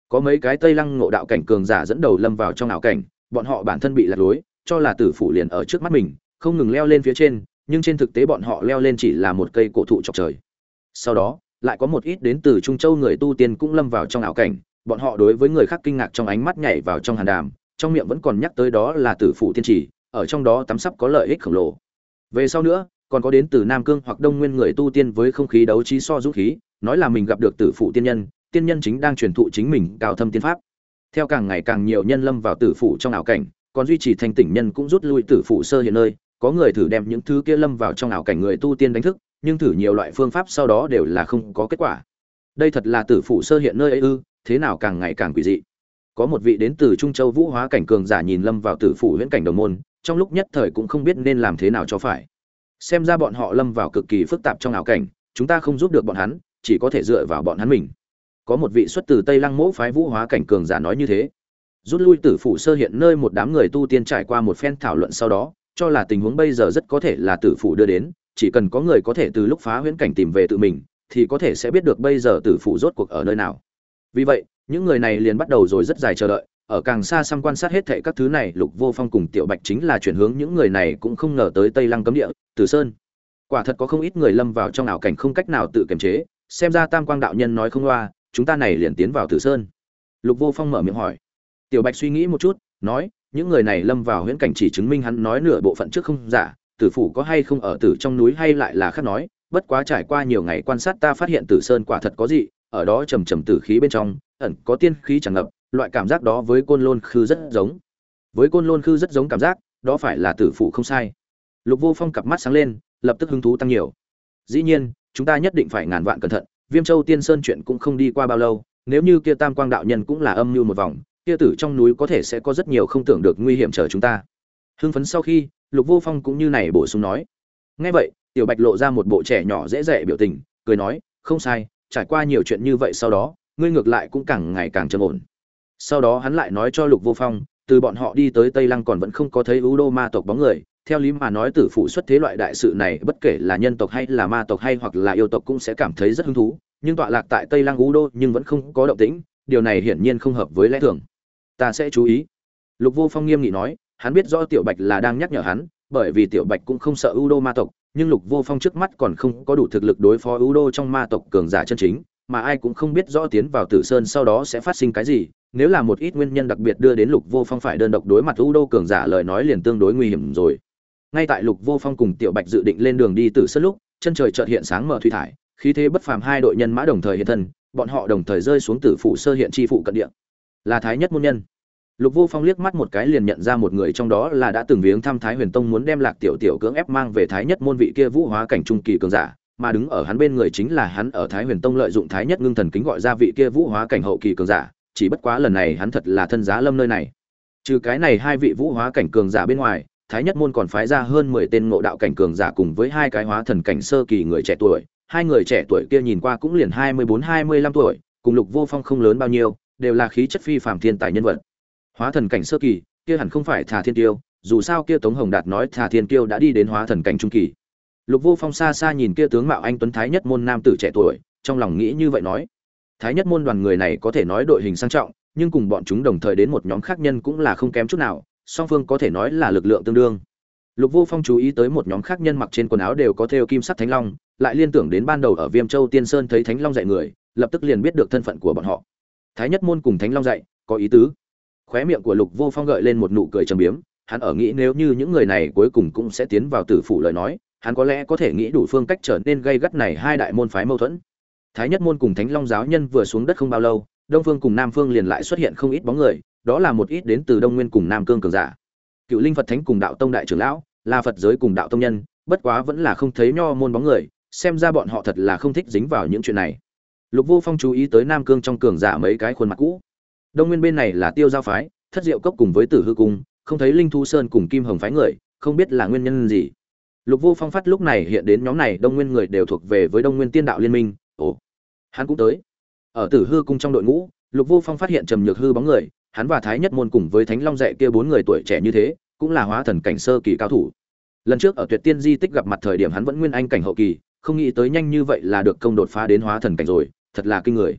Có mấy cái Tây Lăng ngộ đạo cảnh cường giả dẫn đầu lâm vào trong ảo cảnh, bọn họ bản thân bị lạc lối, cho là tử phủ liền ở trước mắt mình, không ngừng leo lên phía trên, nhưng trên thực tế bọn họ leo lên chỉ là một cây cổ thụ chọc trời. Sau đó, lại có một ít đến từ Trung Châu người tu tiên cũng lâm vào trong ảo cảnh, bọn họ đối với người khác kinh ngạc trong ánh mắt nhảy vào trong hàn đàm, trong miệng vẫn còn nhắc tới đó là tử phủ tiên trì, ở trong đó tắm sắp có lợi ích khổng lồ. Về sau nữa, còn có đến từ Nam Cương hoặc Đông Nguyên người tu tiên với không khí đấu trí so dũng khí, nói là mình gặp được tử phụ tiên nhân, tiên nhân chính đang truyền thụ chính mình cao thâm tiên pháp. Theo càng ngày càng nhiều nhân lâm vào tử phụ trong ảo cảnh, còn duy trì thanh tỉnh nhân cũng rút lui tử phụ sơ hiện nơi, có người thử đem những thứ kia lâm vào trong ảo cảnh người tu tiên đánh thức, nhưng thử nhiều loại phương pháp sau đó đều là không có kết quả. Đây thật là tử phụ sơ hiện nơi ấy ư? Thế nào càng ngày càng quỷ dị. Có một vị đến từ Trung Châu Vũ Hóa cảnh cường giả nhìn lâm vào tử phụ huyễn cảnh đồng môn, trong lúc nhất thời cũng không biết nên làm thế nào cho phải. Xem ra bọn họ lâm vào cực kỳ phức tạp trong ảo cảnh, chúng ta không giúp được bọn hắn, chỉ có thể dựa vào bọn hắn mình. Có một vị xuất từ Tây Lăng Mỗ phái Vũ Hóa cảnh cường giả nói như thế. Rút lui tử phụ sơ hiện nơi, một đám người tu tiên trải qua một phen thảo luận sau đó, cho là tình huống bây giờ rất có thể là tử phụ đưa đến, chỉ cần có người có thể từ lúc phá huyễn cảnh tìm về tự mình, thì có thể sẽ biết được bây giờ tử phụ rốt cuộc ở nơi nào. Vì vậy, những người này liền bắt đầu rồi rất dài chờ đợi, ở càng xa xăm quan sát hết thảy các thứ này, Lục Vô Phong cùng Tiểu Bạch chính là chuyển hướng những người này cũng không ngờ tới Tây Lăng cấm địa, Tử Sơn. Quả thật có không ít người lâm vào trong ảo cảnh không cách nào tự kiềm chế, xem ra Tam Quang đạo nhân nói không loa, chúng ta này liền tiến vào Tử Sơn. Lục Vô Phong mở miệng hỏi. Tiểu Bạch suy nghĩ một chút, nói, những người này lâm vào huyễn cảnh chỉ chứng minh hắn nói nửa bộ phận trước không giả, tử phủ có hay không ở tử trong núi hay lại là khác nói, bất quá trải qua nhiều ngày quan sát ta phát hiện Tử Sơn quả thật có gì, ở đó trầm trầm tử khí bên trong, ẩn có tiên khí tràn ngập, loại cảm giác đó với Côn Lôn Khư rất giống. Với Côn Lôn Khư rất giống cảm giác, đó phải là tử phủ không sai. Lục Vô Phong cặp mắt sáng lên, lập tức hứng thú tăng nhiều. Dĩ nhiên, chúng ta nhất định phải ngàn vạn cẩn thận, Viêm Châu Tiên Sơn chuyện cũng không đi qua bao lâu, nếu như kia Tam Quang đạo nhân cũng là âm mưu một vòng, kia tử trong núi có thể sẽ có rất nhiều không tưởng được nguy hiểm chờ chúng ta. Hưng phấn sau khi, Lục Vô Phong cũng như này bổ sung nói. Nghe vậy, Tiểu Bạch lộ ra một bộ trẻ nhỏ dễ dạy biểu tình, cười nói, không sai, trải qua nhiều chuyện như vậy sau đó, ngươi ngược lại cũng càng ngày càng trầm ổn. Sau đó hắn lại nói cho Lục Vô Phong, từ bọn họ đi tới Tây Lăng còn vẫn không có thấy U Đô ma tộc bóng người, theo lý mà nói tử phụ xuất thế loại đại sự này bất kể là nhân tộc hay là ma tộc hay hoặc là yêu tộc cũng sẽ cảm thấy rất hứng thú, nhưng tọa lạc tại Tây Lăng U Đô nhưng vẫn không có động tĩnh, điều này hiển nhiên không hợp với lẽ thường. Ta sẽ chú ý. Lục Vô Phong nghiêm nghị nói, hắn biết rõ Tiểu Bạch là đang nhắc nhở hắn, bởi vì Tiểu Bạch cũng không sợ U Đô ma tộc, nhưng Lục Vô Phong trước mắt còn không có đủ thực lực đối phó U Đô trong ma tộc cường giả chân chính, mà ai cũng không biết rõ tiến vào Tử Sơn sau đó sẽ phát sinh cái gì, nếu là một ít nguyên nhân đặc biệt đưa đến Lục Vô Phong phải đơn độc đối mặt U Đô cường giả lời nói liền tương đối nguy hiểm rồi. Ngay tại Lục Vô Phong cùng Tiểu Bạch dự định lên đường đi Tử Sơn lúc, chân trời chợt hiện sáng mở thủy thải, khí thế bất phàm hai đội nhân mã đồng thời hiện thân, bọn họ đồng thời rơi xuống Tử phủ sơ hiện chi phụ cận địa. Là Thái Nhất môn nhân. Lục Vô Phong liếc mắt một cái liền nhận ra một người trong đó là đã từng viếng thăm Thái Huyền Tông muốn đem Lạc Tiểu Tiểu cưỡng ép mang về Thái Nhất môn vị kia Vũ Hóa cảnh trung kỳ cường giả, mà đứng ở hắn bên người chính là hắn ở Thái Huyền Tông lợi dụng Thái Nhất ngưng thần kính gọi ra vị kia Vũ Hóa cảnh hậu kỳ cường giả, chỉ bất quá lần này hắn thật là thân giá lâm nơi này. Trừ cái này hai vị Vũ Hóa cảnh cường giả bên ngoài, Thái Nhất môn còn phái ra hơn 10 tên ngộ đạo cảnh cường giả cùng với hai cái hóa thần cảnh sơ kỳ người trẻ tuổi, hai người trẻ tuổi kia nhìn qua cũng liền 24-25 tuổi, cùng Lục Vô Phong không lớn bao nhiêu, đều là khí chất phi phàm thiên tài nhân vật. Hóa thần cảnh sơ kỳ, kia hẳn không phải Thà Thiên Kiêu, dù sao kia Tống Hồng Đạt nói Thà Thiên Kiêu đã đi đến hóa thần cảnh trung kỳ. Lục Vô Phong xa xa nhìn kia tướng mạo anh tuấn Thái Nhất môn nam tử trẻ tuổi, trong lòng nghĩ như vậy nói. Thái Nhất môn đoàn người này có thể nói đội hình sang trọng, nhưng cùng bọn chúng đồng thời đến một nhóm khác nhân cũng là không kém chút nào, song phương có thể nói là lực lượng tương đương. Lục Vô Phong chú ý tới một nhóm khác nhân mặc trên quần áo đều có thêu kim sắc thánh long, lại liên tưởng đến ban đầu ở Viêm Châu Tiên Sơn thấy thánh long dạy người, lập tức liền biết được thân phận của bọn họ. Thái Nhất môn cùng thánh long dạy, có ý tứ. Khóe miệng của Lục Vô Phong gợi lên một nụ cười trầm biếm, hắn ở nghĩ nếu như những người này cuối cùng cũng sẽ tiến vào tử phủ lời nói, hắn có lẽ có thể nghĩ đủ phương cách trở nên gây gắt này hai đại môn phái mâu thuẫn. Thái Nhất môn cùng Thánh Long giáo nhân vừa xuống đất không bao lâu, Đông Phương cùng Nam Phương liền lại xuất hiện không ít bóng người, đó là một ít đến từ Đông Nguyên cùng Nam Cương cường giả. Cựu Linh Phật Thánh cùng Đạo Tông đại trưởng lão, là Phật giới cùng Đạo Tông nhân, bất quá vẫn là không thấy nho môn bóng người, xem ra bọn họ thật là không thích dính vào những chuyện này. Lục Vô Phong chú ý tới Nam Cương trong cường giả mấy cái khuôn mặt cũ. Đông Nguyên bên này là Tiêu Giao phái, Thất Diệu cốc cùng với Tử Hư cung, không thấy Linh Thu Sơn cùng Kim Hồng phái người, không biết là nguyên nhân gì. Lục Vô Phong phát lúc này hiện đến nhóm này Đông Nguyên người đều thuộc về với Đông Nguyên Tiên Đạo Liên Minh, ồ, hắn cũng tới. Ở Tử Hư cung trong đội ngũ, Lục Vô Phong phát hiện Trầm Nhược Hư bóng người, hắn và Thái Nhất môn cùng với Thánh Long dạy kia bốn người tuổi trẻ như thế, cũng là hóa thần cảnh sơ kỳ cao thủ. Lần trước ở Tuyệt Tiên di tích gặp mặt thời điểm hắn vẫn nguyên anh cảnh hậu kỳ, không nghĩ tới nhanh như vậy là được công đột phá đến hóa thần cảnh rồi, thật là kinh người.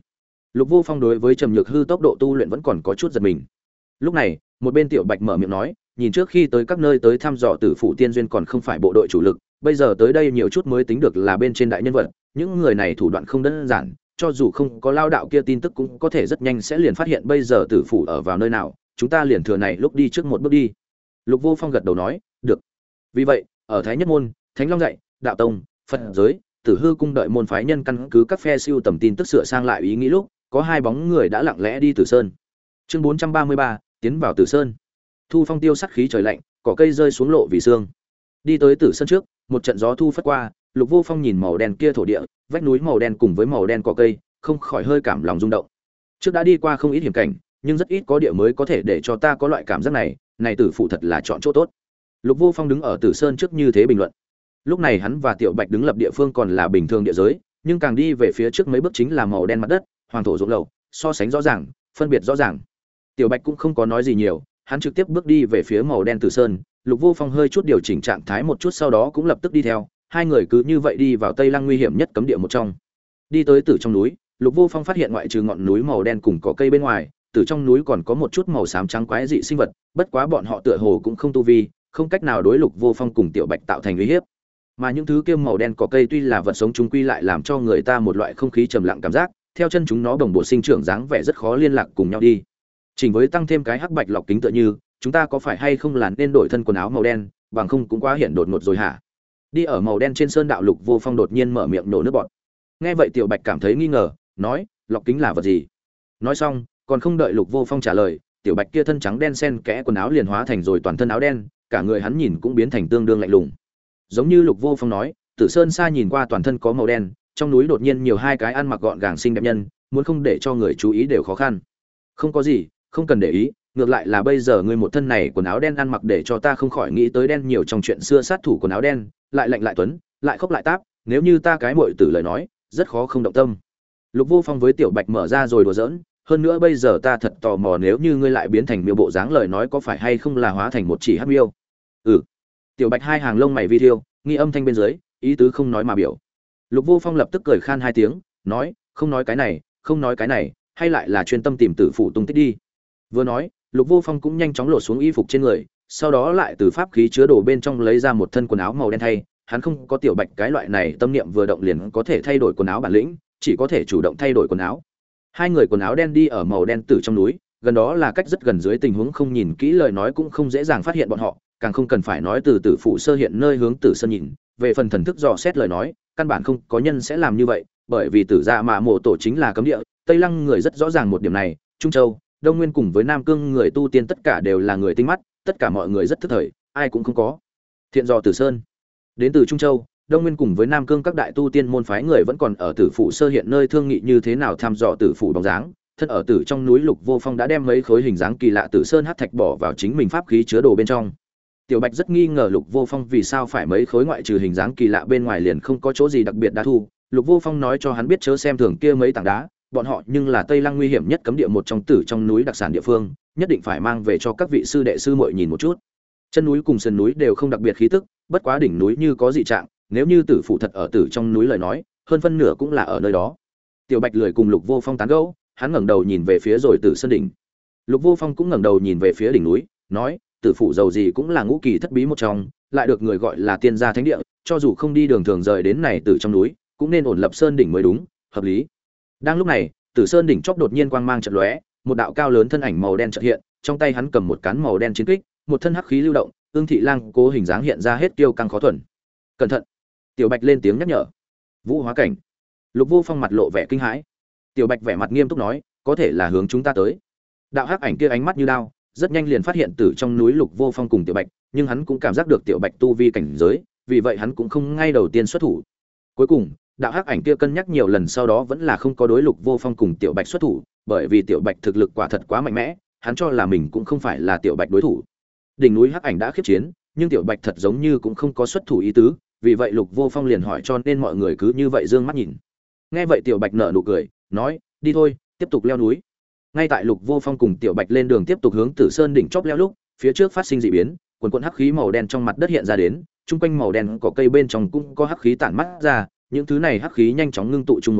Lục Vô Phong đối với Trầm Nhược Hư tốc độ tu luyện vẫn còn có chút giật mình. Lúc này, một bên Tiểu Bạch mở miệng nói, nhìn trước khi tới các nơi tới thăm dò Tử Phụ Tiên Duyên còn không phải bộ đội chủ lực, bây giờ tới đây nhiều chút mới tính được là bên trên đại nhân vật, những người này thủ đoạn không đơn giản, cho dù không có lao đạo kia tin tức cũng có thể rất nhanh sẽ liền phát hiện bây giờ Tử Phụ ở vào nơi nào, chúng ta liền thừa này lúc đi trước một bước đi. Lục Vô Phong gật đầu nói, được. Vì vậy, ở Thái Nhất môn, Thánh Long dạy, Đạo Tông, Phật giới, Tử Hư cung đợi môn phái nhân căn cứ các phe siêu tầm tin tức sửa sang lại ý nghĩ lúc, có hai bóng người đã lặng lẽ đi Tử Sơn. Chương 433, tiến vào Tử Sơn. Thu phong tiêu sắc khí trời lạnh, cỏ cây rơi xuống lộ vì sương. Đi tới Tử Sơn trước, một trận gió thu phất qua, Lục Vô Phong nhìn màu đen kia thổ địa, vách núi màu đen cùng với màu đen cỏ cây, không khỏi hơi cảm lòng rung động. Trước đã đi qua không ít hiểm cảnh, nhưng rất ít có địa mới có thể để cho ta có loại cảm giác này, này Tử phụ thật là chọn chỗ tốt. Lục Vô Phong đứng ở Tử Sơn trước như thế bình luận. Lúc này hắn và Tiểu Bạch đứng lập địa phương còn là bình thường địa giới, nhưng càng đi về phía trước mấy bước chính là màu đen mặt đất, hoàng thổ rộng lầu, so sánh rõ ràng, phân biệt rõ ràng. Tiểu Bạch cũng không có nói gì nhiều, hắn trực tiếp bước đi về phía màu đen Tử Sơn. Lục Vô Phong hơi chút điều chỉnh trạng thái một chút sau đó cũng lập tức đi theo, hai người cứ như vậy đi vào Tây Lăng nguy hiểm nhất cấm địa một trong. Đi tới Tử trong núi, Lục Vô Phong phát hiện ngoại trừ ngọn núi màu đen cùng cỏ cây bên ngoài, Tử trong núi còn có một chút màu xám trắng quái dị sinh vật, bất quá bọn họ tựa hồ cũng không tu vi, không cách nào đối Lục Vô Phong cùng Tiểu Bạch tạo thành uy hiếp. Mà những thứ kia màu đen cỏ cây tuy là vật sống chúng quy lại làm cho người ta một loại không khí trầm lặng cảm giác, theo chân chúng nó đồng bộ sinh trưởng dáng vẻ rất khó liên lạc cùng nhau đi. Chỉnh với tăng thêm cái hắc bạch lọc kính tựa như, chúng ta có phải hay không là nên đổi thân quần áo màu đen, bằng không cũng quá hiện đột ngột rồi hả? Đi ở màu đen trên sơn đạo, Lục Vô Phong đột nhiên mở miệng nổ nước bọt. Nghe vậy Tiểu Bạch cảm thấy nghi ngờ, nói, lọc kính là vật gì? Nói xong, còn không đợi Lục Vô Phong trả lời, Tiểu Bạch kia thân trắng đen xen kẽ quần áo liền hóa thành rồi toàn thân áo đen, cả người hắn nhìn cũng biến thành tương đương lạnh lùng. Giống như Lục Vô Phong nói, Tử Sơn xa nhìn qua toàn thân có màu đen, trong núi đột nhiên nhiều hai cái ăn mặc gọn gàng xinh đẹp nhân, muốn không để cho người chú ý đều khó khăn. Không có gì, không cần để ý, ngược lại là bây giờ ngươi một thân này quần áo đen ăn mặc để cho ta không khỏi nghĩ tới đen nhiều trong chuyện xưa sát thủ quần áo đen, lại lạnh lại tuấn, lại khóc lại táp, nếu như ta cái muội tử lời nói, rất khó không động tâm. Lục Vô Phong với Tiểu Bạch mở ra rồi đùa giỡn, hơn nữa bây giờ ta thật tò mò nếu như ngươi lại biến thành miêu bộ dáng lời nói có phải hay không là hóa thành một chỉ hắc miêu. Ừ. Tiểu Bạch hai hàng lông mày vi thiêu, nghi âm thanh bên dưới, ý tứ không nói mà biểu. Lục Vô Phong lập tức cười khan hai tiếng, nói, không nói cái này, không nói cái này, hay lại là chuyên tâm tìm Tử phụ tung tích đi. Vừa nói, Lục Vô Phong cũng nhanh chóng lột xuống y phục trên người, sau đó lại từ pháp khí chứa đồ bên trong lấy ra một thân quần áo màu đen thay, hắn không có Tiểu Bạch cái loại này tâm niệm vừa động liền có thể thay đổi quần áo bản lĩnh, chỉ có thể chủ động thay đổi quần áo. Hai người quần áo đen đi ở màu đen tử trong núi, gần đó là cách rất gần dưới tình huống không nhìn kỹ lời nói cũng không dễ dàng phát hiện bọn họ, càng không cần phải nói từ Tử phụ sơ hiện nơi hướng Tử Sơn nhìn, về phần thần thức dò xét lời nói, căn bản không có nhân sẽ làm như vậy, bởi vì Tử Dạ Mạ Mộ tổ chính là cấm địa, Tây Lăng người rất rõ ràng một điểm này, Trung Châu, Đông Nguyên cùng với Nam Cương người tu tiên tất cả đều là người tinh mắt, tất cả mọi người rất thức thời, ai cũng không có thiện dò Tử Sơn. Đến từ Trung Châu, Đông Nguyên cùng với Nam Cương các đại tu tiên môn phái người vẫn còn ở Tử phụ sơ hiện nơi thương nghị như thế nào thăm dò Tử phụ bóng dáng. Thân ở Tử trong núi, Lục Vô Phong đã đem mấy khối hình dáng kỳ lạ Tử Sơn hắc thạch bỏ vào chính mình pháp khí chứa đồ bên trong. Tiểu Bạch rất nghi ngờ Lục Vô Phong vì sao phải mấy khối ngoại trừ hình dáng kỳ lạ bên ngoài liền không có chỗ gì đặc biệt đã thu. Lục Vô Phong nói cho hắn biết chớ xem thường kia mấy tảng đá, bọn họ nhưng là Tây Lăng nguy hiểm nhất cấm địa một trong Tử trong núi đặc sản địa phương, nhất định phải mang về cho các vị sư đệ sư muội nhìn một chút. Chân núi cùng sườn núi đều không đặc biệt khí tức, bất quá đỉnh núi như có dị trạng, nếu như Tử phụ thật ở Tử trong núi lời nói, hơn phân nửa cũng là ở nơi đó. Tiểu Bạch lười cùng Lục Vô Phong tán gẫu, hắn ngẩng đầu nhìn về phía rồi Tử Sơn đỉnh. Lục Vô Phong cũng ngẩng đầu nhìn về phía đỉnh núi, nói, Tử phụ dầu gì cũng là ngũ kỳ thất bí một trong, lại được người gọi là tiên gia thánh địa, cho dù không đi đường thường rời đến này Tử trong núi, cũng nên ổn lập sơn đỉnh mới đúng, hợp lý. Đang lúc này, Tử Sơn đỉnh chóp đột nhiên quang mang chợt lóe, một đạo cao lớn thân ảnh màu đen chợt hiện, trong tay hắn cầm một cán màu đen chiến kích, một thân hắc khí lưu động, Ương Thị Lang cố hình dáng hiện ra hết kiêu căng khó thuần. Cẩn thận! Tiểu Bạch lên tiếng nhắc nhở. Vũ hóa cảnh. Lục Vô Phong mặt lộ vẻ kinh hãi. Tiểu Bạch vẻ mặt nghiêm túc nói, có thể là hướng chúng ta tới. Đạo hắc ảnh kia ánh mắt như đao, rất nhanh liền phát hiện Tử trong núi Lục Vô Phong cùng Tiểu Bạch, nhưng hắn cũng cảm giác được Tiểu Bạch tu vi cảnh giới, vì vậy hắn cũng không ngay đầu tiên xuất thủ. Cuối cùng, đạo hắc ảnh kia cân nhắc nhiều lần sau đó vẫn là không có đối Lục Vô Phong cùng Tiểu Bạch xuất thủ, bởi vì Tiểu Bạch thực lực quả thật quá mạnh mẽ, hắn cho là mình cũng không phải là Tiểu Bạch đối thủ. Đỉnh núi hắc ảnh đã khiếp chiến, nhưng Tiểu Bạch thật giống như cũng không có xuất thủ ý tứ, vì vậy Lục Vô Phong liền hỏi cho nên mọi người cứ như vậy dương mắt nhìn. Nghe vậy Tiểu Bạch nở nụ cười, nói, đi thôi, tiếp tục leo núi. Ngay tại Lục Vô Phong cùng Tiểu Bạch lên đường tiếp tục hướng Tử Sơn đỉnh chóp leo lúc, phía trước phát sinh dị biến, quần quần hắc khí màu đen trong mặt đất hiện ra đến, chung quanh màu đen cỏ cây bên trong cũng có hắc khí tản mắt ra, những thứ này hắc khí nhanh chóng ngưng tụ chung một chỗ,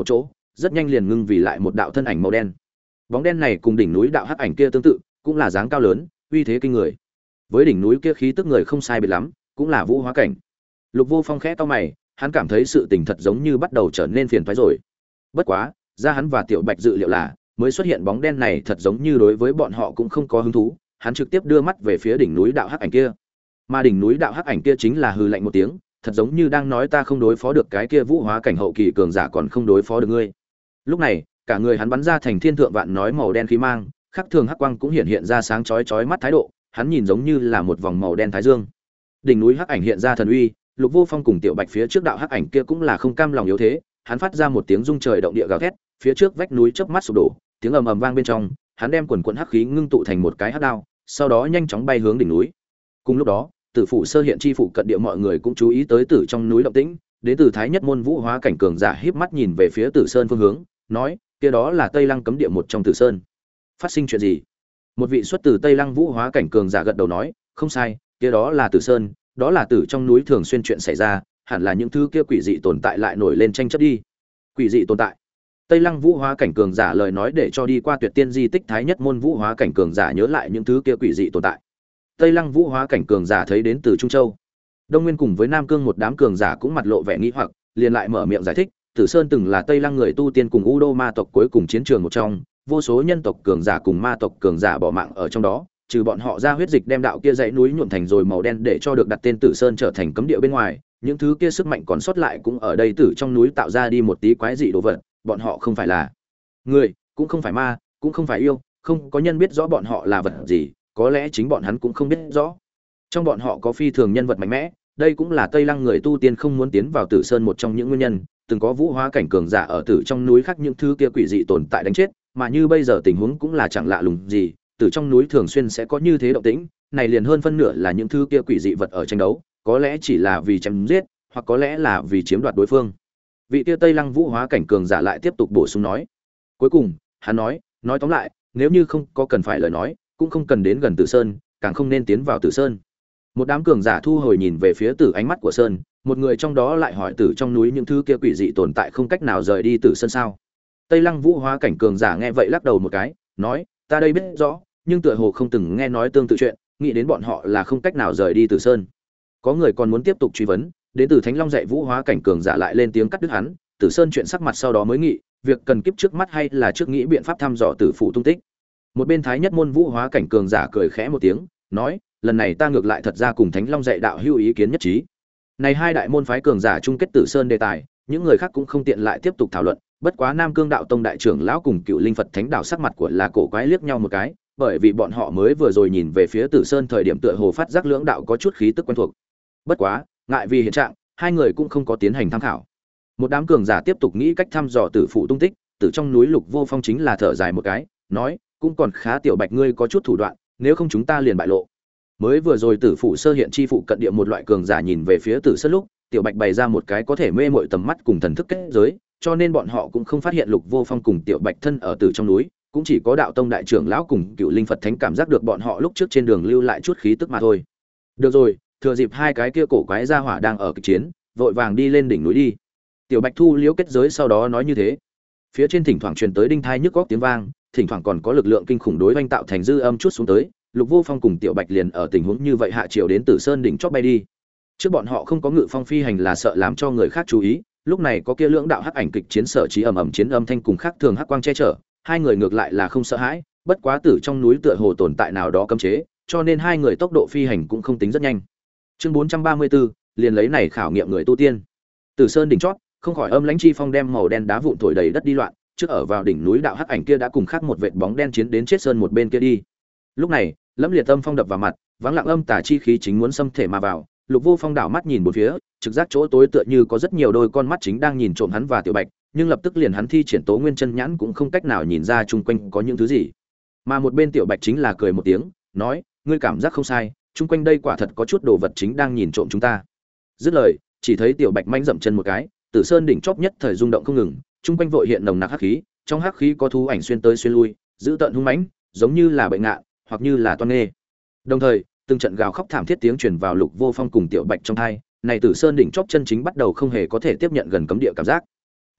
rất nhanh liền ngưng vì lại một đạo thân ảnh màu đen. Bóng đen này cùng đỉnh núi đạo hắc ảnh kia tương tự, cũng là dáng cao lớn, uy thế kinh người. Với đỉnh núi kia khí tức người không sai biệt lắm, cũng là vũ hóa cảnh. Lục Vô Phong khẽ cau mày, hắn cảm thấy sự tình thật giống như bắt đầu trở nên phiền toái rồi. Bất quá, ra hắn và Tiểu Bạch dự liệu là, mới xuất hiện bóng đen này thật giống như đối với bọn họ cũng không có hứng thú, hắn trực tiếp đưa mắt về phía đỉnh núi đạo hắc ảnh kia. Mà đỉnh núi đạo hắc ảnh kia chính là hừ lạnh một tiếng, thật giống như đang nói ta không đối phó được cái kia vũ hóa cảnh hậu kỳ cường giả còn không đối phó được ngươi. Lúc này, cả người hắn bắn ra thành thiên thượng vạn nói màu đen khí mang, khắc thường hắc quang cũng hiện ra sáng chói chói mắt thái độ, hắn nhìn giống như là một vòng màu đen thái dương. Đỉnh núi hắc ảnh hiện ra thần uy, Lục Vô Phong cùng Tiểu Bạch phía trước đạo hắc ảnh kia cũng là không cam lòng yếu thế, hắn phát ra một tiếng rung trời động địa gào thét, phía trước vách núi chớp mắt sụp đổ, tiếng ầm ầm vang bên trong, hắn đem quần quần hắc khí ngưng tụ thành một cái hắc đao, sau đó nhanh chóng bay hướng đỉnh núi. Cùng lúc đó, Tử phủ sơ hiện chi phụ cận địa mọi người cũng chú ý tới Tử trong núi động tĩnh, đến từ Thái Nhất môn vũ hóa cảnh cường giả híp mắt nhìn về phía Tử Sơn phương hướng, nói, kia đó là Tây Lăng cấm địa một trong Tử Sơn. Phát sinh chuyện gì? Một vị xuất từ Tây Lăng vũ hóa cảnh cường giả gật đầu nói, không sai, kia đó là Tử Sơn, đó là Tử trong núi thường xuyên chuyện xảy ra, hẳn là những thứ kia quỷ dị tồn tại lại nổi lên tranh chấp đi. Quỷ dị tồn tại? Tây Lăng vũ hóa cảnh cường giả lời nói để cho đi qua Tuyệt Tiên di tích Thái Nhất môn vũ hóa cảnh cường giả nhớ lại những thứ kia quỷ dị tồn tại. Tây Lăng vũ hóa cảnh cường giả thấy đến từ Trung Châu. Đông Nguyên cùng với Nam Cương một đám cường giả cũng mặt lộ vẻ nghi hoặc, liền lại mở miệng giải thích, Tử Sơn từng là Tây Lăng người tu tiên cùng U Đô ma tộc cuối cùng chiến trường một trong, vô số nhân tộc cường giả cùng ma tộc cường giả bỏ mạng ở trong đó, trừ bọn họ ra huyết dịch đem đạo kia dãy núi nhuộm thành rồi màu đen để cho được đặt tên Tử Sơn trở thành cấm địa bên ngoài, những thứ kia sức mạnh còn sót lại cũng ở đây tử trong núi tạo ra đi một tí quái dị đồ vật, bọn họ không phải là người, cũng không phải ma, cũng không phải yêu, không có nhân biết rõ bọn họ là vật gì, có lẽ chính bọn hắn cũng không biết rõ. Trong bọn họ có phi thường nhân vật mạnh mẽ, đây cũng là Tây Lăng người tu tiên không muốn tiến vào Tử Sơn một trong những nguyên nhân, từng có vũ hóa cảnh cường giả ở tử trong núi khác những thứ kia quỷ dị tồn tại đánh chết, mà như bây giờ tình huống cũng là chẳng lạ lùng gì, tử trong núi thường xuyên sẽ có như thế động tĩnh, này liền hơn phân nửa là những thứ kia quỷ dị vật ở tranh đấu, có lẽ chỉ là vì chém giết, hoặc có lẽ là vì chiếm đoạt đối phương. Vị kia Tây Lăng vũ hóa cảnh cường giả lại tiếp tục bổ sung nói. Cuối cùng, hắn nói tóm lại, nếu như không có cần phải lời nói, cũng không cần đến gần Tử Sơn, càng không nên tiến vào Tử Sơn. Một đám cường giả thu hồi nhìn về phía Tử ánh mắt của Sơn, một người trong đó lại hỏi Tử trong núi những thứ kia quỷ dị tồn tại không cách nào rời đi Tử Sơn sao? Tây Lăng vũ hóa cảnh cường giả nghe vậy lắc đầu một cái, nói, ta đây biết rõ, nhưng tựa hồ không từng nghe nói tương tự chuyện, nghĩ đến bọn họ là không cách nào rời đi Tử Sơn. Có người còn muốn tiếp tục truy vấn, đến từ Thánh Long dạy vũ hóa cảnh cường giả lại lên tiếng cắt đứt hắn, Tử Sơn chuyện sắc mặt sau đó mới nghị, việc cần kiếp trước mắt hay là trước nghĩ biện pháp thăm dò tử phụ tung tích. Một bên Thái Nhất môn vũ hóa cảnh cường giả cười khẽ một tiếng, nói, lần này ta ngược lại thật ra cùng Thánh Long dạy đạo hữu ý kiến nhất trí. Này hai đại môn phái cường giả chung kết Tử Sơn đề tài, những người khác cũng không tiện lại tiếp tục thảo luận, bất quá Nam Cương đạo tông đại trưởng lão cùng Cựu Linh Phật Thánh đạo sắc mặt của là cổ quái liếc nhau một cái, bởi vì bọn họ mới vừa rồi nhìn về phía Tử Sơn thời điểm tựa hồ phát giác lưỡng đạo có chút khí tức quen thuộc. Bất quá, ngại vì hiện trạng, hai người cũng không có tiến hành tham khảo. Một đám cường giả tiếp tục nghĩ cách thăm dò tử phụ tung tích, tử trong núi Lục Vô Phong chính là thở dài một cái, nói, cũng còn khá Tiểu Bạch ngươi có chút thủ đoạn, nếu không chúng ta liền bại lộ. Mới vừa rồi tử phụ sơ hiện chi phụ cận địa một loại cường giả nhìn về phía Tử Sơn lúc, Tiểu Bạch bày ra một cái có thể mê mội tầm mắt cùng thần thức kết giới, cho nên bọn họ cũng không phát hiện Lục Vô Phong cùng Tiểu Bạch thân ở tử trong núi, cũng chỉ có đạo tông đại trưởng lão cùng Cựu Linh Phật Thánh cảm giác được bọn họ lúc trước trên đường lưu lại chút khí tức mà thôi. Được rồi, thừa dịp hai cái kia cổ quái gia hỏa đang ở kịch chiến, vội vàng đi lên đỉnh núi đi. Tiểu Bạch thu liễu kết giới sau đó nói như thế. Phía trên thỉnh thoảng truyền tới đinh thai nhức góc tiếng vang, thỉnh thoảng còn có lực lượng kinh khủng đối oanh tạo thành dư âm chút xuống tới. Lục Vô Phong cùng Tiểu Bạch liền ở tình huống như vậy hạ triều đến Tử Sơn đỉnh chót bay đi. Trước bọn họ không có ngự phong phi hành là sợ làm cho người khác chú ý, lúc này có kia lưỡng đạo hắc ảnh kịch chiến sở trí ầm ầm chiến âm thanh cùng khác thường hắc quang che chở, hai người ngược lại là không sợ hãi, bất quá tử trong núi tựa hồ tồn tại nào đó cấm chế, cho nên hai người tốc độ phi hành cũng không tính rất nhanh. Chương 434, liền lấy này khảo nghiệm người tu tiên. Tử Sơn đỉnh chót, không khỏi âm lãnh chi phong đem màu đen đá vụn thổi đầy đất đi loạn, trước ở vào đỉnh núi đạo hắc ảnh kia đã cùng khác một vệt bóng đen chiến đến chết sơn một bên kia đi. Lúc này, Lâm Liệt âm phong đập vào mặt, vắng lặng âm tà chi khí chính muốn xâm thể mà vào, Lục Vô Phong đảo mắt nhìn bốn phía, trực giác chỗ tối tựa như có rất nhiều đôi con mắt chính đang nhìn trộm hắn và Tiểu Bạch, nhưng lập tức liền hắn thi triển Tố Nguyên Chân Nhãn cũng không cách nào nhìn ra chung quanh có những thứ gì. Mà một bên Tiểu Bạch chính là cười một tiếng, nói, ngươi cảm giác không sai, chung quanh đây quả thật có chút đồ vật chính đang nhìn trộm chúng ta. Dứt lời, chỉ thấy Tiểu Bạch manh dậm chân một cái, Tử Sơn đỉnh chóp nhất thời rung động không ngừng, chung quanh vội hiện nồng nặc hắc khí, trong hắc khí có thú ảnh xuyên tới xuyên lui, dữ tợn hung mãnh, giống như là bệnh ngạn, hoặc như là toan nghê. Đồng thời, từng trận gào khóc thảm thiết tiếng truyền vào Lục Vô Phong cùng Tiểu Bạch trong tai, này Tử Sơn đỉnh chóp chân chính bắt đầu không hề có thể tiếp nhận gần cấm địa cảm giác.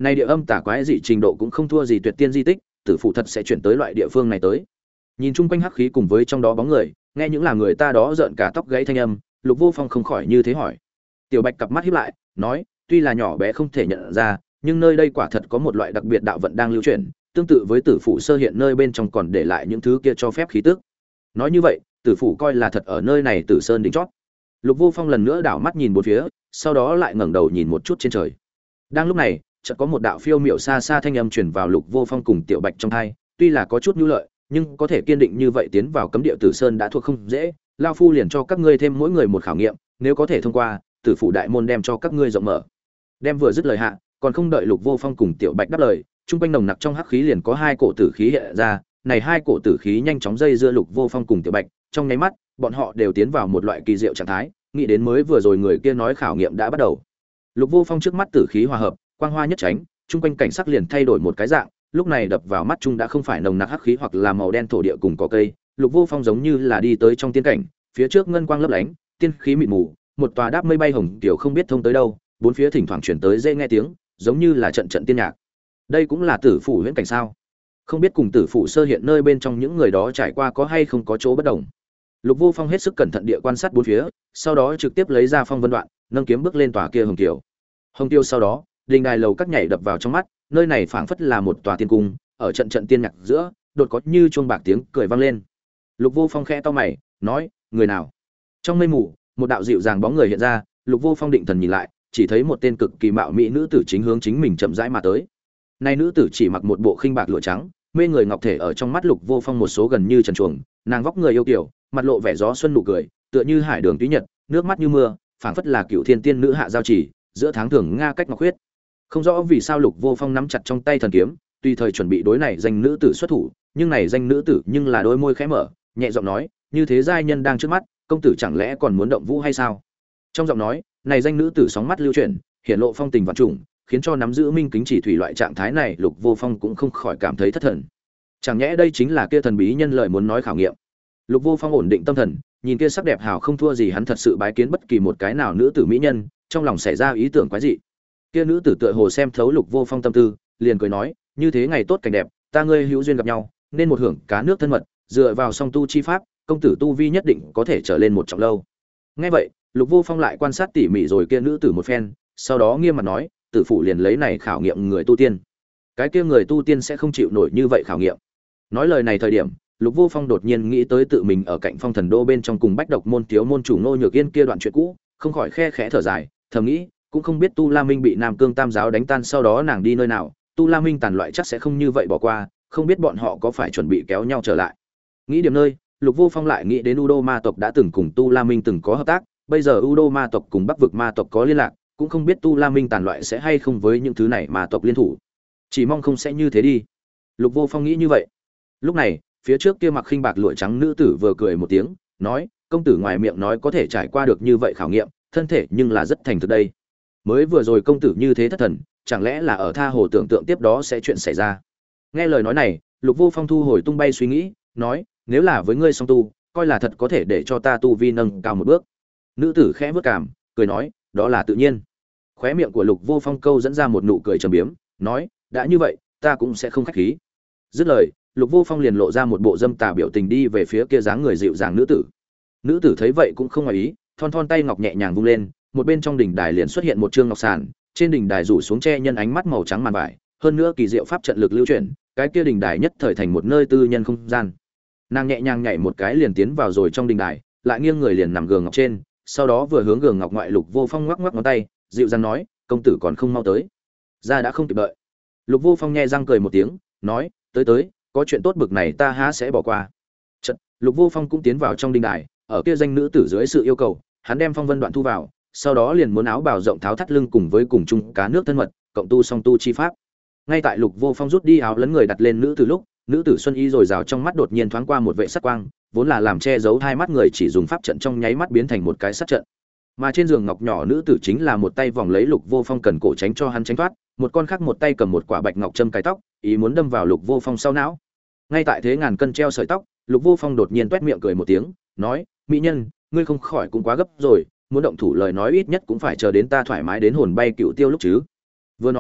Này địa âm tà quái dị trình độ cũng không thua gì tuyệt tiên di tích, tử phụ thật sẽ chuyển tới loại địa phương này tới. Nhìn chung quanh hắc khí cùng với trong đó bóng người, nghe những là người ta đó rợn cả tóc gáy thanh âm, Lục Vô Phong không khỏi như thế hỏi. Tiểu Bạch cặp mắt híp lại, nói, tuy là nhỏ bé không thể nhận ra, nhưng nơi đây quả thật có một loại đặc biệt đạo vận đang lưu chuyển, tương tự với tử phủ sơ hiện nơi bên trong còn để lại những thứ kia cho phép khí tức. Nói như vậy, tử phủ coi là thật ở nơi này Tử Sơn đỉnh chót. Lục Vô Phong lần nữa đảo mắt nhìn bốn phía, sau đó lại ngẩng đầu nhìn một chút trên trời. Đang lúc này, chợt có một đạo phiêu miểu xa xa thanh âm truyền vào Lục Vô Phong cùng Tiểu Bạch trong tai, tuy là có chút nhu lợi, nhưng có thể kiên định như vậy tiến vào cấm địa Tử Sơn đã thuộc không dễ, lão phu liền cho các ngươi thêm mỗi người một khảo nghiệm, nếu có thể thông qua, tử phủ đại môn đem cho các ngươi rộng mở. Đem vừa dứt lời hạ, còn không đợi Lục Vô Phong cùng Tiểu Bạch đáp lời, trung quanh nồng nặc trong hắc khí liền có hai cổ tử khí hiện ra, này hai cổ tử khí nhanh chóng dây dưa Lục Vô Phong cùng Tiểu Bạch, trong nháy mắt, bọn họ đều tiến vào một loại kỳ diệu trạng thái, nghĩ đến mới vừa rồi người kia nói khảo nghiệm đã bắt đầu. Lục Vô Phong trước mắt tử khí hòa hợp, quang hoa nhất tránh, trung quanh cảnh sắc liền thay đổi một cái dạng, lúc này đập vào mắt trung đã không phải nồng nặc hắc khí hoặc là màu đen thổ địa cùng cỏ cây, Lục Vô Phong giống như là đi tới trong tiên cảnh, phía trước ngân quang lấp lánh, tiên khí mịt mù, một tòa đáp mây bay hồng tiểu không biết thông tới đâu, bốn phía thỉnh thoảng truyền tới dễ nghe tiếng, giống như là trận trận tiên nhạc. Đây cũng là tử phủ huyễn cảnh sao? Không biết cùng tử phủ sơ hiện nơi bên trong những người đó trải qua có hay không có chỗ bất đồng. Lục Vô Phong hết sức cẩn thận địa quan sát bốn phía, sau đó trực tiếp lấy ra phong vân đoạn, nâng kiếm bước lên tòa kia hồng kiều. Hồng kiều sau đó, đình đài lầu các nhảy đập vào trong mắt, nơi này phảng phất là một tòa tiên cung, ở trận trận tiên nhạc giữa, đột có như chuông bạc tiếng cười vang lên. Lục Vô Phong khẽ to mày, nói, người nào? Trong mây mù, một đạo dịu dàng bóng người hiện ra, Lục Vô Phong định thần nhìn lại, chỉ thấy một tên cực kỳ mạo mỹ nữ tử chính hướng chính mình chậm rãi mà tới. Nay nữ tử chỉ mặc một bộ khinh bạc lụa trắng, mê người ngọc thể ở trong mắt Lục Vô Phong một số gần như trần truồng, nàng vóc người yêu kiều, mặt lộ vẻ gió xuân nụ cười, tựa như hải đường túy nhật, nước mắt như mưa, phảng phất là cựu thiên tiên nữ hạ giao chỉ, giữa tháng thường nga cách ngọc huyết. Không rõ vì sao Lục Vô Phong nắm chặt trong tay thần kiếm, tùy thời chuẩn bị đối này danh nữ tử xuất thủ, nhưng này danh nữ tử nhưng là đôi môi khẽ mở, nhẹ giọng nói, như thế giai nhân đang trước mắt, công tử chẳng lẽ còn muốn động vũ hay sao? Trong giọng nói, này danh nữ tử sóng mắt lưu chuyển, hiện lộ phong tình vạn trùng, khiến cho nắm giữ minh kính chỉ thủy loại trạng thái này, Lục Vô Phong cũng không khỏi cảm thấy thất thần. Chẳng nhẽ đây chính là kia thần bí nhân lợi muốn nói khảo nghiệm? Lục Vô Phong ổn định tâm thần, nhìn kia sắc đẹp hào không thua gì hắn thật sự bái kiến bất kỳ một cái nào nữ tử mỹ nhân, trong lòng xảy ra ý tưởng quái dị. Kia nữ tử tựa hồ xem thấu Lục Vô Phong tâm tư, liền cười nói, như thế ngày tốt cảnh đẹp, ta ngươi hữu duyên gặp nhau, nên một hưởng cá nước thân mật, dựa vào song tu chi pháp, công tử tu vi nhất định có thể trở lên một trọng lâu. Nghe vậy, Lục Vô Phong lại quan sát tỉ mỉ rồi kia nữ tử một phen, sau đó nghiêm mặt nói, tử phụ liền lấy này khảo nghiệm người tu tiên. Cái kia người tu tiên sẽ không chịu nổi như vậy khảo nghiệm. Nói lời này thời điểm, Lục Vô Phong đột nhiên nghĩ tới tự mình ở cạnh Phong Thần Đô bên trong cùng Bách Độc môn thiếu môn chủ Ngô Nhược Yên kia đoạn chuyện cũ, không khỏi khe khẽ thở dài, thầm nghĩ, cũng không biết Tu La Minh bị Nam Cương Tam giáo đánh tan sau đó nàng đi nơi nào, Tu La Minh tàn loại chắc sẽ không như vậy bỏ qua, không biết bọn họ có phải chuẩn bị kéo nhau trở lại. Nghĩ điểm nơi, Lục Vô Phong lại nghĩ đến Udo ma tộc đã từng cùng Tu La Minh từng có hợp tác, bây giờ Udo ma tộc cùng Bắc vực ma tộc có liên lạc, cũng không biết Tu La Minh tàn loại sẽ hay không với những thứ này ma tộc liên thủ. Chỉ mong không sẽ như thế đi. Lục Vô Phong nghĩ như vậy. Lúc này, phía trước kia mặc khinh bạc lụa trắng nữ tử vừa cười một tiếng, nói, công tử ngoài miệng nói có thể trải qua được như vậy khảo nghiệm, thân thể nhưng là rất thành thực đây. Mới vừa rồi công tử như thế thất thần, chẳng lẽ là ở tha hồ tưởng tượng tiếp đó sẽ chuyện xảy ra. Nghe lời nói này, Lục Vô Phong thu hồi tung bay suy nghĩ, nói, nếu là với ngươi song tu, coi là thật có thể để cho ta tu vi nâng cao một bước. Nữ tử khẽ vớt cảm, cười nói, đó là tự nhiên. Khóe miệng của Lục Vô Phong câu dẫn ra một nụ cười trầm biếm, nói, đã như vậy, ta cũng sẽ không khách khí. Dứt lời, Lục Vô Phong liền lộ ra một bộ dâm tà biểu tình đi về phía kia dáng người dịu dàng nữ tử. Nữ tử thấy vậy cũng không ngoài ý, thon thon tay ngọc nhẹ nhàng vung lên, một bên trong đỉnh đài liền xuất hiện một trương ngọc sàn, trên đỉnh đài rủ xuống che nhân ánh mắt màu trắng màn vải, hơn nữa kỳ diệu pháp trận lực lưu chuyển, cái kia đỉnh đài nhất thời thành một nơi tư nhân không gian. Nàng nhẹ nhàng nhảy một cái liền tiến vào rồi trong đỉnh đài, lại nghiêng người liền nằm gường ngọc trên, sau đó vừa hướng gường ngọc ngoại Lục Vô Phong ngoắc ngoắc ngón tay, dịu dàng nói, công tử còn không mau tới. Ra đã không kịp đợi. Lục Vô Phong nhe răng cười một tiếng, nói, tới tới, có chuyện tốt bực này ta há sẽ bỏ qua. Chợt, Lục Vô Phong cũng tiến vào trong đỉnh đài, ở kia danh nữ tử dưới sự yêu cầu, hắn đem phong vân đoạn thu vào, sau đó liền muốn áo bào rộng tháo thắt lưng cùng với cùng chung cá nước thân mật, cộng tu song tu chi pháp. Ngay tại Lục Vô Phong rút đi áo lấn người đặt lên nữ tử lúc, nữ tử xuân y rồi rào trong mắt đột nhiên thoáng qua một vệ sắc quang, vốn là làm che giấu hai mắt người chỉ dùng pháp trận trong nháy mắt biến thành một cái sát trận. Mà trên giường ngọc nhỏ nữ tử chính là một tay vòng lấy Lục Vô Phong cần cổ tránh cho hắn tránh thoát, một con khác một tay cầm một quả bạch ngọc châm cài tóc, ý muốn đâm vào Lục Vô Phong sau não. Ngay tại thế ngàn cân treo sợi tóc, Lục Vô Phong đột nhiên toét miệng cười một tiếng, nói, mỹ nhân, ngươi không khỏi cũng quá gấp rồi, muốn động thủ lời nói ít nhất cũng phải chờ đến ta thoải mái đến hồn bay cựu tiêu lúc chứ. Vừa nói,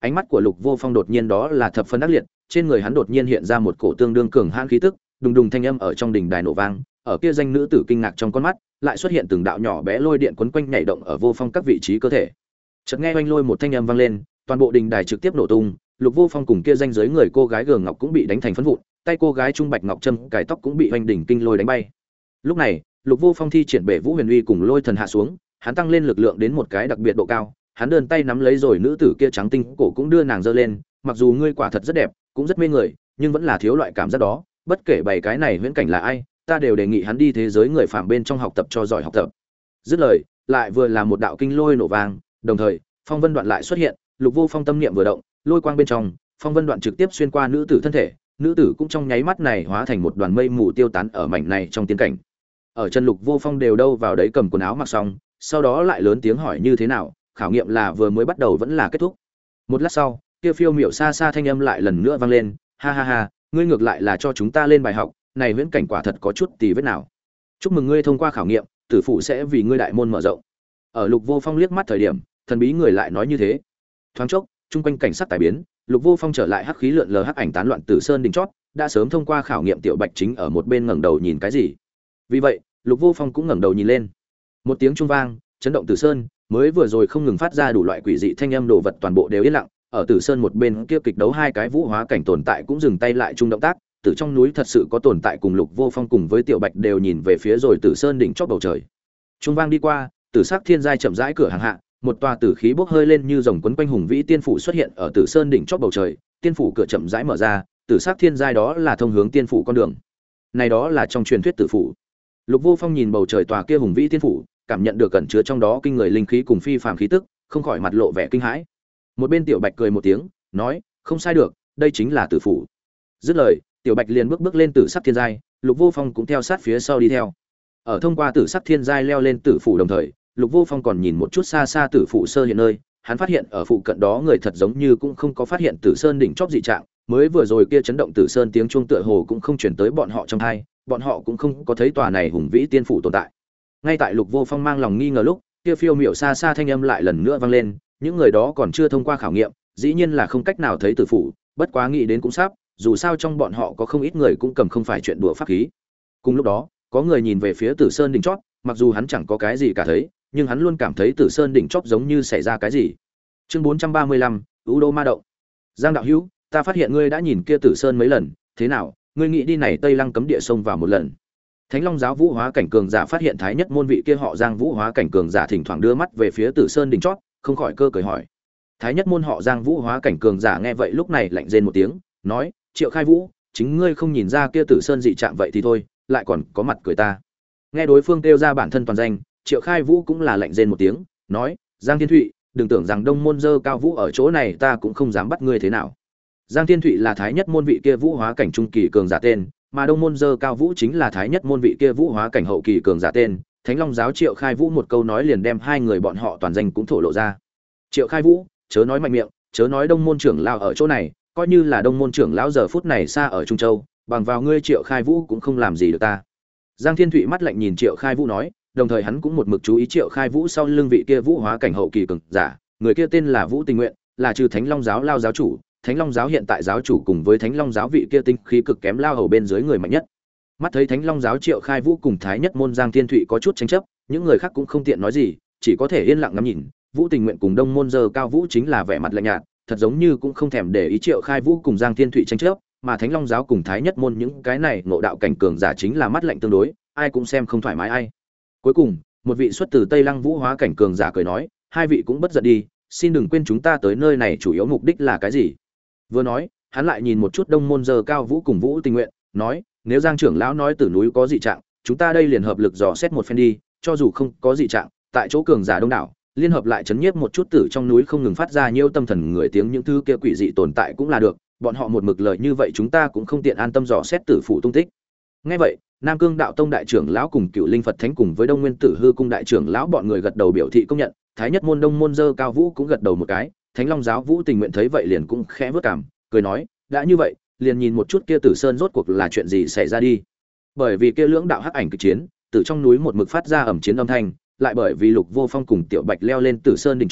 ánh mắt của Lục Vô Phong đột nhiên đó là thập phân ác liệt, trên người hắn đột nhiên hiện ra một cổ tương đương cường hãn khí tức, đùng đùng thanh âm ở trong đỉnh đài nổ vang, ở kia danh nữ tử kinh ngạc trong con mắt, lại xuất hiện từng đạo nhỏ bé lôi điện quấn quanh nhảy động ở Vô Phong các vị trí cơ thể. Chợt nghe oanh lôi một thanh âm vang lên, toàn bộ đỉnh đài trực tiếp nổ tung, Lục Vô Phong cùng kia danh giới người cô gái gường ngọc cũng bị đánh thành phấn vụn, tay cô gái trung bạch ngọc trâm cài tóc cũng bị oanh đỉnh kinh lôi đánh bay. Lúc này, Lục Vô Phong thi triển bể Vũ Huyền Uy cùng lôi thần hạ xuống, hắn tăng lên lực lượng đến một cái đặc biệt độ cao, hắn đơn tay nắm lấy rồi nữ tử kia trắng tinh cổ cũng đưa nàng giơ lên, mặc dù ngươi quả thật rất đẹp, cũng rất mê người, nhưng vẫn là thiếu loại cảm giác đó, bất kể bảy cái này huyễn cảnh là ai, ta đều đề nghị hắn đi thế giới người phàm bên trong học tập cho giỏi học tập. Dứt lời, lại vừa là một đạo kinh lôi nổ vang, đồng thời, phong vân đoạn lại xuất hiện, Lục Vô Phong tâm niệm vừa động, lôi quang bên trong, phong vân đoạn trực tiếp xuyên qua nữ tử thân thể, nữ tử cũng trong nháy mắt này hóa thành một đoàn mây mù tiêu tán ở mảnh này trong tiên cảnh. Ở chân Lục Vô Phong đều đâu vào đấy cầm quần áo mặc xong, sau đó lại lớn tiếng hỏi như thế nào, khảo nghiệm là vừa mới bắt đầu vẫn là kết thúc. Một lát sau, kia phiêu miểu xa xa thanh âm lại lần nữa vang lên, ha ha ha, ngươi ngược lại là cho chúng ta lên bài học, này huyễn cảnh quả thật có chút tì vết nào. Chúc mừng ngươi thông qua khảo nghiệm, tử phụ sẽ vì ngươi đại môn mở rộng. Ở Lục Vô Phong liếc mắt thời điểm, thần bí người lại nói như thế. Thoáng chốc, trung quanh cảnh sắc tài biến, Lục Vô Phong trở lại hắc khí lượn lờ hắc ảnh tán loạn Tử Sơn đỉnh chót, đã sớm thông qua khảo nghiệm tiểu Bạch chính ở một bên ngẩng đầu nhìn cái gì. Vì vậy, Lục Vô Phong cũng ngẩng đầu nhìn lên. Một tiếng trung vang, chấn động Tử Sơn, mới vừa rồi không ngừng phát ra đủ loại quỷ dị thanh âm đồ vật toàn bộ đều yên lặng, ở Tử Sơn một bên kia kịch đấu hai cái vũ hóa cảnh tồn tại cũng dừng tay lại chung động tác, từ trong núi thật sự có tồn tại cùng Lục Vô Phong cùng với tiểu Bạch đều nhìn về phía rồi Tử Sơn đỉnh chót bầu trời. Trung vang đi qua, Tử Sắc Thiên Giai chậm rãi cửa hàng hạ, một tòa tử khí bốc hơi lên như rồng quấn quanh hùng vĩ tiên phủ xuất hiện ở Tử Sơn đỉnh chót bầu trời, tiên phủ cửa chậm rãi mở ra, Tử Sắc Thiên Giai đó là thông hướng tiên phủ con đường. Này đó là trong truyền thuyết tử phủ. Lục Vô Phong nhìn bầu trời tòa kia hùng vĩ tiên phủ, cảm nhận được cẩn chứa trong đó kinh người linh khí cùng phi phàm khí tức, không khỏi mặt lộ vẻ kinh hãi. Một bên tiểu Bạch cười một tiếng, nói, không sai được, đây chính là tử phủ. Dứt lời, tiểu Bạch liền bước lên Tử Sắc Thiên Giai, Lục Vô Phong cũng theo sát phía sau đi theo. Ở thông qua Tử Sắc Thiên Giai leo lên tử phủ đồng thời, Lục Vô Phong còn nhìn một chút xa xa tử phủ sơ hiện nơi, hắn phát hiện ở phụ cận đó người thật giống như cũng không có phát hiện Tử Sơn đỉnh chóp dị trạng, mới vừa rồi kia chấn động Tử Sơn tiếng chuông tựa hồ cũng không truyền tới bọn họ trong tai, bọn họ cũng không có thấy tòa này hùng vĩ tiên phủ tồn tại. Ngay tại Lục Vô Phong mang lòng nghi ngờ lúc, kia phiêu miểu xa xa thanh âm lại lần nữa vang lên, những người đó còn chưa thông qua khảo nghiệm, dĩ nhiên là không cách nào thấy tử phủ, bất quá nghĩ đến cũng sắp, dù sao trong bọn họ có không ít người cũng cầm không phải chuyện đùa pháp khí. Cùng lúc đó, có người nhìn về phía Tử Sơn đỉnh chót, mặc dù hắn chẳng có cái gì cả thấy, nhưng hắn luôn cảm thấy Tử Sơn đỉnh chót giống như xảy ra cái gì. Chương 435, U Đô Ma động. Giang đạo hữu, ta phát hiện ngươi đã nhìn kia Tử Sơn mấy lần, thế nào, ngươi nghĩ đi này Tây Lăng cấm địa sông vào một lần? Thánh Long giáo vũ hóa cảnh cường giả phát hiện thái nhất môn vị kia họ Giang vũ hóa cảnh cường giả thỉnh thoảng đưa mắt về phía Tử Sơn đỉnh chót, không khỏi cơ cười hỏi. Thái nhất môn họ Giang vũ hóa cảnh cường giả nghe vậy lúc này lạnh rên một tiếng, nói, Triệu Khai Vũ, chính ngươi không nhìn ra kia Tử Sơn dị trạng vậy thì thôi, lại còn có mặt cười ta. Nghe đối phương kêu ra bản thân toàn danh, Triệu Khai Vũ cũng là lạnh rên một tiếng, nói, Giang Thiên Thụy, đừng tưởng rằng Đông môn dơ cao vũ ở chỗ này ta cũng không dám bắt ngươi thế nào. Giang Thiên Thụy là thái nhất môn vị kia vũ hóa cảnh trung kỳ cường giả tên, mà Đông môn dơ cao vũ chính là thái nhất môn vị kia vũ hóa cảnh hậu kỳ cường giả tên. Thánh Long giáo Triệu Khai Vũ một câu nói liền đem hai người bọn họ toàn danh cũng thổ lộ ra. Triệu Khai Vũ, chớ nói mạnh miệng, chớ nói Đông môn trưởng lão ở chỗ này, coi như là Đông môn trưởng lão giờ phút này xa ở Trung Châu, bằng vào ngươi Triệu Khai Vũ cũng không làm gì được ta. Giang Thiên Thụy mắt lạnh nhìn Triệu Khai Vũ nói, đồng thời hắn cũng một mực chú ý Triệu Khai Vũ sau lưng vị kia vũ hóa cảnh hậu kỳ cường giả, người kia tên là Vũ Tình Nguyện, là trừ Thánh Long giáo lao giáo chủ, Thánh Long giáo hiện tại giáo chủ cùng với Thánh Long giáo vị kia tinh khí cực kém lao hầu bên dưới người mạnh nhất. Mắt thấy Thánh Long giáo Triệu Khai Vũ cùng thái nhất môn Giang Thiên Thụy có chút tranh chấp, những người khác cũng không tiện nói gì, chỉ có thể yên lặng ngắm nhìn. Vũ Tình Nguyện cùng Đông môn giờ cao vũ chính là vẻ mặt lạnh nhạt, thật giống như cũng không thèm để ý Triệu Khai Vũ cùng Giang Thiên Thụy tranh chấp, mà Thánh Long giáo cùng thái nhất môn những cái này ngộ đạo cảnh cường giả chính là mắt lạnh tương đối, ai cũng xem không thoải mái ai. Cuối cùng, một vị xuất từ Tây Lăng vũ hóa cảnh cường giả cười nói, hai vị cũng bất giận đi, xin đừng quên chúng ta tới nơi này chủ yếu mục đích là cái gì. Vừa nói, hắn lại nhìn một chút Đông môn giờ cao vũ cùng Vũ Tình Nguyện, nói, nếu Giang trưởng lão nói Tử núi có dị trạng, chúng ta đây liền hợp lực dò xét một phen đi, cho dù không có dị trạng, tại chỗ cường giả đông đảo, liên hợp lại chấn nhiếp một chút tử trong núi không ngừng phát ra nhiễu tâm thần người tiếng những thứ kia quỷ dị tồn tại cũng là được, bọn họ một mực lời như vậy chúng ta cũng không tiện an tâm dò xét tử phủ tung tích. Nghe vậy, Nam Cương Đạo Tông đại trưởng lão cùng Cựu Linh Phật Thánh cùng với Đông Nguyên Tử Hư cung đại trưởng lão bọn người gật đầu biểu thị công nhận, Thái Nhất môn Đông môn dơ cao vũ cũng gật đầu một cái, Thánh Long giáo Vũ Tình Nguyện thấy vậy liền cũng khẽ vớt cảm, cười nói, đã như vậy, liền nhìn một chút kia Tử Sơn rốt cuộc là chuyện gì xảy ra đi. Bởi vì kia lưỡng đạo hắc ảnh kịch chiến, từ trong núi một mực phát ra ầm chiến âm thanh, lại bởi vì Lục Vô Phong cùng Tiểu Bạch leo lên Tử Sơn đỉnh chót,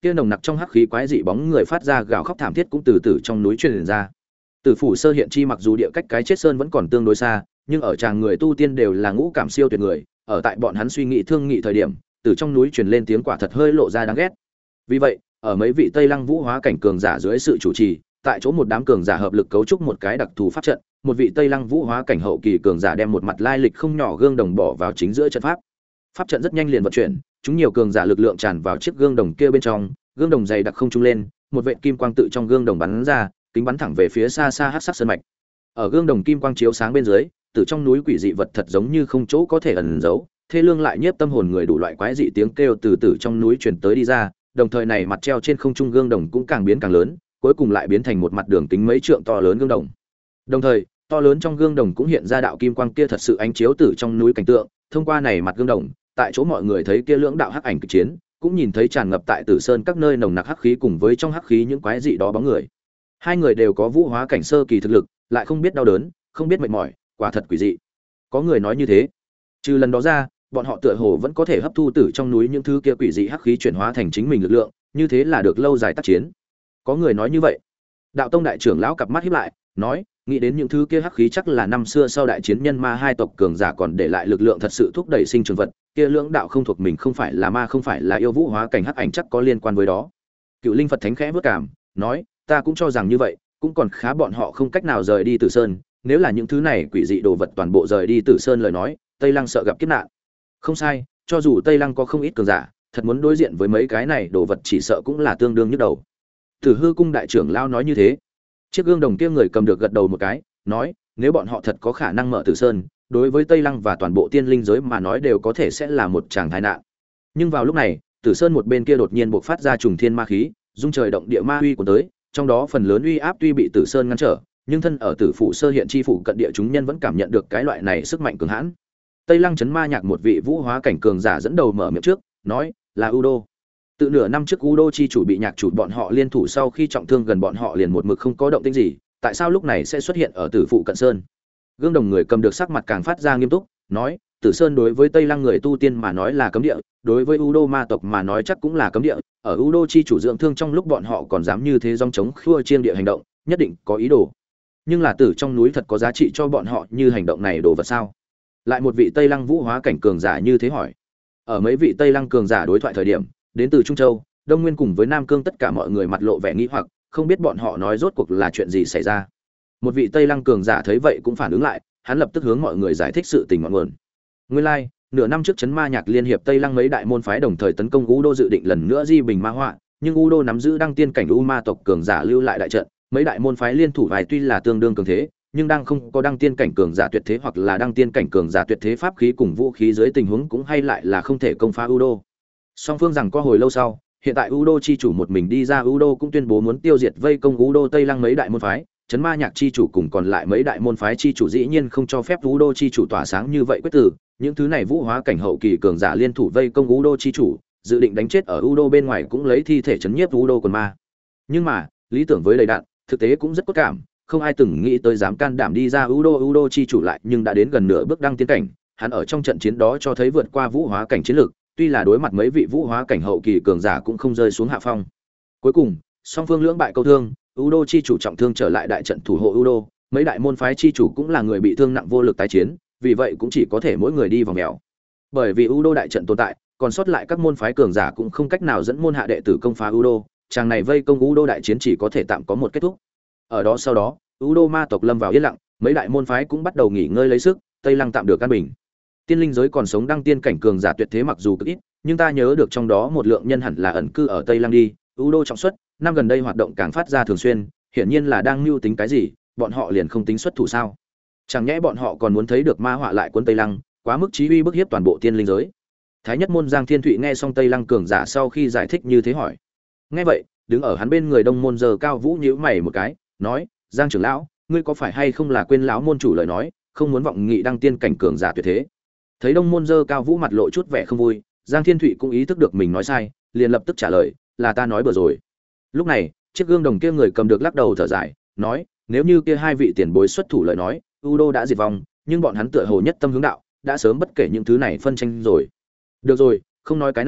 kia nồng nặc trong hắc khí quái dị bóng người phát ra gào khóc thảm thiết cũng từ từ trong núi truyền ra. Tử phủ Sơ Hiện Chi mặc dù địa cách cái chết sơn vẫn còn tương đối xa, nhưng ở tràng người tu tiên đều là ngũ cảm siêu tuyệt người, ở tại bọn hắn suy nghĩ thương nghị thời điểm, từ trong núi truyền lên tiếng quả thật hơi lộ ra đáng ghét. Vì vậy, ở mấy vị Tây Lăng Vũ hóa cảnh cường giả dưới sự chủ trì, tại chỗ một đám cường giả hợp lực cấu trúc một cái đặc thù pháp trận, một vị Tây Lăng Vũ hóa cảnh hậu kỳ cường giả đem một mặt lai lịch không nhỏ gương đồng bỏ vào chính giữa trận pháp. Pháp trận rất nhanh liền vận chuyển, chúng nhiều cường giả lực lượng tràn vào chiếc gương đồng kia bên trong, gương đồng dày đặc không trung lên, một vệt kim quang tự trong gương đồng bắn ra, kính bắn thẳng về phía xa xa hắc sắc sơn mạch. Ở gương đồng kim quang chiếu sáng bên dưới, từ trong núi quỷ dị vật thật giống như không chỗ có thể ẩn giấu, thê lương lại nhiếp tâm hồn người đủ loại quái dị tiếng kêu từ từ trong núi truyền tới đi ra, đồng thời này mặt treo trên không trung gương đồng cũng càng biến càng lớn, cuối cùng lại biến thành một mặt đường kính mấy trượng to lớn gương đồng. Đồng thời, to lớn trong gương đồng cũng hiện ra đạo kim quang kia thật sự ánh chiếu từ trong núi cảnh tượng, thông qua này mặt gương đồng, tại chỗ mọi người thấy kia lưỡng đạo hắc ảnh kịch chiến, cũng nhìn thấy tràn ngập tại Tử Sơn các nơi nồng nặc hắc khí cùng với trong hắc khí những quái dị đó bóng người. Hai người đều có vũ hóa cảnh sơ kỳ thực lực, lại không biết đau đớn, không biết mệt mỏi, quả thật quỷ dị. Có người nói như thế. Trừ lần đó ra, bọn họ tựa hồ vẫn có thể hấp thu từ trong núi những thứ kia quỷ dị hắc khí chuyển hóa thành chính mình lực lượng, như thế là được lâu dài tác chiến. Có người nói như vậy. Đạo tông đại trưởng lão cặp mắt híp lại, nói, nghĩ đến những thứ kia hắc khí chắc là năm xưa sau đại chiến nhân ma hai tộc cường giả còn để lại lực lượng thật sự thúc đẩy sinh trường vật, kia lưỡng đạo không thuộc mình không phải là ma không phải là yêu vũ hóa cảnh hắc ảnh chắc có liên quan với đó. Cựu Linh Phật Thánh khẽ vước cảm, nói, ta cũng cho rằng như vậy, cũng còn khá bọn họ không cách nào rời đi Tử Sơn, nếu là những thứ này quỷ dị đồ vật toàn bộ rời đi Tử Sơn lời nói, Tây Lăng sợ gặp kiếp nạn. Không sai, cho dù Tây Lăng có không ít cường giả, thật muốn đối diện với mấy cái này đồ vật chỉ sợ cũng là tương đương nhức đầu. Tử Hư cung đại trưởng lão nói như thế. Chiếc gương đồng kia người cầm được gật đầu một cái, nói, nếu bọn họ thật có khả năng mở Tử Sơn, đối với Tây Lăng và toàn bộ tiên linh giới mà nói đều có thể sẽ là một tràng tai nạn. Nhưng vào lúc này, Tử Sơn một bên kia đột nhiên bộc phát ra trùng thiên ma khí, dung trời động địa ma uy của tới, trong đó phần lớn uy áp tuy bị Tử Sơn ngăn trở, nhưng thân ở Tử phủ Sơ Hiện Chi phủ cận địa chúng nhân vẫn cảm nhận được cái loại này sức mạnh cường hãn. Tây Lăng Trấn Ma Nhạc một vị vũ hóa cảnh cường giả dẫn đầu mở miệng trước, nói, là Udo. Từ nửa năm trước Udo chi chủ bị nhạc chủ bọn họ liên thủ sau khi trọng thương gần bọn họ liền một mực không có động tĩnh gì, tại sao lúc này sẽ xuất hiện ở Tử phụ cận sơn? Gương đồng người cầm được sắc mặt càng phát ra nghiêm túc, nói, Tử Sơn đối với Tây Lăng người tu tiên mà nói là cấm địa, đối với Udo ma tộc mà nói chắc cũng là cấm địa, ở Udo chi chủ dưỡng thương trong lúc bọn họ còn dám như thế dòng chống khua chiêng địa hành động, nhất định có ý đồ. Nhưng là tử trong núi thật có giá trị cho bọn họ như hành động này đồ vật sao? Lại một vị Tây Lăng vũ hóa cảnh cường giả như thế hỏi. Ở mấy vị Tây Lăng cường giả đối thoại thời điểm, đến từ Trung Châu, Đông Nguyên cùng với Nam Cương tất cả mọi người mặt lộ vẻ nghi hoặc, không biết bọn họ nói rốt cuộc là chuyện gì xảy ra. Một vị Tây Lăng cường giả thấy vậy cũng phản ứng lại, hắn lập tức hướng mọi người giải thích sự tình ngọn nguồn. Nguyên lai, like, nửa năm trước Trấn Ma Nhạc liên hiệp Tây Lăng mấy đại môn phái đồng thời tấn công Udo dự định lần nữa di bình ma họa, nhưng Udo nắm giữ đăng tiên cảnh U ma tộc cường giả lưu lại đại trận, mấy đại môn phái liên thủ vài tuy là tương đương cường thế, nhưng đang không có đăng tiên cảnh cường giả tuyệt thế hoặc là đăng tiên cảnh cường giả tuyệt thế pháp khí cùng vũ khí dưới tình huống cũng hay lại là không thể công phá Udo. Song phương rằng có hồi lâu sau, hiện tại Udo chi chủ một mình đi ra Udo cũng tuyên bố muốn tiêu diệt vây công Udo Tây Lăng mấy đại môn phái, Trấn Ma Nhạc chi chủ cùng còn lại mấy đại môn phái chi chủ dĩ nhiên không cho phép Udo chi chủ tỏa sáng như vậy quyết tử, những thứ này vũ hóa cảnh hậu kỳ cường giả liên thủ vây công Udo chi chủ, dự định đánh chết ở Udo bên ngoài cũng lấy thi thể chấn nhiếp Udo quần ma. Nhưng mà, lý tưởng với đầy đạn, thực tế cũng rất cốt cảm, không ai từng nghĩ tới dám can đảm đi ra Udo chi chủ lại, nhưng đã đến gần nửa bước đăng tiến cảnh, hắn ở trong trận chiến đó cho thấy vượt qua vũ hóa cảnh chiến lực, tuy là đối mặt mấy vị vũ hóa cảnh hậu kỳ cường giả cũng không rơi xuống hạ phong. Cuối cùng, song phương lưỡng bại câu thương, Udo chi chủ trọng thương trở lại đại trận thủ hộ Udo, mấy đại môn phái chi chủ cũng là người bị thương nặng vô lực tái chiến, vì vậy cũng chỉ có thể mỗi người đi vòng mèo. Bởi vì Udo đại trận tồn tại, còn sót lại các môn phái cường giả cũng không cách nào dẫn môn hạ đệ tử công phá Udo, chàng này vây công Udo đại chiến chỉ có thể tạm có một kết thúc. Ở đó sau đó, Udo ma tộc lâm vào yên lặng, mấy đại môn phái cũng bắt đầu nghỉ ngơi lấy sức, Tây Lăng tạm được an bình. Tiên linh giới còn sống đăng tiên cảnh cường giả tuyệt thế mặc dù cực ít, nhưng ta nhớ được trong đó một lượng nhân hẳn là ẩn cư ở Tây Lăng đi. Udo trọng xuất, năm gần đây hoạt động càng phát ra thường xuyên, hiển nhiên là đang mưu tính cái gì, bọn họ liền không tính xuất thủ sao? Chẳng nhẽ bọn họ còn muốn thấy được ma họa lại cuốn Tây Lăng, quá mức chí uy bức hiếp toàn bộ tiên linh giới. Thái nhất môn Giang Thiên Thụy nghe xong Tây Lăng cường giả sau khi giải thích như thế hỏi. Nghe vậy, đứng ở hắn bên người Đông môn Giờ Cao Vũ nhíu mày một cái, nói: "Giang trưởng lão, ngươi có phải hay không là quên lão môn chủ lời nói, không muốn vọng nghị đăng tiên cảnh cường giả tuyệt thế?" Thấy Đông môn Giờ Cao Vũ mặt lộ chút vẻ không vui, Giang Thiên Thụy cũng ý thức được mình nói sai, liền lập tức trả lời: "Là ta nói bừa rồi." Lúc này, chiếc gương đồng kia người cầm được lắc đầu thở dài, nói: "Nếu như kia hai vị tiền bối xuất thủ lời nói, Udo đã diệt vong, nhưng bọn hắn tựa hồ nhất tâm hướng đạo, đã sớm bất kể những thứ này phân tranh rồi." "Được rồi, không nói cái này,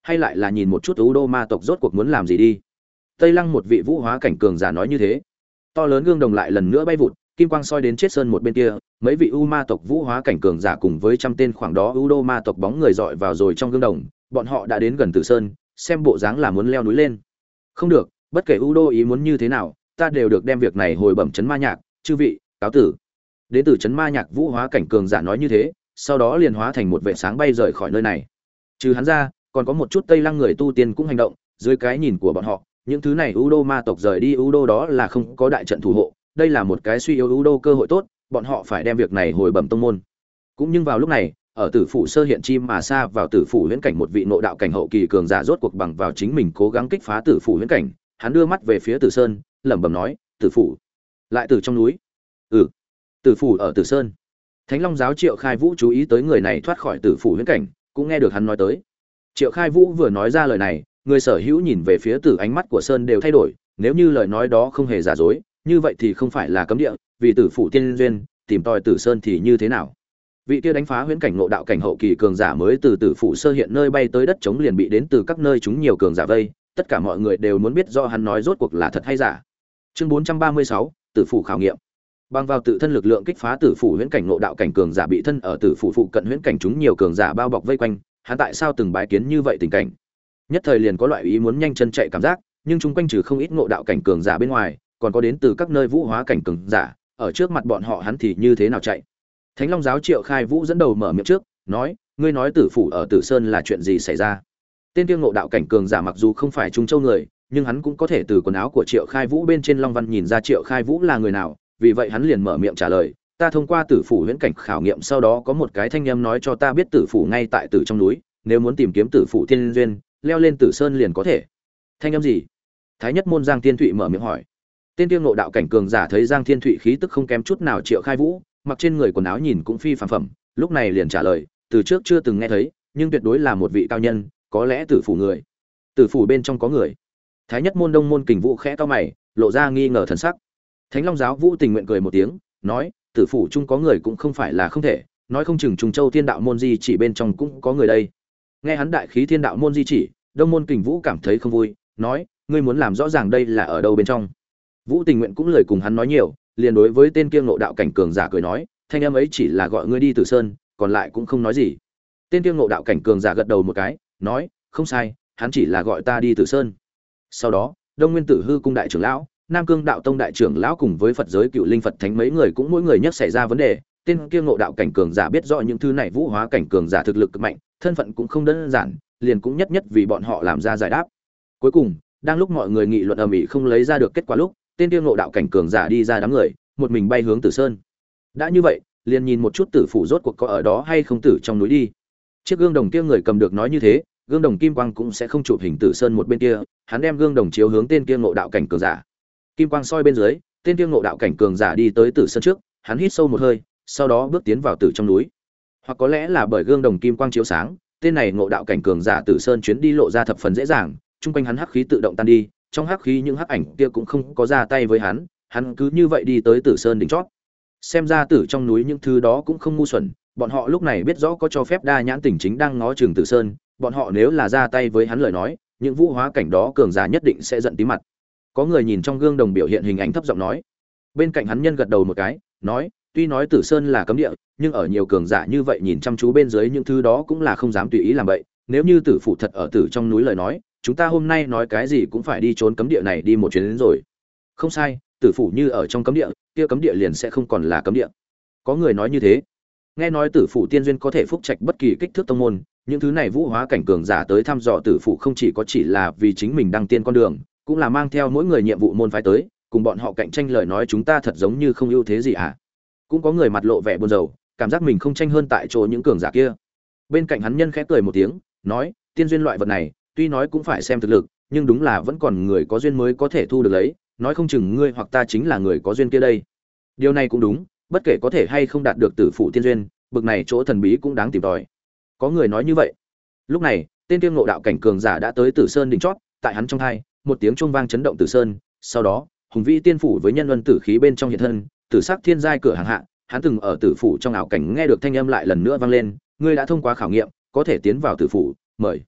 hay lại là nhìn một chút U Đô ma tộc rốt cuộc muốn làm gì đi. Tây Lăng một vị vũ hóa cảnh cường giả nói như thế. To lớn gương đồng lại lần nữa bay vụt, kim quang soi đến chết sơn một bên kia, mấy vị U ma tộc vũ hóa cảnh cường giả cùng với trăm tên khoảng đó U Đô ma tộc bóng người dọi vào rồi trong gương đồng, bọn họ đã đến gần Tử Sơn, xem bộ dáng là muốn leo núi lên. Không được, bất kể U Đô ý muốn như thế nào, ta đều được đem việc này hồi bẩm trấn Ma Nhạc, chư vị, cáo tử. Đến từ trấn Ma Nhạc vũ hóa cảnh cường giả nói như thế, sau đó liền hóa thành một vệ sáng bay rời khỏi nơi này. Trừ hắn ra, còn có một chút Tây Lăng người tu tiên cũng hành động, dưới cái nhìn của bọn họ, những thứ này U Đô ma tộc rời đi U Đô đó là không có đại trận thủ hộ, đây là một cái suy yếu U Đô cơ hội tốt, bọn họ phải đem việc này hồi bẩm tông môn. Cũng nhưng vào lúc này, ở Tử phủ sơ hiện chim mà xa vào Tử phủ huyễn cảnh một vị nội đạo cảnh hậu kỳ cường giả rốt cuộc bằng vào chính mình cố gắng kích phá Tử phủ huyễn cảnh, hắn đưa mắt về phía Tử Sơn, lẩm bẩm nói, "Tử phủ, lại từ trong núi." "Ừ, Tử phủ ở Tử Sơn." Thánh Long giáo Triệu Khai Vũ chú ý tới người này thoát khỏi Tử phủ huyễn cảnh, cũng nghe được hắn nói tới. Triệu Khai Vũ vừa nói ra lời này, người sở hữu nhìn về phía Tử, ánh mắt của Sơn đều thay đổi, nếu như lời nói đó không hề giả dối, như vậy thì không phải là cấm địa, vì Tử phủ tiên duyên, tìm tòi Tử Sơn thì như thế nào? Vị kia đánh phá huyễn cảnh ngộ đạo cảnh hậu kỳ cường giả mới từ Tử phủ sơ hiện nơi bay tới đất trống liền bị đến từ các nơi chúng nhiều cường giả vây, tất cả mọi người đều muốn biết do hắn nói rốt cuộc là thật hay giả. Chương 436, Tử phủ khảo nghiệm. Bằng vào tự thân lực lượng kích phá Tử phủ huyễn cảnh ngộ đạo cảnh cường giả bị thân ở Tử phủ phụ cận huyễn cảnh chúng nhiều cường giả bao bọc vây quanh, hắn tại sao từng bái kiến như vậy tình cảnh? Nhất thời liền có loại ý muốn nhanh chân chạy cảm giác, nhưng chúng quanh trừ không ít ngộ đạo cảnh cường giả bên ngoài, còn có đến từ các nơi vũ hóa cảnh cường giả, ở trước mặt bọn họ hắn thì như thế nào chạy? Thánh Long giáo Triệu Khai Vũ dẫn đầu mở miệng trước, nói, ngươi nói Tử phủ ở Tử Sơn là chuyện gì xảy ra? Tên kia ngộ đạo cảnh cường giả mặc dù không phải Trung Châu người, nhưng hắn cũng có thể từ quần áo của Triệu Khai Vũ bên trên long văn nhìn ra Triệu Khai Vũ là người nào, vì vậy hắn liền mở miệng trả lời, ta thông qua Tử phủ huyễn cảnh khảo nghiệm sau đó có một cái thanh âm nói cho ta biết Tử phủ ngay tại Tử trong núi, nếu muốn tìm kiếm Tử phủ tiên duyên, leo lên Tử Sơn liền có thể. Thanh âm gì? Thái nhất môn Giang Thiên Thụy mở miệng hỏi. Tên tiêu ngộ đạo cảnh cường giả thấy Giang Thiên Thụy khí tức không kém chút nào Triệu Khai Vũ, mặc trên người quần áo nhìn cũng phi phàm phẩm, lúc này liền trả lời, từ trước chưa từng nghe thấy, nhưng tuyệt đối là một vị cao nhân, có lẽ Tử phủ người. Tử phủ bên trong có người. Thái nhất môn Đông môn Kình Vũ khẽ cau mày, lộ ra nghi ngờ thần sắc. Thánh Long giáo Vũ Tình nguyện cười một tiếng, nói, Tử phủ chung có người cũng không phải là không thể, nói không chừng Trùng Châu Thiên đạo môn di chỉ bên trong cũng có người đây. Nghe hắn đại khí Thiên đạo môn di chỉ, Đông môn Kình Vũ cảm thấy không vui, nói, ngươi muốn làm rõ ràng đây là ở đâu bên trong. Vũ Tình nguyện cũng lời cùng hắn nói nhiều, liền đối với tên kia ngộ đạo cảnh cường giả cười nói, thanh âm ấy chỉ là gọi ngươi đi Tử Sơn, còn lại cũng không nói gì. Tên kia ngộ đạo cảnh cường giả gật đầu một cái, nói, không sai, hắn chỉ là gọi ta đi Tử Sơn. Sau đó, Đông Nguyên Tử Hư cung đại trưởng lão, Nam Cương đạo tông đại trưởng lão cùng với Phật giới Cựu Linh Phật thánh mấy người cũng mỗi người nhất xảy ra vấn đề, tên kia ngộ đạo cảnh cường giả biết rõ những thứ này vũ hóa cảnh cường giả thực lực cực mạnh, thân phận cũng không đơn giản, liền cũng nhất vì bọn họ làm ra giải đáp. Cuối cùng, đang lúc mọi người nghị luận ầm ĩ không lấy ra được kết quả lúc, tên kia ngộ đạo cảnh cường giả đi ra đám người, một mình bay hướng Tử Sơn. Đã như vậy, liền nhìn một chút Tử phủ rốt cuộc có ở đó hay không tử trong núi đi. Chiếc gương đồng kia người cầm được nói như thế, gương đồng kim quang cũng sẽ không chụp hình Tử Sơn một bên kia, hắn đem gương đồng chiếu hướng tên kia ngộ đạo cảnh cường giả. Kim quang soi bên dưới, tên kia ngộ đạo cảnh cường giả đi tới Tử Sơn trước, hắn hít sâu một hơi, sau đó bước tiến vào tử trong núi. Hoặc có lẽ là bởi gương đồng kim quang chiếu sáng, tên này ngộ đạo cảnh cường giả Tử Sơn chuyến đi lộ ra thập phần dễ dàng, chung quanh hắn hắc khí tự động tan đi, trong hắc khí những hắc ảnh kia cũng không có ra tay với hắn, hắn cứ như vậy đi tới Tử Sơn đỉnh chót. Xem ra tử trong núi những thứ đó cũng không ngu xuẩn, bọn họ lúc này biết rõ có cho phép đa nhãn tỉnh chính đang ngó chừng Tử Sơn, bọn họ nếu là ra tay với hắn lời nói, những vũ hóa cảnh đó cường giả nhất định sẽ giận tí mặt. Có người nhìn trong gương đồng biểu hiện hình ảnh thấp giọng nói. Bên cạnh hắn nhân gật đầu một cái, nói, tuy nói Tử Sơn là cấm địa, nhưng ở nhiều cường giả như vậy nhìn chăm chú bên dưới những thứ đó cũng là không dám tùy ý làm vậy, nếu như Tử phủ thật ở tử trong núi lời nói, chúng ta hôm nay nói cái gì cũng phải đi trốn cấm địa này đi một chuyến đến rồi. Không sai, Tử phủ như ở trong cấm địa, kia cấm địa liền sẽ không còn là cấm địa. Có người nói như thế. Nghe nói Tử phủ tiên duyên có thể phúc trạch bất kỳ kích thước tông môn, những thứ này vũ hóa cảnh cường giả tới thăm dò Tử phủ không chỉ là vì chính mình đăng tiên con đường, cũng là mang theo mỗi người nhiệm vụ môn phái tới, cùng bọn họ cạnh tranh lời nói chúng ta thật giống như không ưu thế gì à. Cũng có người mặt lộ vẻ buồn rầu, cảm giác mình không tranh hơn tại chỗ những cường giả kia. Bên cạnh hắn nhân khẽ cười một tiếng, nói, tiên duyên loại vật này, tuy nói cũng phải xem thực lực, nhưng đúng là vẫn còn người có duyên mới có thể thu được lấy, nói không chừng ngươi hoặc ta chính là người có duyên kia đây. Điều này cũng đúng, bất kể có thể hay không đạt được tử phụ tiên duyên, bực này chỗ thần bí cũng đáng tìm tòi. Có người nói như vậy. Lúc này, tên Tiêm Ngộ đạo cảnh cường giả đã tới Tử Sơn đỉnh chót, tại hắn trong hai, một tiếng chuông vang chấn động Tử Sơn, sau đó, hùng vĩ tiên phủ với nhân luân tử khí bên trong hiện thân, tử sắc thiên giai cửa hàng hạ, hắn từng ở tử phủ trong ảo cảnh nghe được thanh âm lại lần nữa vang lên, ngươi đã thông qua khảo nghiệm, có thể tiến vào tử phủ, mời.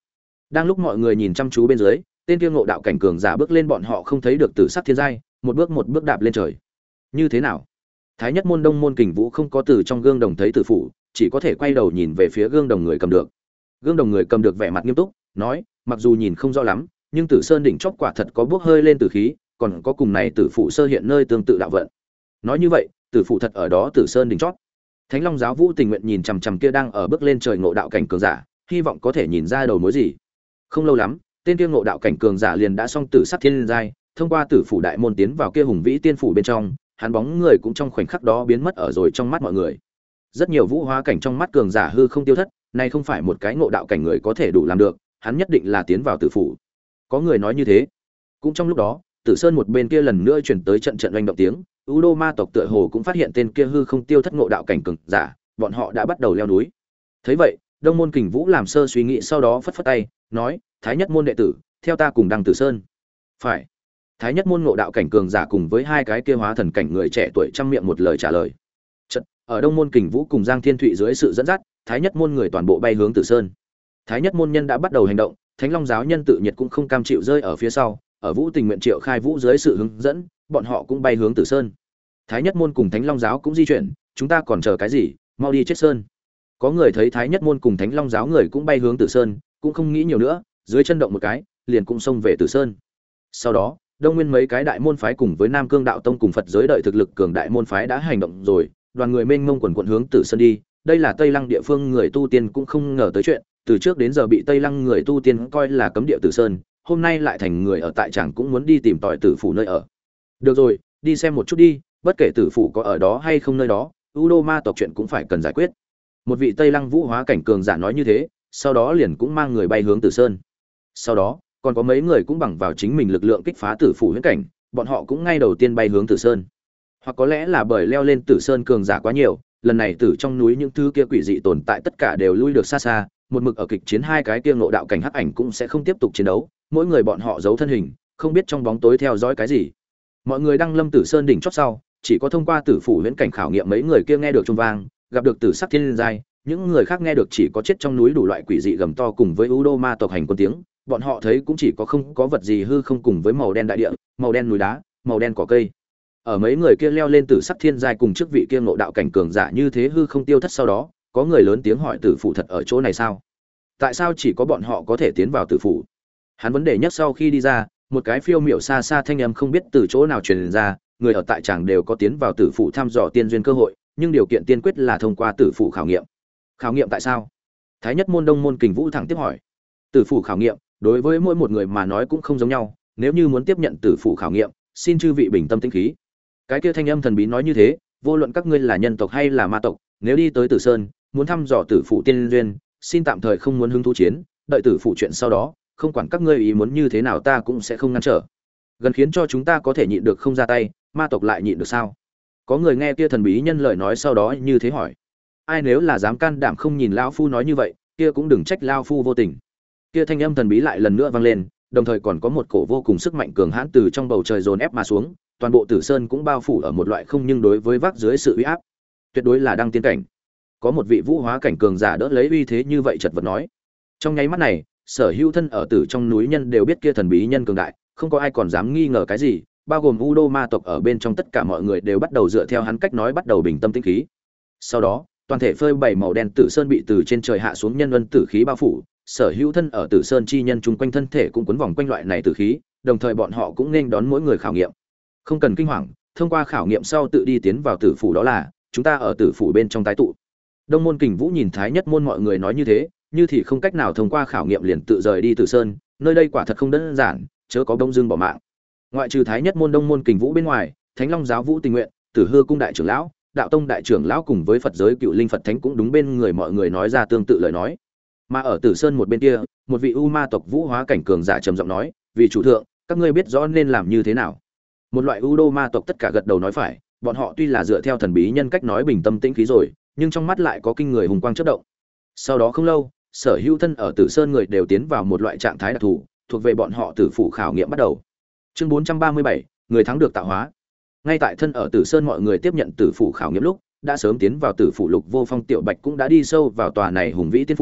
Đang lúc mọi người nhìn chăm chú bên dưới, tên kia ngộ đạo cảnh cường giả bước lên bọn họ không thấy được tử sắc thiên giai, một bước đạp lên trời. Như thế nào? Thái nhất môn Đông môn Kình Vũ không có từ trong gương đồng thấy tử phủ, chỉ có thể quay đầu nhìn về phía gương đồng người cầm được. Gương đồng người cầm được vẻ mặt nghiêm túc, nói, mặc dù nhìn không rõ lắm, nhưng Tử Sơn đỉnh chóp quả thật có bước hơi lên tử khí, còn có cùng này tử phụ sơ hiện nơi tương tự đạo vận. Nói như vậy, tử phụ thật ở đó Tử Sơn đỉnh chót. Thánh Long giáo Vũ Tình Nguyện nhìn chằm chằm kia đang ở bước lên trời ngộ đạo cảnh cường giả, hy vọng có thể nhìn ra đầu mối gì. Không lâu lắm, tên kia ngộ đạo cảnh cường giả liền đã xong tử sắc thiên giai, thông qua tử phủ đại môn tiến vào kia hùng vĩ tiên phủ bên trong, hắn bóng người cũng trong khoảnh khắc đó biến mất ở rồi trong mắt mọi người. Rất nhiều vũ hóa cảnh trong mắt cường giả hư không tiêu thất, này không phải một cái ngộ đạo cảnh người có thể đủ làm được, hắn nhất định là tiến vào tử phủ. Có người nói như thế. Cũng trong lúc đó, Tử Sơn một bên kia lần nữa truyền tới trận trận oanh động tiếng, U Đô ma tộc tựa hồ cũng phát hiện tên kia hư không tiêu thất ngộ đạo cảnh cường giả, bọn họ đã bắt đầu leo núi. Thấy vậy, Đông môn Kình Vũ làm sơ suy nghĩ sau đó phất phất tay, nói: "Thái nhất môn đệ tử, theo ta cùng đăng Tử Sơn." "Phải." Thái nhất môn ngộ đạo cảnh cường giả cùng với hai cái kia hóa thần cảnh người trẻ tuổi trăm miệng một lời trả lời. Chợt, ở Đông môn Kình Vũ cùng Giang Thiên Thụy dưới sự dẫn dắt, Thái nhất môn người toàn bộ bay hướng Tử Sơn. Thái nhất môn nhân đã bắt đầu hành động, Thánh Long giáo nhân tự nhiệt cũng không cam chịu rơi ở phía sau, ở Vũ Tình Nguyện Triệu Khai Vũ dưới sự hướng dẫn, bọn họ cũng bay hướng Tử Sơn. Thái nhất môn cùng Thánh Long giáo cũng di chuyển, chúng ta còn chờ cái gì, mau đi chết sơn. Có người thấy Thái nhất môn cùng Thánh Long giáo người cũng bay hướng Tử Sơn, cũng không nghĩ nhiều nữa, dưới chân động một cái, liền cũng xông về Tử Sơn. Sau đó, Đông Nguyên mấy cái đại môn phái cùng với Nam Cương đạo tông cùng Phật giới đợi thực lực cường đại môn phái đã hành động rồi, đoàn người mênh mông quần quần hướng Tử Sơn đi. Đây là Tây Lăng địa phương người tu tiên cũng không ngờ tới chuyện, từ trước đến giờ bị Tây Lăng người tu tiên coi là cấm địa Tử Sơn, hôm nay lại thành người ở tại chẳng cũng muốn đi tìm tòi tử phủ nơi ở. Được rồi, đi xem một chút đi, bất kể tử phủ có ở đó hay không nơi đó, U Đô ma tộc chuyện cũng phải cần giải quyết. Một vị Tây Lăng vũ hóa cảnh cường giả nói như thế, sau đó liền cũng mang người bay hướng Tử Sơn. Sau đó, còn có mấy người cũng bằng vào chính mình lực lượng kích phá tử phủ huyễn cảnh, bọn họ cũng ngay đầu tiên bay hướng Tử Sơn. Hoặc có lẽ là bởi leo lên Tử Sơn cường giả quá nhiều, lần này từ trong núi những thứ kia quỷ dị tồn tại tất cả đều lui được xa xa, một mực ở kịch chiến hai cái kia ngộ đạo cảnh hắc ảnh cũng sẽ không tiếp tục chiến đấu, mỗi người bọn họ giấu thân hình, không biết trong bóng tối theo dõi cái gì. Mọi người đang lâm Tử Sơn đỉnh chót sau, chỉ có thông qua tử phủ huyễn cảnh khảo nghiệm mấy người kia nghe được trung vang, gặp được tử sắc thiên giai, những người khác nghe được chỉ có chết trong núi đủ loại quỷ dị gầm to cùng với U Đô ma tộc hành quân tiếng, bọn họ thấy cũng chỉ có không có vật gì hư không cùng với màu đen đại địa, màu đen núi đá, màu đen cỏ cây. Ở mấy người kia leo lên tử sắc thiên giai cùng trước vị kia ngộ đạo cảnh cường giả như thế hư không tiêu thất sau đó, có người lớn tiếng hỏi tử phủ thật ở chỗ này sao? Tại sao chỉ có bọn họ có thể tiến vào tử phủ? Hắn vấn đề nhất sau khi đi ra, một cái phiêu miểu xa xa thanh âm không biết từ chỗ nào truyền ra, người ở tại tràng đều có tiến vào tử phủ thăm dò tiên duyên cơ hội, nhưng điều kiện tiên quyết là thông qua tử phủ khảo nghiệm. Khảo nghiệm tại sao? Thái nhất môn Đông môn Kình Vũ thẳng tiếp hỏi. Tử phủ khảo nghiệm, đối với mỗi một người mà nói cũng không giống nhau, nếu như muốn tiếp nhận tử phủ khảo nghiệm, xin chư vị bình tâm tĩnh khí. Cái kia thanh âm thần bí nói như thế, vô luận các ngươi là nhân tộc hay là ma tộc, nếu đi tới Tử Sơn, muốn thăm dò tử phủ tiên duyên, xin tạm thời không muốn hứng thú chiến, đợi tử phủ chuyện sau đó, không quản các ngươi ý muốn như thế nào ta cũng sẽ không ngăn trở. Gần khiến cho chúng ta có thể nhịn được không ra tay, ma tộc lại nhịn được sao? Có người nghe kia thần bí nhân lời nói sau đó như thế hỏi. Ai nếu là dám can đảm không nhìn lão phu nói như vậy, kia cũng đừng trách lão phu vô tình. Kia thanh âm thần bí lại lần nữa vang lên, đồng thời còn có một cổ vô cùng sức mạnh cường hãn từ trong bầu trời dồn ép mà xuống, toàn bộ Tử Sơn cũng bao phủ ở một loại không nhưng đối với vác dưới sự uy áp, tuyệt đối là đăng tiên cảnh. Có một vị vũ hóa cảnh cường giả đỡ lấy uy thế như vậy chật vật nói. Trong nháy mắt này, sở hữu thân ở tử trong núi nhân đều biết kia thần bí nhân cường đại, không có ai còn dám nghi ngờ cái gì, bao gồm U Đô ma tộc ở bên trong tất cả mọi người đều bắt đầu dựa theo hắn cách nói bắt đầu bình tâm tĩnh khí. Sau đó, toàn thể phơi bày màu đen Tử Sơn bị từ trên trời hạ xuống nhân luân tử khí bao phủ, sở hữu thân ở Tử Sơn chi nhân chung quanh thân thể cũng quấn vòng quanh loại này tử khí, đồng thời bọn họ cũng nên đón mỗi người khảo nghiệm. Không cần kinh hoàng, thông qua khảo nghiệm sau tự đi tiến vào tử phủ, đó là chúng ta ở tử phủ bên trong tái tụ. Đông môn Kình Vũ nhìn Thái nhất môn mọi người nói như thế, như thì không cách nào thông qua khảo nghiệm liền tự rời đi Tử Sơn, nơi đây quả thật không đơn giản, chớ có bông dưng bỏ mạng. Ngoại trừ Thái nhất môn Đông môn Kình Vũ bên ngoài, Thánh Long giáo Vũ Tình Nguyện, Tử Hư cung đại trưởng lão, Đạo tông đại trưởng lão cùng với Phật giới Cựu Linh Phật Thánh cũng đúng bên người mọi người nói ra tương tự lời nói. Mà ở Tử Sơn một bên kia, một vị U ma tộc vũ hóa cảnh cường giả trầm giọng nói, "Vì chủ thượng, các ngươi biết rõ nên làm như thế nào?" Một loại U Đô ma tộc tất cả gật đầu nói phải, bọn họ tuy là dựa theo thần bí nhân cách nói bình tâm tĩnh khí rồi, nhưng trong mắt lại có kinh người hùng quang chớp động. Sau đó không lâu, sở hữu thân ở Tử Sơn người đều tiến vào một loại trạng thái đặc thù, thuộc về bọn họ tử phủ khảo nghiệm bắt đầu. Chương 437, người thắng được tạo hóa. Ngay tại thân ở Tử Sơn mọi người tiếp nhận tử phủ khảo nghiệm lúc, đã sớm tiến vào tử phủ Lục Vô Phong Tiểu Bạch cũng đã đi sâu vào tòa này hùng vĩ tiên phủ,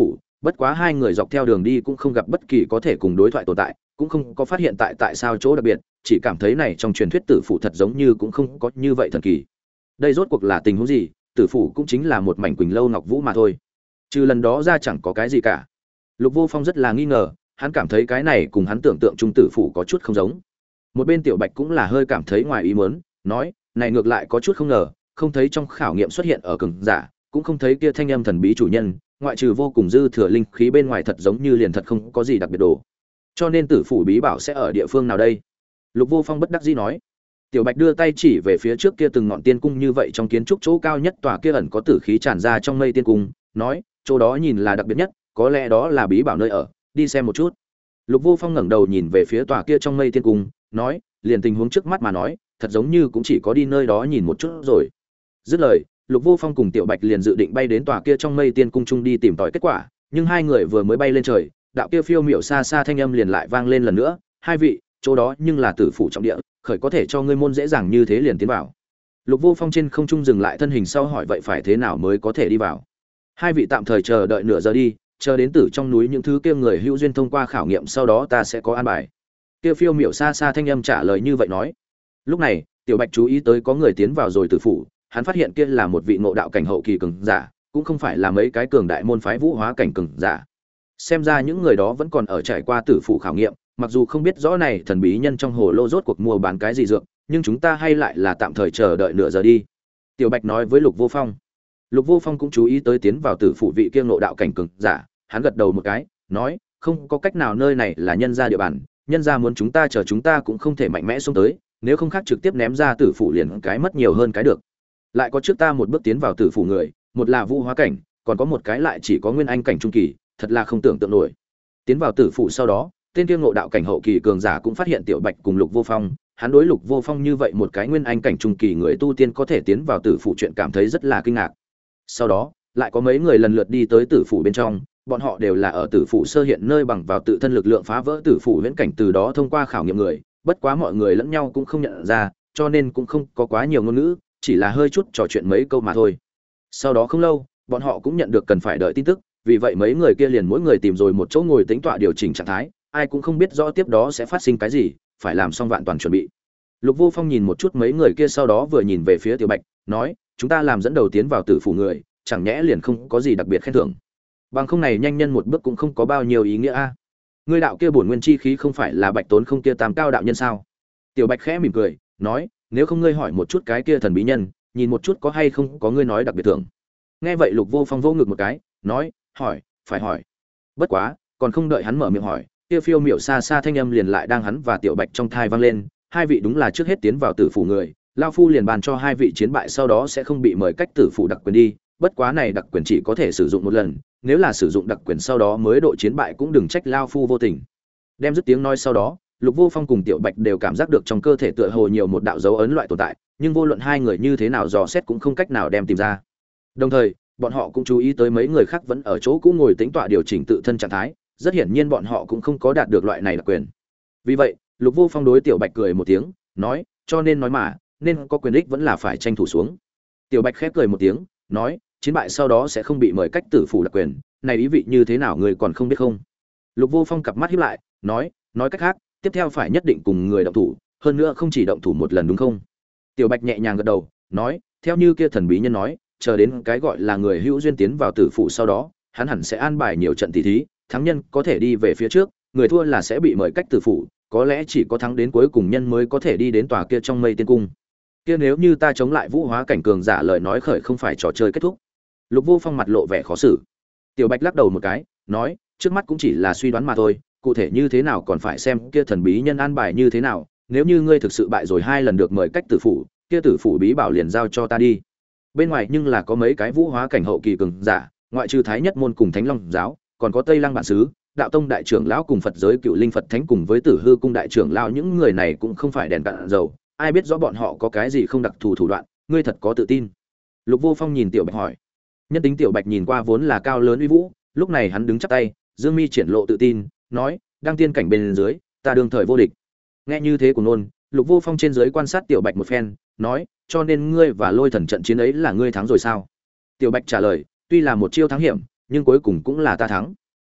bất quá hai người dọc theo đường đi cũng không gặp bất kỳ có thể cùng đối thoại tồn tại, cũng không có phát hiện tại sao chỗ đặc biệt, chỉ cảm thấy này trong truyền thuyết tử phủ thật giống như cũng không có như vậy thần kỳ. Đây rốt cuộc là tình huống gì? Tử phủ cũng chính là một mảnh quỳnh lâu ngọc vũ mà thôi, trừ lần đó ra chẳng có cái gì cả. Lục Vô Phong rất là nghi ngờ, hắn cảm thấy cái này cùng hắn tưởng tượng trung tử phủ có chút không giống. Một bên Tiểu Bạch cũng là hơi cảm thấy ngoài ý muốn, nói, này ngược lại có chút không ngờ, không thấy trong khảo nghiệm xuất hiện ở cường giả, cũng không thấy kia thanh âm thần bí chủ nhân, ngoại trừ vô cùng dư thừa linh khí bên ngoài thật giống như liền thật không có gì đặc biệt đồ. Cho nên tử phủ bí bảo sẽ ở địa phương nào đây? Lục Vô Phong bất đắc dĩ nói. Tiểu Bạch đưa tay chỉ về phía trước kia từng ngọn tiên cung như vậy trong kiến trúc chỗ cao nhất tòa kia ẩn có tử khí tràn ra trong mây tiên cung, nói, chỗ đó nhìn là đặc biệt nhất, có lẽ đó là bí bảo nơi ở, đi xem một chút. Lục Vô Phong ngẩng đầu nhìn về phía tòa kia trong mây tiên cung, nói, liền tình huống trước mắt mà nói, thật giống như cũng chỉ có đi nơi đó nhìn một chút rồi. Dứt lời, Lục Vô Phong cùng Tiểu Bạch liền dự định bay đến tòa kia trong mây tiên cung chung đi tìm tòi kết quả, nhưng hai người vừa mới bay lên trời, đạo kia phiêu miểu xa xa thanh âm liền lại vang lên lần nữa, hai vị, chỗ đó nhưng là tử phủ trọng địa, khởi có thể cho ngươi môn dễ dàng như thế liền tiến vào. Lục Vô Phong trên không trung dừng lại thân hình sau hỏi vậy phải thế nào mới có thể đi vào? Hai vị tạm thời chờ đợi nửa giờ đi, chờ đến tử trong núi những thứ kia người hữu duyên thông qua khảo nghiệm sau đó ta sẽ có an bài. Kia phiêu miểu xa xa thanh âm trả lời như vậy nói. Lúc này, Tiểu Bạch chú ý tới có người tiến vào rồi tử phủ, hắn phát hiện kia là một vị ngộ đạo cảnh hậu kỳ cường giả, cũng không phải là mấy cái cường đại môn phái vũ hóa cảnh cường giả. Xem ra những người đó vẫn còn ở trải qua tử phủ khảo nghiệm, mặc dù không biết rõ này thần bí nhân trong hồ lô rốt cuộc mua bán cái gì dược, nhưng chúng ta hay lại là tạm thời chờ đợi nửa giờ đi. Tiểu Bạch nói với Lục Vô Phong. Lục Vô Phong cũng chú ý tới tiến vào tử phủ vị kia ngộ đạo cảnh cường giả, hắn gật đầu một cái, nói, không có cách nào, nơi này là nhân gia địa bàn, nhân gia muốn chúng ta chờ chúng ta cũng không thể mạnh mẽ xông tới, nếu không khác trực tiếp ném ra tử phủ liền cái mất nhiều hơn cái được. Lại có trước ta một bước tiến vào tử phủ người, một là vũ hóa cảnh, còn có một cái lại chỉ có nguyên anh cảnh trung kỳ, thật là không tưởng tượng nổi. Tiến vào tử phủ sau đó, tên kia ngộ đạo cảnh hậu kỳ cường giả cũng phát hiện Tiểu Bạch cùng Lục Vô Phong, hắn đối Lục Vô Phong như vậy một cái nguyên anh cảnh trung kỳ người tu tiên có thể tiến vào tử phủ chuyện cảm thấy rất là kinh ngạc. Sau đó, lại có mấy người lần lượt đi tới tử phủ bên trong, bọn họ đều là ở tử phủ sơ hiện nơi bằng vào tự thân lực lượng phá vỡ tử phủ viễn cảnh, từ đó thông qua khảo nghiệm người, bất quá mọi người lẫn nhau cũng không nhận ra, cho nên cũng không có quá nhiều ngôn ngữ, chỉ là hơi chút trò chuyện mấy câu mà thôi. Sau đó không lâu, bọn họ cũng nhận được cần phải đợi tin tức, vì vậy mấy người kia liền mỗi người tìm rồi một chỗ ngồi tĩnh tọa điều chỉnh trạng thái, ai cũng không biết rõ tiếp đó sẽ phát sinh cái gì, phải làm xong vạn toàn chuẩn bị. Lục Vô Phong nhìn một chút mấy người kia sau đó vừa nhìn về phía Tiểu Bạch, nói, chúng ta làm dẫn đầu tiến vào tử phủ người, chẳng nhẽ liền không có gì đặc biệt khen thưởng? Bằng không này nhanh nhân một bước cũng không có bao nhiêu ý nghĩa a. Ngươi đạo kia bổn nguyên chi khí không phải là Bạch Tốn không kia tam cao đạo nhân sao? Tiểu Bạch khẽ mỉm cười, nói, nếu không ngươi hỏi một chút cái kia thần bí nhân, nhìn một chút có hay không có ngươi nói đặc biệt thưởng. Nghe vậy Lục Vô Phong vô ngực một cái, nói, hỏi, phải hỏi. Bất quá, còn không đợi hắn mở miệng hỏi, kia phiêu miểu xa xa thanh âm liền lại đang hắn và Tiểu Bạch trong thai vang lên, hai vị đúng là trước hết tiến vào tử phủ người, lão phu liền bàn cho hai vị chiến bại sau đó sẽ không bị mời cách tử phủ đặc quyền đi, bất quá này đặc quyền chỉ có thể sử dụng một lần, nếu là sử dụng đặc quyền sau đó mới độ chiến bại cũng đừng trách lão phu vô tình. Đem dứt tiếng nói sau đó, Lục Vô Phong cùng Tiểu Bạch đều cảm giác được trong cơ thể tựa hồ nhiều một đạo dấu ấn loại tồn tại, nhưng vô luận hai người như thế nào dò xét cũng không cách nào đem tìm ra. Đồng thời, bọn họ cũng chú ý tới mấy người khác vẫn ở chỗ cũ ngồi tĩnh tọa điều chỉnh tự thân trạng thái, rất hiển nhiên bọn họ cũng không có đạt được loại này đặc quyền. Vì vậy, Lục Vô Phong đối Tiểu Bạch cười một tiếng, nói, cho nên nói mà, nên có quyền ích vẫn là phải tranh thủ xuống. Tiểu Bạch khép cười một tiếng, nói, chiến bại sau đó sẽ không bị mời cách tử phủ đặc quyền, này ý vị như thế nào người còn không biết không? Lục Vô Phong cặp mắt híp lại, nói cách khác, tiếp theo phải nhất định cùng người động thủ, hơn nữa không chỉ động thủ một lần đúng không? Tiểu Bạch nhẹ nhàng gật đầu, nói, theo như kia thần bí nhân nói, chờ đến cái gọi là người hữu duyên tiến vào tử phủ sau đó, hắn hẳn sẽ an bài nhiều trận tỷ thí, thắng nhân có thể đi về phía trước, người thua là sẽ bị mời cách tử phủ, có lẽ chỉ có thắng đến cuối cùng nhân mới có thể đi đến tòa kia trong mây tiên cung. Kia nếu như ta chống lại vũ hóa cảnh cường giả lời nói khởi không phải trò chơi kết thúc. Lục Vô Phong mặt lộ vẻ khó xử. Tiểu Bạch lắc đầu một cái, nói, trước mắt cũng chỉ là suy đoán mà thôi, cụ thể như thế nào còn phải xem kia thần bí nhân an bài như thế nào, nếu như ngươi thực sự bại rồi hai lần được mời cách tử phủ, kia tử phủ bí bảo liền giao cho ta đi. Bên ngoài nhưng là có mấy cái vũ hóa cảnh hậu kỳ cường giả, ngoại trừ Thái Nhất môn cùng Thánh Long giáo, còn có Tây Lăng bản xứ, Đạo tông đại trưởng lão cùng Phật giới Cựu Linh Phật Thánh cùng với Tử Hư cung đại trưởng lão, những người này cũng không phải đèn cạn dầu, ai biết rõ bọn họ có cái gì không đặc thù thủ đoạn, ngươi thật có tự tin? Lục Vô Phong nhìn Tiểu Bạch hỏi. Nhân tính Tiểu Bạch nhìn qua vốn là cao lớn uy vũ, lúc này hắn đứng chắp tay, dương mi triển lộ tự tin, nói, đang tiên cảnh bên dưới, ta đương thời vô địch. Nghe như thế của nôn, Lục Vô Phong trên dưới quan sát Tiểu Bạch một phen, nói, cho nên ngươi và Lôi Thần trận chiến ấy là ngươi thắng rồi sao? Tiểu Bạch trả lời, tuy là một chiêu thắng hiểm, nhưng cuối cùng cũng là ta thắng.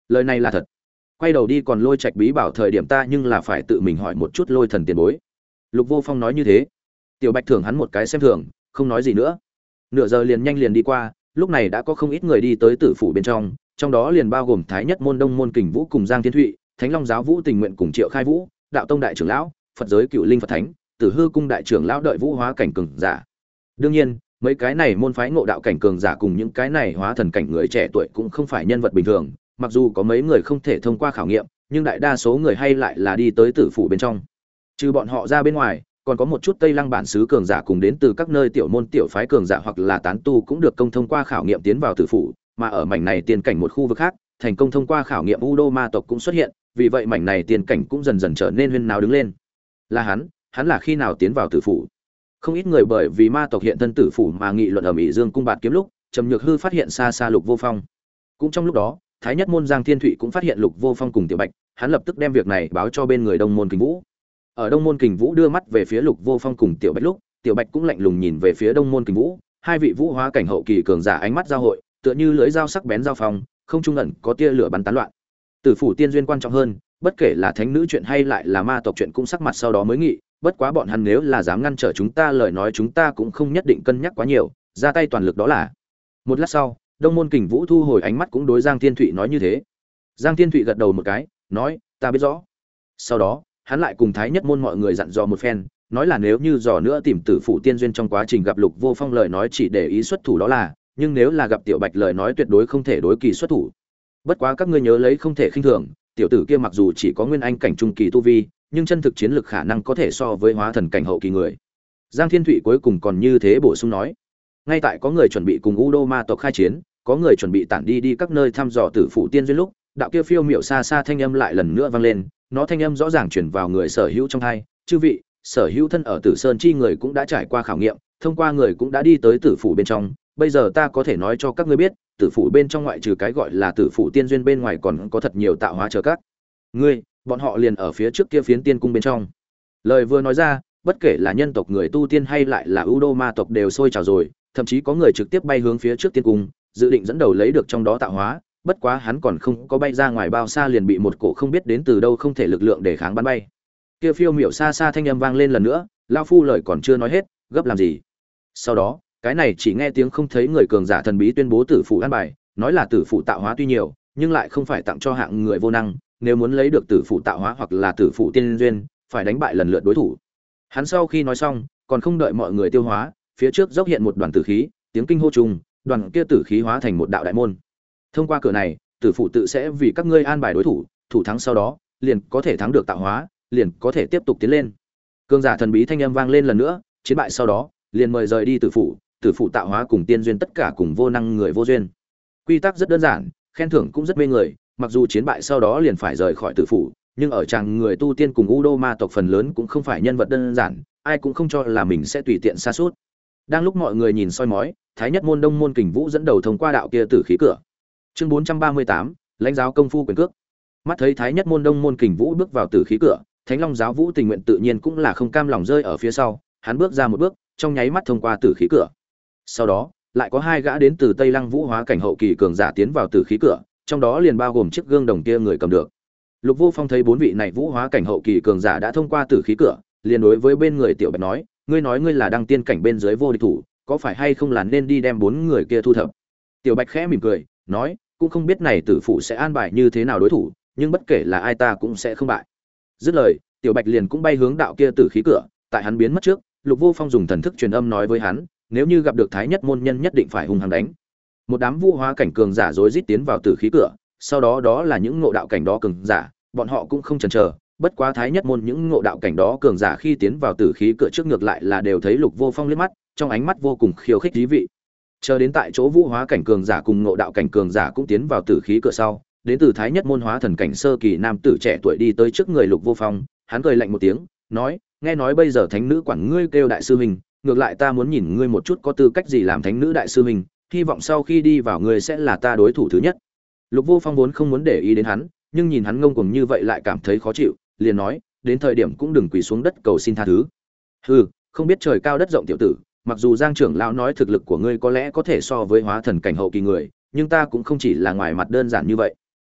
lời này là thật. Quay đầu đi còn Lôi Trạch bí bảo thời điểm ta nhưng là phải tự mình hỏi một chút Lôi thần tiền bối. Lục Vô Phong nói như thế. Tiểu Bạch thưởng hắn một cái xem thường, không nói gì nữa. Nửa giờ liền đi qua, lúc này đã có không ít người đi tới tử phủ bên trong đó liền bao gồm Thái Nhất môn Đông môn Kình Vũ cùng Giang Thiên Thụy, Thánh Long giáo Vũ Tình Nguyện cùng Triệu Khai Vũ, Đạo tông đại trưởng lão, Phật giới Cựu Linh Phật Thánh, Tử Hư cung đại trưởng lão đợi vũ hóa cảnh cường giả. Đương nhiên, mấy cái này môn phái ngộ đạo cảnh cường giả cùng những cái này hóa thần cảnh người trẻ tuổi cũng không phải nhân vật bình thường, mặc dù có mấy người không thể thông qua khảo nghiệm, nhưng đại đa số người hay lại là đi tới tử phủ bên trong. Trừ bọn họ ra bên ngoài, còn có một chút Tây Lăng bản xứ cường giả cùng đến từ các nơi tiểu môn tiểu phái cường giả hoặc là tán tu cũng được công thông qua khảo nghiệm tiến vào tử phủ, mà ở mảnh này tiên cảnh một khu vực khác, thành công thông qua khảo nghiệm Udo ma tộc cũng xuất hiện, vì vậy mảnh này tiên cảnh cũng dần dần trở nên huyên náo đứng lên. Là hắn là khi nào tiến vào tử phủ? Không ít người bởi vì ma tộc hiện thân tử phủ mà nghị luận ở Mỹ Dương cung bạt kiếm lúc, Trầm Nhược Hư phát hiện xa xa Lục Vô Phong. Cũng trong lúc đó, Thái Nhất môn Giang Thiên Thụy cũng phát hiện Lục Vô Phong cùng Tiểu Bạch, hắn lập tức đem việc này báo cho bên người Đông môn Kình Vũ. Ở Đông môn Kình Vũ đưa mắt về phía Lục Vô Phong cùng Tiểu Bạch lúc, Tiểu Bạch cũng lạnh lùng nhìn về phía Đông môn Kình Vũ, hai vị vũ hóa cảnh hậu kỳ cường giả ánh mắt giao hội, tựa như lưỡi dao sắc bén giao phong, không trung ẩn có tia lửa bắn tán loạn. Tử phủ tiên duyên quan trọng hơn, bất kể là thánh nữ chuyện hay lại là ma tộc chuyện cũng sắc mặt sau đó mới nghị, bất quá bọn hắn nếu là dám ngăn trở chúng ta lời nói chúng ta cũng không nhất định cân nhắc quá nhiều, ra tay toàn lực đó là. Một lát sau, Đông môn Kình Vũ thu hồi ánh mắt cũng đối Giang Thiên Thụy nói như thế. Giang Thiên Thụy gật đầu một cái, nói, ta biết rõ. Sau đó, hắn lại cùng Thái Nhất môn mọi người dặn dò một phen, nói là nếu như dò nữa tìm tử phụ tiên duyên trong quá trình gặp Lục Vô Phong lời nói chỉ để ý xuất thủ đó là, nhưng nếu là gặp Tiểu Bạch lời nói tuyệt đối không thể đối kỳ xuất thủ. Bất quá các ngươi nhớ lấy không thể khinh thường, tiểu tử kia mặc dù chỉ có nguyên anh cảnh trung kỳ tu vi, nhưng chân thực chiến lực khả năng có thể so với hóa thần cảnh hậu kỳ người. Giang Thiên Thụy cuối cùng còn như thế bổ sung nói. Ngay tại có người chuẩn bị cùng Udo ma tộc khai chiến, có người chuẩn bị tản đi các nơi thăm dò tử phụ tiên duyên lúc, đạo kia phiêu miệu xa xa thanh âm lại lần nữa vang lên, nó thanh âm rõ ràng truyền vào người sở hữu trong tai, chư vị, sở hữu thân ở Tử Sơn chi người cũng đã trải qua khảo nghiệm, thông qua người cũng đã đi tới tử phủ bên trong, bây giờ ta có thể nói cho các ngươi biết, tử phủ bên trong ngoại trừ cái gọi là tử phủ tiên duyên bên ngoài còn có thật nhiều tạo hóa chờ các ngươi, bọn họ liền ở phía trước kia phiến tiên cung bên trong. Lời vừa nói ra, bất kể là nhân tộc người tu tiên hay lại là Udo ma tộc đều sôi trào rồi, thậm chí có người trực tiếp bay hướng phía trước tiên cung, dự định dẫn đầu lấy được trong đó tạo hóa, bất quá hắn còn không có bay ra ngoài bao xa liền bị một cổ không biết đến từ đâu không thể lực lượng để kháng bắn bay. Kia phiêu miểu xa xa thanh âm vang lên lần nữa, lão phu lời còn chưa nói hết, gấp làm gì? Sau đó, cái này chỉ nghe tiếng không thấy người cường giả thần bí tuyên bố tử phụ an bài, nói là tử phụ tạo hóa tuy nhiều, nhưng lại không phải tặng cho hạng người vô năng, nếu muốn lấy được tử phụ tạo hóa hoặc là tử phụ tiên duyên, phải đánh bại lần lượt đối thủ. Hắn sau khi nói xong, còn không đợi mọi người tiêu hóa, phía trước dốc hiện một đoàn tử khí, tiếng kinh hô trùng, đoàn kia tử khí hóa thành một đạo đại môn. Thông qua cửa này, tử phụ tự sẽ vì các ngươi an bài đối thủ, thủ thắng sau đó, liền có thể thắng được tạo hóa, liền có thể tiếp tục tiến lên. Cường giả thần bí thanh âm vang lên lần nữa, chiến bại sau đó, liền mời rời đi tử phụ tạo hóa cùng tiên duyên tất cả cùng vô năng người vô duyên. Quy tắc rất đơn giản, khen thưởng cũng rất mê người, mặc dù chiến bại sau đó liền phải rời khỏi tử phụ, nhưng ở chàng người tu tiên cùng Udo ma tộc phần lớn cũng không phải nhân vật đơn giản, ai cũng không cho là mình sẽ tùy tiện sa sút. Đang lúc mọi người nhìn soi mói, Thái Nhất môn Đông môn Kình Vũ dẫn đầu thông qua đạo kia tử khí cửa. Chương 438, lãnh giáo công phu quyền cước. Mắt thấy Thái Nhất môn Đông môn Kình Vũ bước vào tử khí cửa, Thánh Long giáo Vũ Tình Nguyện tự nhiên cũng là không cam lòng rơi ở phía sau, hắn bước ra một bước, trong nháy mắt thông qua tử khí cửa. Sau đó, lại có hai gã đến từ Tây Lăng Vũ hóa cảnh hậu kỳ cường giả tiến vào tử khí cửa, trong đó liền bao gồm chiếc gương đồng kia người cầm được. Lục Vô Phong thấy bốn vị này Vũ hóa cảnh hậu kỳ cường giả đã thông qua tử khí cửa, liền đối với bên người Tiểu Bạch nói, ngươi nói ngươi là đăng tiên cảnh bên dưới vô địch thủ, có phải hay không là nên đi đem bốn người kia thu thập? Tiểu Bạch khẽ mỉm cười, nói, cũng không biết này tử phụ sẽ an bài như thế nào đối thủ, nhưng bất kể là ai ta cũng sẽ không bại. Dứt lời, Tiểu Bạch liền cũng bay hướng đạo kia tử khí cửa, tại hắn biến mất trước, Lục Vô Phong dùng thần thức truyền âm nói với hắn, nếu như gặp được Thái Nhất môn nhân nhất định phải hung hăng đánh. Một đám vũ hóa cảnh cường giả rối rít tiến vào tử khí cửa, sau đó đó là những ngộ đạo cảnh đó cường giả, bọn họ cũng không chần chờ, bất quá Thái Nhất môn những ngộ đạo cảnh đó cường giả khi tiến vào tử khí cửa trước ngược lại là đều thấy Lục Vô Phong liếc mắt, trong ánh mắt vô cùng khiêu khích thú vị. Chờ đến tại chỗ vũ hóa cảnh cường giả cùng ngộ đạo cảnh cường giả cũng tiến vào tử khí cửa sau, đến từ Thái Nhất môn hóa thần cảnh sơ kỳ nam tử trẻ tuổi đi tới trước người Lục Vô Phong, hắn cười lạnh một tiếng, nói, nghe nói bây giờ thánh nữ quản ngươi kêu đại sư huynh, ngược lại ta muốn nhìn ngươi một chút có tư cách gì làm thánh nữ đại sư huynh, hy vọng sau khi đi vào ngươi sẽ là ta đối thủ thứ nhất. Lục Vô Phong vốn không muốn để ý đến hắn, nhưng nhìn hắn ngông cuồng như vậy lại cảm thấy khó chịu, liền nói, đến thời điểm cũng đừng quỳ xuống đất cầu xin tha thứ. Hừ, không biết trời cao đất rộng tiểu tử, mặc dù Giang trưởng lão nói thực lực của ngươi có lẽ có thể so với hóa thần cảnh hậu kỳ người, nhưng ta cũng không chỉ là ngoài mặt đơn giản như vậy.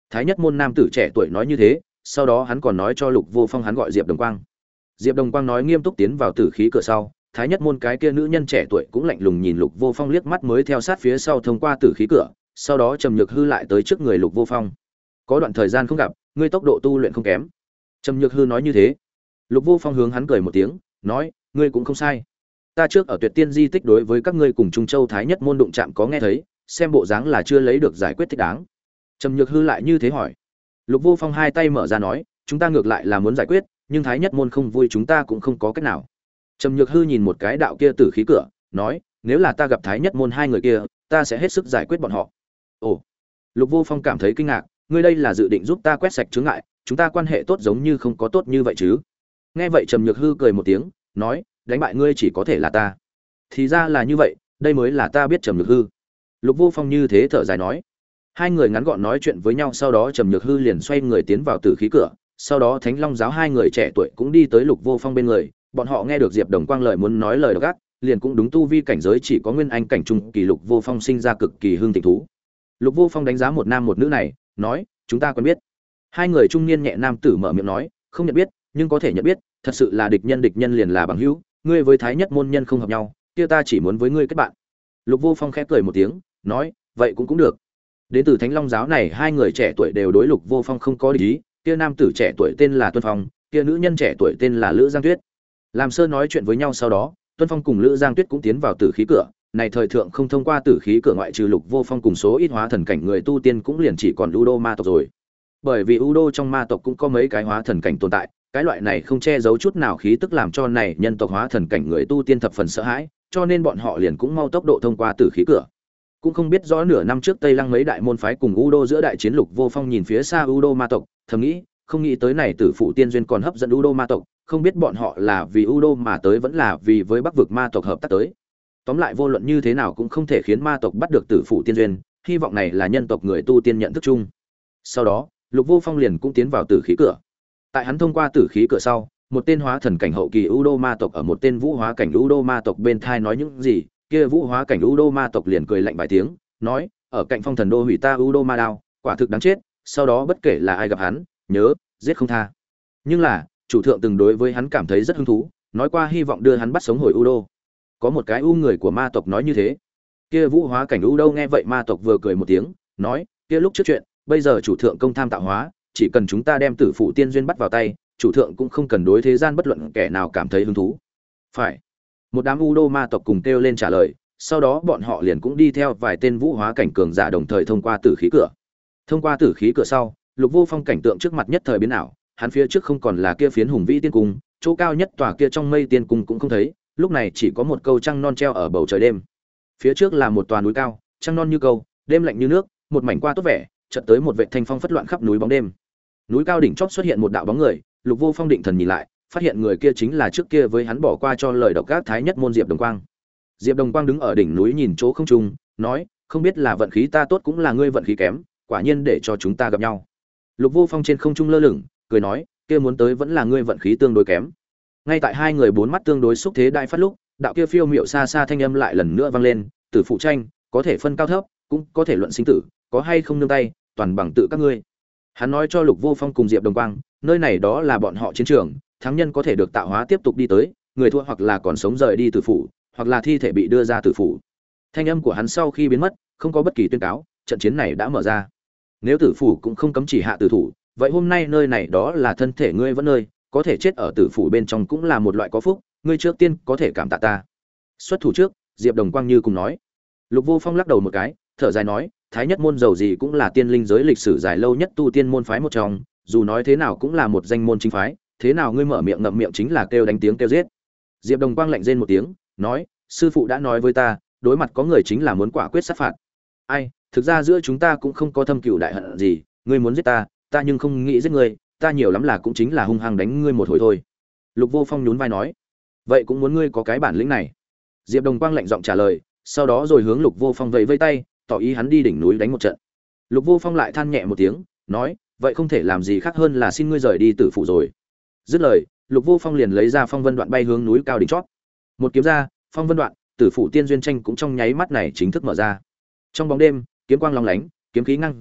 Thái nhất môn nam tử trẻ tuổi nói như thế, sau đó hắn còn nói cho Lục Vô Phong hắn gọi Diệp Đồng Quang. Diệp Đồng Quang nói nghiêm túc tiến vào tử khí cửa sau, Thái nhất môn cái kia nữ nhân trẻ tuổi cũng lạnh lùng nhìn Lục Vô Phong liếc mắt mới theo sát phía sau thông qua tử khí cửa, sau đó Trầm Nhược Hư lại tới trước người Lục Vô Phong. Có đoạn thời gian không gặp, ngươi tốc độ tu luyện không kém. Trầm Nhược Hư nói như thế. Lục Vô Phong hướng hắn cười một tiếng, nói, ngươi cũng không sai. Ta trước ở Tuyệt Tiên di tích đối với các ngươi cùng Trung Châu Thái nhất môn đụng chạm có nghe thấy, xem bộ dáng là chưa lấy được giải quyết thích đáng. Trầm Nhược Hư lại như thế hỏi. Lục Vô Phong hai tay mở ra nói, chúng ta ngược lại là muốn giải quyết, nhưng Thái nhất môn không vui chúng ta cũng không có cách nào. Trầm Nhược Hư nhìn một cái đạo kia tử khí cửa, nói, nếu là ta gặp Thái nhất môn hai người kia, ta sẽ hết sức giải quyết bọn họ. Ồ. Lục Vô Phong cảm thấy kinh ngạc, ngươi đây là dự định giúp ta quét sạch chướng ngại, chúng ta quan hệ tốt giống như không có tốt như vậy chứ? Nghe vậy Trầm Nhược Hư cười một tiếng, nói, đánh bại ngươi chỉ có thể là ta. Thì ra là như vậy, đây mới là ta biết Trầm Nhược Hư. Lục Vô Phong như thế thở dài nói. Hai người ngắn gọn nói chuyện với nhau, sau đó Trầm Nhược Hư liền xoay người tiến vào tử khí cửa, sau đó Thánh Long giáo hai người trẻ tuổi cũng đi tới Lục Vô Phong bên người, bọn họ nghe được Diệp Đồng Quang lời muốn nói lời độc ác, liền cũng đúng tu vi cảnh giới chỉ có nguyên anh cảnh trung kỳ. Lục Vô Phong sinh ra cực kỳ hưng thịnh thú. Lục Vô Phong đánh giá một nam một nữ này, nói, chúng ta quen biết. Hai người trung niên nhẹ nam tử mở miệng nói, không nhận biết, nhưng có thể nhận biết, thật sự là địch nhân liền là bằng hữu, ngươi với Thái nhất môn nhân không hợp nhau, kia ta chỉ muốn với ngươi kết bạn. Lục Vô Phong khẽ cười một tiếng, nói, vậy cũng được. Đến từ Thánh Long giáo này hai người trẻ tuổi đều đối Lục Vô Phong không có địch ý, kia nam tử trẻ tuổi tên là Tuân Phong, kia nữ nhân trẻ tuổi tên là Lữ Giang Tuyết. Làm sơ nói chuyện với nhau sau đó, Tuân Phong cùng Lữ Giang Tuyết cũng tiến vào tử khí cửa, này thời thượng không thông qua tử khí cửa ngoại trừ Lục Vô Phong cùng số ít hóa thần cảnh người tu tiên cũng liền chỉ còn Udo ma tộc rồi. Bởi vì Udo trong ma tộc cũng có mấy cái hóa thần cảnh tồn tại, cái loại này không che giấu chút nào khí tức làm cho này nhân tộc hóa thần cảnh người tu tiên thập phần sợ hãi, cho nên bọn họ liền cũng mau tốc độ thông qua tử khí cửa. Cũng không biết rõ nửa năm trước Tây Lăng mấy đại môn phái cùng Udo giữa đại chiến. Lục Vô Phong nhìn phía xa Udo ma tộc, thầm nghĩ, không nghĩ tới này tử phụ tiên duyên còn hấp dẫn Udo ma tộc, không biết bọn họ là vì Udo mà tới vẫn là vì với Bắc vực ma tộc hợp tác tới. Tóm lại vô luận như thế nào cũng không thể khiến ma tộc bắt được tử phụ tiên duyên, hy vọng này là nhân tộc người tu tiên nhận thức chung. Sau đó, Lục Vô Phong liền cũng tiến vào tử khí cửa. Tại hắn thông qua tử khí cửa sau, một tên hóa thần cảnh hậu kỳ Udo ma tộc ở một tên vũ hóa cảnh Udo ma tộc bên thai nói những gì, kia vũ hóa cảnh Udo ma tộc liền cười lạnh vài tiếng, nói, ở cạnh Phong Thần Đô hủy ta Udo ma đao, quả thực đáng chết, sau đó bất kể là ai gặp hắn, nhớ, giết không tha. Nhưng là, chủ thượng từng đối với hắn cảm thấy rất hứng thú, nói qua hy vọng đưa hắn bắt sống hồi Udo. Có một cái người của ma tộc nói như thế. Kia vũ hóa cảnh Udo nghe vậy ma tộc vừa cười một tiếng, nói, kia lúc trước chuyện, bây giờ chủ thượng công tham tạo hóa, chỉ cần chúng ta đem tử phụ tiên duyên bắt vào tay, chủ thượng cũng không cần đối thế gian bất luận kẻ nào cảm thấy hứng thú. Phải. Một đám Udo ma tộc cùng kêu lên trả lời, sau đó bọn họ liền cũng đi theo vài tên vũ hóa cảnh cường giả đồng thời thông qua tử khí cửa. Thông qua tử khí cửa sau, Lục Vô Phong cảnh tượng trước mặt nhất thời biến ảo, hắn phía trước không còn là kia phiến hùng vĩ tiên cung, chỗ cao nhất tòa kia trong mây tiên cung cũng không thấy, lúc này chỉ có một câu trăng non treo ở bầu trời đêm. Phía trước là một tòa núi cao, trăng non như câu, đêm lạnh như nước, một mảnh qua tốt vẻ, chợt tới một vệt thanh phong phất loạn khắp núi bóng đêm. Núi cao đỉnh chót xuất hiện một đạo bóng người, Lục Vô Phong định thần nhìn lại, phát hiện người kia chính là trước kia với hắn bỏ qua cho lời độc ác Thái nhất môn Diệp Đồng Quang. Diệp Đồng Quang đứng ở đỉnh núi nhìn chỗ không trung, nói, không biết là vận khí ta tốt cũng là ngươi vận khí kém, quả nhiên để cho chúng ta gặp nhau. Lục Vô Phong trên không trung lơ lửng, cười nói, kia muốn tới vẫn là ngươi vận khí tương đối kém. Ngay tại hai người bốn mắt tương đối xúc thế đại phát lúc, đạo kia phiêu miệu xa xa thanh âm lại lần nữa vang lên, tử phụ tranh, có thể phân cao thấp, cũng có thể luận sinh tử, có hay không nương tay, toàn bằng tự các ngươi. Hắn nói cho Lục Vô Phong cùng Diệp Đồng Quang, nơi này đó là bọn họ chiến trường, thắng nhân có thể được tạo hóa tiếp tục đi tới, người thua hoặc là còn sống rời đi tử phủ, hoặc là thi thể bị đưa ra tử phủ. Thanh âm của hắn sau khi biến mất, không có bất kỳ tuyên cáo, trận chiến này đã mở ra. Nếu tử phủ cũng không cấm chỉ hạ tử thủ, vậy hôm nay nơi này đó là thân thể ngươi vẫn nơi, có thể chết ở tử phủ bên trong cũng là một loại có phúc, ngươi trước tiên có thể cảm tạ ta. Xuất thủ trước, Diệp Đồng Quang như cùng nói. Lục Vô Phong lắc đầu một cái, thở dài nói, Thái nhất môn dầu gì cũng là tiên linh giới lịch sử dài lâu nhất tu tiên môn phái một trong, dù nói thế nào cũng là một danh môn chính phái, thế nào ngươi mở miệng ngậm miệng chính là kêu đánh tiếng kêu giết. Diệp Đồng Quang lạnh rên một tiếng, nói, sư phụ đã nói với ta, đối mặt có người chính là muốn quả quyết sát phạt. Ai, thực ra giữa chúng ta cũng không có thâm cừu đại hận gì, ngươi muốn giết ta, ta nhưng không nghĩ giết ngươi, ta nhiều lắm là cũng chính là hung hăng đánh ngươi một hồi thôi. Lục Vô Phong nhún vai nói, vậy cũng muốn ngươi có cái bản lĩnh này. Diệp Đồng Quang lạnh giọng trả lời, sau đó rồi hướng Lục Vô Phong vẫy vẫy tay, tỏ ý hắn đi đỉnh núi đánh một trận. Lục Vô Phong lại than nhẹ một tiếng, nói, vậy không thể làm gì khác hơn là xin ngươi rời đi tử phủ rồi. Dứt lời, Lục Vô Phong liền lấy ra phong vân đoạn bay hướng núi cao đỉnh chót. Một kiếm ra, phong vân đoạn, tử phủ tiên duyên tranh cũng trong nháy mắt này chính thức mở ra. Trong bóng đêm, kiếm quang long lánh, kiếm khí ngăng dọc,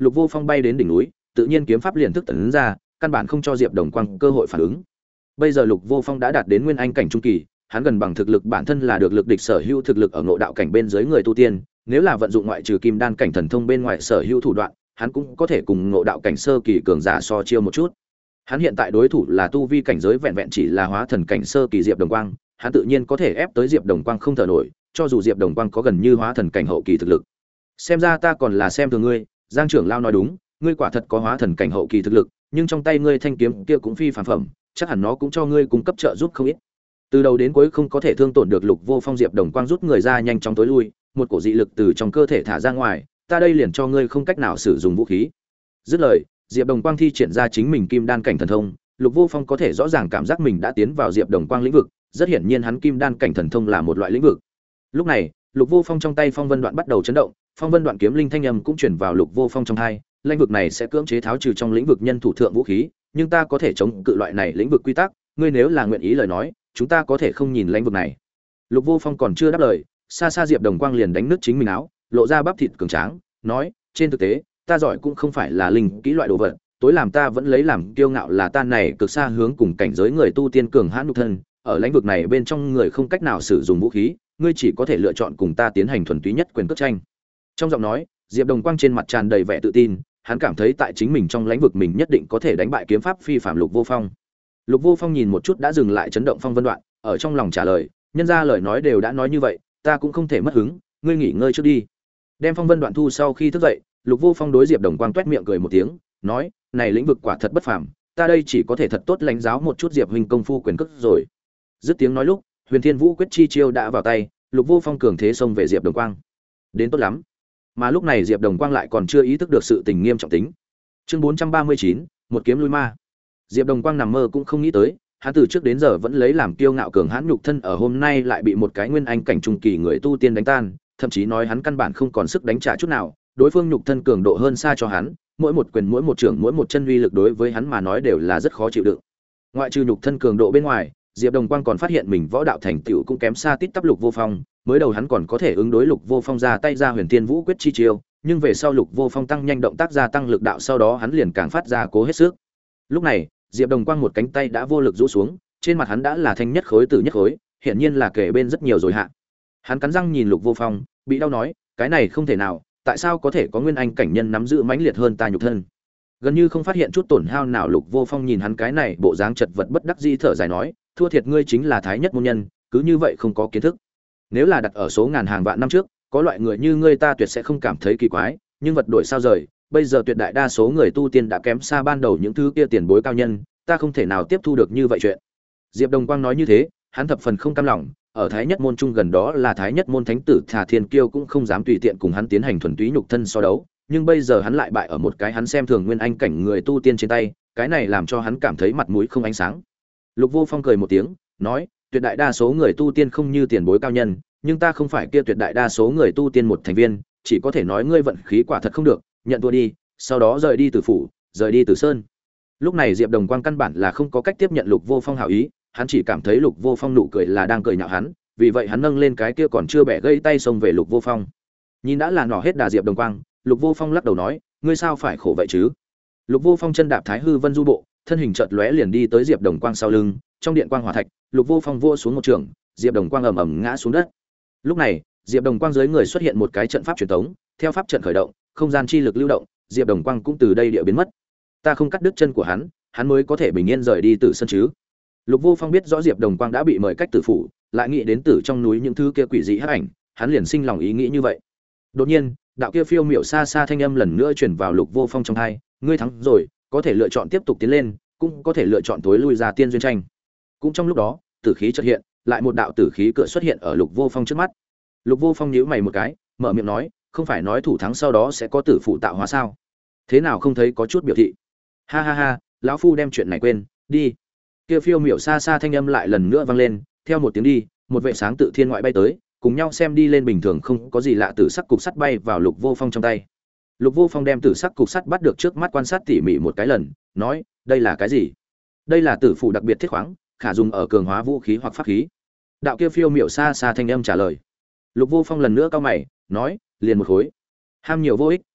Lục Vô Phong bay đến đỉnh núi, tự nhiên kiếm pháp liền thức tấn ra, căn bản không cho Diệp Đồng Quang cơ hội phản ứng. Bây giờ Lục Vô Phong đã đạt đến nguyên anh cảnh trung kỳ, hắn gần bằng thực lực bản thân là được lực địch sở hữu thực lực ở ngộ đạo cảnh bên dưới người tu tiên, nếu là vận dụng ngoại trừ kim đan cảnh thần thông bên ngoài sở hữu thủ đoạn, hắn cũng có thể cùng ngộ đạo cảnh sơ kỳ cường giả so chiêu một chút. Hắn hiện tại đối thủ là tu vi cảnh giới vẹn vẹn chỉ là hóa thần cảnh sơ kỳ Diệp Đồng Quang, hắn tự nhiên có thể ép tới Diệp Đồng Quang không thở nổi, cho dù Diệp Đồng Quang có gần như hóa thần cảnh hậu kỳ thực lực. Xem ra ta còn là xem thường ngươi, Giang trưởng lao nói đúng, ngươi quả thật có hóa thần cảnh hậu kỳ thực lực, nhưng trong tay ngươi thanh kiếm kia cũng phi phàm phẩm, chắc hẳn nó cũng cho ngươi cung cấp trợ giúp không ít. Từ đầu đến cuối không có thể thương tổn được Lục Vô Phong. Diệp Đồng Quang rút người ra nhanh chóng tối lui, một cổ dị lực từ trong cơ thể thả ra ngoài, ta đây liền cho ngươi không cách nào sử dụng vũ khí. Dứt lời, Diệp Đồng Quang thi triển ra chính mình kim đan cảnh thần thông, Lục Vô Phong có thể rõ ràng cảm giác mình đã tiến vào Diệp Đồng Quang lĩnh vực, rất hiển nhiên hắn kim đan cảnh thần thông là một loại lĩnh vực. Lúc này, Lục Vô Phong trong tay Phong Vân Đoạn bắt đầu chấn động, Phong Vân Đoạn kiếm linh thanh âm cũng truyền vào Lục Vô Phong trong tai, lĩnh vực này sẽ cưỡng chế tháo trừ trong lĩnh vực nhân thủ thượng vũ khí, nhưng ta có thể chống cự loại này lĩnh vực quy tắc, ngươi nếu là nguyện ý lời nói, chúng ta có thể không nhìn lĩnh vực này. Lục Vô Phong còn chưa đáp lời, xa xa Diệp Đồng Quang liền đánh nứt chính mình áo, lộ ra bắp thịt cường tráng, nói, trên thực tế, ta giỏi cũng không phải là linh kỹ loại đồ vật, tối làm ta vẫn lấy làm kiêu ngạo là ta này cực xa hướng cùng cảnh giới người tu tiên cường hãn nhục thân, ở lĩnh vực này bên trong người không cách nào sử dụng vũ khí, ngươi chỉ có thể lựa chọn cùng ta tiến hành thuần túy nhất quyền cước tranh. Trong giọng nói, Diệp Đồng Quang trên mặt tràn đầy vẻ tự tin, hắn cảm thấy tại chính mình trong lĩnh vực mình nhất định có thể đánh bại kiếm pháp phi phàm Lục Vô Phong. Lục Vô Phong nhìn một chút đã dừng lại chấn động Phong Vân Đoạn, ở trong lòng trả lời, nhân ra lời nói đều đã nói như vậy, ta cũng không thể mất hứng, ngươi nghỉ ngơi trước đi. Đem Phong Vân Đoạn thu sau khi thức dậy, Lục Vô Phong đối Diệp Đồng Quang toét miệng cười một tiếng, nói, này lĩnh vực quả thật bất phàm, ta đây chỉ có thể thật tốt lãnh giáo một chút Diệp huynh công phu quyền cước rồi. Dứt tiếng nói lúc, Huyền Thiên Vũ quyết chi chiêu đã vào tay, Lục Vô Phong cường thế xông về Diệp Đồng Quang. Đến tốt lắm. Mà lúc này Diệp Đồng Quang lại còn chưa ý thức được sự tình nghiêm trọng tính. Chương 439, một kiếm lui ma. Diệp Đồng Quang nằm mơ cũng không nghĩ tới, hắn từ trước đến giờ vẫn lấy làm kiêu ngạo cường hãn nhục thân ở hôm nay lại bị một cái nguyên anh cảnh trung kỳ người tu tiên đánh tan, thậm chí nói hắn căn bản không còn sức đánh trả chút nào, đối phương nhục thân cường độ hơn xa cho hắn, mỗi một quyền mỗi một trưởng mỗi một chân uy lực đối với hắn mà nói đều là rất khó chịu đựng. Ngoại trừ nhục thân cường độ bên ngoài, Diệp Đồng Quang còn phát hiện mình võ đạo thành tựu cũng kém xa tít tắp Lục Vô Phong, mới đầu hắn còn có thể ứng đối Lục Vô Phong ra tay ra Huyền Thiên Vũ quyết chi chiêu, nhưng về sau Lục Vô Phong tăng nhanh động tác gia tăng lực đạo sau đó hắn liền càng phát ra cố hết sức. Lúc này, Diệp Đồng Quang một cánh tay đã vô lực rũ xuống, trên mặt hắn đã là thanh nhất khối tử nhất khối, hiển nhiên là kể bên rất nhiều rồi hạ. Hắn cắn răng nhìn Lục Vô Phong, bị đau nói, cái này không thể nào, tại sao có thể có nguyên anh cảnh nhân nắm giữ mãnh liệt hơn ta nhục thân? Gần như không phát hiện chút tổn hao nào, Lục Vô Phong nhìn hắn cái này bộ dáng chật vật bất đắc dĩ thở dài nói, thua thiệt ngươi chính là thái nhất môn nhân, cứ như vậy không có kiến thức. Nếu là đặt ở số ngàn hàng vạn năm trước, có loại người như ngươi ta tuyệt sẽ không cảm thấy kỳ quái, nhưng vật đổi sao rời, bây giờ tuyệt đại đa số người tu tiên đã kém xa ban đầu những thứ kia tiền bối cao nhân, ta không thể nào tiếp thu được như vậy chuyện. Diệp Đồng Quang nói như thế, hắn thập phần không cam lòng, ở thái nhất môn trung gần đó là thái nhất môn thánh tử Thà Thiên Kiêu cũng không dám tùy tiện cùng hắn tiến hành thuần túy nhục thân so đấu, nhưng bây giờ hắn lại bại ở một cái hắn xem thường nguyên anh cảnh người tu tiên trên tay, cái này làm cho hắn cảm thấy mặt mũi không ánh sáng. Lục Vô Phong cười một tiếng, nói, tuyệt đại đa số người tu tiên không như tiền bối cao nhân, nhưng ta không phải kia tuyệt đại đa số người tu tiên một thành viên, chỉ có thể nói ngươi vận khí quả thật không được, nhận thua đi, sau đó rời đi Tử phủ, rời đi Tử Sơn. Lúc này Diệp Đồng Quang căn bản là không có cách tiếp nhận Lục Vô Phong hảo ý, hắn chỉ cảm thấy Lục Vô Phong nụ cười là đang cười nhạo hắn, vì vậy hắn nâng lên cái kia còn chưa bẻ gãy tay xông về Lục Vô Phong. Nhìn đã là nỏ hết đà Diệp Đồng Quang, Lục Vô Phong lắc đầu nói, ngươi sao phải khổ vậy chứ? Lục Vô Phong chân đạp Thái Hư Vân Du bộ, thân hình chợt lóe liền đi tới Diệp Đồng Quang sau lưng, trong điện quang hỏa thạch, Lục Vô Phong vua xuống một trường, Diệp Đồng Quang ầm ầm ngã xuống đất. Lúc này, Diệp Đồng Quang dưới người xuất hiện một cái trận pháp truyền tống, theo pháp trận khởi động, không gian chi lực lưu động, Diệp Đồng Quang cũng từ đây địa biến mất. Ta không cắt đứt chân của hắn, hắn mới có thể bình yên rời đi Tử Sơn chứ? Lục Vô Phong biết rõ Diệp Đồng Quang đã bị mời cách Tử phủ, lại nghĩ đến Tử trong núi những thứ kia quỷ dị hắc ảnh, hắn liền sinh lòng ý nghĩ như vậy. Đột nhiên, đạo kia phiêu miểu xa xa thanh âm lần nữa truyền vào Lục Vô Phong trong tai, ngươi thắng rồi, có thể lựa chọn tiếp tục tiến lên, cũng có thể lựa chọn tối lui ra tiên duyên tranh. Cũng trong lúc đó, tử khí chợt hiện, lại một đạo tử khí cửa xuất hiện ở Lục Vô Phong trước mắt. Lục Vô Phong nhíu mày một cái, mở miệng nói, không phải nói thủ thắng sau đó sẽ có tử phụ tạo hóa sao? Thế nào không thấy có chút biểu thị? Ha ha ha, lão phu đem chuyện này quên, đi. Kia phiêu miểu xa xa thanh âm lại lần nữa vang lên, theo một tiếng đi, một vệ sáng tự thiên ngoại bay tới, cùng nhau xem đi lên bình thường không có gì lạ, tử sắc cục sắt bay vào Lục Vô Phong trong tay. Lục Vô Phong đem tử sắc cục sắt bắt được trước mắt quan sát tỉ mỉ một cái lần, nói, đây là cái gì? Đây là tử phụ đặc biệt thiết khoáng, khả dùng ở cường hóa vũ khí hoặc pháp khí. Đạo kia phiêu miểu xa xa thanh âm trả lời. Lục Vô Phong lần nữa cau mày, nói, liền một khối. Ham nhiều vô ích,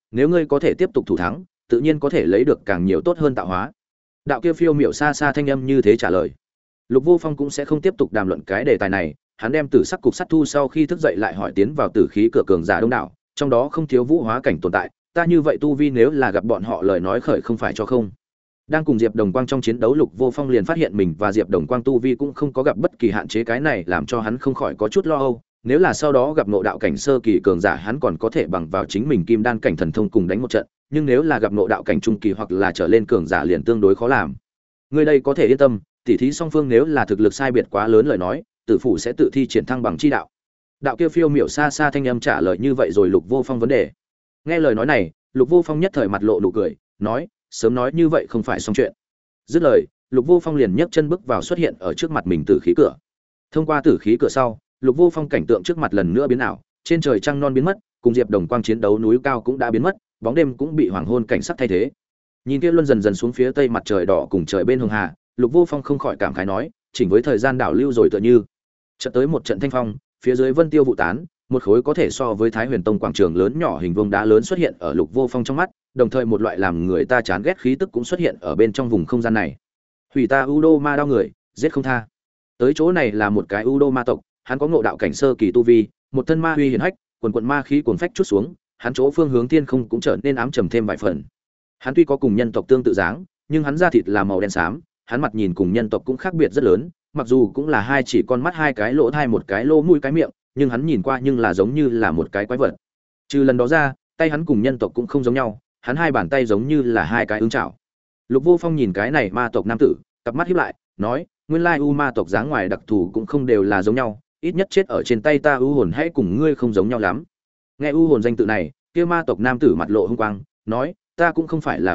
nếu ngươi có thể tiếp tục thủ thắng, tự nhiên có thể lấy được càng nhiều tốt hơn tạo hóa. Đạo kia phiêu miểu xa xa thanh âm như thế trả lời. Lục Vô Phong cũng sẽ không tiếp tục đàm luận cái đề tài này, hắn đem tử sắc cục sát thu sau khi thức dậy lại hỏi tiến vào tử khí cửa cường giả đông đảo, trong đó không thiếu vũ hóa cảnh tồn tại, ta như vậy tu vi nếu là gặp bọn họ lời nói khởi không phải cho không. Đang cùng Diệp Đồng Quang trong chiến đấu, Lục Vô Phong liền phát hiện mình và Diệp Đồng Quang tu vi cũng không có gặp bất kỳ hạn chế, cái này làm cho hắn không khỏi có chút lo âu, nếu là sau đó gặp ngộ đạo cảnh sơ kỳ cường giả hắn còn có thể bằng vào chính mình kim đan cảnh thần thông cùng đánh một trận, nhưng nếu là gặp ngộ đạo cảnh trung kỳ hoặc là trở lên cường giả liền tương đối khó làm. Người đây có thể yên tâm, tỉ thí song phương nếu là thực lực sai biệt quá lớn lời nói, tử phụ sẽ tự thi triển thăng bằng chi đạo. Đạo kia phiêu miểu xa xa thanh âm trả lời như vậy rồi Lục Vô Phong vấn đề. Nghe lời nói này, Lục Vô Phong nhất thời mặt lộ nụ cười, nói, sớm nói như vậy không phải xong chuyện. Dứt lời, Lục Vô Phong liền nhấc chân bước vào xuất hiện ở trước mặt mình tử khí cửa. Thông qua tử khí cửa sau, Lục Vô Phong cảnh tượng trước mặt lần nữa biến ảo, trên trời trăng non biến mất, cùng Diệp Đồng Quang chiến đấu núi cao cũng đã biến mất, bóng đêm cũng bị hoàng hôn cảnh sắc thay thế. Nhìn kia luân dần dần xuống phía tây mặt trời đỏ cùng trời bên hường hà, Lục Vô Phong không khỏi cảm khái nói, chỉnh với thời gian đảo lưu rồi tựa như. Chợt tới một trận thanh phong, phía dưới vân tiêu vụ tán, một khối có thể so với Thái Huyền Tông quảng trường lớn nhỏ hình vuông đá lớn xuất hiện ở Lục Vô Phong trong mắt, đồng thời một loại làm người ta chán ghét khí tức cũng xuất hiện ở bên trong vùng không gian này. Hủy ta Udo ma đao người, giết không tha. Tới chỗ này là một cái Udo ma tộc, hắn có ngộ đạo cảnh sơ kỳ tu vi, một thân ma uy hiển hách, quần quần ma khí cuồn phách chút xuống, hắn chỗ phương hướng thiên không cũng trở nên ám trầm thêm vài phần. Hắn tuy có cùng nhân tộc tương tự dáng, nhưng hắn da thịt là màu đen xám, hắn mặt nhìn cùng nhân tộc cũng khác biệt rất lớn, mặc dù cũng là hai chỉ con mắt, hai cái lỗ thai, một cái lỗ mũi cái miệng, nhưng hắn nhìn qua nhưng là giống như là một cái quái vật. Trừ lần đó ra, tay hắn cùng nhân tộc cũng không giống nhau, hắn hai bàn tay giống như là hai cái ưng chảo. Lục Vô Phong nhìn cái này ma tộc nam tử, cặp mắt híp lại, nói, nguyên lai u ma tộc dáng ngoài đặc thù cũng không đều là giống nhau, ít nhất chết ở trên tay ta u hồn hãy cùng ngươi không giống nhau lắm. Nghe u hồn danh tự này, kia ma tộc nam tử mặt lộ hung quang, nói, ta cũng không phải là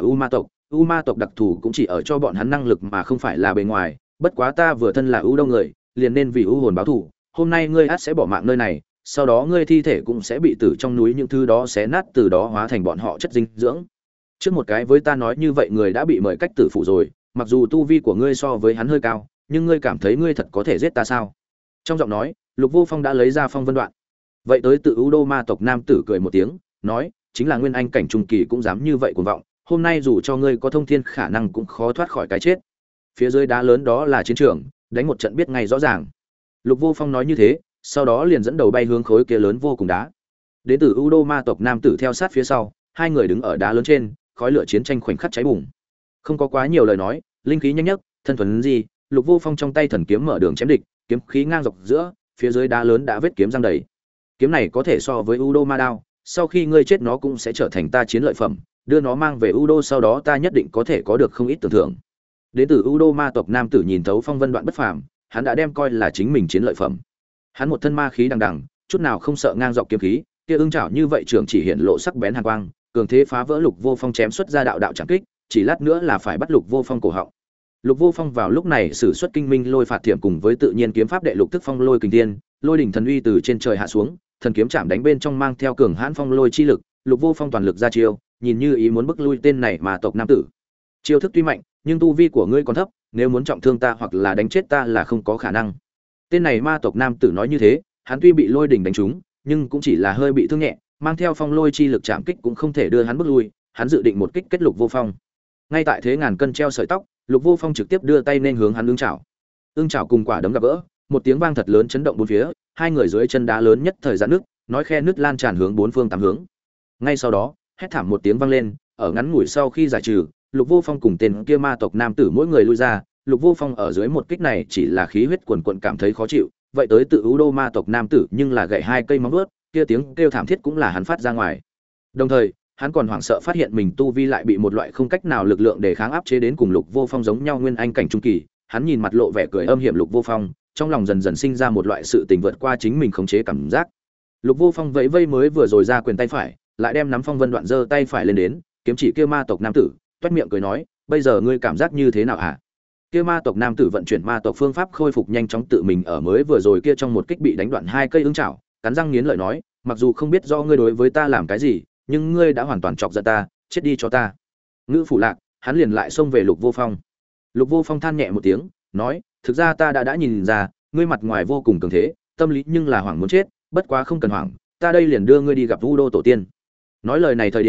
u ma tộc đặc thù cũng chỉ ở cho bọn hắn năng lực mà không phải là bề ngoài, bất quá ta vừa thân là u đông người, liền nên vì u hồn báo thù, hôm nay ngươi ắt sẽ bỏ mạng nơi này, sau đó ngươi thi thể cũng sẽ bị tử trong núi những thứ đó xé nát, từ đó hóa thành bọn họ chất dinh dưỡng. Trước một cái với ta nói như vậy người đã bị mời cách tử phụ rồi, mặc dù tu vi của ngươi so với hắn hơi cao, nhưng ngươi cảm thấy ngươi thật có thể giết ta sao? Trong giọng nói, Lục Vô Phong đã lấy ra phong vân đoạn. Vậy tới tự Udo ma tộc nam tử cười một tiếng, nói, chính là nguyên anh cảnh trung kỳ cũng dám như vậy cuồng vọng, hôm nay dù cho ngươi có thông thiên khả năng cũng khó thoát khỏi cái chết. Phía dưới đá lớn đó là chiến trường, đánh một trận biết ngay rõ ràng. Lục Vô Phong nói như thế, sau đó liền dẫn đầu bay hướng khối kia lớn vô cùng đá. Đến từ Udo ma tộc nam tử theo sát phía sau, hai người đứng ở đá lớn trên, khói lửa chiến tranh khoảnh khắc cháy bùng. Không có quá nhiều lời nói, linh khí nhanh nhất, thân thuần gì, Lục Vô Phong trong tay thần kiếm mở đường chém địch, kiếm khí ngang dọc giữa, phía dưới đá lớn đã vết kiếm răng đầy. Kiếm này có thể so với Udo ma đao, sau khi ngươi chết nó cũng sẽ trở thành ta chiến lợi phẩm, đưa nó mang về Udo sau đó ta nhất định có thể có được không ít tưởng thưởng. Đến từ Udo ma tộc nam tử nhìn thấu phong vân đoạn bất phàm, hắn đã đem coi là chính mình chiến lợi phẩm. Hắn một thân ma khí đằng đằng, chút nào không sợ ngang dọc kiếm khí, kia ưng chảo như vậy trưởng chỉ hiện lộ sắc bén hàn quang, cường thế phá vỡ Lục Vô Phong chém xuất ra đạo đạo chẳng kích, chỉ lát nữa là phải bắt Lục Vô Phong cổ họng. Lục Vô Phong vào lúc này sử xuất kinh minh lôi phạt thiểm cùng với tự nhiên kiếm pháp đệ lục thức phong lôi kình thiên, lôi đỉnh thần uy từ trên trời hạ xuống, thần kiếm chạm đánh bên trong mang theo cường hãn phong lôi chi lực, Lục Vô Phong toàn lực ra chiêu, nhìn như ý muốn bức lui tên này mà tộc nam tử. Chiêu thức tuy mạnh, nhưng tu vi của ngươi còn thấp, nếu muốn trọng thương ta hoặc là đánh chết ta là không có khả năng. Tên này ma tộc nam tử nói như thế, hắn tuy bị lôi đỉnh đánh trúng, nhưng cũng chỉ là hơi bị thương nhẹ, mang theo phong lôi chi lực chạm kích cũng không thể đưa hắn bước lui, hắn dự định một kích kết Lục Vô Phong. Ngay tại thế ngàn cân treo sợi tóc, Lục Vô Phong trực tiếp đưa tay nên hướng hắn ưng chảo. Ưng chảo cùng quả đấm gặp gỡ, một tiếng vang thật lớn chấn động bốn phía, hai người dưới chân đá lớn nhất thời giãn nước, nói khe nứt lan tràn hướng bốn phương tám hướng. Ngay sau đó, hét thảm một tiếng vang lên, ở ngắn ngủi sau khi giải trừ, Lục Vô Phong cùng tên kia ma tộc nam tử mỗi người lui ra, Lục Vô Phong ở dưới một kích này chỉ là khí huyết quần quần cảm thấy khó chịu, vậy tới tự Udo ma tộc nam tử nhưng là gậy hai cây móng vuốt, kia tiếng kêu thảm thiết cũng là hắn phát ra ngoài. Đồng thời, hắn còn hoảng sợ phát hiện mình tu vi lại bị một loại không cách nào lực lượng để kháng áp chế đến cùng Lục Vô Phong giống nhau nguyên anh cảnh trung kỳ, hắn nhìn mặt lộ vẻ cười âm hiểm Lục Vô Phong, trong lòng dần dần sinh ra một loại sự tình vượt qua chính mình khống chế cảm giác. Lục Vô Phong vẫy vây mới vừa rồi ra quyền tay phải, lại đem nắm phong vân đoạn giơ tay phải lên đến, kiếm chỉ kia ma tộc nam tử, toét miệng cười nói, bây giờ ngươi cảm giác như thế nào hả? Kia ma tộc nam tử vận chuyển ma tộc phương pháp khôi phục nhanh chóng tự mình ở mới vừa rồi kia trong một kích bị đánh đoạn hai cây ưng chảo, cắn răng nghiến lợi nói, mặc dù không biết do ngươi đối với ta làm cái gì, nhưng ngươi đã hoàn toàn chọc giận ta, chết đi cho ta. Ngữ phủ lạc, hắn liền lại xông về Lục Vô Phong. Lục Vô Phong than nhẹ một tiếng, nói, thực ra ta đã nhìn ra, ngươi mặt ngoài vô cùng cường thế, tâm lý nhưng là hoảng muốn chết, bất quá không cần hoảng, ta đây liền đưa ngươi đi gặp Vu Đô tổ tiên. Nói lời này thời điểm,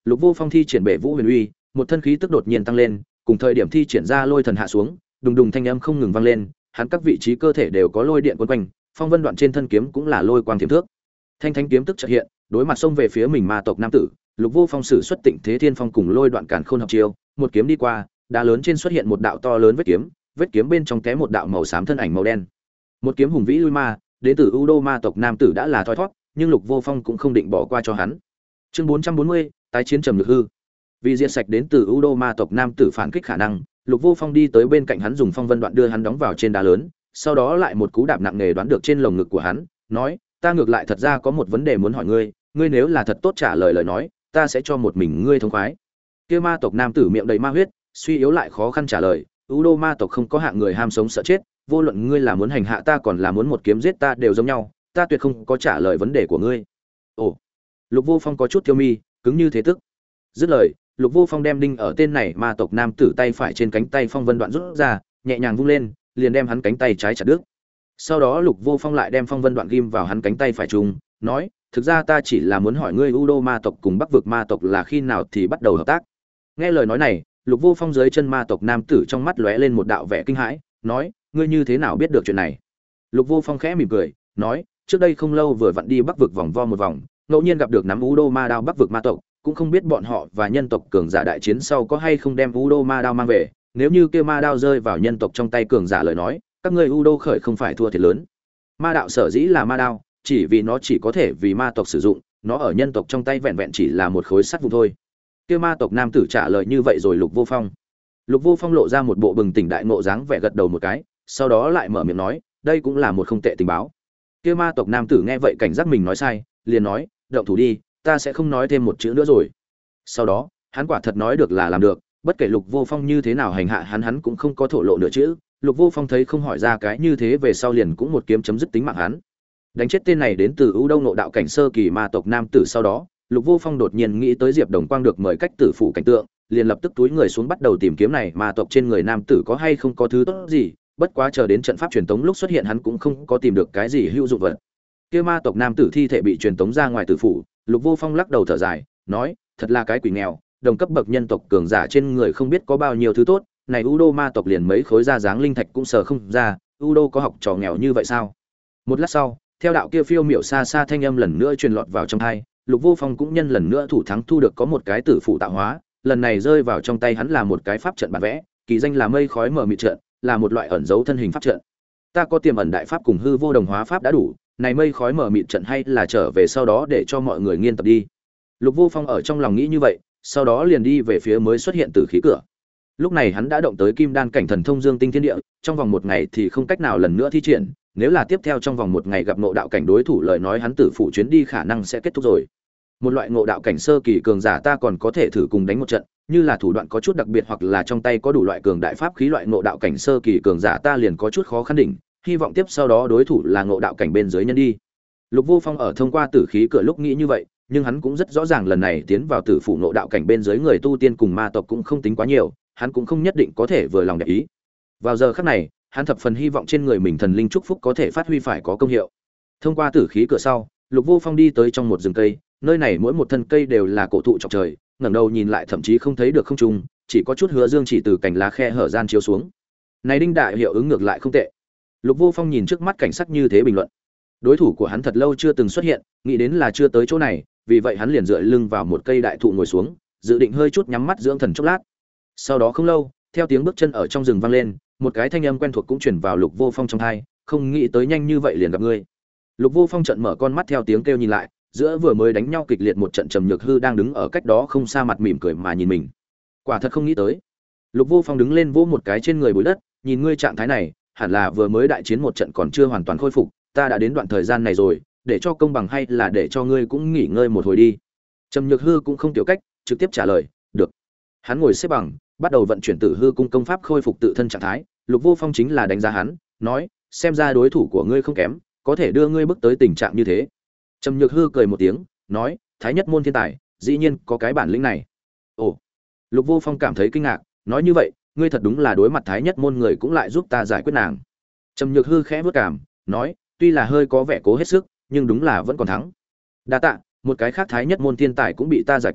Lục Vô Phong thi triển Bể Vũ Huyền Uy, một thân khí tức đột nhiên tăng lên, cùng thời điểm thi triển ra Lôi Thần hạ xuống, đùng đùng thanh âm không ngừng vang lên, hắn các vị trí cơ thể đều có lôi điện quấn quanh, phong vân đoạn trên thân kiếm cũng là lôi quang thiểm thước. Thanh thanh kiếm tức chợt hiện, đối mặt xông về phía mình ma tộc nam tử, Lục Vô Phong sử xuất Tịnh Thế Thiên Phong cùng lôi đoạn càn khôn hợp chiêu, một kiếm đi qua, đá lớn trên xuất hiện một đạo to lớn vết kiếm bên trong té một đạo màu xám thân ảnh màu đen. Một kiếm hùng vĩ lui ma, đến từ Udo ma tộc nam tử đã là thoi thoát, nhưng Lục Vô Phong cũng không định bỏ qua cho hắn. Chương 440, tái chiến trầm lực hư. Vì diệt sạch đến từ Udo ma tộc nam tử phản kích khả năng, Lục Vô Phong đi tới bên cạnh hắn dùng phong vân đoạn đưa hắn đóng vào trên đá lớn, sau đó lại một cú đạp nặng nề đoán được trên lồng ngực của hắn, nói: "Ta ngược lại thật ra có một vấn đề muốn hỏi ngươi, ngươi nếu là thật tốt trả lời lời nói, ta sẽ cho một mình ngươi thông khoái." Kia ma tộc nam tử miệng đầy ma huyết, suy yếu lại khó khăn trả lời: "Udo ma tộc không có hạng người ham sống sợ chết, vô luận ngươi là muốn hành hạ ta còn là muốn một kiếm giết ta đều giống nhau, ta tuyệt không có trả lời vấn đề của ngươi." Ồ. Lục Vô Phong có chút tiêu mi, cứng như thế tức. Dứt lời, Lục Vô Phong đem đinh ở tên này ma tộc nam tử tay phải trên cánh tay phong vân đoạn rút ra, nhẹ nhàng vung lên, liền đem hắn cánh tay trái chặt đứt. Sau đó Lục Vô Phong lại đem phong vân đoạn ghim vào hắn cánh tay phải trùng, nói: "Thực ra ta chỉ là muốn hỏi ngươi Udo ma tộc cùng Bắc vực ma tộc là khi nào thì bắt đầu hợp tác." Nghe lời nói này, Lục Vô Phong dưới chân ma tộc nam tử trong mắt lóe lên một đạo vẻ kinh hãi, nói: "Ngươi như thế nào biết được chuyện này?" Lục Vô Phong khẽ mỉm cười, nói: "Trước đây không lâu vừa vặn đi Bắc vực vòng vo một vòng, ngẫu nhiên gặp được nắm Udo ma đao Bắc vực ma tộc, cũng không biết bọn họ và nhân tộc cường giả đại chiến sau có hay không đem Udo ma đao mang về, nếu như kia ma đao rơi vào nhân tộc trong tay cường giả lời nói, các ngươi Udo khởi không phải thua thiệt lớn. Ma đạo sở dĩ là ma đao, chỉ vì nó chỉ có thể vì ma tộc sử dụng, nó ở nhân tộc trong tay vẹn vẹn chỉ là một khối sắt vụn thôi." Kia ma tộc nam tử trả lời như vậy rồi Lục Vô Phong. Lục Vô Phong lộ ra một bộ bừng tỉnh đại ngộ dáng vẻ gật đầu một cái, sau đó lại mở miệng nói: "Đây cũng là một không tệ tình báo." Kia ma tộc nam tử nghe vậy cảnh giác mình nói sai, liền nói: "Động thủ đi, ta sẽ không nói thêm một chữ nữa rồi." Sau đó, hắn quả thật nói được là làm được, bất kể Lục Vô Phong như thế nào hành hạ hắn cũng không có thổ lộ nửa chữ. Lục Vô Phong thấy không hỏi ra cái như thế về sau liền cũng một kiếm chấm dứt tính mạng hắn. Đánh chết tên này đến từ ưu đông nộ đạo cảnh sơ kỳ ma tộc nam tử sau đó, Lục Vô Phong đột nhiên nghĩ tới Diệp Đồng Quang được mời cách tử phủ cảnh tượng, liền lập tức túi người xuống bắt đầu tìm kiếm này ma tộc trên người nam tử có hay không có thứ tốt gì, bất quá chờ đến trận pháp truyền tống lúc xuất hiện hắn cũng không có tìm được cái gì hữu dụng vật. Kia ma tộc nam tử thi thể bị truyền tống ra ngoài tử phủ, Lục Vô Phong lắc đầu thở dài, nói: "Thật là cái quỷ nghèo, đồng cấp bậc nhân tộc cường giả trên người không biết có bao nhiêu thứ tốt, này Udo ma tộc liền mấy khối da dáng linh thạch cũng sờ không ra, Udo có học trò nghèo như vậy sao?" Một lát sau, theo đạo kia phiêu miểu xa xa thanh âm lần nữa truyền lọt vào trong tai, Lục Vô Phong cũng nhân lần nữa thủ thắng thu được có một cái tử phụ tạo hóa, lần này rơi vào trong tay hắn là một cái pháp trận bản vẽ, kỳ danh là Mây Khói Mờ Mịt trận, là một loại ẩn dấu thân hình pháp trận. Ta có tiềm ẩn đại pháp cùng hư vô đồng hóa pháp đã đủ, này Mây Khói Mờ Mịt trận hay là trở về sau đó để cho mọi người nghiên tập đi. Lục Vô Phong ở trong lòng nghĩ như vậy, sau đó liền đi về phía mới xuất hiện tử khí cửa. Lúc này hắn đã động tới Kim Đan cảnh thần thông Dương Tinh Thiên Địa, trong vòng một ngày thì không cách nào lần nữa thi triển, nếu là tiếp theo trong vòng một ngày gặp ngộ đạo cảnh đối thủ lời nói hắn tử phụ chuyến đi khả năng sẽ kết thúc rồi. Một loại ngộ đạo cảnh sơ kỳ cường giả ta còn có thể thử cùng đánh một trận, như là thủ đoạn có chút đặc biệt hoặc là trong tay có đủ loại cường đại pháp khí loại ngộ đạo cảnh sơ kỳ cường giả ta liền có chút khó khăn đỉnh, hy vọng tiếp sau đó đối thủ là ngộ đạo cảnh bên dưới nhân đi. Lục Vô Phong ở thông qua tử khí cửa lúc nghĩ như vậy, nhưng hắn cũng rất rõ ràng lần này tiến vào tử phụ ngộ đạo cảnh bên dưới người tu tiên cùng ma tộc cũng không tính quá nhiều, hắn cũng không nhất định có thể vừa lòng để ý. Vào giờ khắc này, hắn thập phần hy vọng trên người mình thần linh chúc phúc có thể phát huy phải có công hiệu. Thông qua tử khí cửa sau, Lục Vô Phong đi tới trong một rừng cây, nơi này mỗi một thân cây đều là cổ thụ chọc trời, ngẩng đầu nhìn lại thậm chí không thấy được không trung, chỉ có chút hứa dương chỉ từ cành lá khe hở gian chiếu xuống. Này đinh đại hiệu ứng ngược lại không tệ. Lục Vô Phong nhìn trước mắt cảnh sắc như thế bình luận. Đối thủ của hắn thật lâu chưa từng xuất hiện, nghĩ đến là chưa tới chỗ này, vì vậy hắn liền dựa lưng vào một cây đại thụ ngồi xuống, dự định hơi chút nhắm mắt dưỡng thần chốc lát. Sau đó không lâu, theo tiếng bước chân ở trong rừng vang lên, một cái thanh âm quen thuộc cũng truyền vào Lục Vô Phong trong tai, không nghĩ tới nhanh như vậy liền gặp ngươi. Lục Vô Phong trợn mở con mắt theo tiếng kêu nhìn lại, giữa vừa mới đánh nhau kịch liệt một trận Trầm Nhược Hư đang đứng ở cách đó không xa mặt mỉm cười mà nhìn mình. Quả thật không nghĩ tới. Lục Vô Phong đứng lên vỗ một cái trên người bụi đất, nhìn ngươi trạng thái này, hẳn là vừa mới đại chiến một trận còn chưa hoàn toàn khôi phục, ta đã đến đoạn thời gian này rồi, để cho công bằng hay là để cho ngươi cũng nghỉ ngơi một hồi đi. Trầm Nhược Hư cũng không tiểu cách, trực tiếp trả lời, được. Hắn ngồi xếp bằng, bắt đầu vận chuyển Tử Hư cung công pháp khôi phục tự thân trạng thái, Lục Vô Phong chính là đánh giá hắn, nói, xem ra đối thủ của ngươi không kém, có thể đưa ngươi bước tới tình trạng như thế. Trầm Nhược Hư cười một tiếng, nói, Thái Nhất môn thiên tài, dĩ nhiên có cái bản lĩnh này. Ồ. Lục Vô Phong cảm thấy kinh ngạc, nói như vậy, ngươi thật đúng là đối mặt Thái Nhất môn người cũng lại giúp ta giải quyết nàng. Trầm Nhược Hư khẽ vuốt cảm, nói, tuy là hơi có vẻ cố hết sức, nhưng đúng là vẫn còn thắng. Đa tạ, một cái khác Thái Nhất môn thiên tài cũng bị ta giải quyết,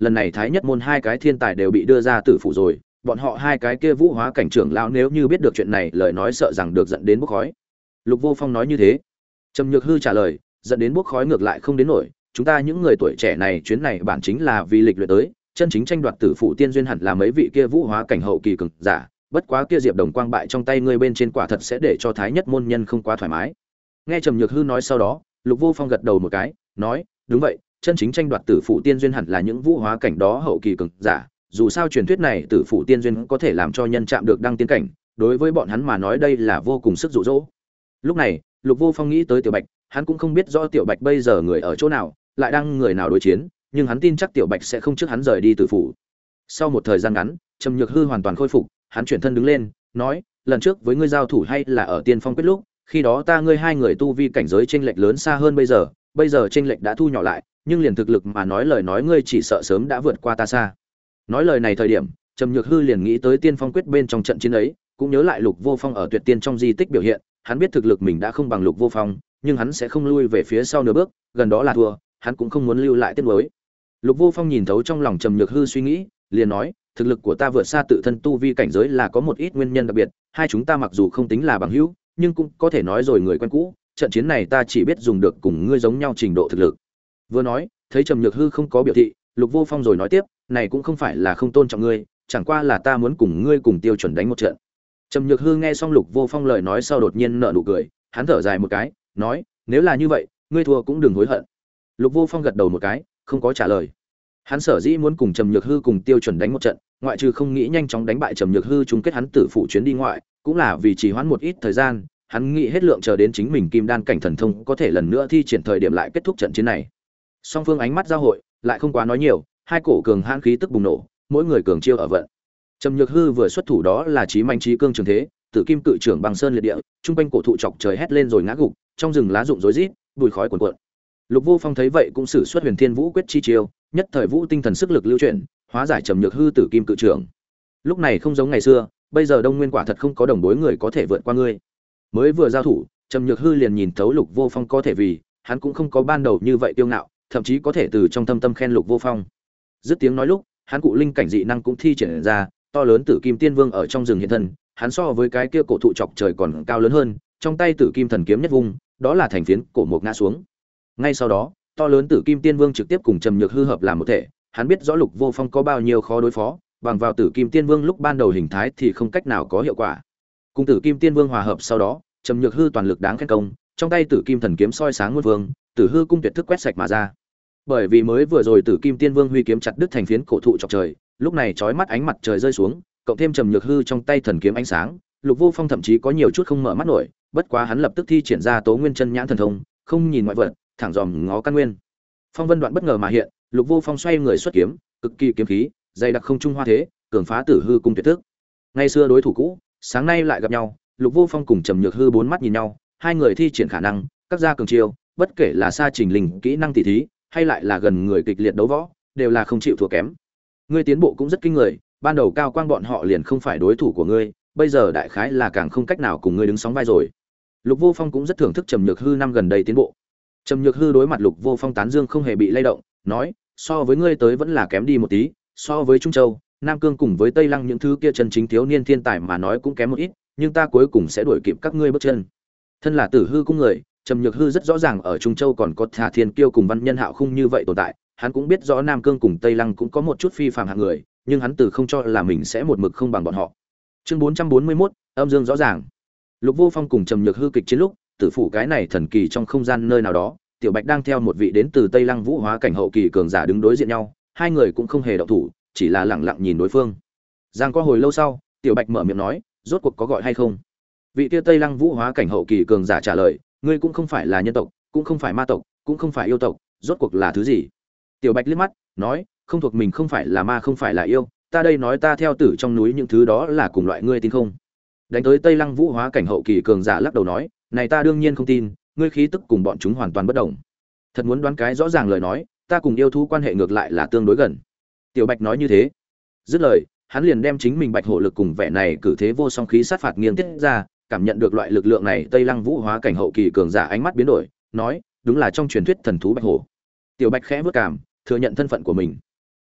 lần này thái nhất môn hai cái thiên tài đều bị đưa ra tử phủ rồi, bọn họ hai cái kia vũ hóa cảnh trưởng lão nếu như biết được chuyện này lời nói sợ rằng được dẫn đến bốc khói. Lục Vô Phong nói như thế. Trầm Nhược Hư trả lời, dẫn đến bốc khói ngược lại không đến nổi, chúng ta những người tuổi trẻ này chuyến này bản chính là vì lịch luyện tới, chân chính tranh đoạt tử phụ tiên duyên hẳn là mấy vị kia vũ hóa cảnh hậu kỳ cường giả, bất quá kia Diệp Đồng quang bại trong tay ngươi bên trên quả thật sẽ để cho thái nhất môn nhân không quá thoải mái. Nghe Trầm Nhược Hư nói sau đó, Lục Vô Phong gật đầu một cái, nói, đúng vậy, chân chính tranh đoạt tử phụ tiên duyên hẳn là những vũ hóa cảnh đó hậu kỳ cường giả, dù sao truyền thuyết này tử phụ tiên duyên có thể làm cho nhân chạm được đăng tiên cảnh, đối với bọn hắn mà nói đây là vô cùng sức dụ dỗ. Lúc này, Lục Vô Phong nghĩ tới Tiểu Bạch, hắn cũng không biết rõ Tiểu Bạch bây giờ người ở chỗ nào, lại đang người nào đối chiến, nhưng hắn tin chắc Tiểu Bạch sẽ không trước hắn rời đi tử phủ. Sau một thời gian ngắn, Trầm Nhược Hư hoàn toàn khôi phục, hắn chuyển thân đứng lên, nói, lần trước với ngươi giao thủ hay là ở Tiên Phong quyết lúc, khi đó ta ngươi hai người tu vi cảnh giới chênh lệch lớn xa hơn bây giờ chênh lệch đã thu nhỏ lại, nhưng liền thực lực mà nói lời nói ngươi chỉ sợ sớm đã vượt qua ta xa. Nói lời này thời điểm, Trầm Nhược Hư liền nghĩ tới Tiên Phong quyết bên trong trận chiến ấy, cũng nhớ lại Lục Vô Phong ở Tuyệt Tiên trong di tích biểu hiện, hắn biết thực lực mình đã không bằng Lục Vô Phong, nhưng hắn sẽ không lui về phía sau nửa bước, gần đó là thua, hắn cũng không muốn lưu lại tiếc nuối. Lục Vô Phong nhìn thấu trong lòng Trầm Nhược Hư suy nghĩ, liền nói, thực lực của ta vượt xa tự thân tu vi cảnh giới là có một ít nguyên nhân đặc biệt, hai chúng ta mặc dù không tính là bằng hữu, nhưng cũng có thể nói rồi người quen cũ, trận chiến này ta chỉ biết dùng được cùng ngươi giống nhau trình độ thực lực. Vừa nói, thấy Trầm Nhược Hư không có biểu thị, Lục Vô Phong rồi nói tiếp, này cũng không phải là không tôn trọng ngươi, chẳng qua là ta muốn cùng ngươi cùng Tiêu Chuẩn đánh một trận. Trầm Nhược Hư nghe xong Lục Vô Phong lời nói sau đột nhiên nở nụ cười, hắn thở dài một cái, nói, nếu là như vậy, ngươi thua cũng đừng hối hận. Lục Vô Phong gật đầu một cái, không có trả lời. Hắn sở dĩ muốn cùng Trầm Nhược Hư cùng Tiêu Chuẩn đánh một trận, ngoại trừ không nghĩ nhanh chóng đánh bại Trầm Nhược Hư chung kết hắn tử phụ chuyến đi ngoại, cũng là vì trì hoãn một ít thời gian, hắn nghĩ hết lượng chờ đến chính mình kim đan cảnh thần thông có thể lần nữa thi triển thời điểm lại kết thúc trận chiến này. Song phương ánh mắt giao hội, lại không quá nói nhiều, hai cổ cường hãn khí tức bùng nổ, mỗi người cường chiêu ở vận. Trầm Nhược Hư vừa xuất thủ đó là chí mạnh chí cương trường thế, Tử Kim Cự Trưởng băng sơn liệt địa, trung quanh cổ thụ chọc trời hét lên rồi ngã gục, trong rừng lá rụng rối rít, bụi khói cuồn cuộn. Lục Vô Phong thấy vậy cũng sử xuất Huyền Thiên Vũ quyết chi chiêu, nhất thời vũ tinh thần sức lực lưu chuyển, hóa giải Trầm Nhược Hư Tử Kim Cự Trưởng. Lúc này không giống ngày xưa, bây giờ Đông Nguyên quả thật không có đồng đối người có thể vượt qua ngươi. Mới vừa giao thủ, Trầm Nhược Hư liền nhìn thấu Lục Vô Phong có thể vì, hắn cũng không có ban đầu như vậy kiêu ngạo, thậm chí có thể từ trong thâm tâm khen Lục Vô Phong. Dứt tiếng nói lúc, hắn cụ linh cảnh dị năng cũng thi triển ra, to lớn Tử Kim Tiên Vương ở trong rừng hiện thân, hắn so với cái kia cổ thụ chọc trời còn cao lớn hơn, trong tay Tử Kim Thần kiếm nhất vung, đó là thành phiến cổ mục ngã xuống. Ngay sau đó, to lớn Tử Kim Tiên Vương trực tiếp cùng Trầm Nhược Hư hợp làm một thể, hắn biết rõ Lục Vô Phong có bao nhiêu khó đối phó, bằng vào Tử Kim Tiên Vương lúc ban đầu hình thái thì không cách nào có hiệu quả. Cùng Tử Kim Tiên Vương hòa hợp sau đó, Trầm Nhược Hư toàn lực đáng khen công, trong tay Tử Kim Thần kiếm soi sáng muôn vương, Tử Hư cung tuyệt thức quét sạch mà ra. Bởi vì mới vừa rồi Tử Kim Tiên Vương huy kiếm chặt đứt thành phiến cổ thụ chọc trời, lúc này chói mắt ánh mặt trời rơi xuống, cộng thêm Trầm Nhược Hư trong tay thần kiếm ánh sáng, Lục Vô Phong thậm chí có nhiều chút không mở mắt nổi, bất quá hắn lập tức thi triển ra Tố Nguyên Chân Nhãn thần thông, không nhìn ngoại vật, thẳng dòm ngó căn nguyên. Phong vân đoạn bất ngờ mà hiện, Lục Vô Phong xoay người xuất kiếm, cực kỳ kiếm khí, dày đặc không trung hoa thế, cường phá Tử Hư cung tuyệt thức. Ngày xưa đối thủ cũ, sáng nay lại gặp nhau, Lục Vô Phong cùng Trầm Nhược Hư bốn mắt nhìn nhau, hai người thi triển khả năng, các gia cường chiêu, bất kể là xa trình linh kỹ năng tỉ thí, hay lại là gần người kịch liệt đấu võ, đều là không chịu thua kém. Ngươi tiến bộ cũng rất kinh người, ban đầu cao quang bọn họ liền không phải đối thủ của ngươi, bây giờ đại khái là càng không cách nào cùng ngươi đứng sóng vai rồi. Lục Vô Phong cũng rất thưởng thức Trầm Nhược Hư năm gần đây tiến bộ. Trầm Nhược Hư đối mặt Lục Vô Phong tán dương không hề bị lay động, nói, so với ngươi tới vẫn là kém đi một tí, so với Trung Châu, Nam Cương cùng với Tây Lăng những thứ kia chân chính thiếu niên thiên tài mà nói cũng kém một ít, nhưng ta cuối cùng sẽ đuổi kịp các ngươi bước chân. Thân là Tử Hư cung người, Trầm Nhược Hư rất rõ ràng ở Trung Châu còn có Thả Thiên Kiêu cùng Văn Nhân Hạo Khung như vậy tồn tại, hắn cũng biết rõ Nam Cương cùng Tây Lăng cũng có một chút phi phàm hạng người, nhưng hắn từ không cho là mình sẽ một mực không bằng bọn họ. Chương 441, âm dương rõ ràng. Lục Vô Phong cùng Trầm Nhược Hư kịch chiến lúc, tử phủ cái này thần kỳ trong không gian nơi nào đó, Tiểu Bạch đang theo một vị đến từ Tây Lăng Vũ Hóa cảnh hậu kỳ cường giả đứng đối diện nhau, hai người cũng không hề động thủ, chỉ là lặng lặng nhìn đối phương. Giang qua hồi lâu sau, Tiểu Bạch mở miệng nói, rốt cuộc có gọi hay không? Vị kia Tây Lăng Vũ Hóa cảnh hậu kỳ cường giả trả lời, ngươi cũng không phải là nhân tộc, cũng không phải ma tộc, cũng không phải yêu tộc, rốt cuộc là thứ gì? Tiểu Bạch liếc mắt, nói, không thuộc mình không phải là ma không phải là yêu, ta đây nói ta theo tử trong núi những thứ đó là cùng loại ngươi tin không? Đánh tới Tây Lăng Vũ Hóa cảnh hậu kỳ cường giả lắc đầu nói, này ta đương nhiên không tin, ngươi khí tức cùng bọn chúng hoàn toàn bất đồng. Thật muốn đoán cái rõ ràng lời nói, ta cùng yêu thú quan hệ ngược lại là tương đối gần. Tiểu Bạch nói như thế, dứt lời, hắn liền đem chính mình Bạch Hổ lực cùng vẻ này cử thế vô song khí sát phạt nghiêng tiết ra, cảm nhận được loại lực lượng này, Tây Lăng Vũ Hóa cảnh hậu kỳ cường giả ánh mắt biến đổi, nói, đúng là trong truyền thuyết thần thú Bạch Hổ. Tiểu Bạch khẽ bước cảm, thừa nhận thân phận của mình.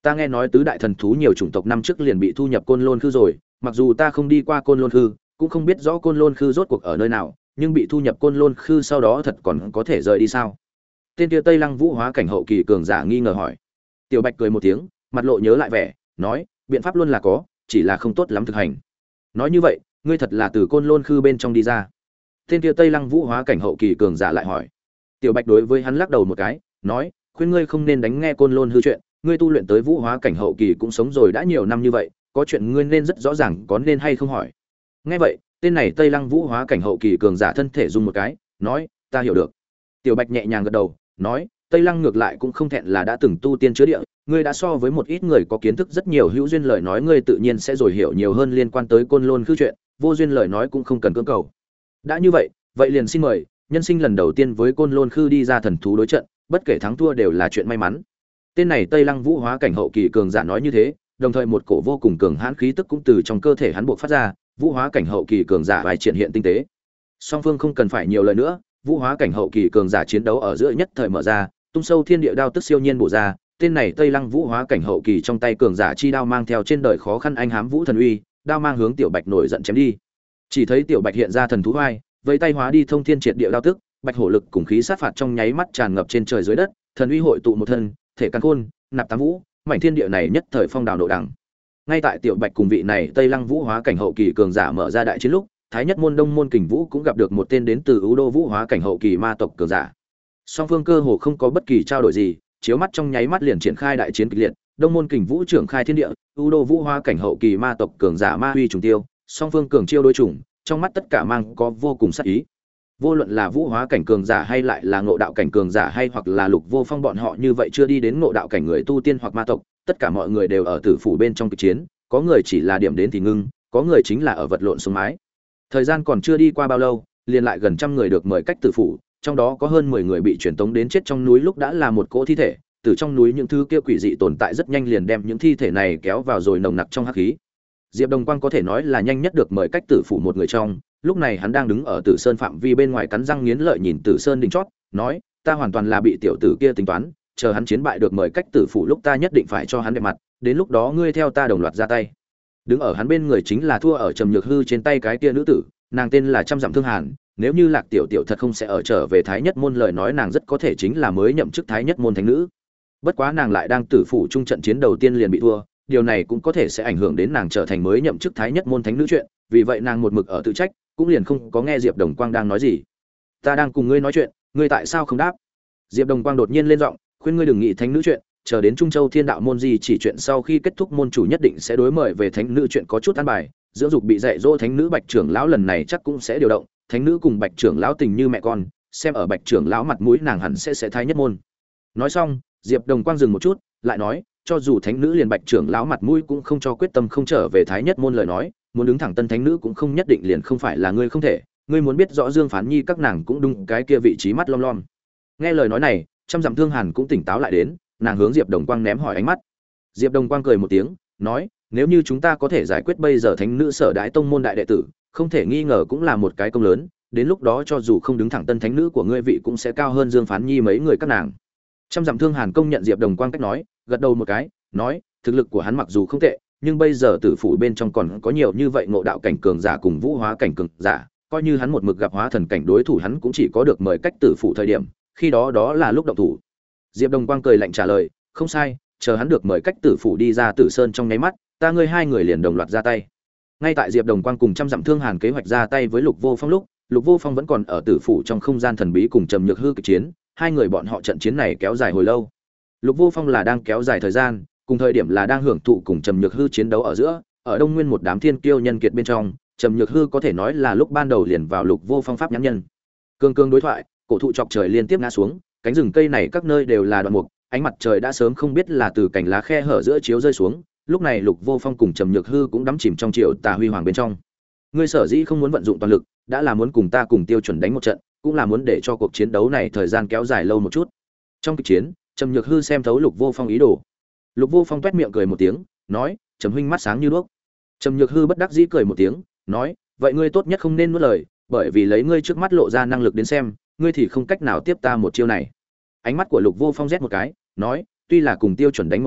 Ta nghe nói tứ đại thần thú nhiều chủng tộc năm trước liền bị thu nhập Côn Lôn Khư rồi, mặc dù ta không đi qua Côn Lôn Khư, cũng không biết rõ Côn Lôn Khư rốt cuộc ở nơi nào, nhưng bị thu nhập Côn Lôn Khư sau đó thật còn có thể rời đi sao? Tên kia Tây Lăng Vũ hóa cảnh hậu kỳ cường giả nghi ngờ hỏi. Tiểu Bạch cười một tiếng, mặt lộ nhớ lại vẻ, nói, biện pháp luôn là có, chỉ là không tốt lắm thực hành. Nói như vậy, ngươi thật là từ Côn Lôn Khư bên trong đi ra? Tên kia Tây Lăng Vũ hóa cảnh hậu kỳ cường giả lại hỏi. Tiểu Bạch đối với hắn lắc đầu một cái, nói, khuyên ngươi không nên đánh nghe Côn Lôn Hư chuyện, ngươi tu luyện tới Vũ hóa cảnh hậu kỳ cũng sống rồi đã nhiều năm như vậy, có chuyện ngươi nên rất rõ ràng, có nên hay không hỏi. Nghe vậy, tên này Tây Lăng Vũ hóa cảnh hậu kỳ cường giả thân thể rung một cái, nói, ta hiểu được. Tiểu Bạch nhẹ nhàng gật đầu, nói, Tây Lăng ngược lại cũng không thẹn là đã từng tu tiên chứa địa, ngươi đã so với một ít người có kiến thức rất nhiều hữu duyên lời nói ngươi tự nhiên sẽ rồi hiểu nhiều hơn liên quan tới Côn Lôn Khư chuyện, vô duyên lời nói cũng không cần cưỡng cầu. Đã như vậy, vậy liền xin mời, nhân sinh lần đầu tiên với Côn Lôn Khư đi ra thần thú đối trận, bất kể thắng thua đều là chuyện may mắn. Tên này Tây Lăng Vũ hóa cảnh hậu kỳ cường giả nói như thế, đồng thời một cổ vô cùng cường hãn khí tức cũng từ trong cơ thể hắn buộc phát ra, Vũ hóa cảnh hậu kỳ cường giả bài triển hiện tinh tế. Song phương không cần phải nhiều lời nữa, Vũ hóa cảnh hậu kỳ cường giả chiến đấu ở giữa nhất thời mở ra, tung sâu thiên địa đao tức siêu nhiên bổ ra, tên này Tây Lăng Vũ hóa cảnh hậu kỳ trong tay cường giả chi đao mang theo trên đời khó khăn anh hám vũ thần uy, đao mang hướng Tiểu Bạch nổi giận chém đi. Chỉ thấy Tiểu Bạch hiện ra thần thú vai, vây tay hóa đi thông thiên triệt địa đao tức, bạch hổ lực cùng khí sát phạt trong nháy mắt tràn ngập trên trời dưới đất, thần uy hội tụ một thân, thể căn khôn, nạp tám vũ, mảnh thiên địa này nhất thời phong đào nộ đẳng. Ngay tại Tiểu Bạch cùng vị này Tây Lăng Vũ hóa cảnh hậu kỳ cường giả mở ra đại chiến lúc, Thái Nhất môn Đông môn Kình Vũ cũng gặp được một tên đến từ Ú Đô Vũ hóa cảnh hậu kỳ ma tộc cường giả. Song phương cơ hồ không có bất kỳ trao đổi gì, chiếu mắt trong nháy mắt liền triển khai đại chiến kịch liệt, Đông môn Kình Vũ trưởng khai thiên địa, Ú Đô Vũ hóa cảnh hậu kỳ ma tộc cường giả ma huy trùng tiêu, song phương cường chiêu đối chủng, trong mắt tất cả mang có vô cùng sát ý. Vô luận là Vũ hóa cảnh cường giả hay lại là Ngộ đạo cảnh cường giả hay hoặc là Lục Vô Phong bọn họ như vậy chưa đi đến Ngộ đạo cảnh người tu tiên hoặc ma tộc, tất cả mọi người đều ở tử phủ bên trong kịch chiến, có người chỉ là điểm đến thì ngưng, có người chính là ở vật lộn xuống mái. Thời gian còn chưa đi qua bao lâu, liền lại gần trăm người được mời cách tử phủ, trong đó có hơn 10 người bị truyền tống đến chết trong núi lúc đã là một cỗ thi thể, từ trong núi những thứ kia quỷ dị tồn tại rất nhanh liền đem những thi thể này kéo vào rồi nồng nặc trong hắc khí. Diệp Đồng Quang có thể nói là nhanh nhất được mời cách tử phủ một người trong, lúc này hắn đang đứng ở Tử Sơn phạm vi bên ngoài cắn răng nghiến lợi nhìn Tử Sơn đỉnh chót, nói, ta hoàn toàn là bị tiểu tử kia tính toán, chờ hắn chiến bại được mời cách tử phủ lúc ta nhất định phải cho hắn đẹp mặt, đến lúc đó ngươi theo ta đồng loạt ra tay. Đứng ở hắn bên người chính là thua ở Trầm Nhược Hư trên tay cái kia nữ tử, nàng tên là Trăm Dặm Thương Hàn, nếu như Lạc Tiểu Tiểu thật không sẽ ở trở về Thái Nhất môn lời nói nàng rất có thể chính là mới nhậm chức Thái Nhất môn thánh nữ. Bất quá nàng lại đang tử phủ trung trận chiến đầu tiên liền bị thua, điều này cũng có thể sẽ ảnh hưởng đến nàng trở thành mới nhậm chức Thái Nhất môn thánh nữ chuyện, vì vậy nàng một mực ở tự trách, cũng liền không có nghe Diệp Đồng Quang đang nói gì. Ta đang cùng ngươi nói chuyện, ngươi tại sao không đáp? Diệp Đồng Quang đột nhiên lên giọng, khuyên ngươi đừng nghĩ thánh nữ chuyện, chờ đến Trung Châu Thiên Đạo môn gì chỉ chuyện sau khi kết thúc môn chủ nhất định sẽ đối mời về thánh nữ chuyện có chút an bài, dưỡng dục bị dạy dỗ thánh nữ Bạch trưởng lão lần này chắc cũng sẽ điều động, thánh nữ cùng Bạch trưởng lão tình như mẹ con, xem ở Bạch trưởng lão mặt mũi nàng hẳn sẽ Thái Nhất môn. Nói xong, Diệp Đồng Quang dừng một chút, lại nói, cho dù thánh nữ liền Bạch trưởng lão mặt mũi cũng không cho quyết tâm không trở về Thái Nhất môn lời nói, muốn đứng thẳng tân thánh nữ cũng không nhất định liền không phải là ngươi không thể, ngươi muốn biết rõ Dương Phán Nhi các nàng cũng đúng cái kia vị trí mắt lom lom. Nghe lời nói này, Trăm Dặm Thương Hàn cũng tỉnh táo lại đến, nàng hướng Diệp Đồng Quang ném hỏi ánh mắt. Diệp Đồng Quang cười một tiếng, nói, nếu như chúng ta có thể giải quyết bây giờ thánh nữ sở đái tông môn đại đệ tử, không thể nghi ngờ cũng là một cái công lớn, đến lúc đó cho dù không đứng thẳng tân thánh nữ của ngươi vị cũng sẽ cao hơn Dương Phán Nhi mấy người các nàng. Trăm Dặm Thương Hàn công nhận Diệp Đồng Quang cách nói, gật đầu một cái, nói, thực lực của hắn mặc dù không tệ, nhưng bây giờ tử phủ bên trong còn có nhiều như vậy ngộ đạo cảnh cường giả cùng vũ hóa cảnh cường giả, coi như hắn một mực gặp hóa thần cảnh đối thủ hắn cũng chỉ có được mời cách tử phủ thời điểm, khi đó đó là lúc động thủ. Diệp Đồng Quang cười lạnh trả lời, không sai, chờ hắn được mời cách tử phủ đi ra Tử Sơn trong nháy mắt, ta ngươi hai người liền đồng loạt ra tay. Ngay tại Diệp Đồng Quang cùng Trăm Dặm Thương Hàn kế hoạch ra tay với Lục Vô Phong lúc, Lục Vô Phong vẫn còn ở tử phủ trong không gian thần bí cùng Trầm Nhược Hư kịch chiến, hai người bọn họ trận chiến này kéo dài hồi lâu. Lục Vô Phong là đang kéo dài thời gian, cùng thời điểm là đang hưởng thụ cùng Trầm Nhược Hư chiến đấu ở giữa, ở Đông Nguyên một đám thiên kiêu nhân kiệt bên trong, Trầm Nhược Hư có thể nói là lúc ban đầu liền vào Lục Vô Phong pháp nhãn nhân. Cương cương đối thoại, cổ thụ chọc trời liên tiếp ngã xuống, cánh rừng cây này các nơi đều là đoạn mục, ánh mặt trời đã sớm không biết là từ cành lá khe hở giữa chiếu rơi xuống, lúc này Lục Vô Phong cùng Trầm Nhược Hư cũng đắm chìm trong triều tà huy hoàng bên trong. Ngươi sở dĩ không muốn vận dụng toàn lực, đã là muốn cùng ta cùng Tiêu Chuẩn đánh một trận, cũng là muốn để cho cuộc chiến đấu này thời gian kéo dài lâu một chút. Trong kịch chiến, Trầm Nhược Hư xem thấu Lục Vô Phong ý đồ. Lục Vô Phong toét miệng cười một tiếng, nói, "Trầm huynh mắt sáng như đuốc." Trầm Nhược Hư bất đắc dĩ cười một tiếng, nói, "Vậy ngươi tốt nhất không nên nuốt lời, bởi vì lấy ngươi trước mắt lộ ra năng lực đến xem, ngươi thì không cách nào tiếp ta một chiêu này." Ánh mắt của Lục Vô Phong rét một cái, nói, "Tuy là cùng Tiêu Chuẩn đánh một trận,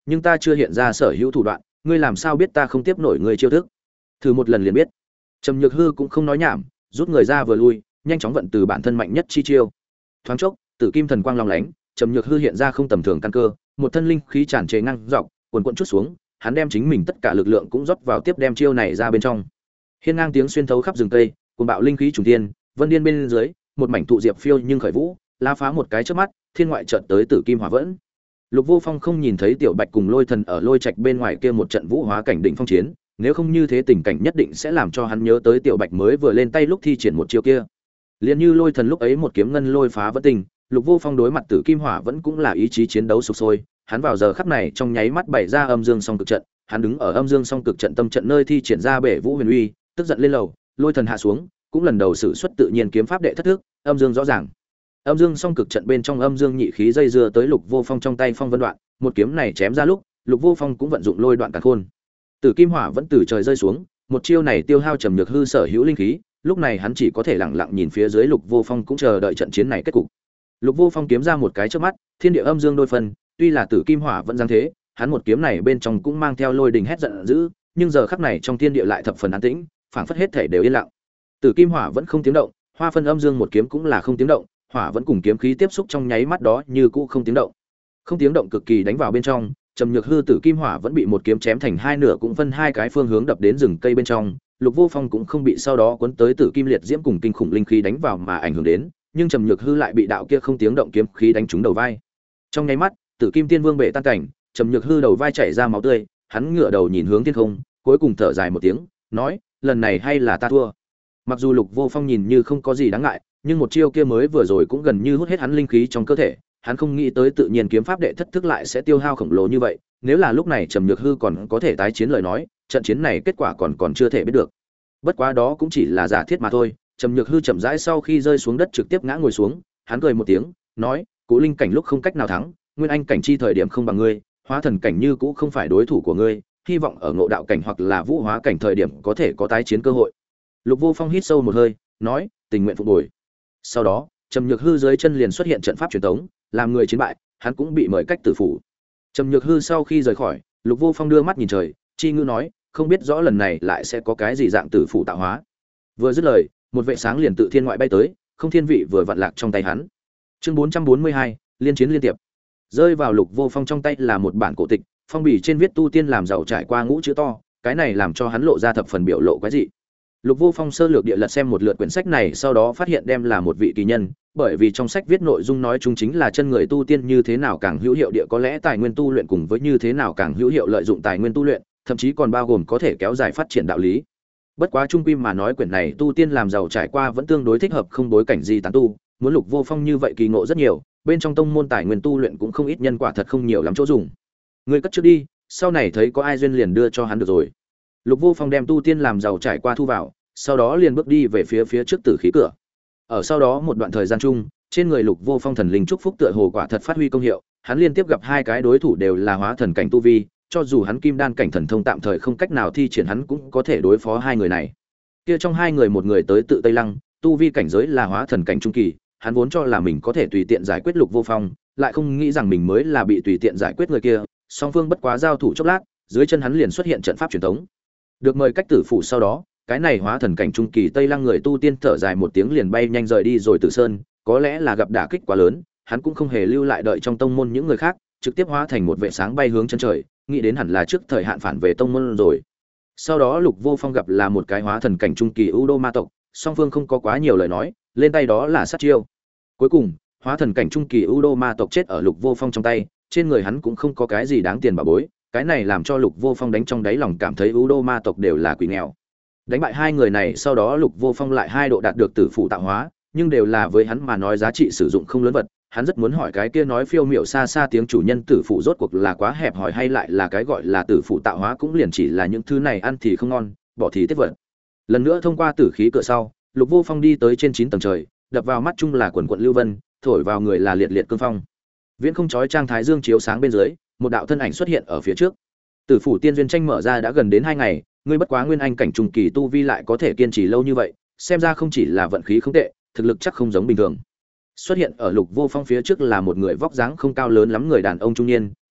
nhưng ta chưa hiện ra sở hữu thủ đoạn, ngươi làm sao biết ta không tiếp nổi ngươi chiêu thức? Thử một lần liền biết. Trầm Nhược Hư cũng không nói nhảm, rút người ra vừa lui, nhanh chóng vận từ bản thân mạnh nhất chi chiêu. Thoáng chốc, Tử Kim Thần Quang long lánh, Trầm Nhược Hư hiện ra không tầm thường căn cơ, một thân linh khí tràn trề ngang dọc, cuồn cuộn chút xuống, hắn đem chính mình tất cả lực lượng cũng rót vào tiếp đem chiêu này ra bên trong. Hiên ngang tiếng xuyên thấu khắp rừng cây, cuồng bạo linh khí trùng thiên, vân điên bên dưới, một mảnh thụ diệp phiêu nhưng khởi vũ, lá phá một cái chớp mắt, thiên ngoại chợt tới Tử Kim Hỏa Vẫn. Lục Vô Phong không nhìn thấy Tiểu Bạch cùng Lôi Thần ở Lôi Trạch bên ngoài kia một trận vũ hóa cảnh đỉnh phong chiến, nếu không như thế tình cảnh nhất định sẽ làm cho hắn nhớ tới Tiểu Bạch mới vừa lên tay lúc thi triển một chiêu kia. Liền như Lôi Thần lúc ấy một kiếm ngân lôi phá vỡ tình, Lục Vô Phong đối mặt Tử Kim Hỏa vẫn cũng là ý chí chiến đấu sục sôi, hắn vào giờ khắc này trong nháy mắt bày ra âm dương song cực trận, hắn đứng ở âm dương song cực trận tâm trận nơi thi triển ra bể vũ huyền uy, tức giận lên lầu, Lôi Thần hạ xuống, cũng lần đầu sử xuất tự nhiên kiếm pháp đệ thất thức, âm dương rõ ràng. Âm dương song cực trận bên trong âm dương nhị khí dây dưa tới Lục Vô Phong trong tay phong vân đoạn, một kiếm này chém ra lúc, Lục Vô Phong cũng vận dụng lôi đoạn càn khôn. Tử Kim Hỏa vẫn từ trời rơi xuống, một chiêu này tiêu hao Trầm Nhược Hư sở hữu linh khí, lúc này hắn chỉ có thể lặng lặng nhìn phía dưới Lục Vô Phong cũng chờ đợi trận chiến này kết cục. Lục Vô Phong kiếm ra một cái chớp mắt, thiên địa âm dương đôi phân, tuy là Tử Kim Hỏa vẫn giáng thế, hắn một kiếm này bên trong cũng mang theo lôi đình hét giận dữ, nhưng giờ khắc này trong thiên địa lại thập phần an tĩnh, phảng phất hết thể đều yên lặng. Tử Kim Hỏa vẫn không tiếng động, Hoa Phân âm dương một kiếm cũng là không tiếng động, hỏa vẫn cùng kiếm khí tiếp xúc trong nháy mắt đó như cũ không tiếng động. Không tiếng động cực kỳ đánh vào bên trong, Trầm Nhược Hư Tử Kim Hỏa vẫn bị một kiếm chém thành hai nửa, cũng phân hai cái phương hướng đập đến rừng cây bên trong. Lục Vô Phong cũng không bị sau đó cuốn tới Tử Kim liệt diễm cùng kinh khủng linh khí đánh vào mà ảnh hưởng đến, nhưng Trầm Nhược Hư lại bị đạo kia không tiếng động kiếm khí đánh trúng đầu vai. Trong nháy mắt, Tử Kim Tiên Vương bệ tan cảnh, Trầm Nhược Hư đầu vai chảy ra máu tươi, hắn ngửa đầu nhìn hướng thiên không, cuối cùng thở dài một tiếng, nói: "Lần này hay là ta thua." Mặc dù Lục Vô Phong nhìn như không có gì đáng ngại, nhưng một chiêu kia mới vừa rồi cũng gần như hút hết hắn linh khí trong cơ thể, hắn không nghĩ tới tự nhiên kiếm pháp đệ thất thức lại sẽ tiêu hao khổng lồ như vậy, nếu là lúc này Trầm Nhược Hư còn có thể tái chiến lời nói, trận chiến này kết quả còn chưa thể biết được. Bất quá đó cũng chỉ là giả thiết mà thôi. Trầm Nhược Hư chậm rãi sau khi rơi xuống đất trực tiếp ngã ngồi xuống, hắn cười một tiếng, nói: "Cũ linh cảnh lúc không cách nào thắng, nguyên anh cảnh chi thời điểm không bằng ngươi, hóa thần cảnh như cũ không phải đối thủ của ngươi, hy vọng ở ngộ đạo cảnh hoặc là vũ hóa cảnh thời điểm có thể có tái chiến cơ hội." Lục Vô Phong hít sâu một hơi, nói: "Tình nguyện phục bồi." Sau đó, Trầm Nhược Hư dưới chân liền xuất hiện trận pháp truyền tống, làm người chiến bại, hắn cũng bị mời cách tử phủ. Trầm Nhược Hư sau khi rời khỏi, Lục Vô Phong đưa mắt nhìn trời, chi ngữ nói: "Không biết rõ lần này lại sẽ có cái gì dạng tử phủ tạo hóa." Vừa dứt lời, một vệ sáng liền tự thiên ngoại bay tới, không thiên vị vừa vặn lạc trong tay hắn. Chương 442, liên chiến liên tiệp. Rơi vào Lục Vô Phong trong tay là một bản cổ tịch, phong bì trên viết tu tiên làm giàu trải qua ngũ chữ to, cái này làm cho hắn lộ ra thập phần biểu lộ quái dị. Lục Vô Phong sơ lược địa lật xem một lượt quyển sách này, sau đó phát hiện đem là một vị kỳ nhân, bởi vì trong sách viết nội dung nói chung chính là chân người tu tiên như thế nào càng hữu hiệu địa có lẽ tài nguyên tu luyện cùng với như thế nào càng hữu hiệu lợi dụng tài nguyên tu luyện, thậm chí còn bao gồm có thể kéo dài phát triển đạo lý. Bất quá trung quy mà nói quyển này tu tiên làm giàu trải qua vẫn tương đối thích hợp không bối cảnh gì tán tu, muốn Lục Vô Phong như vậy kỳ ngộ rất nhiều, bên trong tông môn tài nguyên tu luyện cũng không ít, nhân quả thật không nhiều lắm chỗ dùng. Người cất trước đi, sau này thấy có ai duyên liền đưa cho hắn được rồi. Lục Vô Phong đem tu tiên làm giàu trải qua thu vào, sau đó liền bước đi về phía trước tử khí cửa. Ở sau đó một đoạn thời gian chung, trên người Lục Vô Phong thần linh chúc phúc tựa hồ quả thật phát huy công hiệu, hắn liên tiếp gặp hai cái đối thủ đều là hóa thần cảnh tu vi, cho dù hắn kim đan cảnh thần thông tạm thời không cách nào thi triển, hắn cũng có thể đối phó hai người này. Kia trong hai người một người tới tự Tây Lăng, tu vi cảnh giới là hóa thần cảnh trung kỳ, hắn vốn cho là mình có thể tùy tiện giải quyết Lục Vô Phong, lại không nghĩ rằng mình mới là bị tùy tiện giải quyết người kia. Song phương bất quá giao thủ chốc lát, dưới chân hắn liền xuất hiện trận pháp truyền thống. Được mời cách tử phủ sau đó, cái này hóa thần cảnh trung kỳ Tây Lăng người tu tiên thở dài một tiếng liền bay nhanh rời đi rồi Tử Sơn, có lẽ là gặp đả kích quá lớn, hắn cũng không hề lưu lại đợi trong tông môn những người khác, trực tiếp hóa thành một vệ sáng bay hướng chân trời, nghĩ đến hẳn là trước thời hạn phản về tông môn rồi. Sau đó Lục Vô Phong gặp là một cái hóa thần cảnh trung kỳ U Đô ma tộc, song phương không có quá nhiều lời nói, lên tay đó là sát chiêu. Cuối cùng, hóa thần cảnh trung kỳ U Đô ma tộc chết ở Lục Vô Phong trong tay, trên người hắn cũng không có cái gì đáng tiền bảo bối, cái này làm cho Lục Vô Phong đánh trong đáy lòng cảm thấy U Đô ma tộc đều là quỷ nghèo. Đánh bại hai người này sau đó Lục Vô Phong lại hai độ đạt được tử phụ tạo hóa, nhưng đều là với hắn mà nói giá trị sử dụng không lớn vật, hắn rất muốn hỏi cái kia nói phiêu miểu xa xa tiếng chủ nhân tử phụ rốt cuộc là quá hẹp hòi hay lại là cái gọi là tử phụ tạo hóa cũng liền chỉ là những thứ này ăn thì không ngon, bỏ thì tiếc vật. Lần nữa thông qua tử khí cửa sau, Lục Vô Phong đi tới trên 9 tầng trời, đập vào mắt chung là quần quần lưu vân, thổi vào người là liệt liệt cương phong. Viễn không chói trang thái dương chiếu sáng bên dưới, một đạo thân ảnh xuất hiện ở phía trước. Tử phủ tiên duyên tranh mở ra đã gần đến 2 ngày, ngươi bất quá nguyên anh cảnh trung kỳ tu vi lại có thể kiên trì lâu như vậy, xem ra không chỉ là vận khí không tệ, thực lực chắc không giống bình thường. Xuất hiện ở Lục Vô Phong phía trước là một người vóc dáng không cao lớn lắm người đàn ông trung niên,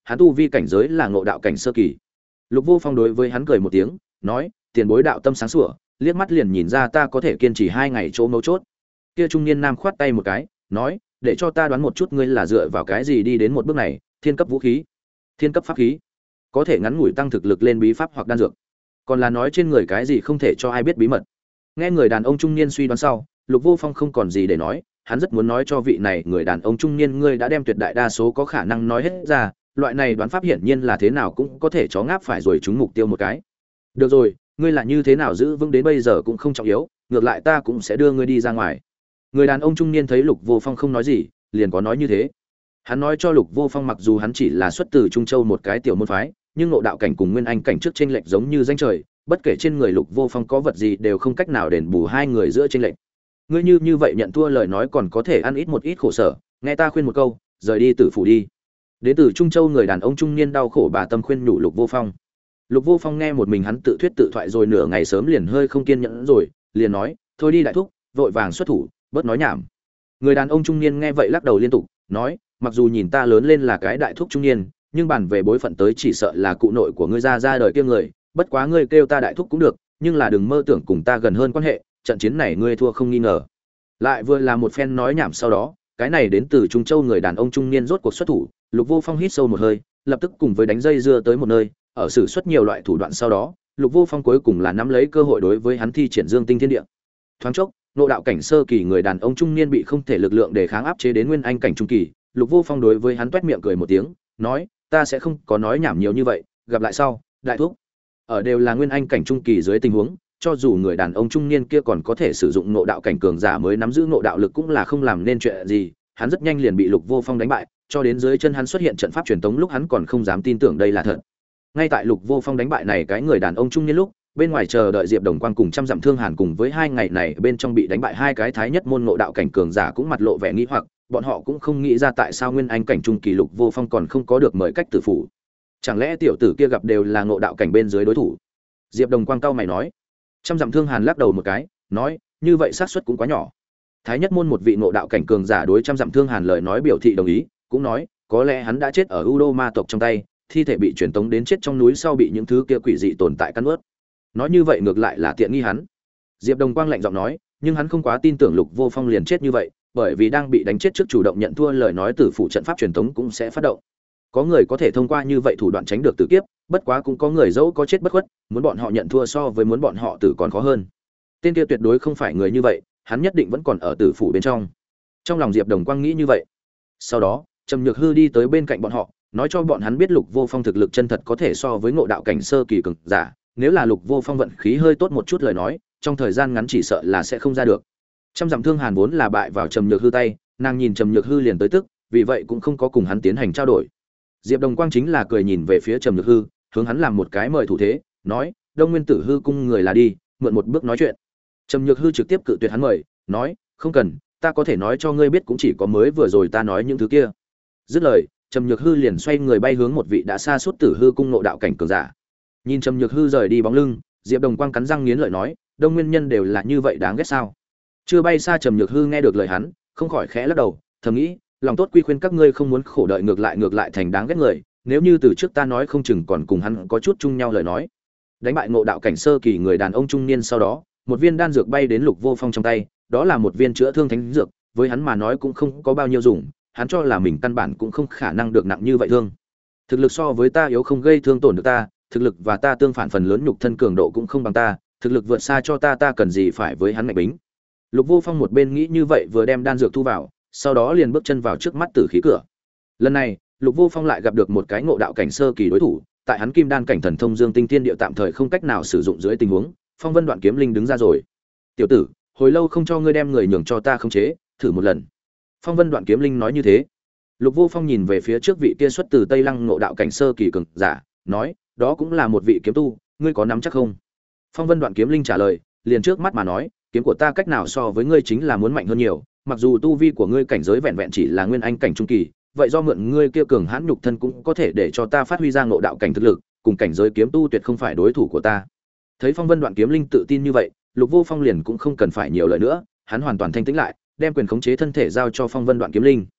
hắn tu vi cảnh giới là ngộ đạo cảnh sơ kỳ. Lục Vô Phong đối với hắn cười một tiếng, nói: "Tiền bối đạo tâm sáng sủa, liếc mắt liền nhìn ra ta có thể kiên trì 2 ngày chỗ mấu chốt." Kia trung niên nam khoát tay một cái, nói: "Để cho ta đoán một chút ngươi là dựa vào cái gì đi đến một bước này, thiên cấp vũ khí, thiên cấp pháp khí, có thể ngắn ngủi tăng thực lực lên bí pháp hoặc đan dược, còn là nói trên người cái gì không thể cho ai biết bí mật." Nghe người đàn ông trung niên suy đoán sau, Lục Vô Phong không còn gì để nói, hắn rất muốn nói cho vị này người đàn ông trung niên ngươi đã đem tuyệt đại đa số có khả năng nói hết ra, loại này đoán pháp hiển nhiên là thế nào cũng có thể chó ngáp phải rồi trúng mục tiêu một cái. Được rồi, ngươi là như thế nào giữ vững đến bây giờ cũng không trọng yếu, ngược lại ta cũng sẽ đưa ngươi đi ra ngoài. Người đàn ông trung niên thấy Lục Vô Phong không nói gì, liền có nói như thế. Hắn nói cho Lục Vô Phong mặc dù hắn chỉ là xuất từ Trung Châu một cái tiểu môn phái, nhưng ngộ đạo cảnh cùng nguyên anh cảnh trước chênh lệch giống như danh trời, bất kể trên người Lục Vô Phong có vật gì đều không cách nào đền bù hai người giữa chênh lệch. Ngươi như vậy nhận thua lời nói còn có thể ăn ít một ít khổ sở, nghe ta khuyên một câu, rời đi tử phủ đi. Đến từ Trung Châu người đàn ông trung niên đau khổ bà tâm khuyên nhủ Lục Vô Phong. Lục Vô Phong nghe một mình hắn tự thuyết tự thoại rồi nửa ngày sớm liền hơi không kiên nhẫn rồi, liền nói, thôi đi đại thúc, vội vàng xuất thủ, bớt nói nhảm. Người đàn ông trung niên nghe vậy lắc đầu liên tục, nói, mặc dù nhìn ta lớn lên là cái đại thúc trung niên, nhưng bản về bối phận tới chỉ sợ là cụ nội của ngươi ra đời kia người, bất quá ngươi kêu ta đại thúc cũng được, nhưng là đừng mơ tưởng cùng ta gần hơn quan hệ, trận chiến này ngươi thua không nghi ngờ. Lại vừa là một phen nói nhảm sau đó, cái này đến từ Trung Châu người đàn ông trung niên rốt cuộc xuất thủ, Lục Vô Phong hít sâu một hơi, lập tức cùng với đánh dây dưa tới một nơi, ở sử xuất nhiều loại thủ đoạn sau đó, Lục Vô Phong cuối cùng là nắm lấy cơ hội đối với hắn thi triển Dương Tinh Thiên Địa. Thoáng chốc, nộ đạo cảnh sơ kỳ người đàn ông trung niên bị không thể lực lượng để kháng áp chế đến nguyên anh cảnh trung kỳ, Lục Vô Phong đối với hắn toét miệng cười một tiếng, nói, ta sẽ không có nói nhảm nhiều như vậy, gặp lại sau, đại thúc. Ở đều là nguyên anh cảnh trung kỳ dưới tình huống, cho dù người đàn ông trung niên kia còn có thể sử dụng nộ đạo cảnh cường giả mới nắm giữ nộ đạo lực cũng là không làm nên chuyện gì, hắn rất nhanh liền bị Lục Vô Phong đánh bại, cho đến dưới chân hắn xuất hiện trận pháp truyền tống lúc hắn còn không dám tin tưởng đây là thật. Ngay tại Lục Vô Phong đánh bại này cái người đàn ông trung niên lúc, bên ngoài chờ đợi Diệp Đồng Quang cùng trăm dặm thương hàn cùng với hai ngày này bên trong bị đánh bại hai cái thái nhất môn nộ đạo cảnh cường giả cũng mặt lộ vẻ nghi hoặc, bọn họ cũng không nghĩ ra tại sao nguyên anh cảnh trung kỳ Lục Vô Phong còn không có được mời cách tử phủ. Chẳng lẽ tiểu tử kia gặp đều là ngộ đạo cảnh bên dưới đối thủ? Diệp Đồng Quang cau mày nói. Trăm dặm thương hàn lắc đầu một cái, nói, như vậy xác suất cũng quá nhỏ. Thái nhất môn một vị ngộ đạo cảnh cường giả đối trăm dặm thương hàn lời nói biểu thị đồng ý, cũng nói, có lẽ hắn đã chết ở U Đô ma tộc trong tay, thi thể bị truyền tống đến chết trong núi sau bị những thứ kia quỷ dị tồn tại cắn nuốt. Nói như vậy ngược lại là tiện nghi hắn. Diệp Đồng Quang lạnh giọng nói, nhưng hắn không quá tin tưởng Lục Vô Phong liền chết như vậy, bởi vì đang bị đánh chết trước chủ động nhận thua lời nói tử phụ trận pháp truyền tống cũng sẽ phát động. Có người có thể thông qua như vậy thủ đoạn tránh được tử kiếp, bất quá cũng có người dẫu có chết bất khuất, muốn bọn họ nhận thua so với muốn bọn họ tử còn khó hơn. Tên kia tuyệt đối không phải người như vậy, hắn nhất định vẫn còn ở tử phủ bên trong. Trong lòng Diệp Đồng Quang nghĩ như vậy. Sau đó, Trầm Nhược Hư đi tới bên cạnh bọn họ, nói cho bọn hắn biết Lục Vô Phong thực lực chân thật có thể so với ngộ đạo cảnh sơ kỳ cường giả, nếu là Lục Vô Phong vận khí hơi tốt một chút lời nói, trong thời gian ngắn chỉ sợ là sẽ không ra được. Trăm dặm thương hàn vốn là bại vào Trầm Nhược Hư tay, nàng nhìn Trầm Nhược Hư liền tới tức, vì vậy cũng không có cùng hắn tiến hành trao đổi. Diệp Đồng Quang chính là cười nhìn về phía Trầm Nhược Hư, hướng hắn làm một cái mời thủ thế, nói, Đông Nguyên Tử Hư cung người là đi, mượn một bước nói chuyện. Trầm Nhược Hư trực tiếp cự tuyệt hắn mời, nói, không cần, ta có thể nói cho ngươi biết cũng chỉ có mới vừa rồi ta nói những thứ kia. Dứt lời, Trầm Nhược Hư liền xoay người bay hướng một vị đã xa suốt Tử Hư cung nộ đạo cảnh cường giả. Nhìn Trầm Nhược Hư rời đi bóng lưng, Diệp Đồng Quang cắn răng nghiến lợi nói, Đông Nguyên nhân đều là như vậy đáng ghét sao? Chưa bay xa Trầm Nhược Hư nghe được lời hắn, không khỏi khẽ lắc đầu, thầm nghĩ, lòng tốt quy khuyên các ngươi không muốn khổ đợi ngược lại thành đáng ghét người, nếu như từ trước ta nói không chừng còn cùng hắn có chút chung nhau lời nói. Đánh bại ngộ đạo cảnh sơ kỳ người đàn ông trung niên sau đó, một viên đan dược bay đến Lục Vô Phong trong tay, đó là một viên chữa thương thánh dược, với hắn mà nói cũng không có bao nhiêu dùng, hắn cho là mình căn bản cũng không khả năng được nặng như vậy thương. Thực lực so với ta yếu không gây thương tổn được ta, thực lực và ta tương phản phần lớn nhục thân cường độ cũng không bằng ta, thực lực vượt xa cho ta cần gì phải với hắn mạnh bính. Lục Vô Phong một bên nghĩ như vậy vừa đem đan dược thu vào, sau đó liền bước chân vào trước mắt tử khí cửa. Lần này, Lục Vô Phong lại gặp được một cái ngộ đạo cảnh sơ kỳ đối thủ, tại hắn kim đan cảnh thần thông Dương Tinh Tiên Điệu tạm thời không cách nào sử dụng dưới tình huống, Phong Vân Đoạn Kiếm Linh đứng ra rồi. "Tiểu tử, hồi lâu không cho ngươi đem người nhường cho ta khống chế, thử một lần." Phong Vân Đoạn Kiếm Linh nói như thế. Lục Vô Phong nhìn về phía trước vị kia xuất từ Tây Lăng ngộ đạo cảnh sơ kỳ cường giả, nói, "Đó cũng là một vị kiếm tu, ngươi có nắm chắc không?" Phong Vân Đoạn Kiếm Linh trả lời, liền trước mắt mà nói, "Kiếm của ta cách nào so với ngươi chính là muốn mạnh hơn nhiều, mặc dù tu vi của ngươi cảnh giới vẹn vẹn chỉ là nguyên anh cảnh trung kỳ, vậy do mượn ngươi kia cường hãn nhục thân cũng có thể để cho ta phát huy ra ngộ đạo cảnh thực lực, cùng cảnh giới kiếm tu tuyệt không phải đối thủ của ta." Thấy Phong Vân Đoạn Kiếm Linh tự tin như vậy, Lục Vô Phong liền cũng không cần phải nhiều lời nữa, hắn hoàn toàn thanh tĩnh lại, đem quyền khống chế thân thể giao cho Phong Vân Đoạn Kiếm Linh.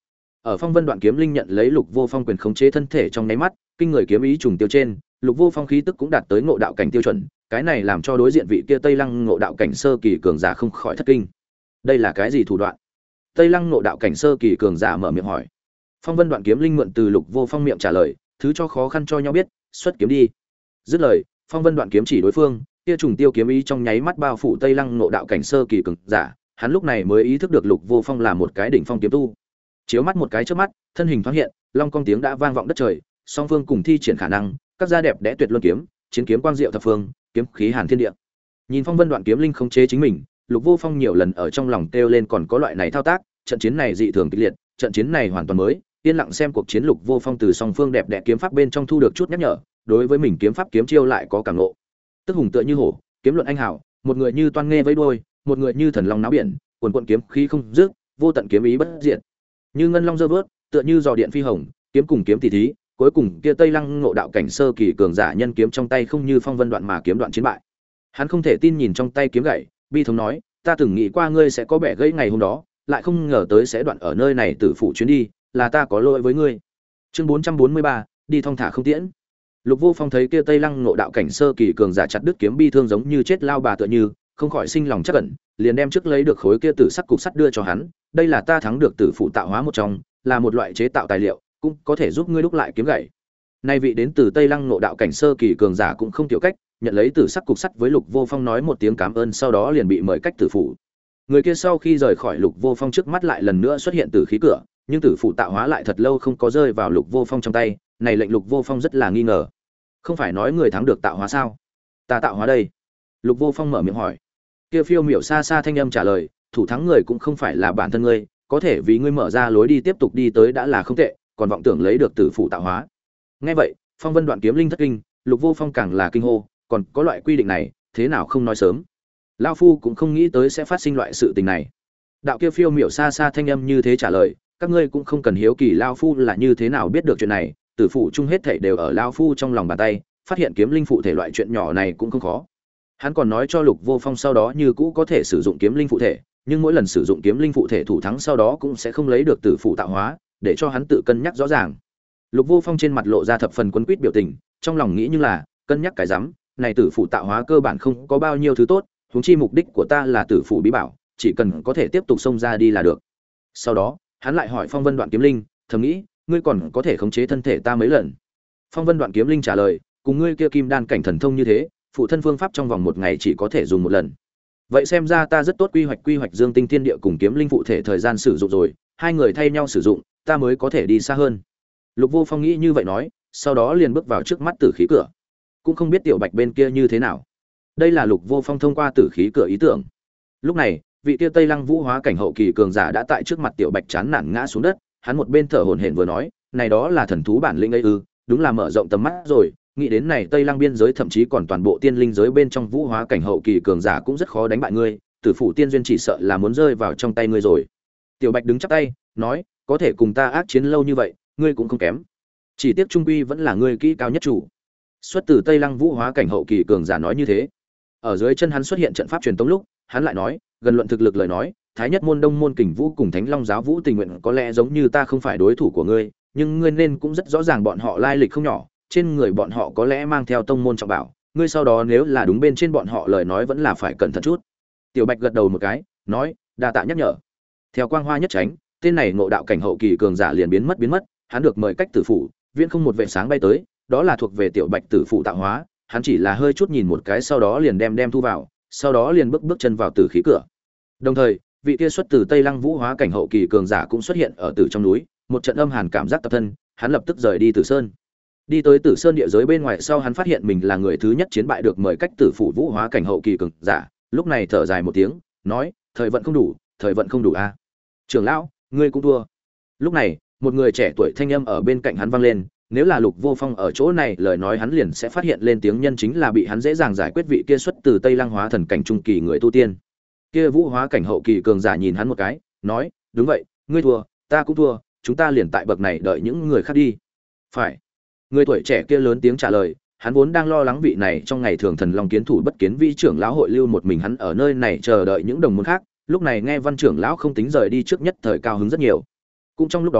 Ở Phong Vân Đoạn Kiếm Linh nhận lấy Lục Vô Phong quyền khống chế thân thể trong nháy mắt, kinh người kiếm ý trùng tiêu trên, Lục Vô Phong khí tức cũng đạt tới ngộ đạo cảnh tiêu chuẩn, cái này làm cho đối diện vị kia Tây Lăng ngộ đạo cảnh sơ kỳ cường giả không khỏi thất kinh. Đây là cái gì thủ đoạn? Tây Lăng ngộ đạo cảnh sơ kỳ cường giả mở miệng hỏi. Phong Vân Đoạn Kiếm Linh mượn từ Lục Vô Phong miệng trả lời, thứ cho khó khăn cho nhau biết, xuất kiếm đi. Dứt lời, Phong Vân Đoạn kiếm chỉ đối phương, kia trùng tiêu kiếm ý trong nháy mắt bao phủ Tây Lăng ngộ đạo cảnh sơ kỳ cường giả, hắn lúc này mới ý thức được Lục Vô Phong là một cái đỉnh phong kiếm tu. Chiếu mắt một cái chớp mắt, thân hình thoáng hiện, long cong tiếng đã vang vọng đất trời, song phương cùng thi triển khả năng, các gia đẹp đẽ tuyệt luân kiếm, chiến kiếm quang diệu thập phương, kiếm khí hàn thiên địa. Nhìn Phong Vân Đoạn kiếm linh khống chế chính mình, Lục Vô Phong nhiều lần ở trong lòng kêu lên còn có loại này thao tác, trận chiến này dị thường kịch liệt, trận chiến này hoàn toàn mới, yên lặng xem cuộc chiến. Lục Vô Phong từ song phương đẹp đẽ kiếm pháp bên trong thu được chút nhắc nhở, đối với mình kiếm pháp kiếm chiêu lại có cảm ngộ. Tức hùng tựa như hổ, kiếm luận anh hảo, một người như toan nghe với đuôi, một người như thần long náo biển, cuồn cuộn kiếm khí không dứt, vô tận kiếm ý bất diệt. Như ngân long giơ vớt, tựa như giò điện phi hồng, kiếm cùng kiếm tỷ thí, cuối cùng kia Tây Lăng ngộ đạo cảnh sơ kỳ cường giả nhân kiếm trong tay không như Phong Vân Đoạn mà kiếm đoạn chiến bại. Hắn không thể tin nhìn trong tay kiếm gậy, bi thống nói, ta từng nghĩ qua ngươi sẽ có bẻ gãy ngày hôm đó, lại không ngờ tới sẽ đoạn ở nơi này tử phụ chuyến đi, là ta có lỗi với ngươi. Chương 443, đi thong thả không tiễn. Lục Vô Phong thấy kia Tây Lăng ngộ đạo cảnh sơ kỳ cường giả chặt đứt kiếm bi thương giống như chết lao bà tựa như, không khỏi sinh lòng chắc ẩn, liền đem trước lấy được khối kia tử sắc cục sắt đưa cho hắn, đây là ta thắng được tử phụ tạo hóa một trong, là một loại chế tạo tài liệu, cũng có thể giúp ngươi đúc lại kiếm gậy. Nay vị đến từ Tây Lăng ngộ đạo cảnh sơ kỳ cường giả cũng không tiểu cách, nhận lấy tử sắc cục sắt với Lục Vô Phong nói một tiếng cảm ơn, sau đó liền bị mời cách tử phụ. Người kia sau khi rời khỏi Lục Vô Phong trước mắt lại lần nữa xuất hiện tử khí cửa, nhưng tử phụ tạo hóa lại thật lâu không có rơi vào Lục Vô Phong trong tay, này lệnh Lục Vô Phong rất là nghi ngờ. Không phải nói người thắng được tạo hóa sao? Ta tạo hóa đây. Lục Vô Phong mở miệng hỏi. Kia phiêu miểu xa xa thanh âm trả lời, thủ thắng người cũng không phải là bản thân ngươi, có thể vì ngươi mở ra lối đi tiếp tục đi tới đã là không tệ, còn vọng tưởng lấy được tử phụ tạo hóa. Nghe vậy, Phong Vân Đoạn kiếm linh thất kinh, Lục Vô Phong càng là kinh hô, còn có loại quy định này, thế nào không nói sớm? Lão phu cũng không nghĩ tới sẽ phát sinh loại sự tình này. Đạo kia phiêu miểu xa xa thanh âm như thế trả lời, các ngươi cũng không cần hiếu kỳ lão phu là như thế nào biết được chuyện này, tử phụ chung hết thảy đều ở lão phu trong lòng bàn tay, phát hiện kiếm linh phụ thể loại chuyện nhỏ này cũng không khó. Hắn còn nói cho Lục Vô Phong sau đó như cũ có thể sử dụng kiếm linh phụ thể, nhưng mỗi lần sử dụng kiếm linh phụ thể thủ thắng sau đó cũng sẽ không lấy được tử phụ tạo hóa, để cho hắn tự cân nhắc rõ ràng. Lục Vô Phong trên mặt lộ ra thập phần quấn quýt biểu tình, trong lòng nghĩ như là cân nhắc cái rắm, này tử phụ tạo hóa cơ bản không có bao nhiêu thứ tốt, huống chi mục đích của ta là tử phụ bí bảo, chỉ cần có thể tiếp tục xông ra đi là được. Sau đó, hắn lại hỏi Phong Vân Đoạn kiếm linh, thầm nghĩ, ngươi còn có thể khống chế thân thể ta mấy lần? Phong Vân Đoạn kiếm linh trả lời, cùng ngươi kia kim đan cảnh thần thông như thế, phụ thân phương pháp trong vòng một ngày chỉ có thể dùng một lần. Vậy xem ra ta rất tốt quy hoạch Dương Tinh Thiên Địa cùng kiếm linh phụ thể thời gian sử dụng rồi, hai người thay nhau sử dụng, ta mới có thể đi xa hơn. Lục Vô Phong nghĩ như vậy nói, sau đó liền bước vào trước mắt tử khí cửa. Cũng không biết Tiểu Bạch bên kia như thế nào. Đây là Lục Vô Phong thông qua tử khí cửa ý tưởng. Lúc này, vị kia Tây Lăng Vũ hóa cảnh hậu kỳ cường giả đã tại trước mặt Tiểu Bạch chán nản ngã xuống đất, hắn một bên thở hổn hển vừa nói, này đó là thần thú bản lĩnh ấy ư? Đúng là mở rộng tầm mắt rồi, nghĩ đến này Tây Lăng biên giới thậm chí còn toàn bộ tiên linh giới bên trong vũ hóa cảnh hậu kỳ cường giả cũng rất khó đánh bại ngươi, tử phủ tiên duyên chỉ sợ là muốn rơi vào trong tay ngươi rồi. Tiểu Bạch đứng chắp tay, nói, có thể cùng ta ác chiến lâu như vậy, ngươi cũng không kém. Chỉ tiếc trung quy vẫn là ngươi kỹ cao nhất chủ. Xuất từ Tây Lăng vũ hóa cảnh hậu kỳ cường giả nói như thế. Ở dưới chân hắn xuất hiện trận pháp truyền tống lúc, hắn lại nói, gần luận thực lực lời nói, Thái Nhất môn Đông môn Kình Vũ cùng Thánh Long giáo Vũ Tình Nguyện có lẽ giống như ta không phải đối thủ của ngươi, nhưng ngươi nên cũng rất rõ ràng bọn họ lai lịch không nhỏ, trên người bọn họ có lẽ mang theo tông môn trọng bảo, ngươi sau đó nếu là đúng bên trên bọn họ lời nói vẫn là phải cẩn thận chút. Tiểu Bạch gật đầu một cái, nói, đa tạ nhắc nhở. Theo quang hoa nhất tránh, tên này ngộ đạo cảnh hậu kỳ cường giả liền biến mất, hắn được mời cách tử phủ, viễn không một vệ sáng bay tới, đó là thuộc về Tiểu Bạch tử phụ tạo hóa, hắn chỉ là hơi chút nhìn một cái sau đó liền đem thu vào, sau đó liền bước chân vào tử khí cửa. Đồng thời, vị kia xuất từ Tây Lăng vũ hóa cảnh hậu kỳ cường giả cũng xuất hiện ở tử trong núi, một trận âm hàn cảm giác tập thân, hắn lập tức rời đi Tử Sơn. Đi tới Tử Sơn địa giới bên ngoài sau, hắn phát hiện mình là người thứ nhất chiến bại được mời cách tử phủ vũ hóa cảnh hậu kỳ cường giả, lúc này thở dài một tiếng, nói, thời vận không đủ a. Trưởng lão, ngươi cũng thua. Lúc này, một người trẻ tuổi thanh âm ở bên cạnh hắn vang lên, nếu là Lục Vô Phong ở chỗ này, lời nói hắn liền sẽ phát hiện lên tiếng nhân chính là bị hắn dễ dàng giải quyết vị kia xuất từ Tây Lăng hóa thần cảnh trung kỳ người tu tiên. Kia vũ hóa cảnh hậu kỳ cường giả nhìn hắn một cái, nói, đúng vậy, ngươi thua, ta cũng thua, chúng ta liền tại bậc này đợi những người khác đi. Phải. Người tuổi trẻ kia lớn tiếng trả lời, hắn vốn đang lo lắng vị này trong ngày thường thần long kiến thủ bất kiến vi trưởng lão hội lưu một mình hắn ở nơi này chờ đợi những đồng môn khác, lúc này nghe Văn trưởng lão không tính rời đi trước nhất thời cao hứng rất nhiều. Cũng trong lúc đó,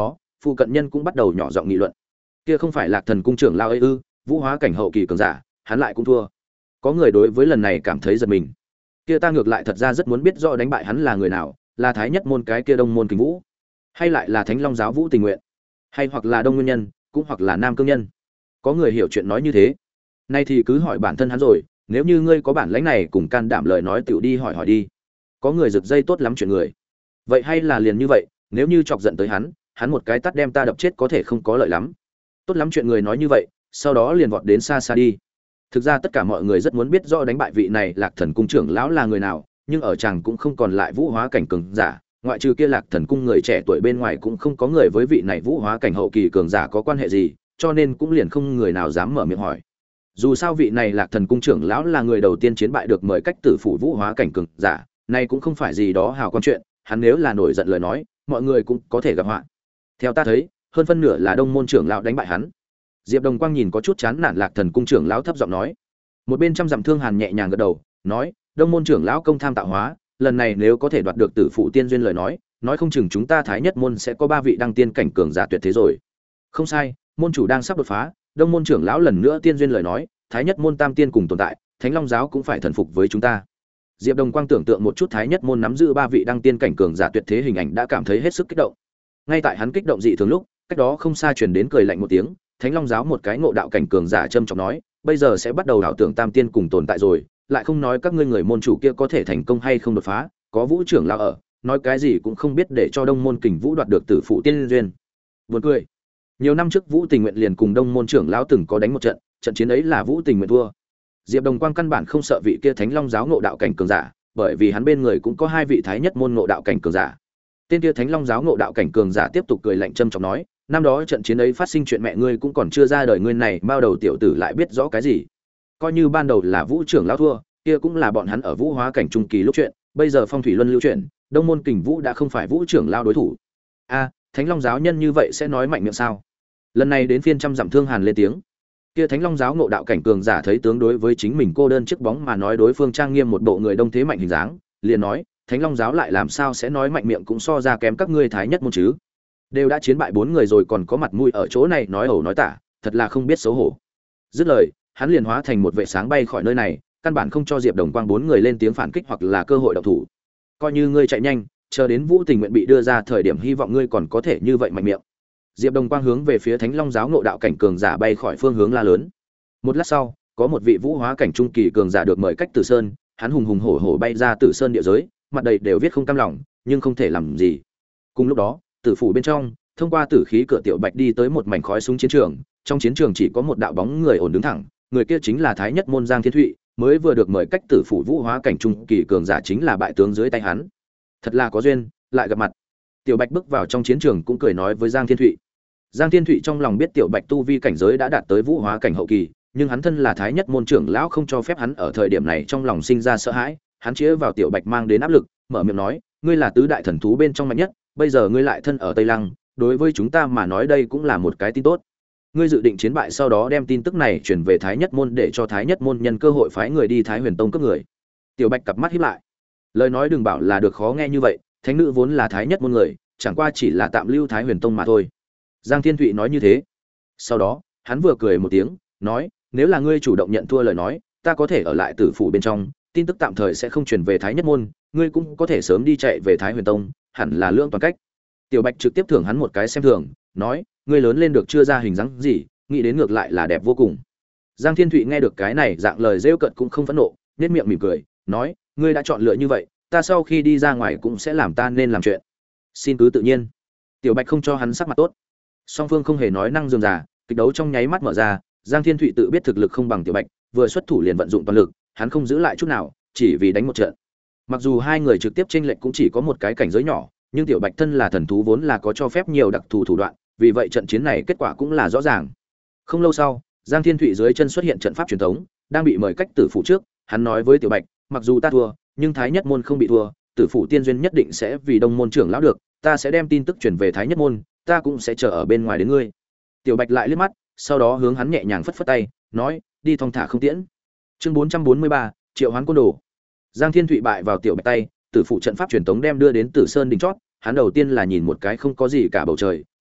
Phụ cận nhân cũng bắt đầu nhỏ giọng nghị luận. Kia không phải Lạc Thần cung trưởng lao ấy ư? Vũ hóa cảnh hậu kỳ cường giả, hắn lại cũng thua. Có người đối với lần này cảm thấy giật mình. Kia ta ngược lại thật ra rất muốn biết rõ đánh bại hắn là người nào, là Thái Nhất môn cái kia Đông môn Kình Vũ, hay lại là Thánh Long giáo Vũ Tình Nguyện, hay hoặc là Đông Nguyên nhân, cũng hoặc là Nam Cương nhân. Có người hiểu chuyện nói như thế. Nay thì cứ hỏi bản thân hắn rồi, nếu như ngươi có bản lãnh này cùng can đảm lời nói tiểu đi hỏi đi. Có người giật dây tốt lắm chuyện người. Vậy hay là liền như vậy, nếu như chọc giận tới hắn, hắn một cái tát đem ta đập chết có thể không có lợi lắm. Tốt lắm chuyện người nói như vậy, sau đó liền vọt đến xa xa đi. Thực ra tất cả mọi người rất muốn biết rõ đánh bại vị này Lạc Thần cung trưởng lão là người nào, nhưng ở chàng cũng không còn lại vũ hóa cảnh cường giả, ngoại trừ kia Lạc Thần cung người trẻ tuổi bên ngoài cũng không có người với vị này vũ hóa cảnh hậu kỳ cường giả có quan hệ gì, cho nên cũng liền không người nào dám mở miệng hỏi. Dù sao vị này Lạc Thần cung trưởng lão là người đầu tiên chiến bại được mời cách tử phủ vũ hóa cảnh cường giả, này cũng không phải gì đó hào quan chuyện, hắn nếu là nổi giận lời nói, mọi người cũng có thể gặp họa. Theo ta thấy, hơn phân nửa là Đông môn trưởng lão đánh bại hắn. Diệp Đồng Quang nhìn có chút chán nản Lạc Thần cung trưởng lão thấp giọng nói. Một bên trăm dặm Thương Hàn nhẹ nhàng gật đầu, nói, Đông môn trưởng lão công tham tạo hóa, lần này nếu có thể đoạt được tử phụ tiên duyên lời nói không chừng chúng ta Thái Nhất môn sẽ có 3 vị đăng tiên cảnh cường giả tuyệt thế rồi. Không sai, môn chủ đang sắp đột phá, Đông môn trưởng lão lần nữa tiên duyên lời nói, Thái Nhất môn tam tiên cùng tồn tại, Thánh Long giáo cũng phải thần phục với chúng ta. Diệp Đồng Quang tưởng tượng một chút Thái Nhất môn nắm giữ 3 vị đăng tiên cảnh cường giả tuyệt thế hình ảnh đã cảm thấy hết sức kích động. Ngay tại hắn kích động dị thường lúc, cách đó không xa truyền đến cười lạnh một tiếng, Thánh Long giáo một cái ngộ đạo cảnh cường giả trầm trọng nói, bây giờ sẽ bắt đầu ảo tưởng tam tiên cùng tồn tại rồi, lại không nói các ngươi người môn chủ kia có thể thành công hay không đột phá, có Vũ trưởng lão ở, nói cái gì cũng không biết để cho Đông môn Kình Vũ đoạt được tử phụ tiên duyên. Buồn cười. Nhiều năm trước Vũ Tình Nguyện liền cùng Đông môn trưởng lão từng có đánh một trận, trận chiến ấy là Vũ Tình Nguyện thua. Diệp Đồng Quang căn bản không sợ vị kia Thánh Long giáo ngộ đạo cảnh cường giả, bởi vì hắn bên người cũng có 2 vị Thái Nhất môn ngộ đạo cảnh cường giả. Tên kia Thánh Long giáo ngộ đạo cảnh cường giả tiếp tục cười lạnh châm chọc nói, năm đó trận chiến ấy phát sinh chuyện mẹ ngươi cũng còn chưa ra đời, ngươi này bao đầu tiểu tử lại biết rõ cái gì? Coi như ban đầu là Vũ trưởng lão thua, kia cũng là bọn hắn ở vũ hóa cảnh trung kỳ lúc chuyện, bây giờ phong thủy luân lưu chuyển, Đông môn Kình Vũ đã không phải Vũ trưởng lão đối thủ. A, Thánh Long giáo nhân như vậy sẽ nói mạnh miệng sao? Lần này đến phiên trăm dặm Thương Hàn lên tiếng. Kia Thánh Long giáo ngộ đạo cảnh cường giả thấy tướng đối với chính mình cô đơn chiếc bóng mà nói đối phương trang nghiêm một bộ người đông thế mạnh hình dáng, liền nói, Thánh Long giáo lại làm sao sẽ nói mạnh miệng cũng so ra kém các ngươi Thái Nhất môn chứ? Đều đã chiến bại 4 người rồi còn có mặt mũi ở chỗ này nói ẩu nói tả, thật là không biết xấu hổ. Dứt lời, hắn liền hóa thành một vệ sáng bay khỏi nơi này, căn bản không cho Diệp Đồng Quang 4 người lên tiếng phản kích hoặc là cơ hội động thủ. Coi như ngươi chạy nhanh, chờ đến Vũ Tình Nguyện bị đưa ra thời điểm hy vọng ngươi còn có thể như vậy mạnh miệng. Diệp Đồng Quang hướng về phía Thánh Long giáo ngộ đạo cảnh cường giả bay khỏi phương hướng la lớn. Một lát sau, có một vị vũ hóa cảnh trung kỳ cường giả được mời cách Tử Sơn, hắn hùng hùng hổ hổ bay ra Tử Sơn địa giới, mặt đầy đều viết không cam lòng, nhưng không thể làm gì. Cùng lúc đó, tử phủ bên trong, thông qua tử khí cửa tiểu bạch đi tới một mảnh khói súng chiến trường, trong chiến trường chỉ có một đạo bóng người ổn đứng thẳng, người kia chính là Thái Nhất môn Giang Thiên Thụy, mới vừa được mời cách tử phủ vũ hóa cảnh trung kỳ cường giả chính là bại tướng dưới tay hắn. Thật là có duyên, lại gặp mặt. Tiểu Bạch bước vào trong chiến trường cũng cười nói với Giang Thiên Thụy. Giang Thiên Thụy trong lòng biết Tiểu Bạch tu vi cảnh giới đã đạt tới vũ hóa cảnh hậu kỳ, nhưng hắn thân là Thái Nhất môn trưởng lão không cho phép hắn ở thời điểm này trong lòng sinh ra sợ hãi, hắn chĩa vào Tiểu Bạch mang đến áp lực, mở miệng nói, ngươi là tứ đại thần thú bên trong mạnh nhất, bây giờ ngươi lại thân ở Tây Lăng, đối với chúng ta mà nói đây cũng là một cái tin tốt. Ngươi dự định chiến bại sau đó đem tin tức này truyền về Thái Nhất môn để cho Thái Nhất môn nhân cơ hội phái người đi Thái Huyền Tông cướp người. Tiểu Bạch cặp mắt híp lại. Lời nói đừng bảo là được khó nghe như vậy, thánh nữ vốn là Thái Nhất môn người, chẳng qua chỉ là tạm lưu Thái Huyền Tông mà thôi. Giang Thiên Thụy nói như thế. Sau đó, hắn vừa cười một tiếng, nói, nếu là ngươi chủ động nhận thua lời nói, ta có thể ở lại tử phủ bên trong, tin tức tạm thời sẽ không truyền về Thái Nhất môn, ngươi cũng có thể sớm đi chạy về Thái Huyền Tông, hẳn là lương toàn cách. Tiểu Bạch trực tiếp thưởng hắn một cái xem thường, nói, ngươi lớn lên được chưa ra hình dáng gì, nghĩ đến ngược lại là đẹp vô cùng. Giang Thiên Thụy nghe được cái này dạng lời rêu cợt cũng không phẫn nộ, nhếch miệng mỉm cười, nói, ngươi đã chọn lựa như vậy, ta sau khi đi ra ngoài cũng sẽ làm ta nên làm chuyện. Xin cứ tự nhiên. Tiểu Bạch không cho hắn sắc mặt tốt. Song phương không hề nói năng rườm rà, kịch đấu trong nháy mắt mở ra, Giang Thiên Thụy tự biết thực lực không bằng Tiểu Bạch, vừa xuất thủ liền vận dụng toàn lực, hắn không giữ lại chút nào, chỉ vì đánh một trận. Mặc dù hai người trực tiếp chênh lệch cũng chỉ có một cái cảnh giới nhỏ, nhưng Tiểu Bạch thân là thần thú vốn là có cho phép nhiều đặc thù thủ đoạn, vì vậy trận chiến này kết quả cũng là rõ ràng. Không lâu sau, Giang Thiên Thụy dưới chân xuất hiện trận pháp truyền thống, đang bị mời cách tử phủ trước, hắn nói với Tiểu Bạch, mặc dù ta thua, nhưng Thái Nhất môn không bị thua, tử phủ tiên duyên nhất định sẽ vì Đông môn trưởng lão được, ta sẽ đem tin tức truyền về Thái Nhất môn, ta cũng sẽ chờ ở bên ngoài đến ngươi. Tiểu Bạch lại liếc mắt, sau đó hướng hắn nhẹ nhàng phất phất tay, nói, đi thong thả không tiễn. Chương 443, Triệu Hoán côn đồ. Giang Thiên Thụy bại vào Tiểu Bạch tay, tử phụ trận pháp truyền tống đem đưa đến Tử Sơn đỉnh chót, hắn đầu tiên là nhìn một cái không có gì cả bầu trời,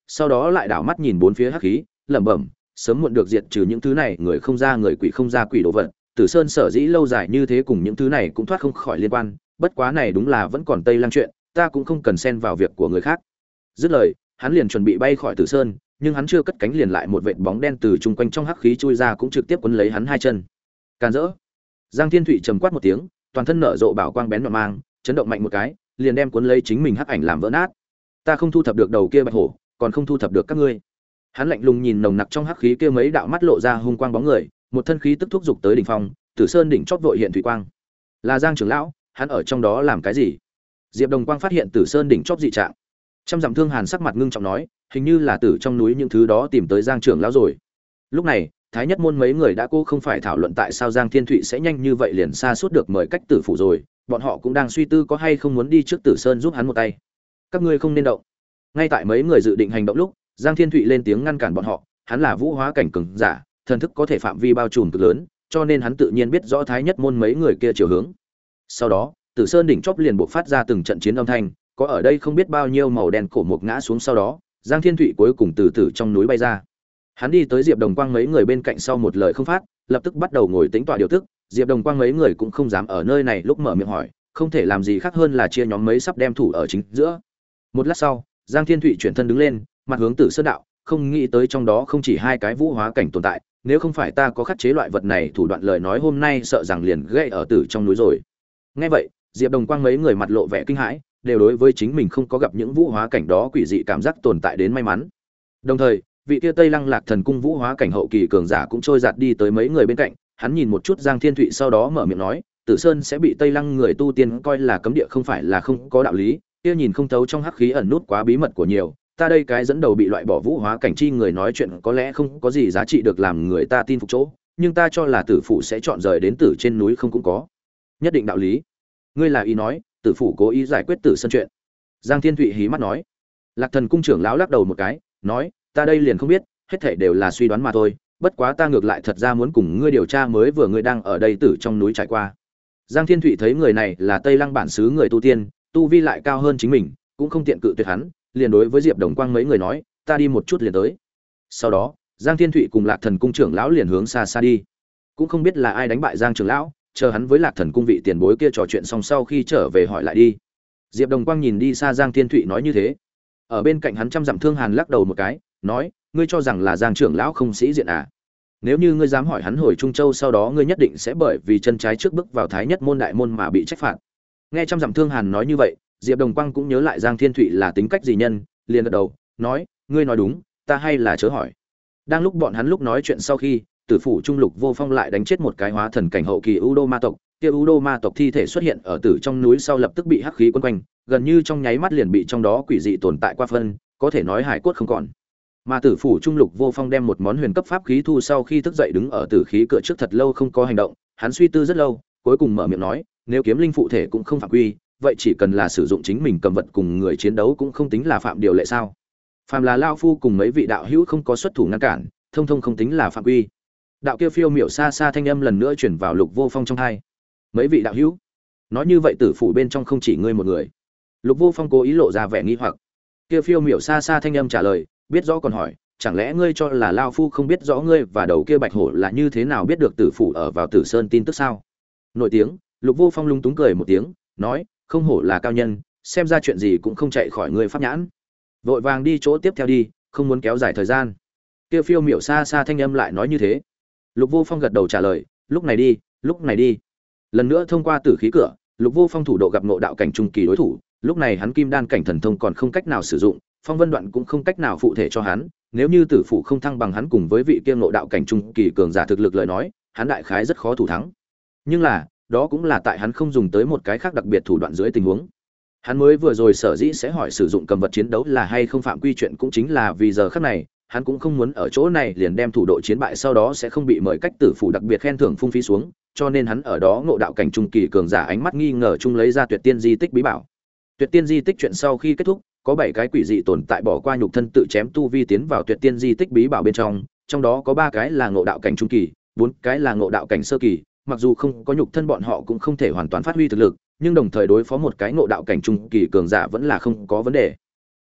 sau đó lại đảo mắt nhìn bốn phía hắc khí, lẩm bẩm, sớm muộn được diệt trừ những thứ này, người không ra người, quỷ không ra quỷ đồ vật. Tử Sơn sở dĩ lâu dài như thế cùng những thứ này cũng thoát không khỏi liên quan, bất quá này đúng là vẫn còn Tây Lăng chuyện, ta cũng không cần xen vào việc của người khác. Dứt lời, hắn liền chuẩn bị bay khỏi Tử Sơn, nhưng hắn chưa cất cánh liền lại một vệt bóng đen từ chung quanh trong hắc khí chui ra, cũng trực tiếp quấn lấy hắn hai chân. Càn rỡ. Giang Thiên Thụy trầm quát một tiếng, toàn thân nở rộ bảo quang bén nhọn mang, chấn động mạnh một cái, liền đem cuốn lấy chính mình hắc ảnh làm vỡ nát. Ta không thu thập được đầu kia bạch hổ, còn không thu thập được các ngươi. Hắn lạnh lùng nhìn nồng nặc trong hắc khí kia mấy đạo mắt lộ ra hung quang bóng người, một thân khí tức thúc dục tới đỉnh phong, Tử Sơn đỉnh chót vội hiện thủy quang. Là Giang trưởng lão, hắn ở trong đó làm cái gì? Diệp Đồng Quang phát hiện Tử Sơn đỉnh chót dị trạng. Trăm dặm Thương Hàn sắc mặt ngưng trọng nói, hình như là tử trong núi những thứ đó tìm tới Giang trưởng lão rồi. Lúc này, Thái Nhất môn mấy người đã cố không phải thảo luận tại sao Giang Thiên Thụy sẽ nhanh như vậy liền xa suốt được mời cách tử phủ rồi, bọn họ cũng đang suy tư có hay không muốn đi trước Tử Sơn giúp hắn một tay. Các ngươi không nên động. Ngay tại mấy người dự định hành động lúc, Giang Thiên Thụy lên tiếng ngăn cản bọn họ, hắn là vũ hóa cảnh cường giả, thần thức có thể phạm vi bao trùm cực lớn, cho nên hắn tự nhiên biết rõ Thái Nhất môn mấy người kia chiều hướng. Sau đó, Tử Sơn đỉnh chóp liền buộc phát ra từng trận chiến âm thanh, có ở đây không biết bao nhiêu màu đen cổ mục ngã xuống, sau đó, Giang Thiên Thụy cuối cùng từ từ trong núi bay ra. Hắn đi tới Diệp Đồng Quang mấy người bên cạnh, sau một lời không phát, lập tức bắt đầu ngồi tính tọa điều tức. Diệp Đồng Quang mấy người cũng không dám ở nơi này lúc mở miệng hỏi, không thể làm gì khác hơn là chia nhóm mấy sắp đem thủ ở chính giữa. Một lát sau, Giang Thiên Thụy chuyển thân đứng lên, mặt hướng Tử Sơn đạo, không nghĩ tới trong đó không chỉ hai cái vũ hóa cảnh tồn tại, nếu không phải ta có khắc chế loại vật này thủ đoạn, lời nói hôm nay sợ rằng liền gãy ở Tử trong núi rồi. Nghe vậy, Diệp Đồng Quang mấy người mặt lộ vẻ kinh hãi, đều đối với chính mình không có gặp những vũ hóa cảnh đó quỷ dị cảm giác tồn tại đến may mắn. Đồng thời, vị kia Tây Lăng Lạc Thần cung vũ hóa cảnh hậu kỳ cường giả cũng trôi giạt đi tới mấy người bên cạnh, hắn nhìn một chút Giang Thiên Thụy, sau đó mở miệng nói, Tử Sơn sẽ bị Tây Lăng người tu tiên coi là cấm địa không phải là không có đạo lý, kia nhìn không thấu trong hắc khí ẩn nút quá bí mật của nhiều, ta đây cái dẫn đầu bị loại bỏ vũ hóa cảnh chi người nói chuyện có lẽ không có gì giá trị được làm người ta tin phục chỗ, nhưng ta cho là tử phủ sẽ chọn rời đến Tử trên núi không cũng có nhất định đạo lý. Ngươi là ý nói tử phủ cố ý giải quyết Tử Sơn chuyện? Giang Thiên Thụy hí mắt nói. Lạc Thần cung trưởng lão lắc đầu một cái, nói, ta đây liền không biết, hết thảy đều là suy đoán mà thôi, bất quá ta ngược lại thật ra muốn cùng ngươi điều tra mới vừa ngươi đang ở đây Tử trong núi trải qua. Giang Thiên Thụy thấy người này là Tây Lăng bản xứ người tu tiên, tu vi lại cao hơn chính mình, cũng không tiện cự tuyệt hắn, liền đối với Diệp Đồng Quang mấy người nói, ta đi một chút liền tới. Sau đó, Giang Thiên Thụy cùng Lạc Thần cung trưởng lão liền hướng xa xa đi. Cũng không biết là ai đánh bại Giang trưởng lão, chờ hắn với Lạc Thần cung vị tiền bối kia trò chuyện xong sau khi trở về hỏi lại đi. Diệp Đồng Quang nhìn đi xa Giang Thiên Thụy nói như thế. Ở bên cạnh hắn Trăm dặm Thương Hàn lắc đầu một cái, nói, ngươi cho rằng là Giang trưởng lão không sĩ diện à? Nếu như ngươi dám hỏi hắn hồi Trung Châu, sau đó ngươi nhất định sẽ bởi vì chân trái trước bước vào Thái Nhất môn đại môn mà bị trách phạt. Nghe Trăm dặm Thương Hàn nói như vậy, Diệp Đồng Quang cũng nhớ lại Giang Thiên Thụy là tính cách gì nhân, liền gật đầu, nói, ngươi nói đúng, ta hay là chớ hỏi. Đang lúc bọn hắn lúc nói chuyện sau khi, Tử phủ Trung Lục Vô Phong lại đánh chết một cái hóa thần cảnh hậu kỳ U Đô ma tộc, kia U Đô ma tộc thi thể xuất hiện ở Tử trong núi sau lập tức bị hắc khí quấn quanh, gần như trong nháy mắt liền bị trong đó quỷ dị tồn tại qua phân, có thể nói hải cốt không còn. Mà Tử phủ Trung Lục Vô Phong đem một món huyền cấp pháp khí thu sau khi thức dậy đứng ở tử khí cửa trước thật lâu không có hành động, hắn suy tư rất lâu, cuối cùng mở miệng nói, nếu kiếm linh phụ thể cũng không phạm quy, vậy chỉ cần là sử dụng chính mình cầm vật cùng người chiến đấu cũng không tính là phạm điều lệ sao? Phàm là lão phu cùng mấy vị đạo hữu không có xuất thủ ngăn cản, thông thông không tính là phạm quy. Đạo kia phiêu miểu xa xa thanh âm lần nữa chuyển vào Lục Vô Phong trong tai. Mấy vị đạo hữu? Nói như vậy tử phủ bên trong không chỉ ngươi một người. Lục Vô Phong cố ý lộ ra vẻ nghi hoặc. Kia phiêu miểu xa xa thanh âm trả lời, biết rõ còn hỏi, chẳng lẽ ngươi cho là lão phu không biết rõ ngươi và đầu kia bạch hổ là như thế nào biết được tử phủ ở vào Tử Sơn tin tức sao? Nổi tiếng, Lục Vô Phong lung túng cười một tiếng, nói, không hổ là cao nhân, xem ra chuyện gì cũng không chạy khỏi ngươi pháp nhãn. Vội vàng đi chỗ tiếp theo đi, không muốn kéo dài thời gian. Kia phiêu miểu xa xa thanh âm lại nói như thế. Lục Vô Phong gật đầu trả lời, lúc này đi, lúc này đi. Lần nữa thông qua tử khí cửa, Lục Vô Phong thủ độ gặp ngộ đạo cảnh trung kỳ đối thủ, lúc này hắn kim đan cảnh thần thông còn không cách nào sử dụng, phong vân đoạn cũng không cách nào phụ thể cho hắn, nếu như tử phụ không thăng bằng hắn cùng với vị kia ngộ đạo cảnh trung kỳ cường giả thực lực lời nói, hắn đại khái rất khó thủ thắng. Nhưng là, đó cũng là tại hắn không dùng tới một cái khác đặc biệt thủ đoạn dưới tình huống. Hắn mới vừa rồi sở dĩ sẽ hỏi sử dụng cầm vật chiến đấu là hay không phạm quy chuyện cũng chính là vì giờ khắc này, hắn cũng không muốn ở chỗ này liền đem thủ độ chiến bại sau đó sẽ không bị mời cách tử phủ đặc biệt khen thưởng phung phí xuống, cho nên hắn ở đó ngộ đạo cảnh trung kỳ cường giả ánh mắt nghi ngờ chung lấy ra Tuyệt Tiên di tích bí bảo. Tuyệt Tiên di tích chuyện sau khi kết thúc, có 7 cái quỷ dị tồn tại bỏ qua nhục thân tự chém tu vi tiến vào Tuyệt Tiên di tích bí bảo bên trong đó có 3 cái là ngộ đạo cảnh trung kỳ, 4 cái là ngộ đạo cảnh sơ kỳ, mặc dù không có nhục thân bọn họ cũng không thể hoàn toàn phát huy thực lực, nhưng đồng thời đối phó một cái ngộ đạo cảnh trung kỳ cường giả vẫn là không có vấn đề.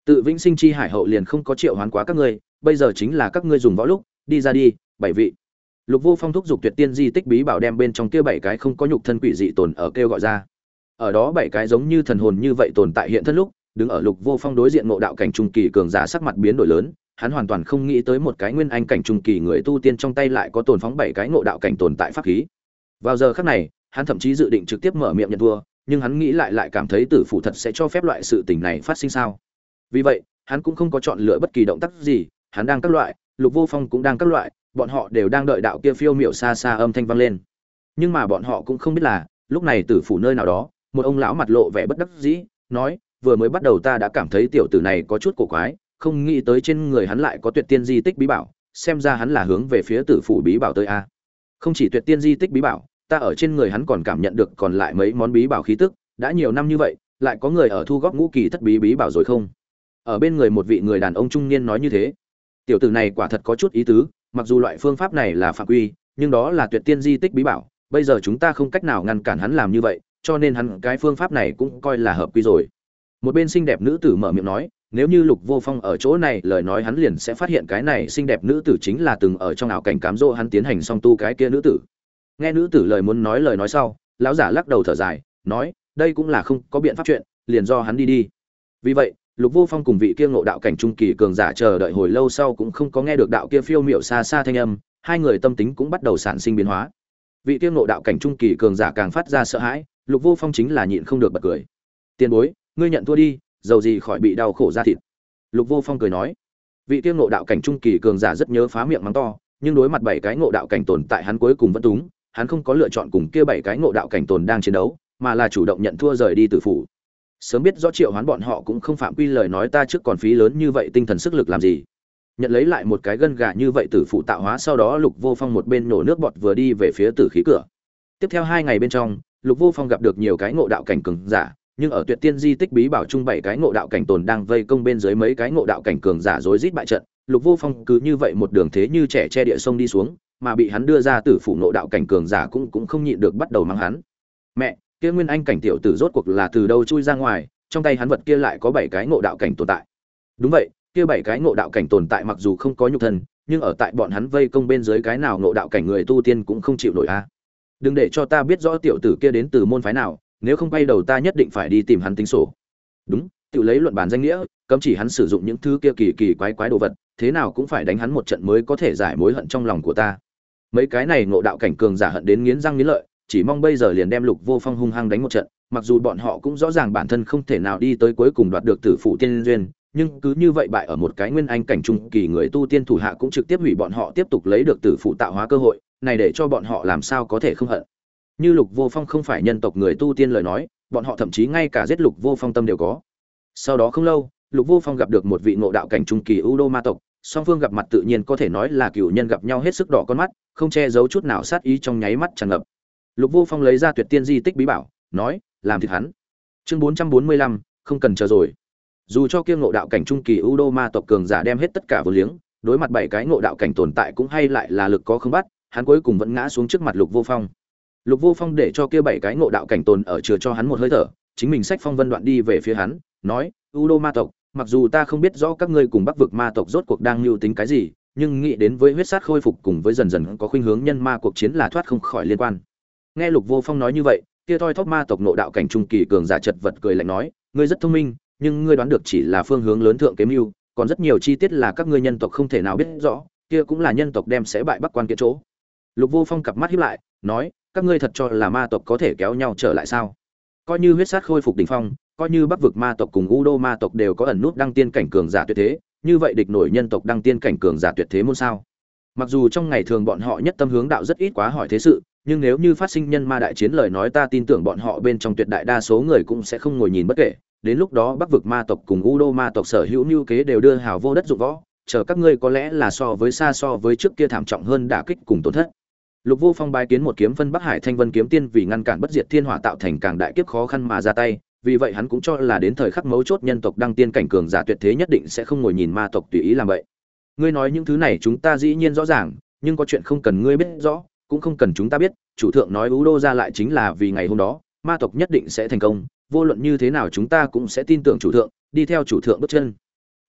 Tự vĩnh sinh chi hải hậu liền không có triệu hoán quá các ngươi, bây giờ chính là các ngươi dùng võ lúc, đi ra đi, 7 vị. Lục Vô Phong thúc giục tuyệt tiên di tích bí bảo đem bên trong kia 7 cái không có nhục thân quỷ dị tồn ở kêu gọi ra. Ở đó 7 cái giống như thần hồn như vậy tồn tại hiện thân lúc, đứng ở Lục Vô Phong đối diện ngộ đạo cảnh trung kỳ cường giả sắc mặt biến đổi lớn, hắn hoàn toàn không nghĩ tới một cái nguyên anh cảnh trung kỳ người tu tiên trong tay lại có tồn phóng 7 cái ngộ đạo cảnh tồn tại pháp khí. Vào giờ khắc này, hắn thậm chí dự định trực tiếp mở miệng nhận thua, nhưng hắn nghĩ lại cảm thấy tử phụ thật sẽ cho phép loại sự tình này phát sinh sao? Vì vậy, hắn cũng không có chọn lựa bất kỳ động tác gì, hắn đang các loại, Lục Vô Phong cũng đang các loại, bọn họ đều đang đợi đạo kia phiêu miểu xa xa âm thanh vang lên. Nhưng mà bọn họ cũng không biết là, lúc này tử phủ nơi nào đó, một ông lão mặt lộ vẻ bất đắc dĩ, nói, vừa mới bắt đầu ta đã cảm thấy tiểu tử này có chút cổ quái, không nghĩ tới trên người hắn lại có tuyệt tiên di tích bí bảo, xem ra hắn là hướng về phía tử phủ bí bảo tới a. Không chỉ tuyệt tiên di tích bí bảo, ta ở trên người hắn còn cảm nhận được còn lại mấy món bí bảo khí tức, đã nhiều năm như vậy, lại có người ở thu góp ngũ kỳ thất bí bảo rồi không? Ở bên người một vị người đàn ông trung niên nói như thế. Tiểu tử này quả thật có chút ý tứ, mặc dù loại phương pháp này là phạm quy, nhưng đó là tuyệt tiên di tích bí bảo, bây giờ chúng ta không cách nào ngăn cản hắn làm như vậy, cho nên hắn cái phương pháp này cũng coi là hợp quy rồi. Một bên xinh đẹp nữ tử mở miệng nói, nếu như Lục Vô Phong ở chỗ này, lời nói hắn liền sẽ phát hiện cái này xinh đẹp nữ tử chính là từng ở trong ảo cảnh cám dỗ hắn tiến hành song tu cái kia nữ tử. Nghe nữ tử lời muốn nói lời nói sau, lão giả lắc đầu thở dài, nói, đây cũng là không có biện pháp chuyện, liền do hắn đi đi. Vì vậy, Lục Vô Phong cùng vị kia ngộ đạo cảnh trung kỳ cường giả chờ đợi hồi lâu sau cũng không có nghe được đạo kia phiêu miểu xa xa thanh âm, hai người tâm tính cũng bắt đầu sản sinh biến hóa. Vị kia ngộ đạo cảnh trung kỳ cường giả càng phát ra sợ hãi, Lục Vô Phong chính là nhịn không được bật cười. Tiền bối, ngươi nhận thua đi, dầu gì khỏi bị đau khổ ra thịt. Lục Vô Phong cười nói. Vị kia ngộ đạo cảnh trung kỳ cường giả rất nhớ phá miệng mắng to, nhưng đối mặt 7 cái ngộ đạo cảnh tồn tại hắn cuối cùng vẫn túng, hắn không có lựa chọn cùng kia 7 cái ngộ đạo cảnh tồn đang chiến đấu, mà là chủ động nhận thua rời đi tử phủ. Sớm biết rõ triệu hoán bọn họ cũng không phạm quy lời nói ta trước còn phí lớn như vậy tinh thần sức lực làm gì. Nhận lấy lại một cái gân gà như vậy tử phụ tạo hóa, sau đó Lục Vô Phong một bên nổ nước bọt vừa đi về phía tử khí cửa. Tiếp theo 2 ngày bên trong, Lục Vô Phong gặp được nhiều cái ngộ đạo cảnh cường giả, nhưng ở tuyệt tiên di tích bí bảo chung 7 cái ngộ đạo cảnh tồn đang vây công bên dưới mấy cái ngộ đạo cảnh cường giả rối rít bại trận, Lục Vô Phong cứ như vậy một đường thế như trẻ che địa sông đi xuống, mà bị hắn đưa ra tử phụ ngộ đạo cảnh cường giả cũng không nhịn được bắt đầu mắng hắn. Mẹ, kia nguyên anh cảnh tiểu tử rốt cuộc là từ đâu chui ra ngoài, trong tay hắn vật kia lại có 7 cái ngộ đạo cảnh tồn tại. Đúng vậy, kia 7 cái ngộ đạo cảnh tồn tại mặc dù không có nhục thân, nhưng ở tại bọn hắn vây công bên dưới cái nào ngộ đạo cảnh người tu tiên cũng không chịu nổi a. Đừng để cho ta biết rõ tiểu tử kia đến từ môn phái nào, nếu không bay đầu ta nhất định phải đi tìm hắn tính sổ. Đúng, tự lấy luận bản danh nghĩa, cấm chỉ hắn sử dụng những thứ kia kỳ kỳ quái quái đồ vật, thế nào cũng phải đánh hắn một trận mới có thể giải mối hận trong lòng của ta. Mấy cái này ngộ đạo cảnh cường giả hận đến nghiến răng nghiến lợi, chỉ mong bây giờ liền đem Lục Vô Phong hung hăng đánh một trận, mặc dù bọn họ cũng rõ ràng bản thân không thể nào đi tới cuối cùng đoạt được tử phụ tiên duyên, nhưng cứ như vậy bại ở một cái nguyên anh cảnh trung kỳ người tu tiên thủ hạ cũng trực tiếp hủy bọn họ tiếp tục lấy được tử phụ tạo hóa cơ hội, này để cho bọn họ làm sao có thể không hận. Như Lục Vô Phong không phải nhân tộc người tu tiên lời nói, bọn họ thậm chí ngay cả giết Lục Vô Phong tâm đều có. Sau đó không lâu, Lục Vô Phong gặp được một vị ngộ đạo cảnh trung kỳ U Đô ma tộc, song phương gặp mặt tự nhiên có thể nói là cửu nhân gặp nhau hết sức đỏ con mắt, không che giấu chút nào sát ý trong nháy mắt tràn ngập. Lục Vô Phong lấy ra tuyệt tiên di tích bí bảo, nói, làm thịt hắn. Chương 445, không cần chờ rồi. Dù cho kia ngộ đạo cảnh trung kỳ U Đô ma tộc cường giả đem hết tất cả vô liếng, đối mặt 7 cái ngộ đạo cảnh tồn tại cũng hay lại là lực có không bắt, hắn cuối cùng vẫn ngã xuống trước mặt Lục Vô Phong. Lục Vô Phong để cho kia 7 cái ngộ đạo cảnh tồn ở chừa cho hắn một hơi thở, chính mình xách phong vân đoạn đi về phía hắn, nói, U Đô ma tộc, mặc dù ta không biết rõ các ngươi cùng Bắc vực ma tộc rốt cuộc đang mưu tính cái gì, nhưng nghĩ đến với huyết sát khôi phục cùng với dần dần có khuynh hướng nhân ma cuộc chiến là thoát không khỏi liên quan. Nghe Lục Vô Phong nói như vậy, kia thoi thóp ma tộc ngộ đạo cảnh trung kỳ cường giả chật vật cười lạnh nói, ngươi rất thông minh, nhưng ngươi đoán được chỉ là phương hướng lớn thượng kế mưu, còn rất nhiều chi tiết là các ngươi nhân tộc không thể nào biết rõ, kia cũng là nhân tộc đem sẽ bại Bắc quan kia chỗ. Lục Vô Phong cặp mắt híp lại, nói, các ngươi thật cho là ma tộc có thể kéo nhau trở lại sao? Coi như huyết sát khôi phục đỉnh phong, coi như Bắc vực ma tộc cùng U Đô ma tộc đều có ẩn nút đăng tiên cảnh cường giả tuyệt thế, như vậy địch nổi nhân tộc đăng tiên cảnh cường giả tuyệt thế môn sao? Mặc dù trong ngày thường bọn họ nhất tâm hướng đạo rất ít quá hỏi thế sự, nhưng nếu như phát sinh nhân ma đại chiến lời nói ta tin tưởng bọn họ bên trong tuyệt đại đa số người cũng sẽ không ngồi nhìn bất kể. Đến lúc đó Bắc vực ma tộc cùng U Đô ma tộc sở hữu mưu kế đều đưa hào vô đất dụng võ, chờ các ngươi có lẽ là so với trước kia thảm trọng hơn đả kích cùng tổn thất. Lục Vô Phong bái kiến một kiếm phân Bắc Hải Thanh Vân kiếm tiên vì ngăn cản bất diệt thiên hỏa tạo thành càng đại kiếp khó khăn mà ra tay, vì vậy hắn cũng cho là đến thời khắc mấu chốt nhân tộc đăng tiên cảnh cường giả tuyệt thế nhất định sẽ không ngồi nhìn ma tộc tùy ý làm vậy. Ngươi nói những thứ này chúng ta dĩ nhiên rõ ràng, nhưng có chuyện không cần ngươi biết rõ, cũng không cần chúng ta biết, chủ thượng nói U Đô ra lại chính là vì ngày hôm đó, ma tộc nhất định sẽ thành công, vô luận như thế nào chúng ta cũng sẽ tin tưởng chủ thượng, đi theo chủ thượng bước chân.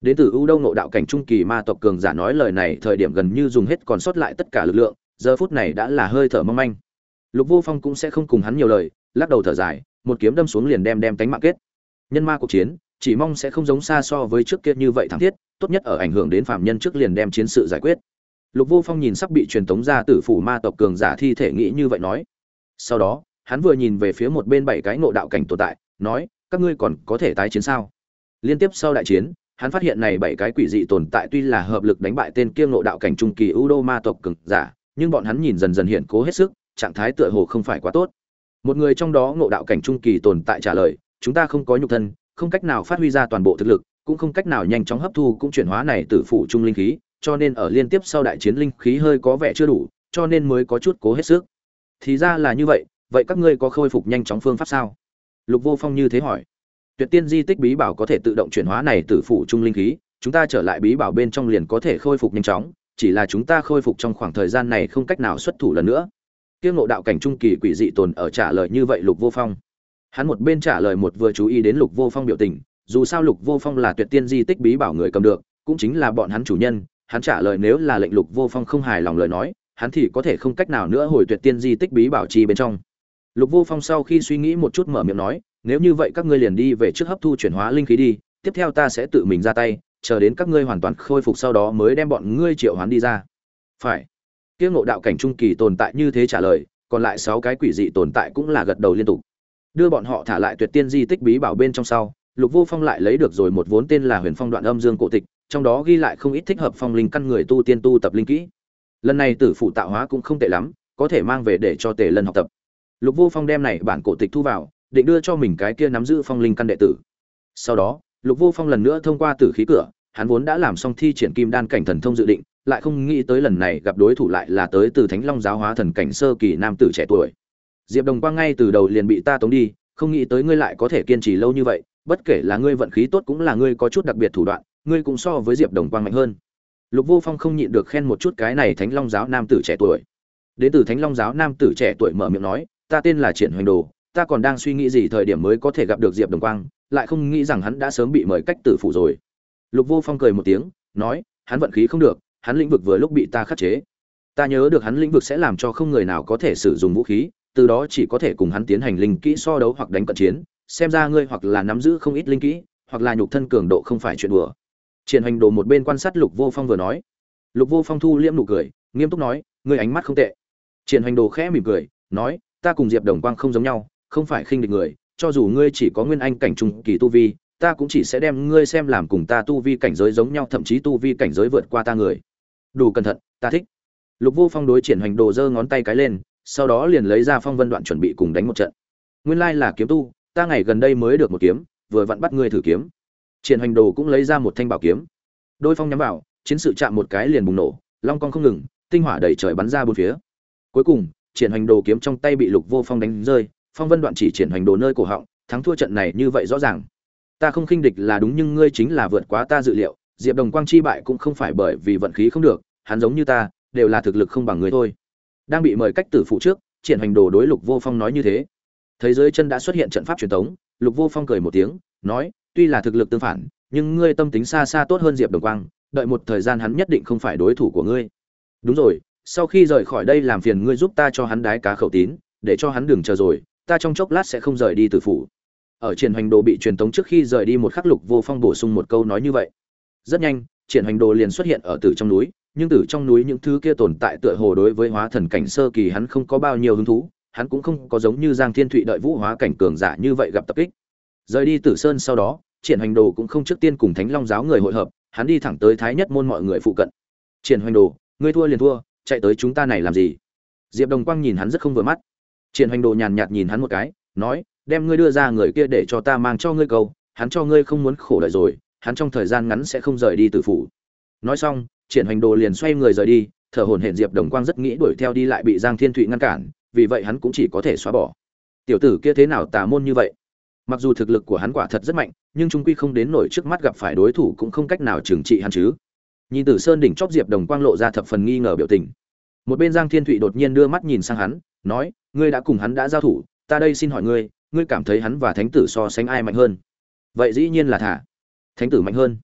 Đến từ ưu đông nộ đạo cảnh trung kỳ ma tộc cường giả nói lời này thời điểm gần như dùng hết còn sót lại tất cả lực lượng, giờ phút này đã là hơi thở mong manh. Lục Vô Phong cũng sẽ không cùng hắn nhiều lời, lắc đầu thở dài, một kiếm đâm xuống liền đem tánh mạng kết. Nhân ma cuộc chiến, chỉ mong sẽ không giống xa so với trước kia như vậy thảm thiết, tốt nhất ở ảnh hưởng đến phạm nhân trước liền đem chiến sự giải quyết. Lục Vô Phong nhìn sắp bị truyền tống ra tử phủ ma tộc cường giả thi thể nghĩ như vậy nói. Sau đó, hắn vừa nhìn về phía một bên 7 cái ngộ đạo cảnh tồn tại, nói: "Các ngươi còn có thể tái chiến sao?" Liên tiếp sau đại chiến, hắn phát hiện này 7 cái quỷ dị tồn tại tuy là hợp lực đánh bại tên kia ngộ đạo cảnh trung kỳ ưu đô ma tộc cường giả, nhưng bọn hắn nhìn dần dần hiện cố hết sức, trạng thái tựa hồ không phải quá tốt. Một người trong đó ngộ đạo cảnh trung kỳ tồn tại trả lời: "Chúng ta không có nhục thân, không cách nào phát huy ra toàn bộ thực lực, cũng không cách nào nhanh chóng hấp thu cũng chuyển hóa này tử phụ trung linh khí, cho nên ở liên tiếp sau đại chiến linh khí hơi có vẻ chưa đủ, cho nên mới có chút cố hết sức." Thì ra là như vậy, vậy các ngươi có khôi phục nhanh chóng phương pháp sao? Lục Vô Phong như thế hỏi. Tuyệt tiên di tích bí bảo có thể tự động chuyển hóa này tử phụ trung linh khí, chúng ta trở lại bí bảo bên trong liền có thể khôi phục nhanh chóng, chỉ là chúng ta khôi phục trong khoảng thời gian này không cách nào xuất thủ lần nữa. Kiêu ngộ đạo cảnh trung kỳ quỷ dị tồn ở trả lời như vậy Lục Vô Phong. Hắn một bên trả lời một vừa chú ý đến Lục Vô Phong biểu tình, dù sao Lục Vô Phong là tuyệt tiên di tích bí bảo người cầm được, cũng chính là bọn hắn chủ nhân, hắn trả lời nếu là lệnh Lục Vô Phong không hài lòng lời nói, hắn thì có thể không cách nào nữa hồi tuyệt tiên di tích bí bảo chi bên trong. Lục Vô Phong sau khi suy nghĩ một chút mở miệng nói, nếu như vậy các ngươi liền đi về trước hấp thu chuyển hóa linh khí đi, tiếp theo ta sẽ tự mình ra tay, chờ đến các ngươi hoàn toàn khôi phục sau đó mới đem bọn ngươi triệu hoán đi ra. Phải. Kiêu ngộ đạo cảnh trung kỳ tồn tại như thế trả lời, còn lại 6 cái quỷ dị tồn tại cũng là gật đầu liên tục. Đưa bọn họ thả lại tuyệt tiên di tích bí bảo bên trong sau, Lục Vô Phong lại lấy được rồi một vốn tên là Huyền Phong Đoạn Âm Dương cổ tịch, trong đó ghi lại không ít thích hợp phong linh căn người tu tiên tu tập linh kỹ. Lần này tử phụ tạo hóa cũng không tệ lắm, có thể mang về để cho Tề Lân học tập. Lục Vô Phong đem này bản cổ tịch thu vào, định đưa cho mình cái kia nắm giữ phong linh căn đệ tử. Sau đó, Lục Vô Phong lần nữa thông qua tử khí cửa, hắn vốn đã làm xong thi triển kim đan cảnh thần thông dự định, lại không nghĩ tới lần này gặp đối thủ lại là tới từ Thánh Long giáo hóa thần cảnh sơ kỳ nam tử trẻ tuổi. Diệp Đồng Quang ngay từ đầu liền bị ta tống đi, không nghĩ tới ngươi lại có thể kiên trì lâu như vậy, bất kể là ngươi vận khí tốt cũng là ngươi có chút đặc biệt thủ đoạn, ngươi cũng so với Diệp Đồng Quang mạnh hơn. Lục Vô Phong không nhịn được khen một chút cái này Thánh Long giáo nam tử trẻ tuổi. Đến từ Thánh Long giáo nam tử trẻ tuổi mở miệng nói, ta tên là Triển Hoành Đồ, ta còn đang suy nghĩ gì thời điểm mới có thể gặp được Diệp Đồng Quang, lại không nghĩ rằng hắn đã sớm bị mời cách tử phủ rồi. Lục Vô Phong cười một tiếng, nói, hắn vận khí không được, hắn lĩnh vực vừa lúc bị ta khắc chế. Ta nhớ được hắn lĩnh vực sẽ làm cho không người nào có thể sử dụng vũ khí, từ đó chỉ có thể cùng hắn tiến hành linh kỹ so đấu hoặc đánh cận chiến, xem ra ngươi hoặc là nắm giữ không ít linh kỹ, hoặc là nhục thân cường độ không phải chuyện đùa. Triển Hoành Đồ một bên quan sát Lục Vô Phong vừa nói. Lục Vô Phong thu liễm nụ cười, nghiêm túc nói, ngươi ánh mắt không tệ. Triển Hoành Đồ khẽ mỉm cười, nói, ta cùng Diệp Đồng Quang không giống nhau, không phải khinh địch người, cho dù ngươi chỉ có nguyên anh cảnh trung kỳ tu vi, ta cũng chỉ sẽ đem ngươi xem làm cùng ta tu vi cảnh giới giống nhau, thậm chí tu vi cảnh giới vượt qua ta người. Đủ cẩn thận, ta thích. Lục Vô Phong đối Triển Hoành Đồ giơ ngón tay cái lên, sau đó liền lấy ra Phong Vân Đoạn chuẩn bị cùng đánh một trận. Nguyên lai là kiếm tu, ta ngày gần đây mới được một kiếm, vừa vặn bắt ngươi thử kiếm. Triển Hoành Đồ cũng lấy ra một thanh bảo kiếm. Đôi phong nhắm vào, chiến sự chạm một cái liền bùng nổ, long cong không ngừng, tinh hỏa đầy trời bắn ra bốn phía. Cuối cùng, Triển Hoành Đồ kiếm trong tay bị Lục Vô Phong đánh rơi, Phong Vân Đoạn chỉ Triển Hoành Đồ nơi cổ họng, thắng thua trận này như vậy rõ ràng. Ta không khinh địch là đúng, nhưng ngươi chính là vượt quá ta dự liệu, Diệp Đồng Quang chi bại cũng không phải bởi vì vận khí không được, hắn giống như ta, đều là thực lực không bằng ngươi thôi. Đang bị mời cách tử phụ trước, Triển Hoành Đồ đối Lục Vô Phong nói như thế. Thấy dưới chân đã xuất hiện trận pháp truyền tống, Lục Vô Phong cười một tiếng, nói, tuy là thực lực tương phản, nhưng ngươi tâm tính xa xa tốt hơn Diệp Đồng Quang, đợi một thời gian hắn nhất định không phải đối thủ của ngươi. Đúng rồi, sau khi rời khỏi đây làm phiền ngươi giúp ta cho hắn đái cá khẩu tín, để cho hắn đừng chờ rồi, ta trong chốc lát sẽ không rời đi tử phủ. Ở Triển Hoành Đồ bị truyền tống trước khi rời đi một khắc, Lục Vô Phong bổ sung một câu nói như vậy. Rất nhanh, Triển Hoành Đồ liền xuất hiện ở tử trong núi, nhưng tử trong núi những thứ kia tồn tại tựa hồ đối với hóa thần cảnh sơ kỳ hắn không có bao nhiêu hứng thú, hắn cũng không có giống như Giang Thiên Thụy đợi vũ hóa cảnh cường giả như vậy gặp tập kích. Rời đi Tử Sơn sau đó, Triển Hoành Đồ cũng không trước tiên cùng Thánh Long giáo người hội hợp, hắn đi thẳng tới Thái Nhất môn mọi người phụ cận. Triển Hoành Đồ, ngươi thua liền thua, chạy tới chúng ta này làm gì? Diệp Đồng Quang nhìn hắn rất không vừa mắt. Triển Hoành Đồ nhàn nhạt nhìn hắn một cái, nói, đem ngươi đưa ra người kia để cho ta mang cho ngươi câu, hắn cho ngươi không muốn khổ đợi rồi, hắn trong thời gian ngắn sẽ không rời đi tử phủ. Nói xong, Triển Hoành Đồ liền xoay người rời đi, thở hổn hển. Diệp Đồng Quang rất nghĩ đuổi theo đi lại bị Giang Thiên Thụy ngăn cản, vì vậy hắn cũng chỉ có thể xóa bỏ. Tiểu tử kia thế nào tà môn như vậy? Mặc dù thực lực của hắn quả thật rất mạnh, nhưng trung quy không đến nổi trước mắt gặp phải đối thủ cũng không cách nào trừng trị hắn chứ. Nhìn Tử Sơn đỉnh chóp, Diệp Đồng Quang lộ ra thập phần nghi ngờ biểu tình. Một bên Giang Thiên Thụy đột nhiên đưa mắt nhìn sang hắn, nói, ngươi đã cùng hắn đã giao thủ, ta đây xin hỏi ngươi, ngươi cảm thấy hắn và thánh tử so sánh ai mạnh hơn? Vậy dĩ nhiên là thả thánh tử mạnh hơn.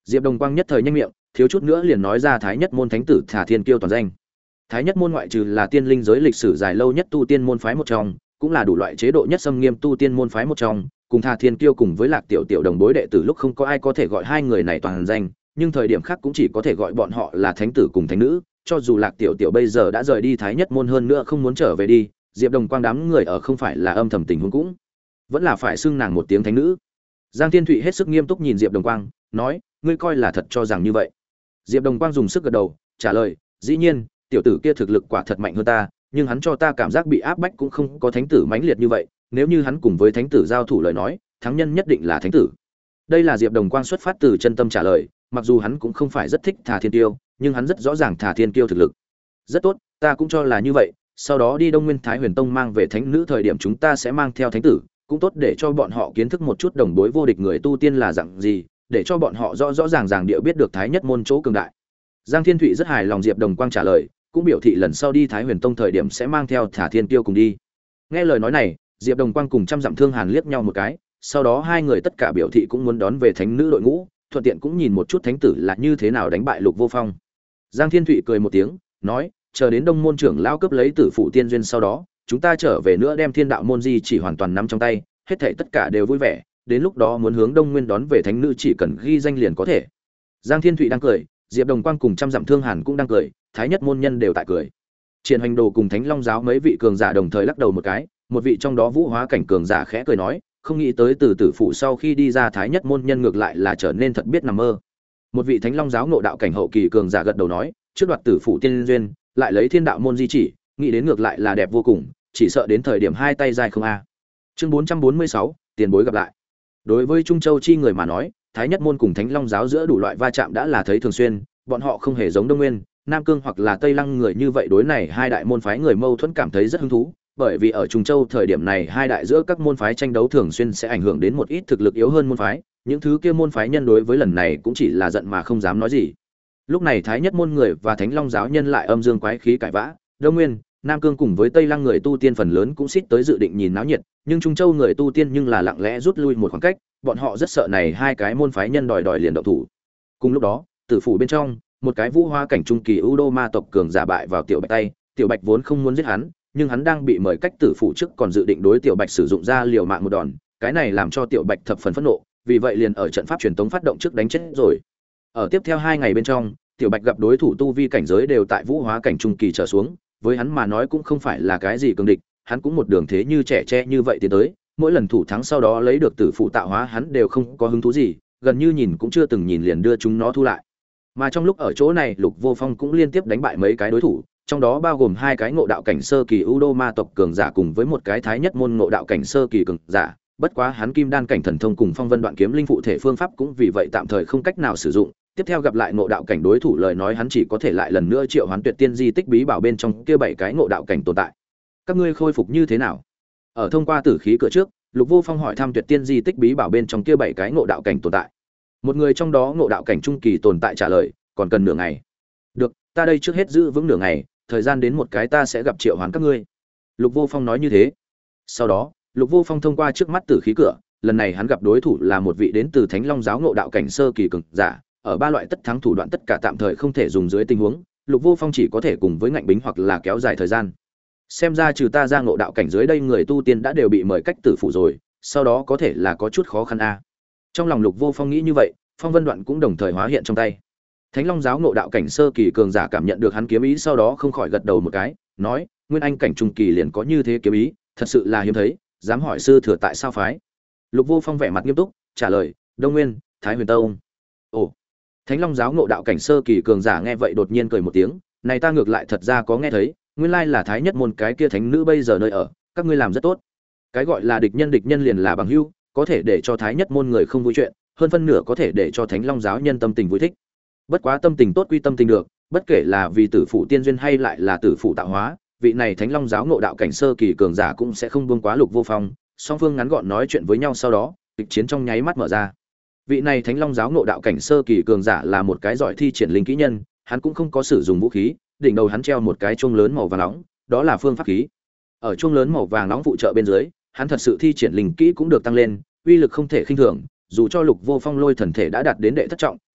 Diệp Đồng Quang nhất thời nhanh miệng, thiếu chút nữa liền nói ra Thái Nhất môn thánh tử Thả Thiên Kiêu toàn danh. Thái Nhất môn ngoại trừ là tiên linh giới lịch sử dài lâu nhất tu tiên môn phái một trong, cũng là đủ loại chế độ nhất xâm nghiêm tu tiên môn phái một trong, cùng Thả Thiên Kiêu cùng với Lạc Tiểu Tiểu đồng bối đệ tử lúc không có ai có thể gọi hai người này toàn danh, nhưng thời điểm khác cũng chỉ có thể gọi bọn họ là thánh tử cùng thánh nữ, cho dù Lạc Tiểu Tiểu bây giờ đã rời đi Thái Nhất môn hơn nữa không muốn trở về đi, Diệp Đồng Quang đám người ở không phải là âm thầm tình huống cũng vẫn là phải xưng nàng một tiếng thánh nữ. Giang Thiên Thụy hết sức nghiêm túc nhìn Diệp Đồng Quang, nói: "Ngươi coi là thật cho rằng như vậy?" Diệp Đồng Quang dùng sức gật đầu, trả lời: "Dĩ nhiên, tiểu tử kia thực lực quả thật mạnh hơn ta, nhưng hắn cho ta cảm giác bị áp bách cũng không có thánh tử mãnh liệt như vậy, nếu như hắn cùng với thánh tử giao thủ lời nói, thắng nhân nhất định là thánh tử." Đây là Diệp Đồng Quang xuất phát từ chân tâm trả lời, mặc dù hắn cũng không phải rất thích Thả Thiên Kiêu, nhưng hắn rất rõ ràng Thả Thiên Kiêu thực lực. "Rất tốt, ta cũng cho là như vậy, sau đó đi Đông Nguyên Thái Huyền Tông mang về thánh nữ thời điểm chúng ta sẽ mang theo thánh tử, cũng tốt để cho bọn họ kiến thức một chút đồng đối vô địch người tu tiên là dạng gì, để cho bọn họ rõ rõ ràng ràng địa biết được Thái Nhất môn chỗ cường đại." Giang Thiên Thụy rất hài lòng Diệp Đồng Quang trả lời, cũng biểu thị lần sau đi Thái Huyền Tông thời điểm sẽ mang theo Thả Thiên Kiêu cùng đi. Nghe lời nói này, Diệp Đồng Quang cùng Trăm Dặm Thương Hàn liếc nhau một cái, sau đó hai người tất cả biểu thị cũng muốn đón về thánh nữ đội ngũ, thuận tiện cũng nhìn một chút thánh tử là như thế nào đánh bại Lục Vô Phong. Giang Thiên Thụy cười một tiếng, nói: "Chờ đến Đông môn trưởng lão cấp lấy Tử phụ tiên duyên sau đó, chúng ta trở về nữa đem Thiên đạo môn di chỉ hoàn toàn nắm trong tay, hết thảy tất cả đều vui vẻ, đến lúc đó muốn hướng Đông Nguyên đón về thánh nữ chỉ cần ghi danh liền có thể." Giang Thiên Thụy đang cười, Diệp Đồng Quang cùng Trăm Dặm Thương Hàn cũng đang cười, Thái Nhất môn nhân đều tại cười. Triển Hoành Đồ cùng Thánh Long giáo mấy vị cường giả đồng thời lắc đầu một cái, một vị trong đó vũ hóa cảnh cường giả khẽ cười nói: "Không nghĩ tới từ tử phụ sau khi đi ra Thái Nhất môn nhân ngược lại là trở nên thật biết nằm mơ." Một vị Thánh Long giáo ngộ đạo cảnh hậu kỳ cường giả gật đầu nói: "Trước đoạt tử phụ tiên duyên, lại lấy Thiên đạo môn di chỉ, nghĩ đến ngược lại là đẹp vô cùng, chỉ sợ đến thời điểm hai tay dài không a." Chương 446, tiền bối gặp lại. Đối với Trung Châu chi người mà nói, Thái Nhất môn cùng Thánh Long giáo giữa đủ loại va chạm đã là thấy thường xuyên, bọn họ không hề giống Đông Nguyên, Nam Cương hoặc là Tây Lăng người như vậy đối này hai đại môn phái người mâu thuẫn cảm thấy rất hứng thú, bởi vì ở Trung Châu thời điểm này hai đại giữa các môn phái tranh đấu thường xuyên sẽ ảnh hưởng đến một ít thực lực yếu hơn môn phái, những thứ kia môn phái nhân đối với lần này cũng chỉ là giận mà không dám nói gì. Lúc này Thái Nhất môn người và Thánh Long giáo nhân lại âm dương quái khí cãi vã, Đông Nguyên, Nam Cương cùng với Tây Lăng người tu tiên phần lớn cũng xít tới dự định nhìn náo nhiệt, nhưng Trung Châu người tu tiên nhưng là lặng lẽ rút lui một khoảng cách, bọn họ rất sợ này hai cái môn phái nhân đòi liền động thủ. Cùng lúc đó, tử phủ bên trong, một cái vũ hoa cảnh trung kỳ u đô ma tộc cường giả bại vào Tiểu Bạch tay, Tiểu Bạch vốn không muốn giết hắn, nhưng hắn đang bị mời cách tử phủ trước còn dự định đối Tiểu Bạch sử dụng ra liều mạng một đòn, cái này làm cho Tiểu Bạch thập phần phẫn nộ, vì vậy liền ở trận pháp truyền tống phát động trước đánh chết rồi. Ở tiếp theo 2 ngày bên trong, Tiểu Bạch gặp đối thủ tu vi cảnh giới đều tại vũ hóa cảnh trung kỳ trở xuống, với hắn mà nói cũng không phải là cái gì cường địch, hắn cũng một đường thế như trẻ tre như vậy tiến tới, mỗi lần thủ thắng sau đó lấy được tử phụ tạo hóa hắn đều không có hứng thú gì, gần như nhìn cũng chưa từng nhìn liền đưa chúng nó thu lại. Mà trong lúc ở chỗ này, Lục Vô Phong cũng liên tiếp đánh bại mấy cái đối thủ, trong đó bao gồm 2 cái ngộ đạo cảnh sơ kỳ u đô ma tộc cường giả cùng với một cái thái nhất môn ngộ đạo cảnh sơ kỳ cường giả, bất quá hắn kim đan cảnh thần thông cùng phong vân đoạn kiếm linh phụ thể phương pháp cũng vì vậy tạm thời không cách nào sử dụng. Tiếp theo gặp lại ngộ đạo cảnh đối thủ lời nói hắn chỉ có thể lại lần nữa triệu hoán tuyệt tiên di tích bí bảo bên trong kia 7 cái ngộ đạo cảnh tồn tại. Các ngươi khôi phục như thế nào? Ở thông qua tử khí cửa trước, Lục Vô Phong hỏi thăm tuyệt tiên di tích bí bảo bên trong kia 7 cái ngộ đạo cảnh tồn tại. Một người trong đó ngộ đạo cảnh trung kỳ tồn tại trả lời, còn cần nửa ngày. Được, ta đây trước hết giữ vững nửa ngày, thời gian đến một cái ta sẽ gặp triệu hoán các ngươi. Lục Vô Phong nói như thế. Sau đó, Lục Vô Phong thông qua trước mắt tử khí cửa, lần này hắn gặp đối thủ là một vị đến từ Thánh Long giáo ngộ đạo cảnh sơ kỳ cường giả, ở 3 loại tất thắng thủ đoạn tất cả tạm thời không thể dùng dưới tình huống, Lục Vô Phong chỉ có thể cùng với ngạnh bính hoặc là kéo dài thời gian. Xem ra trừ ta ra ngộ đạo cảnh dưới đây người tu tiên đã đều bị mời cách tử phụ rồi, sau đó có thể là có chút khó khăn a. Trong lòng Lục Vô Phong nghĩ như vậy, phong vân đoạn cũng đồng thời hóa hiện trong tay. Thánh Long giáo ngộ đạo cảnh sơ kỳ cường giả cảm nhận được hắn kiếm ý sau đó không khỏi gật đầu một cái, nói: "Nguyên Anh cảnh trung kỳ liền có như thế kiếm ý, thật sự là hiếm thấy, dám hỏi sư thừa tại sao phái?" Lục Vô Phong vẻ mặt nghiêm túc, trả lời: "Đông Nguyên, Thái Huyền Tông." Ồ. Thánh Long giáo ngộ đạo cảnh sơ kỳ cường giả nghe vậy đột nhiên cười một tiếng, "Này ta ngược lại thật ra có nghe thấy, nguyên lai là Thái Nhất môn cái kia thánh nữ bây giờ nơi ở, các ngươi làm rất tốt. Cái gọi là địch nhân liền là bằng hữu, có thể để cho Thái Nhất môn người không vui chuyện, hơn phân nửa có thể để cho Thánh Long giáo nhân tâm tình vui thích. Bất quá tâm tình tốt quy tâm tình được, bất kể là vì tử phụ tiên duyên hay lại là tử phụ tạo hóa, vị này Thánh Long giáo ngộ đạo cảnh sơ kỳ cường giả cũng sẽ không buông quá Lục Vô Phong." Song phương ngắn gọn nói chuyện với nhau sau đó, kịch chiến trong nháy mắt mở ra. Vị này Thánh Long giáo ngộ đạo cảnh sơ kỳ cường giả là một cái giỏi thi triển linh kỹ nhân, hắn cũng không có sử dụng vũ khí, đỉnh đầu hắn treo một cái chuông lớn màu vàng nóng, đó là phương pháp khí. Ở chuông lớn màu vàng nóng phụ trợ bên dưới, hắn thật sự thi triển linh kỹ cũng được tăng lên, uy lực không thể khinh thường, dù cho Lục Vô Phong lôi thần thể đã đạt đến đệ thất trọng,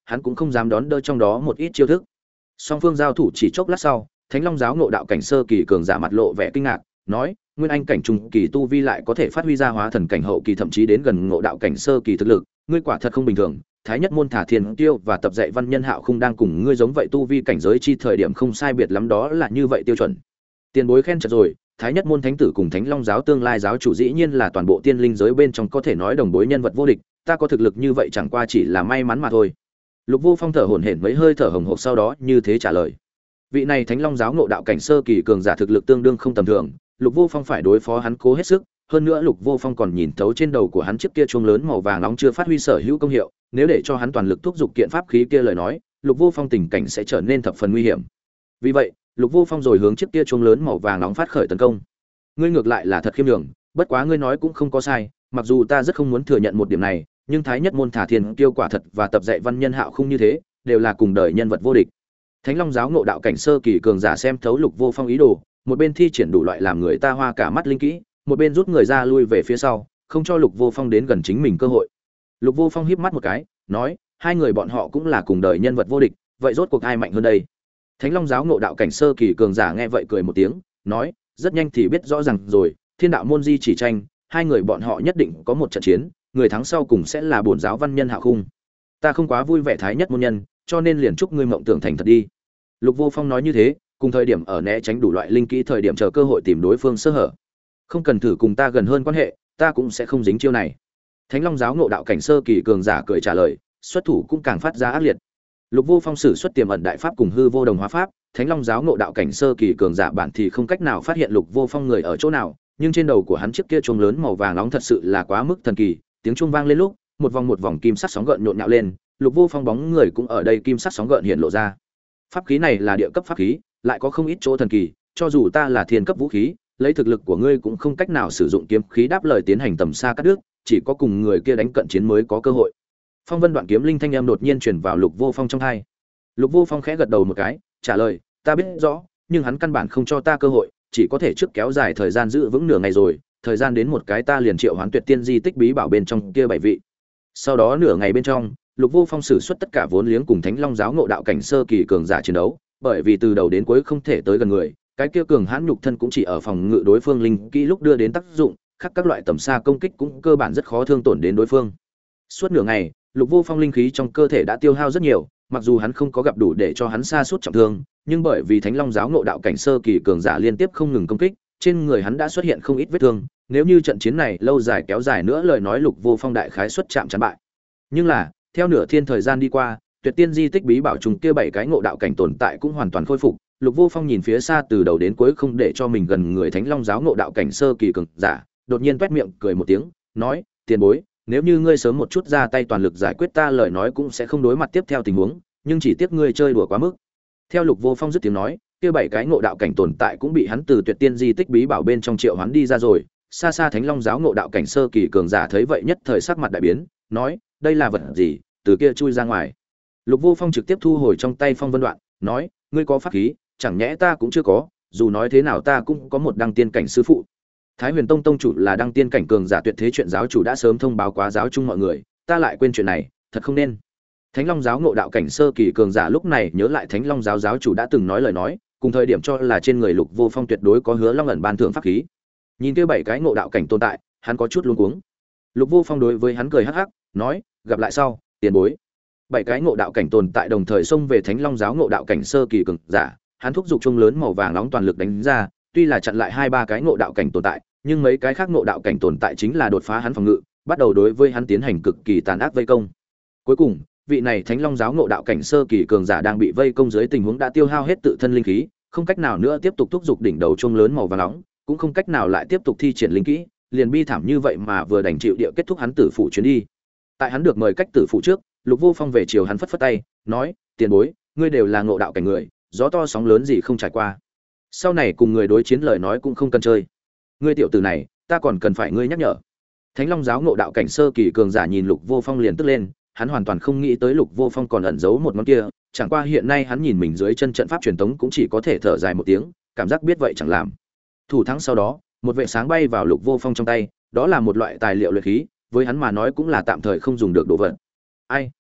hắn cũng không dám đón đỡ trong đó một ít chiêu thức. Song phương giao thủ chỉ chốc lát sau, Thánh Long giáo ngộ đạo cảnh sơ kỳ cường giả mặt lộ vẻ kinh ngạc, nói: "Nguyên anh cảnh trung kỳ tu vi lại có thể phát huy ra hóa thần cảnh hậu kỳ thậm chí đến gần ngộ đạo cảnh sơ kỳ thực lực, ngươi quả thật không bình thường." Thái nhất môn Thả Thiên Tiêu và tập dạy văn nhân Hạo Khung đang cùng ngươi giống vậy tu vi cảnh giới chi thời điểm không sai biệt lắm, đó là như vậy tiêu chuẩn. Tiền bối khen chật rồi, Thái nhất môn thánh tử cùng Thánh Long giáo tương lai giáo chủ dĩ nhiên là toàn bộ tiên linh giới bên trong có thể nói đồng bối nhân vật vô địch, ta có thực lực như vậy chẳng qua chỉ là may mắn mà thôi. Lục Vô Phong thở hổn hển mấy hơi thở hồng hộc sau đó như thế trả lời. Vị này Thánh Long giáo ngộ đạo cảnh sơ kỳ cường giả thực lực tương đương không tầm thường, Lục Vô Phong phải đối phó hắn cố hết sức, hơn nữa Lục Vô Phong còn nhìn thấu trên đầu của hắn chiếc kia chuông lớn màu vàng nóng chưa phát huy sở hữu công hiệu, nếu để cho hắn toàn lực thúc giục kiện pháp khí kia lời nói, Lục Vô Phong tình cảnh sẽ trở nên thập phần nguy hiểm. Vì vậy, Lục Vô Phong rồi hướng chiếc kia chuông lớn màu vàng nóng phát khởi tấn công. Ngươi ngược lại là thật khiêm nhường, bất quá ngươi nói cũng không có sai, mặc dù ta rất không muốn thừa nhận một điểm này, nhưng Thái nhất môn Thả Thiên Kiêu quả thật và tập dạy văn nhân Hạo Khung như thế, đều là cùng đời nhân vật vô địch. Thánh Long giáo ngộ đạo cảnh sơ kỳ cường giả xem thấu Lục Vô Phong ý đồ, một bên thi triển đủ loại làm người ta hoa cả mắt linh kỹ, một bên rút người ra lui về phía sau, không cho Lục Vô Phong đến gần chính mình cơ hội. Lục Vô Phong híp mắt một cái, nói: "Hai người bọn họ cũng là cùng đời nhân vật vô địch, vậy rốt cuộc ai mạnh hơn đây?" Thánh Long giáo ngộ đạo cảnh sơ kỳ cường giả nghe vậy cười một tiếng, nói: "Rất nhanh thì biết rõ ràng rồi, Thiên đạo môn di chỉ tranh, hai người bọn họ nhất định có một trận chiến, người thắng sau cùng sẽ là bổn giáo văn nhân Hạo Khung. Ta không quá vui vẻ Thái nhất môn nhân, cho nên liền chúc ngươi mộng tưởng thành thật đi." Lục Vô Phong nói như thế, cùng thời điểm ở né tránh đủ loại linh kỹ thời điểm chờ cơ hội tìm đối phương sơ hở. Không cần thử cùng ta gần hơn quan hệ, ta cũng sẽ không dính chiêu này. Thánh Long giáo ngộ đạo cảnh sơ kỳ cường giả cười trả lời, xuất thủ cũng càng phát ra ác liệt. Lục Vô Phong sử xuất tiềm ẩn đại pháp cùng hư vô đồng hóa pháp, Thánh Long giáo ngộ đạo cảnh sơ kỳ cường giả bản thì không cách nào phát hiện Lục Vô Phong người ở chỗ nào, nhưng trên đầu của hắn chiếc kia chuông lớn màu vàng nóng thật sự là quá mức thần kỳ, tiếng chuông vang lên lúc, một vòng kim sắc sóng gợn nhộn nhạo lên, Lục Vô Phong bóng người cũng ở đây kim sắc sóng gợn hiện lộ ra. Pháp khí này là địa cấp pháp khí, lại có không ít chỗ thần kỳ, cho dù ta là thiên cấp vũ khí, lấy thực lực của ngươi cũng không cách nào sử dụng kiếm khí đáp lời tiến hành tầm xa cắt đứt, chỉ có cùng người kia đánh cận chiến mới có cơ hội. Phong vân đoạn kiếm linh thanh âm đột nhiên truyền vào Lục Vô Phong trong tai. Lục Vô Phong khẽ gật đầu một cái, trả lời: "Ta biết rõ, nhưng hắn căn bản không cho ta cơ hội, chỉ có thể trước kéo dài thời gian giữ vững nửa ngày rồi, thời gian đến một cái ta liền triệu hoán tuyệt tiên di tích bí bảo bên trong kia 7 vị." Sau đó nửa ngày bên trong, Lục Vô Phong sử xuất tất cả vốn liếng cùng Thánh Long giáo ngộ đạo cảnh sơ kỳ cường giả chiến đấu, bởi vì từ đầu đến cuối không thể tới gần người, cái kia cường hãn nhục thân cũng chỉ ở phòng ngự đối phương linh kỹ lúc đưa đến tác dụng, khác các loại tầm xa công kích cũng cơ bản rất khó thương tổn đến đối phương. Suốt nửa ngày, Lục Vô Phong linh khí trong cơ thể đã tiêu hao rất nhiều, mặc dù hắn không có gặp đủ để cho hắn sa sút trọng thương, nhưng bởi vì Thánh Long giáo ngộ đạo cảnh sơ kỳ cường giả liên tiếp không ngừng công kích, trên người hắn đã xuất hiện không ít vết thương, nếu như trận chiến này lâu dài kéo dài nữa lời nói Lục Vô Phong đại khái suất chạm chắn bại. Nhưng là, theo nửa thiên thời gian đi qua, tuyệt tiên di tích bí bảo trùng kia 7 cái ngộ đạo cảnh tồn tại cũng hoàn toàn khôi phục. Lục Vô Phong nhìn phía xa từ đầu đến cuối không để cho mình gần người Thánh Long giáo ngộ đạo cảnh sơ kỳ cường giả, đột nhiên toét miệng cười một tiếng, nói: "Tiền bối, nếu như ngươi sớm một chút ra tay toàn lực giải quyết ta lời nói cũng sẽ không đối mặt tiếp theo tình huống, nhưng chỉ tiếc ngươi chơi đùa quá mức." Theo Lục Vô Phong dứt tiếng nói, kia 7 cái ngộ đạo cảnh tồn tại cũng bị hắn từ tuyệt tiên di tích bí bảo bên trong triệu hoán đi ra rồi. Xa xa Thánh Long giáo ngộ đạo cảnh sơ kỳ cường giả thấy vậy nhất thời sắc mặt đại biến, nói: "Đây là vật gì, từ kia chui ra ngoài?" Lục Vô Phong trực tiếp thu hồi trong tay phong vân đoạn, nói: "Ngươi có pháp khí, chẳng nhẽ ta cũng chưa có, dù nói thế nào ta cũng có một đăng tiên cảnh sư phụ. Thái Huyền Tông tông chủ là đăng tiên cảnh cường giả tuyệt thế, chuyện giáo chủ đã sớm thông báo quá giáo chung mọi người, ta lại quên chuyện này, thật không nên." Thánh Long giáo ngộ đạo cảnh sơ kỳ cường giả lúc này nhớ lại Thánh Long giáo giáo chủ đã từng nói lời nói, cùng thời điểm cho là trên người Lục Vô Phong tuyệt đối có hứa long ẩn ban thưởng pháp khí. Nhìn kia 7 cái ngộ đạo cảnh tồn tại, hắn có chút luống cuống. Lục Vô Phong đối với hắn cười hắc hắc, nói: "Gặp lại sau, tiền bối." 7 cái ngộ đạo cảnh tồn tại đồng thời xông về Thánh Long giáo ngộ đạo cảnh sơ kỳ cường giả, hắn thúc giục chung lớn màu vàng nóng toàn lực đánh ra, tuy là chặn lại 2-3 cái ngộ đạo cảnh tồn tại, nhưng mấy cái khác ngộ đạo cảnh tồn tại chính là đột phá hắn phòng ngự, bắt đầu đối với hắn tiến hành cực kỳ tàn ác vây công. Cuối cùng, vị này Thánh Long giáo ngộ đạo cảnh sơ kỳ cường giả đang bị vây công dưới tình huống đã tiêu hao hết tự thân linh khí, không cách nào nữa tiếp tục thúc giục đỉnh đầu chung lớn màu vàng nóng, cũng không cách nào lại tiếp tục thi triển linh kỹ, liền bi thảm như vậy mà vừa đành chịu địa kết thúc hắn tử phụ chuyến đi. Tại hắn được mời cách tử phụ trước, Lục Vô Phong về chiều hắn phất phất tay, nói: "Tiền bối, ngươi đều là ngộ đạo cảnh người, gió to sóng lớn gì không trải qua. Sau này cùng người đối chiến lời nói cũng không cần chơi. Ngươi tiểu tử này, ta còn cần phải ngươi nhắc nhở." Thánh Long giáo ngộ đạo cảnh sơ kỳ cường giả nhìn Lục Vô Phong liền tức lên, hắn hoàn toàn không nghĩ tới Lục Vô Phong còn ẩn giấu một món kia, chẳng qua hiện nay hắn nhìn mình dưới chân trận pháp truyền tống cũng chỉ có thể thở dài một tiếng, cảm giác biết vậy chẳng làm. Thủ thắng sau đó, một vệ sáng bay vào Lục Vô Phong trong tay, đó là một loại tài liệu luyện khí, với hắn mà nói cũng là tạm thời không dùng được đồ vật. Ai,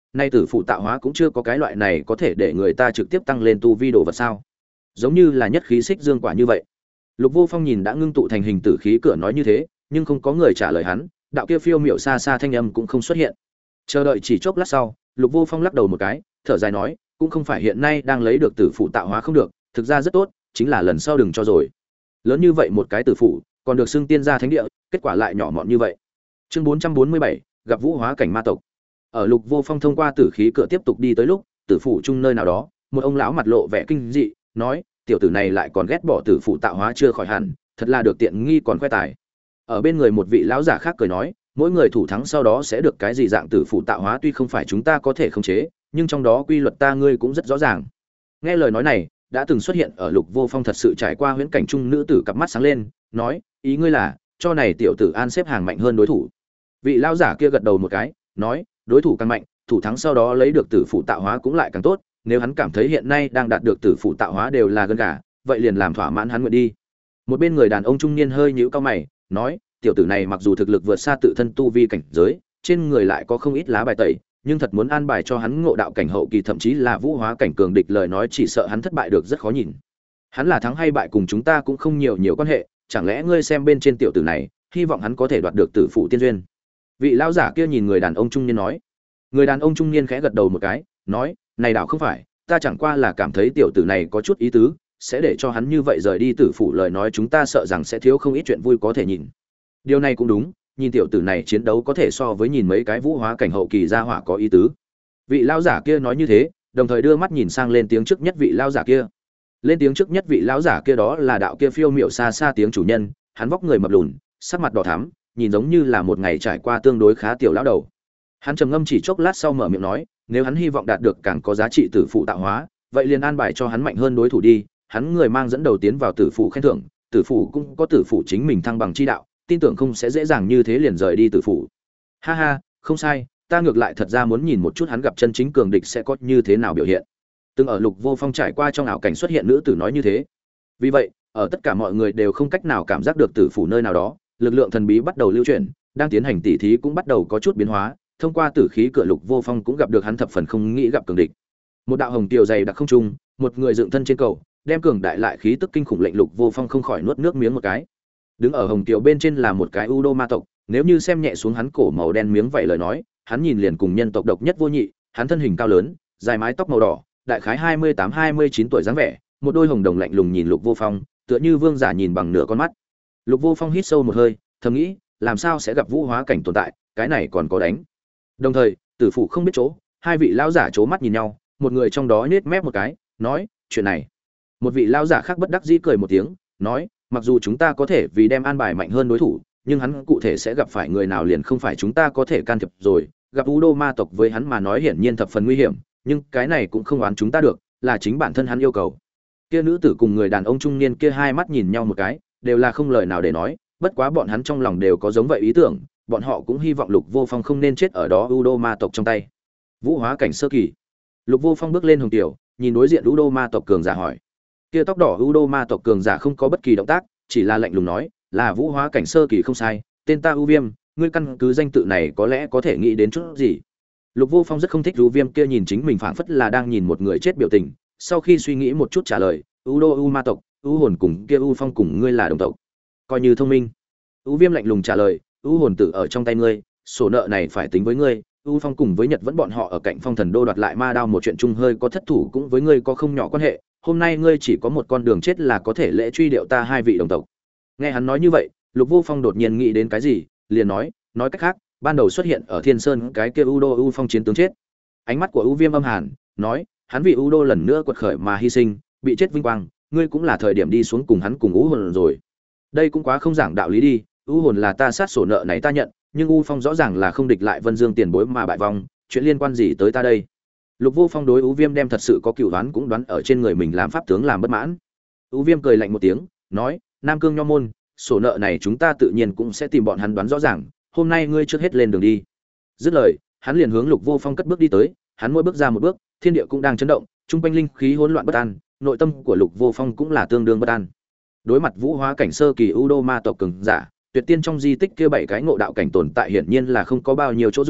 nay tử phụ tạo hóa cũng chưa có cái loại này có thể để người ta trực tiếp tăng lên tu vi đồ vật sao? Giống như là nhất khí xích dương quả như vậy. Lục Vô Phong nhìn đã ngưng tụ thành hình tử khí cửa nói như thế, nhưng không có người trả lời hắn, đạo kia phiêu miểu xa xa thanh âm cũng không xuất hiện. Chờ đợi chỉ chốc lát sau, Lục Vô Phong lắc đầu một cái, thở dài nói, cũng không phải hiện nay đang lấy được tử phụ tạo hóa không được, thực ra rất tốt, chính là lần sau đừng cho rồi. Lớn như vậy một cái tử phụ, còn được xưng tiên gia thánh địa, kết quả lại nhỏ mọn như vậy. Chương 447, gặp vũ hóa cảnh ma tộc. Ở Lục Vô Phong thông qua tử khí cửa tiếp tục đi tới lúc, tử phụ chung nơi nào đó, một ông lão mặt lộ vẻ kinh dị, nói, tiểu tử này lại còn ghét bỏ tử phụ tạo hóa chưa khỏi hẳn, thật là được tiện nghi còn khoe tài. Ở bên người một vị lão giả khác cười nói, mỗi người thủ thắng sau đó sẽ được cái gì dạng tử phụ tạo hóa tuy không phải chúng ta có thể khống chế, nhưng trong đó quy luật ta ngươi cũng rất rõ ràng. Nghe lời nói này, đã từng xuất hiện ở Lục Vô Phong thật sự trải qua huyễn cảnh trung nữ tử cặp mắt sáng lên, nói, ý ngươi là cho này tiểu tử an xếp hàng mạnh hơn đối thủ. Vị lão giả kia gật đầu một cái, nói, đối thủ càng mạnh, thủ thắng sau đó lấy được tử phụ tạo hóa cũng lại càng tốt, nếu hắn cảm thấy hiện nay đang đạt được tử phụ tạo hóa đều là gân gà, vậy liền làm thỏa mãn hắn nguyện đi. Một bên người đàn ông trung niên hơi nhíu cau mày, nói, tiểu tử này mặc dù thực lực vượt xa tự thân tu vi cảnh giới, trên người lại có không ít lá bài tẩy, nhưng thật muốn an bài cho hắn ngộ đạo cảnh hậu kỳ thậm chí là vũ hóa cảnh cường địch lời nói chỉ sợ hắn thất bại được rất khó nhìn. Hắn là thắng hay bại cùng chúng ta cũng không nhiều quan hệ, chẳng lẽ ngươi xem bên trên tiểu tử này, hy vọng hắn có thể đoạt được tử phụ tiên duyên. Vị lão giả kia nhìn người đàn ông trung niên nói. Người đàn ông trung niên khẽ gật đầu một cái, nói, này đảo không phải, ta chẳng qua là cảm thấy tiểu tử này có chút ý tứ, sẽ để cho hắn như vậy rời đi tử phụ lời nói chúng ta sợ rằng sẽ thiếu không ít chuyện vui có thể nhìn. Điều này cũng đúng, nhìn tiểu tử này chiến đấu có thể so với nhìn mấy cái vũ hóa cảnh hậu kỳ gia hỏa có ý tứ. Vị lão giả kia nói như thế, đồng thời đưa mắt nhìn sang lên tiếng trước nhất vị lão giả kia. Lên tiếng trước nhất vị lão giả kia đó là đạo kia phiêu miểu xa xa tiếng chủ nhân, hắn vóc người mập lùn, sắc mặt đỏ thắm, nhìn giống như là một ngày trải qua tương đối khá tiểu lão đầu. Hắn trầm ngâm chỉ chốc lát sau mở miệng nói, nếu hắn hy vọng đạt được càng có giá trị tử phụ tạo hóa, vậy liền an bài cho hắn mạnh hơn đối thủ đi, hắn người mang dẫn đầu tiến vào tử phụ khen thưởng, tử phụ cũng có tử phụ chính mình thăng bằng chi đạo, tin tưởng không sẽ dễ dàng như thế liền rời đi tử phụ. Ha ha, không sai, ta ngược lại thật ra muốn nhìn một chút hắn gặp chân chính cường địch sẽ có như thế nào biểu hiện. Từng ở Lục Vô Phong trải qua trong ảo cảnh xuất hiện nữ tử nói như thế. Vì vậy, ở tất cả mọi người đều không cách nào cảm giác được tử phủ nơi nào đó, lực lượng thần bí bắt đầu lưu chuyển, đang tiến hành tỉ thí cũng bắt đầu có chút biến hóa, thông qua tử khí cửa Lục Vô Phong cũng gặp được hắn thập phần không nghĩ gặp cường địch. Một đạo hồng tiểu dày đặc không trung, một người dựng thân trên cầu, đem cường đại lại khí tức kinh khủng lệnh Lục Vô Phong không khỏi nuốt nước miếng một cái. Đứng ở hồng tiểu bên trên là một cái U Đô ma tộc, nếu như xem nhẹ xuống hắn cổ màu đen miếng vậy lời nói, hắn nhìn liền cùng nhân tộc độc nhất vô nhị, hắn thân hình cao lớn, dài mái tóc màu đỏ, đại khái 28-29 tuổi dáng vẻ, một đôi hồng đồng lạnh lùng nhìn Lục Vô Phong, tựa như vương giả nhìn bằng nửa con mắt. Lục Vô Phong hít sâu một hơi, thầm nghĩ, làm sao sẽ gặp vũ hóa cảnh tồn tại, cái này còn có đánh. Đồng thời, tử phụ không biết chỗ, hai vị lão giả chố mắt nhìn nhau, một người trong đó nhếch mép một cái, nói, chuyện này. Một vị lão giả khác bất đắc dĩ cười một tiếng, nói, mặc dù chúng ta có thể vì đem an bài mạnh hơn đối thủ, nhưng hắn cụ thể sẽ gặp phải người nào liền không phải chúng ta có thể can thiệp rồi, gặp U Đô ma tộc với hắn mà nói hiển nhiên thập phần nguy hiểm, nhưng cái này cũng không oán chúng ta được, là chính bản thân hắn yêu cầu. Kia nữ tử cùng người đàn ông trung niên kia hai mắt nhìn nhau một cái, đều là không lời nào để nói, bất quá bọn hắn trong lòng đều có giống vậy ý tưởng, bọn họ cũng hy vọng Lục Vô Phong không nên chết ở đó U Đô ma tộc trong tay. Vũ hóa cảnh sơ kỳ. Lục Vô Phong bước lên hồng tiểu, nhìn đối diện U Đô ma tộc cường giả hỏi. Kia tóc đỏ U Đô ma tộc cường giả không có bất kỳ động tác, chỉ là lạnh lùng nói, là vũ hóa cảnh sơ kỳ không sai, tên ta U Viêm, ngươi căn cứ danh tự này có lẽ có thể nghĩ đến chút gì. Lục Vô Phong rất không thích U Viêm kia nhìn chính mình phảng phất là đang nhìn một người chết biểu tình, sau khi suy nghĩ một chút trả lời, U Đô U ma tộc, U hồn cùng kia U Phong cùng ngươi là đồng tộc, coi như thông minh. U Viêm lạnh lùng trả lời, U hồn tử ở trong tay ngươi, sổ nợ này phải tính với ngươi, U Phong cùng với Nhật vẫn bọn họ ở cạnh Phong Thần Đô đoạt lại ma đao một chuyện chung hơi có thất thủ cũng với ngươi có không nhỏ quan hệ, hôm nay ngươi chỉ có một con đường chết là có thể lễ truy điệu ta hai vị đồng tộc. Nghe hắn nói như vậy, Lục Vô Phong đột nhiên nghĩ đến cái gì, liền nói cách khác, ban đầu xuất hiện ở Thiên Sơn cái kia U Đô U Phong chiến tướng chết. Ánh mắt của U Viêm âm hàn, nói, hắn vì U Đô lần nữa quật khởi mà hy sinh, bị chết vinh quang, ngươi cũng là thời điểm đi xuống cùng hắn cùng U hồn rồi. Đây cũng quá không giảng đạo lý đi, U hồn là ta sát sổ nợ này ta nhận, nhưng U Phong rõ ràng là không địch lại Vân Dương tiền bối mà bại vong, chuyện liên quan gì tới ta đây? Lục Vô Phong đối U Viêm đem thật sự có cửu đoán cũng đoán ở trên người mình làm pháp tướng làm bất mãn. U Viêm cười lạnh một tiếng, nói, Nam Cương Nho môn, sổ nợ này chúng ta tự nhiên cũng sẽ tìm bọn hắn đoán rõ ràng, hôm nay ngươi trước hết lên đường đi. Dứt lời, hắn liền hướng Lục Vô Phong cất bước đi tới, hắn mỗi bước ra một bước, thiên địa cũng đang chấn động, trung quanh linh khí hỗn loạn bất an, nội tâm của Lục Vô Phong cũng là tương đương bất an. Đối mặt vũ hóa cảnh sơ kỳ U Đô ma tộc cường giả, tuyệt tiên trong di tích kia bảy cái ngộ đạo cảnh tồn tại hiển nhiên là không có bao nhiêu chỗ dùng,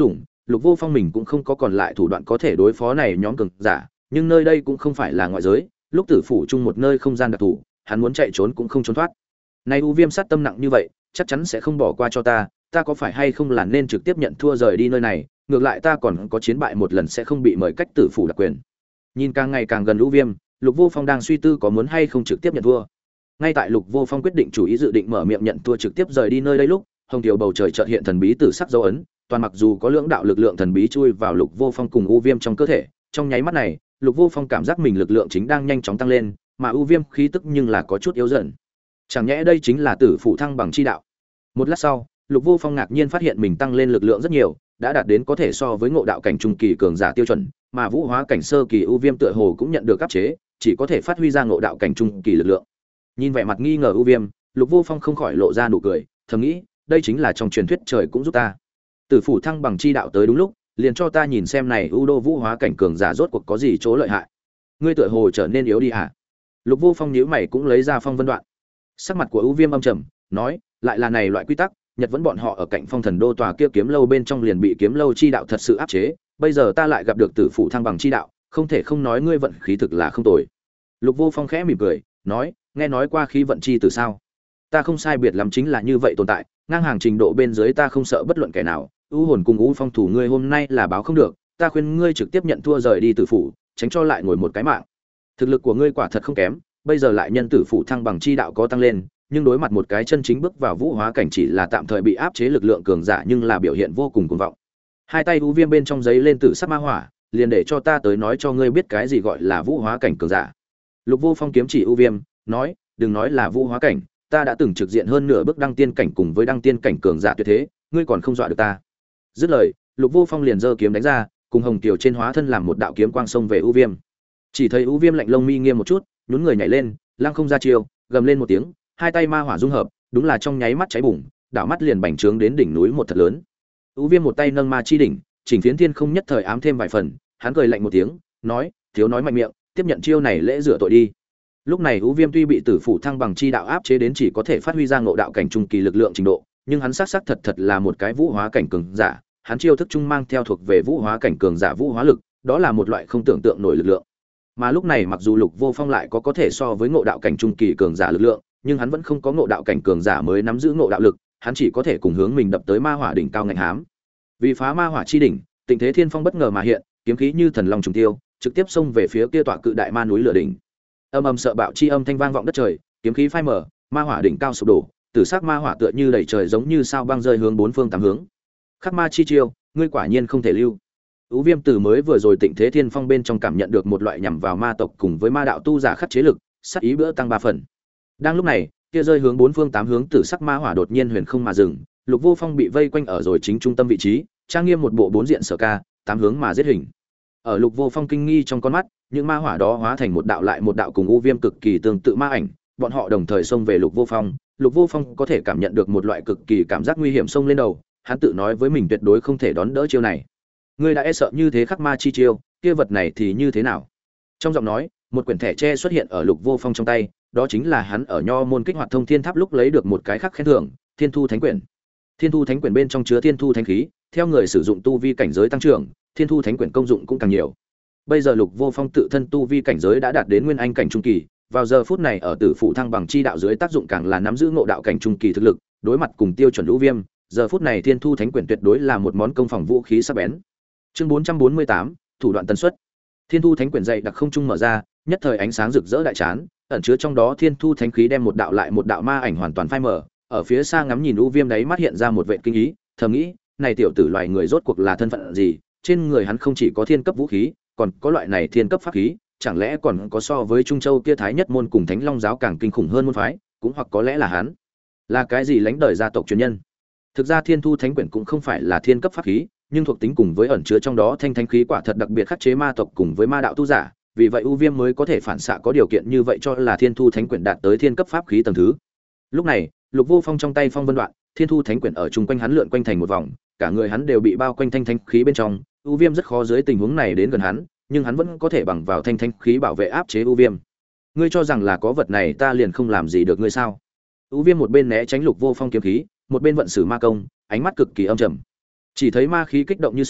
Lục Vô Phong mình cũng không có còn lại thủ đoạn có thể đối phó này nhóm cường giả, nhưng nơi đây cũng không phải là ngoại giới, lúc tử phủ chung một nơi không gian đặc thù, hắn muốn chạy trốn cũng không trốn thoát. Nay U Viêm sát tâm nặng như vậy, chắc chắn sẽ không bỏ qua cho ta có phải hay không là nên trực tiếp nhận thua rời đi nơi này, ngược lại ta còn có chiến bại một lần sẽ không bị mời cách tử phủ đặc quyền. Nhìn càng ngày càng gần U Viêm, Lục Vô Phong đang suy tư có muốn hay không trực tiếp nhận thua. Ngay tại Lục Vô Phong quyết định chủ ý dự định mở miệng nhận thua trực tiếp rời đi nơi đây lúc, hồng tiểu bầu trời chợt hiện thần bí tử sắc dấu ấn, toàn mặc dù có lưỡng đạo lực lượng thần bí chui vào Lục Vô Phong cùng U Viêm trong cơ thể, trong nháy mắt này, Lục Vô Phong cảm giác mình lực lượng chính đang nhanh chóng tăng lên, mà U Viêm khí tức nhưng là có chút yếu dần. Chẳng nhẽ đây chính là tử phụ thăng bằng chi đạo? Một lát sau, Lục Vô Phong ngạc nhiên phát hiện mình tăng lên lực lượng rất nhiều, đã đạt đến có thể so với ngộ đạo cảnh trung kỳ cường giả tiêu chuẩn, mà vũ hóa cảnh sơ kỳ U Viêm tựa hồ cũng nhận được áp chế, chỉ có thể phát huy ra ngộ đạo cảnh trung kỳ lực lượng. Nhìn vẻ mặt nghi ngờ U Viêm, Lục Vô Phong không khỏi lộ ra nụ cười, thầm nghĩ, đây chính là trong truyền thuyết trời cũng giúp ta. Tử phủ thăng bằng chi đạo tới đúng lúc, liền cho ta nhìn xem này U Đô vũ hóa cảnh cường giả rốt cuộc có gì chỗ lợi hại. Ngươi tựa hồ trở nên yếu đi hả? Lục Vô Phong nhíu mày cũng lấy ra phong vân đoạn. Sắc mặt của U Viêm âm trầm, nói, lại là này loại quy tắc, Nhật vẫn bọn họ ở cạnh Phong Thần Đô tòa kia kiếm lâu bên trong liền bị kiếm lâu chi đạo thật sự áp chế, bây giờ ta lại gặp được tử phụ thăng bằng chi đạo, không thể không nói ngươi vận khí thực là không tồi. Lục Vô Phong khẽ mỉm cười, nói, nghe nói qua khí vận chi từ sao? Ta không sai biệt lắm chính là như vậy tồn tại, ngang hàng trình độ bên dưới ta không sợ bất luận kẻ nào, U hồn cùng U Phong thủ ngươi hôm nay là báo không được, ta khuyên ngươi trực tiếp nhận thua rời đi tử phụ, tránh cho lại ngồi một cái mạng. Thực lực của ngươi quả thật không kém, bây giờ lại nhân tử phụ thăng bằng chi đạo có tăng lên, nhưng đối mặt một cái chân chính bước vào vũ hóa cảnh chỉ là tạm thời bị áp chế lực lượng cường giả nhưng là biểu hiện vô cùng cuồng vọng. Hai tay U Viêm bên trong giấy lên tử sắc ma hỏa, liền để cho ta tới nói cho ngươi biết cái gì gọi là vũ hóa cảnh cường giả. Lục Vô Phong kiếm chỉ U Viêm, nói, đừng nói là vũ hóa cảnh, ta đã từng trực diện hơn nửa bước đăng tiên cảnh cùng với đăng tiên cảnh cường giả tuyệt thế, ngươi còn không dọa được ta. Dứt lời, Lục Vô Phong liền giơ kiếm đánh ra, cùng hồng tiểu trên hóa thân làm một đạo kiếm quang xông về U Viêm. Chỉ thấy U Viêm lạnh lông mi nghiêm một chút, nhún người nhảy lên, lăng không ra chiêu, gầm lên một tiếng, hai tay ma hỏa dung hợp, đúng là trong nháy mắt cháy bùng, đảo mắt liền bành trướng đến đỉnh núi một thật lớn. U Viêm một tay nâng ma chi đỉnh, chỉnh phiến thiên không nhất thời ám thêm vài phần, hắn cười lạnh một tiếng, nói, thiếu nói mạnh miệng, tiếp nhận chiêu này lễ rửa tội đi. Lúc này U Viêm tuy bị tử phụ thăng bằng chi đạo áp chế đến chỉ có thể phát huy ra ngộ đạo cảnh trung kỳ lực lượng trình độ, nhưng hắn xác thật là một cái vũ hóa cảnh cường giả, hắn chiêu thức trung mang theo thuộc về vũ hóa cảnh cường giả vũ hóa lực, đó là một loại không tưởng tượng nổi lực lượng. Mà lúc này mặc dù Lục Vô Phong lại có thể so với ngộ đạo cảnh trung kỳ cường giả lực lượng, nhưng hắn vẫn không có ngộ đạo cảnh cường giả mới nắm giữ ngộ đạo lực, hắn chỉ có thể cùng hướng mình đập tới ma hỏa đỉnh cao ngạnh hám. Vì phá ma hỏa chi đỉnh, Tịnh Thế Thiên Phong bất ngờ mà hiện, kiếm khí như thần long trùng tiêu, trực tiếp xông về phía kia tọa cự đại ma núi lửa đỉnh. Âm âm sợ bạo chi âm thanh vang vọng đất trời, kiếm khí phai mở, ma hỏa đỉnh cao sụp đổ, tử sắc ma hỏa tựa như đầy trời giống như sao băng rơi hướng bốn phương tám hướng. Khắc ma chi chiêu, ngươi quả nhiên không thể lưu. U Viêm từ mới vừa rồi Tịnh Thế Thiên Phong bên trong cảm nhận được một loại nhằm vào ma tộc cùng với ma đạo tu giả khắc chế lực, sát ý bữa tăng 3 phần. Đang lúc này, kia rơi hướng bốn phương tám hướng tử sắc ma hỏa đột nhiên huyền không mà dừng, Lục Vô Phong bị vây quanh ở rồi chính trung tâm vị trí, trang nghiêm một bộ bốn diện sở ca, tám hướng mà giết hình. Ở Lục Vô Phong kinh nghi trong con mắt, những ma hỏa đó hóa thành một đạo lại một đạo cùng U Viêm cực kỳ tương tự ma ảnh, bọn họ đồng thời xông về Lục Vô Phong. Lục Vô Phong có thể cảm nhận được một loại cực kỳ cảm giác nguy hiểm xông lên đầu, hắn tự nói với mình tuyệt đối không thể đón đỡ chiêu này. Ngươi đã e sợ như thế khắc ma chi chiêu, kia vật này thì như thế nào? Trong giọng nói, một quyển thẻ tre xuất hiện ở Lục Vô Phong trong tay, đó chính là hắn ở Nho môn kích hoạt thông thiên tháp lúc lấy được một cái khắc khen thưởng, Thiên Thu Thánh Quyển. Thiên Thu Thánh Quyển bên trong chứa thiên thu thánh khí, theo người sử dụng tu vi cảnh giới tăng trưởng, Thiên Thu Thánh Quyển công dụng cũng càng nhiều. Bây giờ Lục Vô Phong tự thân tu vi cảnh giới đã đạt đến nguyên anh cảnh trung kỳ, vào giờ phút này ở tử phụ thăng bằng chi đạo dưới tác dụng càng là nắm giữ ngộ đạo cảnh trung kỳ thực lực, đối mặt cùng tiêu chuẩn Lũ Viêm, giờ phút này Thiên Thu Thánh Quyển tuyệt đối là một món công phòng vũ khí sắc bén. Chương 448, thủ đoạn tần suất. Thiên Thu Thánh Quyển dày đặc không trung mở ra, nhất thời ánh sáng rực rỡ đại chán, ẩn chứa trong đó Thiên Thu Thánh khí đem một đạo lại một đạo ma ảnh hoàn toàn phai mờ, ở phía xa ngắm nhìn U Viêm đấy mắt hiện ra một vệt kinh ý, thầm nghĩ, này tiểu tử loài người rốt cuộc là thân phận gì, trên người hắn không chỉ có thiên cấp vũ khí, còn có loại này thiên cấp pháp khí, chẳng lẽ còn có so với Trung Châu kia Thái Nhất môn cùng Thánh Long giáo càng kinh khủng hơn môn phái, cũng hoặc có lẽ là hắn là cái gì lãnh đời gia tộc truyền nhân. Thực ra Thiên Thu Thánh Quyển cũng không phải là thiên cấp pháp khí, nhưng thuộc tính cùng với ẩn chứa trong đó thanh thánh khí quả thật đặc biệt khắc chế ma tộc cùng với ma đạo tu giả, vì vậy U Viêm mới có thể phản xạ có điều kiện như vậy cho là Thiên Thu Thánh Quyển đạt tới thiên cấp pháp khí tầng thứ. Lúc này, Lục Vô Phong trong tay phong vân đoạn, Thiên Thu Thánh Quyển ở chung quanh hắn lượn quanh thành một vòng, cả người hắn đều bị bao quanh thanh thánh khí bên trong, U Viêm rất khó dưới tình huống này đến gần hắn, nhưng hắn vẫn có thể bằng vào thanh thánh khí bảo vệ áp chế U Viêm. Ngươi cho rằng là có vật này ta liền không làm gì được ngươi sao? U Viêm một bên né tránh Lục Vô Phong kiếm khí, một bên vận sử ma công, ánh mắt cực kỳ âm trầm. Chỉ thấy ma khí kích động như sóng,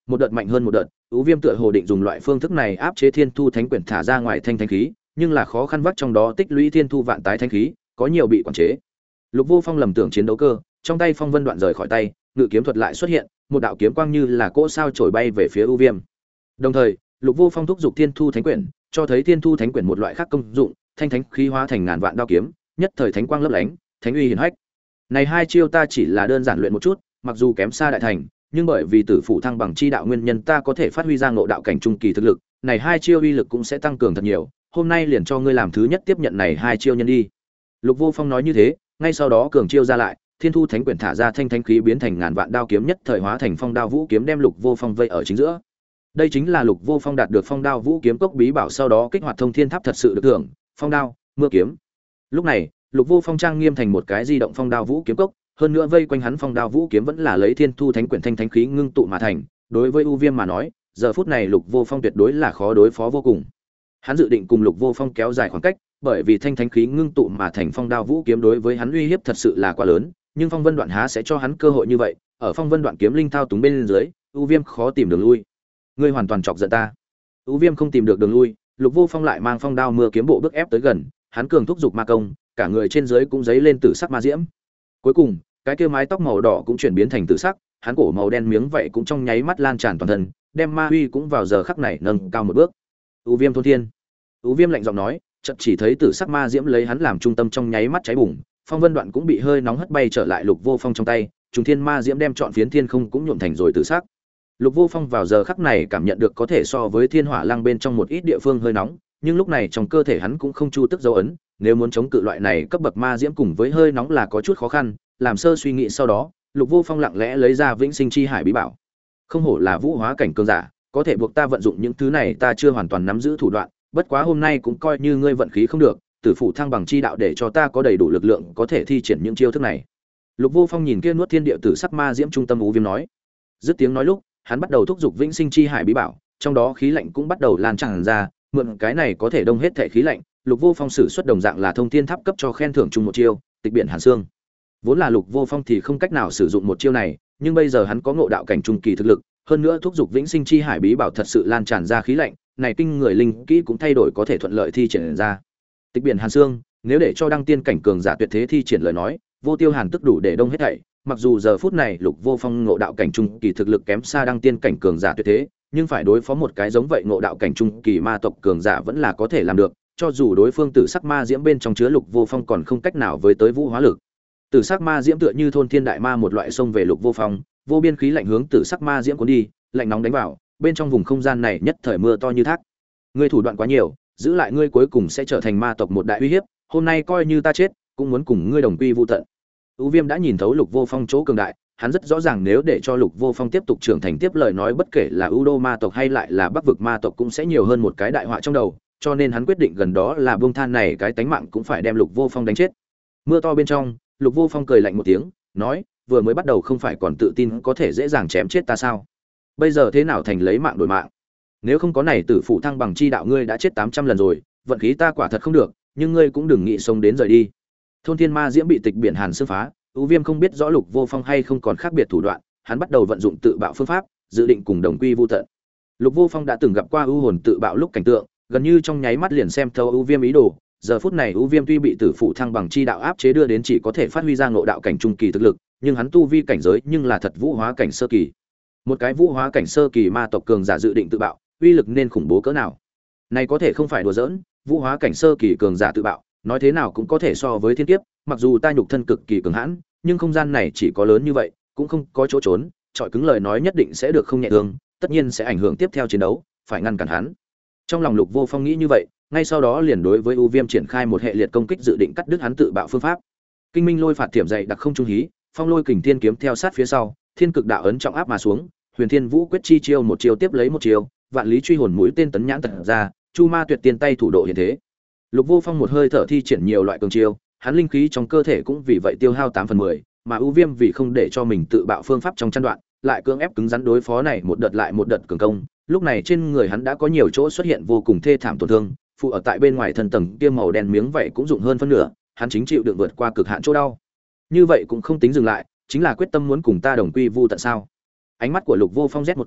một đợt mạnh hơn một đợt, Ú Viêm tựa hồ định dùng loại phương thức này áp chế Thiên Thu Thánh Quyển thả ra ngoài thanh thánh khí, nhưng là khó khăn vắt trong đó tích lũy Thiên Thu vạn tái thanh khí, có nhiều bị quản chế. Lục Vô Phong lầm tưởng chiến đấu cơ, trong tay phong vân đoạn rời khỏi tay, ngự kiếm thuật lại xuất hiện, một đạo kiếm quang như là cỗ sao trổi bay về phía Ú Viêm. Đồng thời, Lục Vô Phong thúc giục Thiên Thu Thánh Quyển, cho thấy Thiên Thu Thánh Quyển một loại khác công dụng, thanh thánh khí hóa thành ngàn vạn đao kiếm, nhất thời thánh quang lấp lánh, thánh uy hiển hách. Này hai chiêu ta chỉ là đơn giản luyện một chút, mặc dù kém xa đại thành, nhưng bởi vì tử phụ thăng bằng chi đạo nguyên nhân ta có thể phát huy ra ngộ đạo cảnh trung kỳ thực lực, này hai chiêu uy lực cũng sẽ tăng cường thật nhiều, hôm nay liền cho ngươi làm thứ nhất tiếp nhận này hai chiêu nhân đi. Lục Vô Phong nói như thế, ngay sau đó cường chiêu ra lại, Thiên Thu Thánh Quyển thả ra thanh thánh khí biến thành ngàn vạn đao kiếm nhất thời hóa thành phong đao vũ kiếm đem Lục Vô Phong vây ở chính giữa. Đây chính là Lục Vô Phong đạt được phong đao vũ kiếm cốc bí bảo sau đó kích hoạt thông thiên tháp thật sự được thưởng, phong đao, mưa kiếm. Lúc này, Lục Vô Phong trang nghiêm thành một cái di động phong đao vũ kiếm cốc, hơn nữa vây quanh hắn phong đao vũ kiếm vẫn là lấy Thiên Thu Thánh Quyển thanh thánh khí ngưng tụ mà thành, đối với U Viêm mà nói, giờ phút này Lục Vô Phong tuyệt đối là khó đối phó vô cùng. Hắn dự định cùng Lục Vô Phong kéo dài khoảng cách, bởi vì thanh thánh khí ngưng tụ mà thành phong đao vũ kiếm đối với hắn uy hiếp thật sự là quá lớn, nhưng Phong Vân Đoạn há sẽ cho hắn cơ hội như vậy, ở Phong Vân Đoạn kiếm linh thao túng bên dưới, U Viêm khó tìm đường lui. Ngươi hoàn toàn chọc giận ta. U Viêm không tìm được đường lui, Lục Vô Phong lại mang phong đao mưa kiếm bộ bước ép tới gần, hắn cường thúc giục ma công, cả người trên dưới cũng giấy lên tử sắc ma diễm. Cuối cùng, cái kia mái tóc màu đỏ cũng chuyển biến thành tử sắc, hắn cổ màu đen miếng vậy cũng trong nháy mắt lan tràn toàn thân, đem ma huy cũng vào giờ khắc này nâng cao một bước. U Viêm thôn thiên. U Viêm lạnh giọng nói, chợt chỉ thấy tử sắc ma diễm lấy hắn làm trung tâm trong nháy mắt cháy bùng, Phong Vân Đoạn cũng bị hơi nóng hất bay trở lại Lục Vô Phong trong tay, trùng thiên ma diễm đem trọn phiến thiên không cũng nhuộm thành rồi tử sắc. Lục Vô Phong vào giờ khắc này cảm nhận được có thể so với Thiên Hỏa Lăng bên trong một ít địa phương hơi nóng, nhưng lúc này trong cơ thể hắn cũng không chu tức dấu ấn, nếu muốn chống cự loại này cấp bậc ma diễm cùng với hơi nóng là có chút khó khăn, làm sơ suy nghĩ sau đó, Lục Vô Phong lặng lẽ lấy ra Vĩnh Sinh Chi Hải bí bảo. Không hổ là vũ hóa cảnh cường giả, có thể buộc ta vận dụng những thứ này ta chưa hoàn toàn nắm giữ thủ đoạn, bất quá hôm nay cũng coi như ngươi vận khí không được, tử phụ thăng bằng chi đạo để cho ta có đầy đủ lực lượng có thể thi triển những chiêu thức này. Lục Vô Phong nhìn kia nuốt thiên địa tử sắc ma diễm trung tâm U Viêm nói. Dứt tiếng nói lúc, hắn bắt đầu thúc giục Vĩnh Sinh Chi Hải bí bảo, trong đó khí lạnh cũng bắt đầu lan tràn ra, mượn cái này có thể đông hết thể khí lạnh, Lục Vô Phong sử xuất đồng dạng là thông thiên tháp cấp cho khen thưởng chung một chiêu, tịch biển hàn xương. Vốn là Lục Vô Phong thì không cách nào sử dụng một chiêu này, nhưng bây giờ hắn có ngộ đạo cảnh trung kỳ thực lực, hơn nữa thúc giục Vĩnh Sinh Chi Hải bí bảo thật sự lan tràn ra khí lạnh, này kinh người linh kỹ cũng thay đổi có thể thuận lợi thi triển ra. Tịch biển hàn xương, nếu để cho đăng tiên cảnh cường giả tuyệt thế thi triển lời nói, vô tiêu hàn tức đủ để đông hết thảy. Mặc dù giờ phút này Lục Vô Phong ngộ đạo cảnh trung kỳ thực lực kém xa đăng tiên cảnh cường giả tuyệt thế, nhưng phải đối phó một cái giống vậy ngộ đạo cảnh trung kỳ ma tộc cường giả vẫn là có thể làm được, cho dù đối phương tử sắc ma diễm bên trong chứa Lục Vô Phong còn không cách nào với tới vũ hóa lực. Tử sắc ma diễm tựa như thôn thiên đại ma một loại xông về Lục Vô Phong, vô biên khí lạnh hướng tử sắc ma diễm cuốn đi, lạnh nóng đánh vào, bên trong vùng không gian này nhất thời mưa to như thác. Ngươi thủ đoạn quá nhiều, giữ lại ngươi cuối cùng sẽ trở thành ma tộc một đại uy hiếp, hôm nay coi như ta chết, cũng muốn cùng ngươi đồng quy vu tận. U Viêm đã nhìn thấu Lục Vô Phong chỗ cường đại, hắn rất rõ ràng nếu để cho Lục Vô Phong tiếp tục trưởng thành tiếp lời nói bất kể là U Đô ma tộc hay lại là Bắc vực ma tộc cũng sẽ nhiều hơn một cái đại họa trong đầu, cho nên hắn quyết định gần đó là buông than này cái tánh mạng cũng phải đem Lục Vô Phong đánh chết. Mưa to bên trong, Lục Vô Phong cười lạnh một tiếng, nói, vừa mới bắt đầu không phải còn tự tin có thể dễ dàng chém chết ta sao? Bây giờ thế nào thành lấy mạng đổi mạng? Nếu không có này tử phụ thăng bằng chi đạo ngươi đã chết 800 lần rồi, vận khí ta quả thật không được, nhưng ngươi cũng đừng nghĩ sống đến rời đi. Thôn thiên ma diễm bị tịch biển hàn xương phá, U Viêm không biết rõ Lục Vô Phong hay không còn khác biệt thủ đoạn, hắn bắt đầu vận dụng tự bạo phương pháp, dự định cùng đồng quy vu tận. Lục Vô Phong đã từng gặp qua U hồn tự bạo lúc cảnh tượng, gần như trong nháy mắt liền xem thấu U Viêm ý đồ, giờ phút này U Viêm tuy bị tử phụ thăng bằng chi đạo áp chế đưa đến chỉ có thể phát huy ra ngộ đạo cảnh trung kỳ thực lực, nhưng hắn tu vi cảnh giới nhưng là thật vũ hóa cảnh sơ kỳ. Một cái vũ hóa cảnh sơ kỳ ma tộc cường giả dự định tự bạo, uy lực nên khủng bố cỡ nào? Này có thể không phải đùa giỡn, vũ hóa cảnh sơ kỳ cường giả tự bạo, nói thế nào cũng có thể so với thiên kiếp, mặc dù ta nhục thân cực kỳ cường hãn, nhưng không gian này chỉ có lớn như vậy, cũng không có chỗ trốn, trọi cứng lời nói nhất định sẽ được không nhẹ thương, tất nhiên sẽ ảnh hưởng tiếp theo chiến đấu, phải ngăn cản hắn. Trong lòng Lục Vô Phong nghĩ như vậy, ngay sau đó liền đối với U Viêm triển khai một hệ liệt công kích dự định cắt đứt hắn tự bạo phương pháp. Kinh Minh Lôi phạt tiệm dậy đặc không trung hí, Phong Lôi Kình Thiên kiếm theo sát phía sau, Thiên Cực đạo ấn trọng áp mà xuống, Huyền Thiên Vũ quyết chi chiêu một chiêu tiếp lấy một chiêu, Vạn Lý truy hồn mũi tên tấn nhãn tật ra, Chu Ma tuyệt tiên tay thủ độ hiện thế. Lục Vô Phong một hơi thở thi triển nhiều loại cường chiêu, hắn linh khí trong cơ thể cũng vì vậy tiêu hao 8/10, mà U Viêm vì không để cho mình tự bạo phương pháp trong chân đoạn, lại cưỡng ép cứng rắn đối phó này một đợt lại một đợt cường công, lúc này trên người hắn đã có nhiều chỗ xuất hiện vô cùng thê thảm tổn thương, phụ ở tại bên ngoài thân tầng kia màu đen miếng vậy cũng dụng hơn phân nửa, hắn chính chịu đựng vượt qua cực hạn chỗ đau. Như vậy cũng không tính dừng lại, chính là quyết tâm muốn cùng ta đồng quy vu tận sao? Ánh mắt của Lục Vô Phong rét một cái,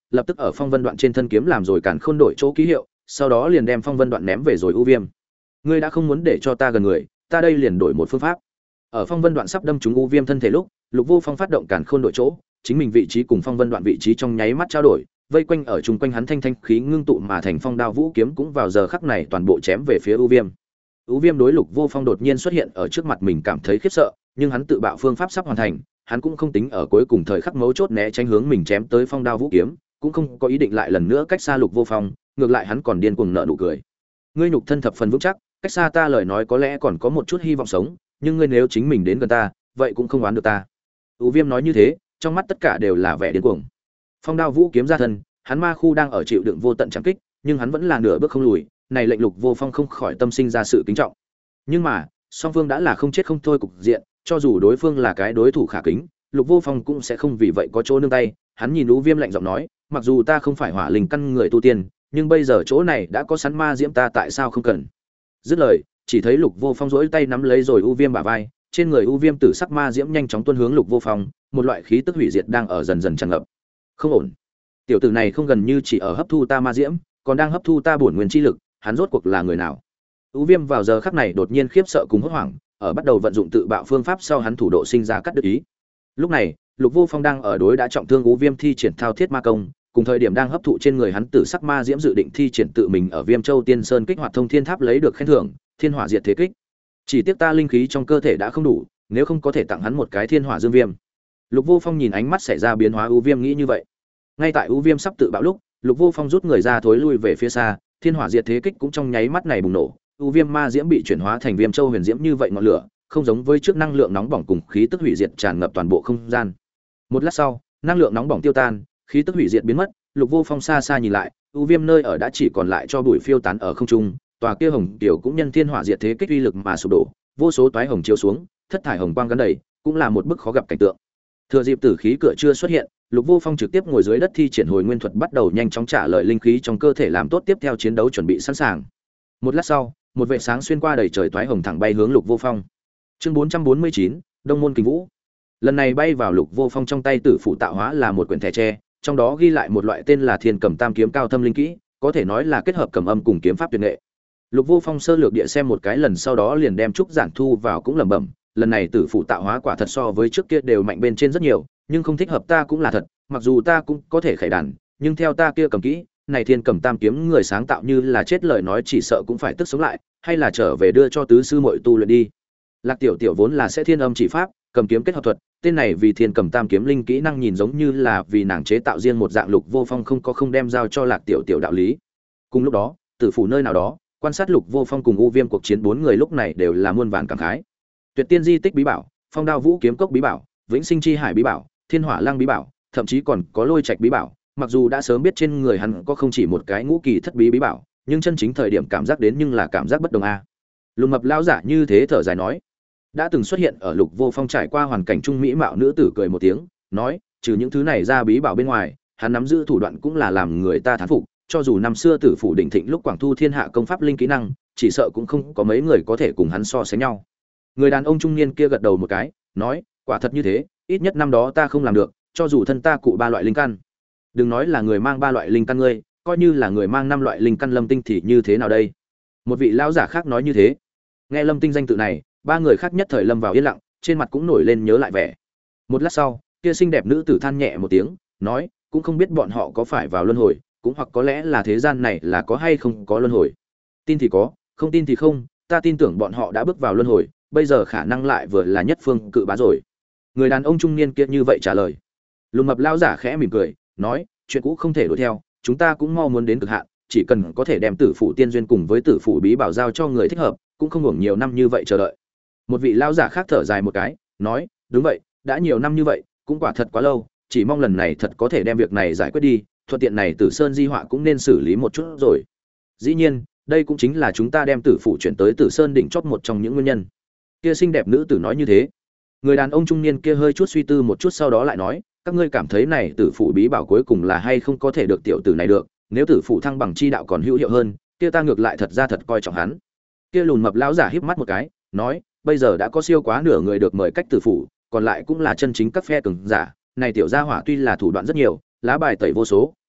lập tức ở phong vân đoạn trên thân kiếm làm rồi càn khôn đổi chỗ ký hiệu, sau đó liền đem phong vân đoạn ném về rồi ưu viêm. Ngươi đã không muốn để cho ta gần người, ta đây liền đổi một phương pháp. Ở phong vân đoạn sắp đâm trúng ưu viêm thân thể lúc, Lục Vô Phong phát động càn khôn đổi chỗ, chính mình vị trí cùng phong vân đoạn vị trí trong nháy mắt trao đổi, vây quanh ở chung quanh hắn thanh thanh khí ngưng tụ mà thành phong đao vũ kiếm cũng vào giờ khắc này toàn bộ chém về phía ưu viêm. Ưu viêm đối Lục Vô Phong đột nhiên xuất hiện ở trước mặt mình cảm thấy khiếp sợ, nhưng hắn tự bạo phương pháp sắp hoàn thành, hắn cũng không tính ở cuối cùng thời khắc mấu chốt né tránh hướng mình chém tới phong đao vũ kiếm, cũng không có ý định lại lần nữa cách xa Lục Vô Phong, ngược lại hắn còn điên cuồng nở nụ cười. Ngươi nhục thân thập phần vững chắc, cách xa ta lời nói có lẽ còn có một chút hy vọng sống, nhưng ngươi nếu chính mình đến gần ta, vậy cũng không oán được ta. Ưu viêm nói như thế, trong mắt tất cả đều là vẻ điên cuồng. Phong đao vũ kiếm ra thân, hắn ma khu đang ở chịu đựng vô tận trảm kích, nhưng hắn vẫn là nửa bước không lùi, này lệnh Lục Vô Phong không khỏi tâm sinh ra sự kính trọng. Nhưng mà, song phương đã là không chết không thôi cục diện, cho dù đối phương là cái đối thủ khả kính, Lục Vô Phong cũng sẽ không vì vậy có chỗ nương tay. Hắn nhìn Ưu Viêm lạnh giọng nói, mặc dù ta không phải hỏa linh căn người tu tiên, nhưng bây giờ chỗ này đã có sẵn ma diễm, ta tại sao không cần? Dứt lời, chỉ thấy Lục Vô Phong duỗi tay nắm lấy rồi Ưu Viêm bả vai, trên người Ưu Viêm tử sắc ma diễm nhanh chóng tuôn hướng Lục Vô Phong, một loại khí tức hủy diệt đang ở dần dần tràn ngập. Không ổn. Tiểu tử này không gần như chỉ ở hấp thu ta ma diễm, còn đang hấp thu ta bổn nguyên chi lực, hắn rốt cuộc là người nào? Ưu Viêm vào giờ khắc này đột nhiên khiếp sợ cùng hốt hoảng, ở bắt đầu vận dụng tự bạo phương pháp sau hắn thủ độ sinh ra cắt đứt ý. Lúc này, Lục Vô Phong đang ở đối đã trọng thương Ưu Viêm thi triển thao thiết ma công, cùng thời điểm đang hấp thụ trên người hắn tử sắc ma diễm dự định thi triển tự mình ở Viêm Châu Tiên Sơn kích hoạt thông thiên tháp lấy được khen thưởng, Thiên Hỏa Diệt Thế Kích. Chỉ tiếc ta linh khí trong cơ thể đã không đủ, nếu không có thể tặng hắn một cái Thiên Hỏa Dương Viêm. Lục Vô Phong nhìn ánh mắt xảy ra biến hóa Ưu Viêm nghĩ như vậy. Ngay tại Ưu Viêm sắp tự bạo lúc, Lục Vô Phong rút người ra thối lui về phía xa, Thiên Hỏa Diệt Thế Kích cũng trong nháy mắt này bùng nổ, Ưu Viêm ma diễm bị chuyển hóa thành Viêm Châu Huyền Diễm như vậy ngọn lửa, không giống với trước năng lượng nóng bỏng cùng khí tức hủy diệt tràn ngập toàn bộ không gian. Một lát sau, năng lượng nóng bỏng tiêu tan, khí tức hủy diệt biến mất, Lục Vô Phong xa xa nhìn lại, Ưu Viêm nơi ở đã chỉ còn lại cho bụi phiêu tán ở không trung, tòa kia hồng tiểu cũng nhân Thiên Hỏa Diệt Thế Kích uy lực mà sụp đổ, vô số toái hồng chiếu xuống, thất thải hồng quang gắn đầy, cũng là một bức khó gặp cảnh tượng. Thừa dịp tử khí cửa chưa xuất hiện, Lục Vô Phong trực tiếp ngồi dưới đất thi triển hồi nguyên thuật bắt đầu nhanh chóng trả lời linh khí trong cơ thể làm tốt tiếp theo chiến đấu chuẩn bị sẵn sàng. Một lát sau, một vệt sáng xuyên qua đầy trời toái hồng thẳng bay hướng Lục Vô Phong. Chương 449, Đông môn Kình Vũ. Lần này bay vào Lục Vô Phong trong tay tử phụ tạo hóa là một quyển thẻ tre, trong đó ghi lại một loại tên là Thiên Cầm Tam kiếm cao thâm linh kỹ, có thể nói là kết hợp cầm âm cùng kiếm pháp tuyệt nghệ. Lục Vô Phong sơ lược địa xem một cái lần sau đó liền đem trúc giản thu vào cũng lẩm bẩm, lần này tử phụ tạo hóa quả thật so với trước kia đều mạnh bên trên rất nhiều, nhưng không thích hợp ta cũng là thật, mặc dù ta cũng có thể khải đàn, nhưng theo ta kia cầm kỹ, này Thiên Cầm Tam kiếm người sáng tạo như là chết lời nói chỉ sợ cũng phải tức sống lại, hay là trở về đưa cho tứ sư muội tu luyện đi. Lạc Tiểu Tiểu vốn là sẽ thiên âm chỉ pháp, cầm kiếm kết hợp thuật, tên này vì Thiên Cầm Tam kiếm linh kỹ năng nhìn giống như là vì nàng chế tạo riêng một dạng. Lục Vô Phong không đem giao cho Lạc Tiểu Tiểu đạo lý. Cùng lúc đó, tử phủ nơi nào đó, quan sát Lục Vô Phong cùng U Viêm cuộc chiến bốn người lúc này đều là muôn vàn cảm khái. Tuyệt Tiên di tích bí bảo, Phong Đao Vũ kiếm cốc bí bảo, Vĩnh Sinh chi hải bí bảo, Thiên Hỏa Lăng bí bảo, thậm chí còn có Lôi Trạch bí bảo, mặc dù đã sớm biết trên người hắn có không chỉ một cái ngũ kỳ thất bí bí bảo, nhưng chân chính thời điểm cảm giác đến nhưng là cảm giác bất đồng a. Lùn mập lão giả như thế thở dài nói, đã từng xuất hiện ở Lục Vô Phong trải qua hoàn cảnh trung mỹ mạo nữ tử cười một tiếng, nói, trừ những thứ này ra bí bảo bên ngoài, hắn nắm giữ thủ đoạn cũng là làm người ta thán phục, cho dù năm xưa tử phủ đỉnh thịnh lúc quảng thu thiên hạ công pháp linh kỹ năng, chỉ sợ cũng không có mấy người có thể cùng hắn so sánh nhau. Người đàn ông trung niên kia gật đầu một cái, nói, quả thật như thế, ít nhất năm đó ta không làm được, cho dù thân ta cụ ba loại linh căn. Đừng nói là người mang ba loại linh căn ngươi, coi như là người mang năm loại linh căn Lâm Tinh thì như thế nào đây? Một vị lão giả khác nói như thế. Nghe Lâm Tinh danh tự này, ba người khác nhất thời lâm vào yên lặng, trên mặt cũng nổi lên nhớ lại vẻ. Một lát sau, kia xinh đẹp nữ tử than nhẹ một tiếng, nói, cũng không biết bọn họ có phải vào luân hồi, cũng hoặc có lẽ là thế gian này là có hay không có luân hồi. Tin thì có, không tin thì không, ta tin tưởng bọn họ đã bước vào luân hồi, bây giờ khả năng lại vừa là nhất phương cự bá rồi. Người đàn ông trung niên kia như vậy trả lời. Lùn mập lão giả khẽ mỉm cười, nói, chuyện cũ không thể đuổi theo, chúng ta cũng mau muốn đến cực hạn, chỉ cần có thể đem tử phụ tiên duyên cùng với tử phụ bí bảo giao cho người thích hợp, cũng không hưởng nhiều năm như vậy chờ đợi. Một vị lão giả khác thở dài một cái, nói, đúng vậy, đã nhiều năm như vậy, cũng quả thật quá lâu, chỉ mong lần này thật có thể đem việc này giải quyết đi, thuận tiện này Tử Sơn di họa cũng nên xử lý một chút rồi. Dĩ nhiên, đây cũng chính là chúng ta đem tử phụ chuyển tới Tử Sơn đỉnh chót một trong những nguyên nhân. Kia xinh đẹp nữ tử nói như thế. Người đàn ông trung niên kia hơi chút suy tư một chút sau đó lại nói, các ngươi cảm thấy này tử phụ bí bảo cuối cùng là hay không có thể được tiểu tử này được, nếu tử phụ thăng bằng chi đạo còn hữu hiệu hơn, kia ta ngược lại thật ra thật coi trọng hắn. Kia lùn mập lão giả híp mắt một cái, nói, bây giờ đã có siêu quá nửa người được mời cách tử phụ, còn lại cũng là chân chính các phe cường giả, này tiểu gia hỏa tuy là thủ đoạn rất nhiều, lá bài tẩy vô số,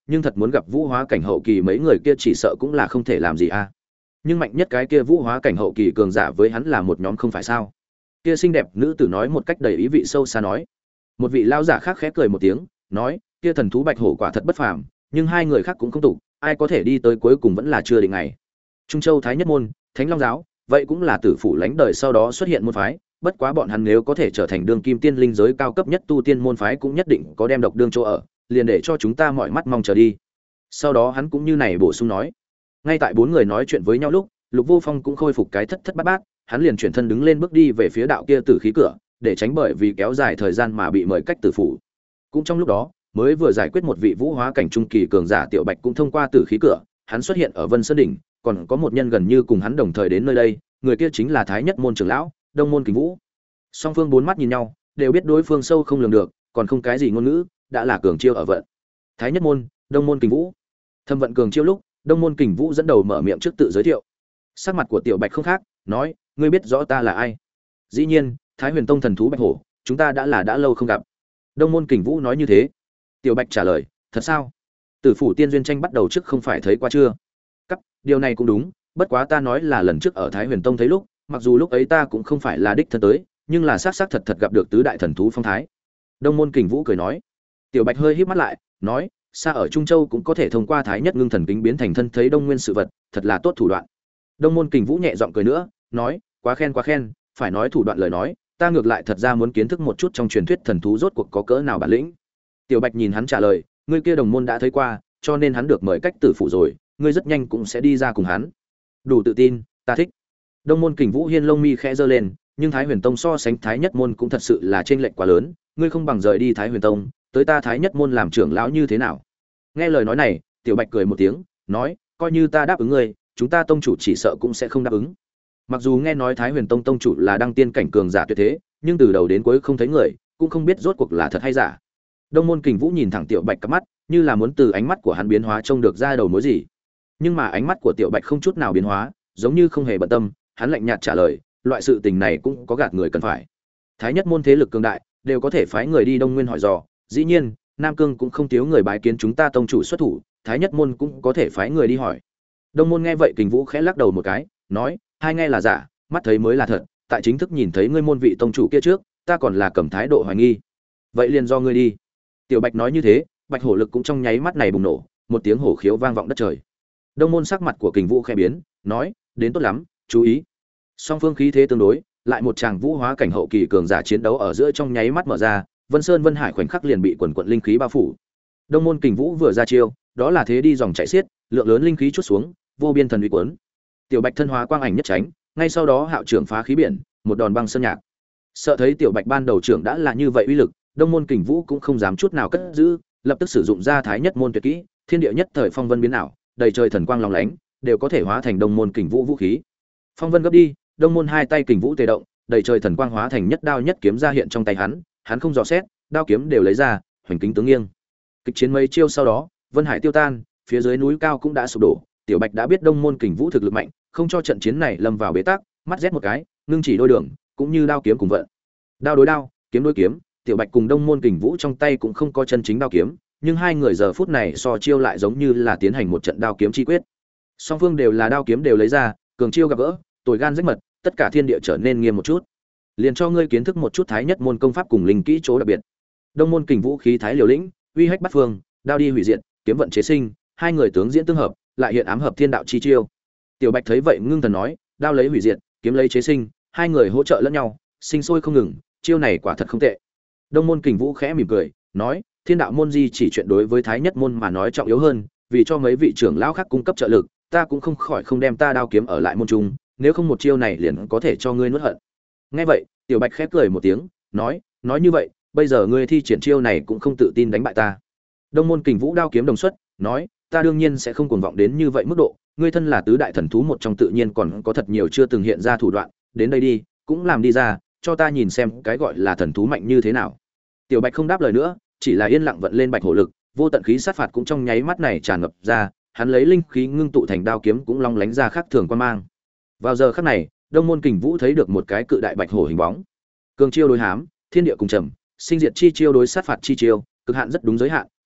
nhưng thật muốn gặp vũ hóa cảnh hậu kỳ mấy người kia chỉ sợ cũng là không thể làm gì a. Nhưng mạnh nhất cái kia vũ hóa cảnh hậu kỳ cường giả với hắn là một nhóm không phải sao? Kia xinh đẹp nữ tử nói một cách đầy ý vị sâu xa nói. Một vị lão giả khác khẽ cười một tiếng, nói, kia thần thú bạch hổ quả thật bất phàm, nhưng hai người khác cũng không tục, ai có thể đi tới cuối cùng vẫn là chưa định ngày. Trung Châu Thái Nhất môn, Thánh Long giáo, vậy cũng là tử phủ lãnh đời sau đó xuất hiện môn phái, bất quá bọn hắn nếu có thể trở thành đương kim tiên linh giới cao cấp nhất tu tiên môn phái cũng nhất định có đem độc đương chỗ ở, liền để cho chúng ta mọi mắt mong chờ đi. Sau đó hắn cũng như này bổ sung nói. Ngay tại bốn người nói chuyện với nhau lúc, Lục Vô Phong cũng khôi phục cái thất thất bát bát, hắn liền chuyển thân đứng lên bước đi về phía đạo kia tử khí cửa, để tránh bởi vì kéo dài thời gian mà bị mời cách tử phủ. Cũng trong lúc đó, mới vừa giải quyết một vị vũ hóa cảnh trung kỳ cường giả Tiểu Bạch cũng thông qua tử khí cửa, hắn xuất hiện ở Vân Sơn đỉnh, còn có một nhân gần như cùng hắn đồng thời đến nơi đây, người kia chính là Thái Nhất môn trưởng lão, Đông môn Kình Vũ. Song phương bốn mắt nhìn nhau, đều biết đối phương sâu không lường được, còn không cái gì ngôn ngữ, đã là cường chiêu ở vận. Thái Nhất môn, Đông môn Kình Vũ. Thâm vận cường chiêu lúc, Đông môn Kình Vũ dẫn đầu mở miệng trước tự giới thiệu. Sắc mặt của Tiểu Bạch không khác, nói, ngươi biết rõ ta là ai? Dĩ nhiên, Thái Huyền Tông thần thú Bạch Hổ, chúng ta đã lâu không gặp. Đông môn Kình Vũ nói như thế. Tiểu Bạch trả lời, thật sao? Tử phủ tiên duyên tranh bắt đầu trước không phải thấy qua chưa? Cắt, điều này cũng đúng, bất quá ta nói là lần trước ở Thái Huyền Tông thấy lúc, mặc dù lúc ấy ta cũng không phải là đích thân tới, nhưng là xác thật gặp được tứ đại thần thú phong thái. Đông môn Kình Vũ cười nói. Tiểu Bạch hơi híp mắt lại, nói, xa ở Trung Châu cũng có thể thông qua Thái Nhất ngưng thần kính biến thành thân thấy Đông Nguyên sự vật, thật là tốt thủ đoạn. Đông môn Kình Vũ nhẹ giọng cười nữa, nói, quá khen, phải nói thủ đoạn lời nói, ta ngược lại thật ra muốn kiến thức một chút trong truyền thuyết thần thú rốt cuộc có cỡ nào bản lĩnh. Tiểu Bạch nhìn hắn trả lời, ngươi kia đồng môn đã thấy qua, cho nên hắn được mời cách tử phủ rồi, ngươi rất nhanh cũng sẽ đi ra cùng hắn. Đủ tự tin, ta thích. Đông môn Kình Vũ hiên lông mi khẽ giơ lên, nhưng Thái Huyền Tông so sánh Thái Nhất môn cũng thật sự là chênh lệch quá lớn, ngươi không bằng rời đi Thái Huyền Tông, tới ta Thái Nhất môn làm trưởng lão như thế nào? Nghe lời nói này, Tiểu Bạch cười một tiếng, nói, coi như ta đáp ứng ngươi, chúng ta tông chủ chỉ sợ cũng sẽ không đáp ứng. Mặc dù nghe nói Thái Huyền Tông tông chủ là đăng tiên cảnh cường giả tuyệt thế, nhưng từ đầu đến cuối không thấy người, cũng không biết rốt cuộc là thật hay giả. Đông môn Kình Vũ nhìn thẳng Tiểu Bạch cặp mắt, như là muốn từ ánh mắt của hắn biến hóa trông được ra đầu mối gì. Nhưng mà ánh mắt của Tiểu Bạch không chút nào biến hóa, giống như không hề bận tâm, hắn lạnh nhạt trả lời, loại sự tình này cũng có gạt người cần phải. Thái Nhất môn thế lực cường đại, đều có thể phái người đi Đông Nguyên hỏi dò, dĩ nhiên, Nam Cương cũng không thiếu người bái kiến chúng ta tông chủ xuất thủ, Thái Nhất môn cũng có thể phái người đi hỏi. Đông môn nghe vậy Kình Vũ khẽ lắc đầu một cái, nói, hai nghe là giả, mắt thấy mới là thật, tại chính thức nhìn thấy ngươi môn vị tông chủ kia trước, ta còn là cầm thái độ hoài nghi. Vậy liền do ngươi đi. Tiểu Bạch nói như thế, Bạch hổ lực cũng trong nháy mắt này bùng nổ, một tiếng hổ khiếu vang vọng đất trời. Đông môn sắc mặt của Kình Vũ khẽ biến, nói, đến tốt lắm, chú ý. Song phương khí thế tương đối, lại một tràng vũ hóa cảnh hậu kỳ cường giả chiến đấu ở giữa trong nháy mắt mở ra, Vân Sơn Vân Hải khoảnh khắc liền bị quần quần linh khí bao phủ. Đông môn Kình Vũ vừa ra chiêu, đó là thế đi dòng chảy xiết, lượng lớn linh khí chút xuống, vô biên thần uy cuốn. Tiểu Bạch thân hóa quang ảnh nhất tránh, ngay sau đó hạo trưởng phá khí biển, một đòn băng sơn nhạc. Sợ thấy Tiểu Bạch ban đầu trưởng đã là như vậy uy lực, Đông môn Kình Vũ cũng không dám chút nào cất giữ, lập tức sử dụng ra Thái Nhất môn tuyệt kỹ, thiên địa nhất thời phong vân biến ảo, đầy trời thần quang lóng lánh, đều có thể hóa thành Đông môn Kình Vũ vũ khí. Phong vân gấp đi, Đông môn hai tay Kình Vũ tề động, đầy trời thần quang hóa thành nhất đao nhất kiếm ra hiện trong tay hắn, hắn không dò xét, đao kiếm đều lấy ra, hoành kính tướng nghiêng. Kịch chiến mấy chiêu sau đó, Vân Hải tiêu tan, phía dưới núi cao cũng đã sụp đổ, Tiểu Bạch đã biết Đông môn Kình Vũ thực lực mạnh, không cho trận chiến này lâm vào bế tắc, mắt rét một cái, ngưng chỉ đôi đường, cũng như đao kiếm cùng vận. Đao đối đao, kiếm đối kiếm, Tiểu Bạch cùng Đông môn Kình Vũ trong tay cũng không có chân chính đao kiếm, nhưng hai người giờ phút này so chiêu lại giống như là tiến hành một trận đao kiếm chi quyết. Song phương đều là đao kiếm đều lấy ra, cường chiêu gặp gỡ, tồi gan rách mật, tất cả thiên địa trở nên nghiêm một chút. Liền cho ngươi kiến thức một chút Thái Nhất môn công pháp cùng linh kỹ chỗ đặc biệt. Đông môn Kình Vũ khí thái liều lĩnh, uy hách bắt phương, đao đi hủy diệt, kiếm vận chế sinh, hai người tướng diễn tương hợp, lại hiện ám hợp thiên đạo chi chiêu. Tiểu Bạch thấy vậy ngưng thần nói, đao lấy hủy diệt, kiếm lấy chế sinh, hai người hỗ trợ lẫn nhau, sinh sôi không ngừng, chiêu này quả thật không tệ. Đông môn Kình Vũ khẽ mỉm cười, nói, thiên đạo môn di chỉ chuyện đối với Thái Nhất môn mà nói trọng yếu hơn, vì cho mấy vị trưởng lão khác cung cấp trợ lực, ta cũng không khỏi không đem ta đao kiếm ở lại môn trung, nếu không một chiêu này liền có thể cho ngươi nuốt hận. Nghe vậy, Tiểu Bạch khẽ cười một tiếng, nói như vậy, bây giờ ngươi thi triển chiêu này cũng không tự tin đánh bại ta. Đông môn Kình Vũ đao kiếm đồng xuất, nói, ta đương nhiên sẽ không cuồng vọng đến như vậy mức độ, ngươi thân là tứ đại thần thú một trong tự nhiên còn có thật nhiều chưa từng hiện ra thủ đoạn, đến đây đi, cũng làm đi ra, cho ta nhìn xem cái gọi là thần thú mạnh như thế nào. Tiểu Bạch không đáp lời nữa, chỉ là yên lặng vận lên bạch hổ lực, vô tận khí sát phạt cũng trong nháy mắt này tràn ngập ra, hắn lấy linh khí ngưng tụ thành đao kiếm cũng long lánh ra khác thường quan mang. Vào giờ khắc này, Đông môn Kình Vũ thấy được một cái cự đại bạch hổ hình bóng. Cường chiêu đối hám, thiên địa cùng trầm, sinh diệt chi chiêu đối sát phạt chi chiêu, cực hạn rất đúng giới hạn,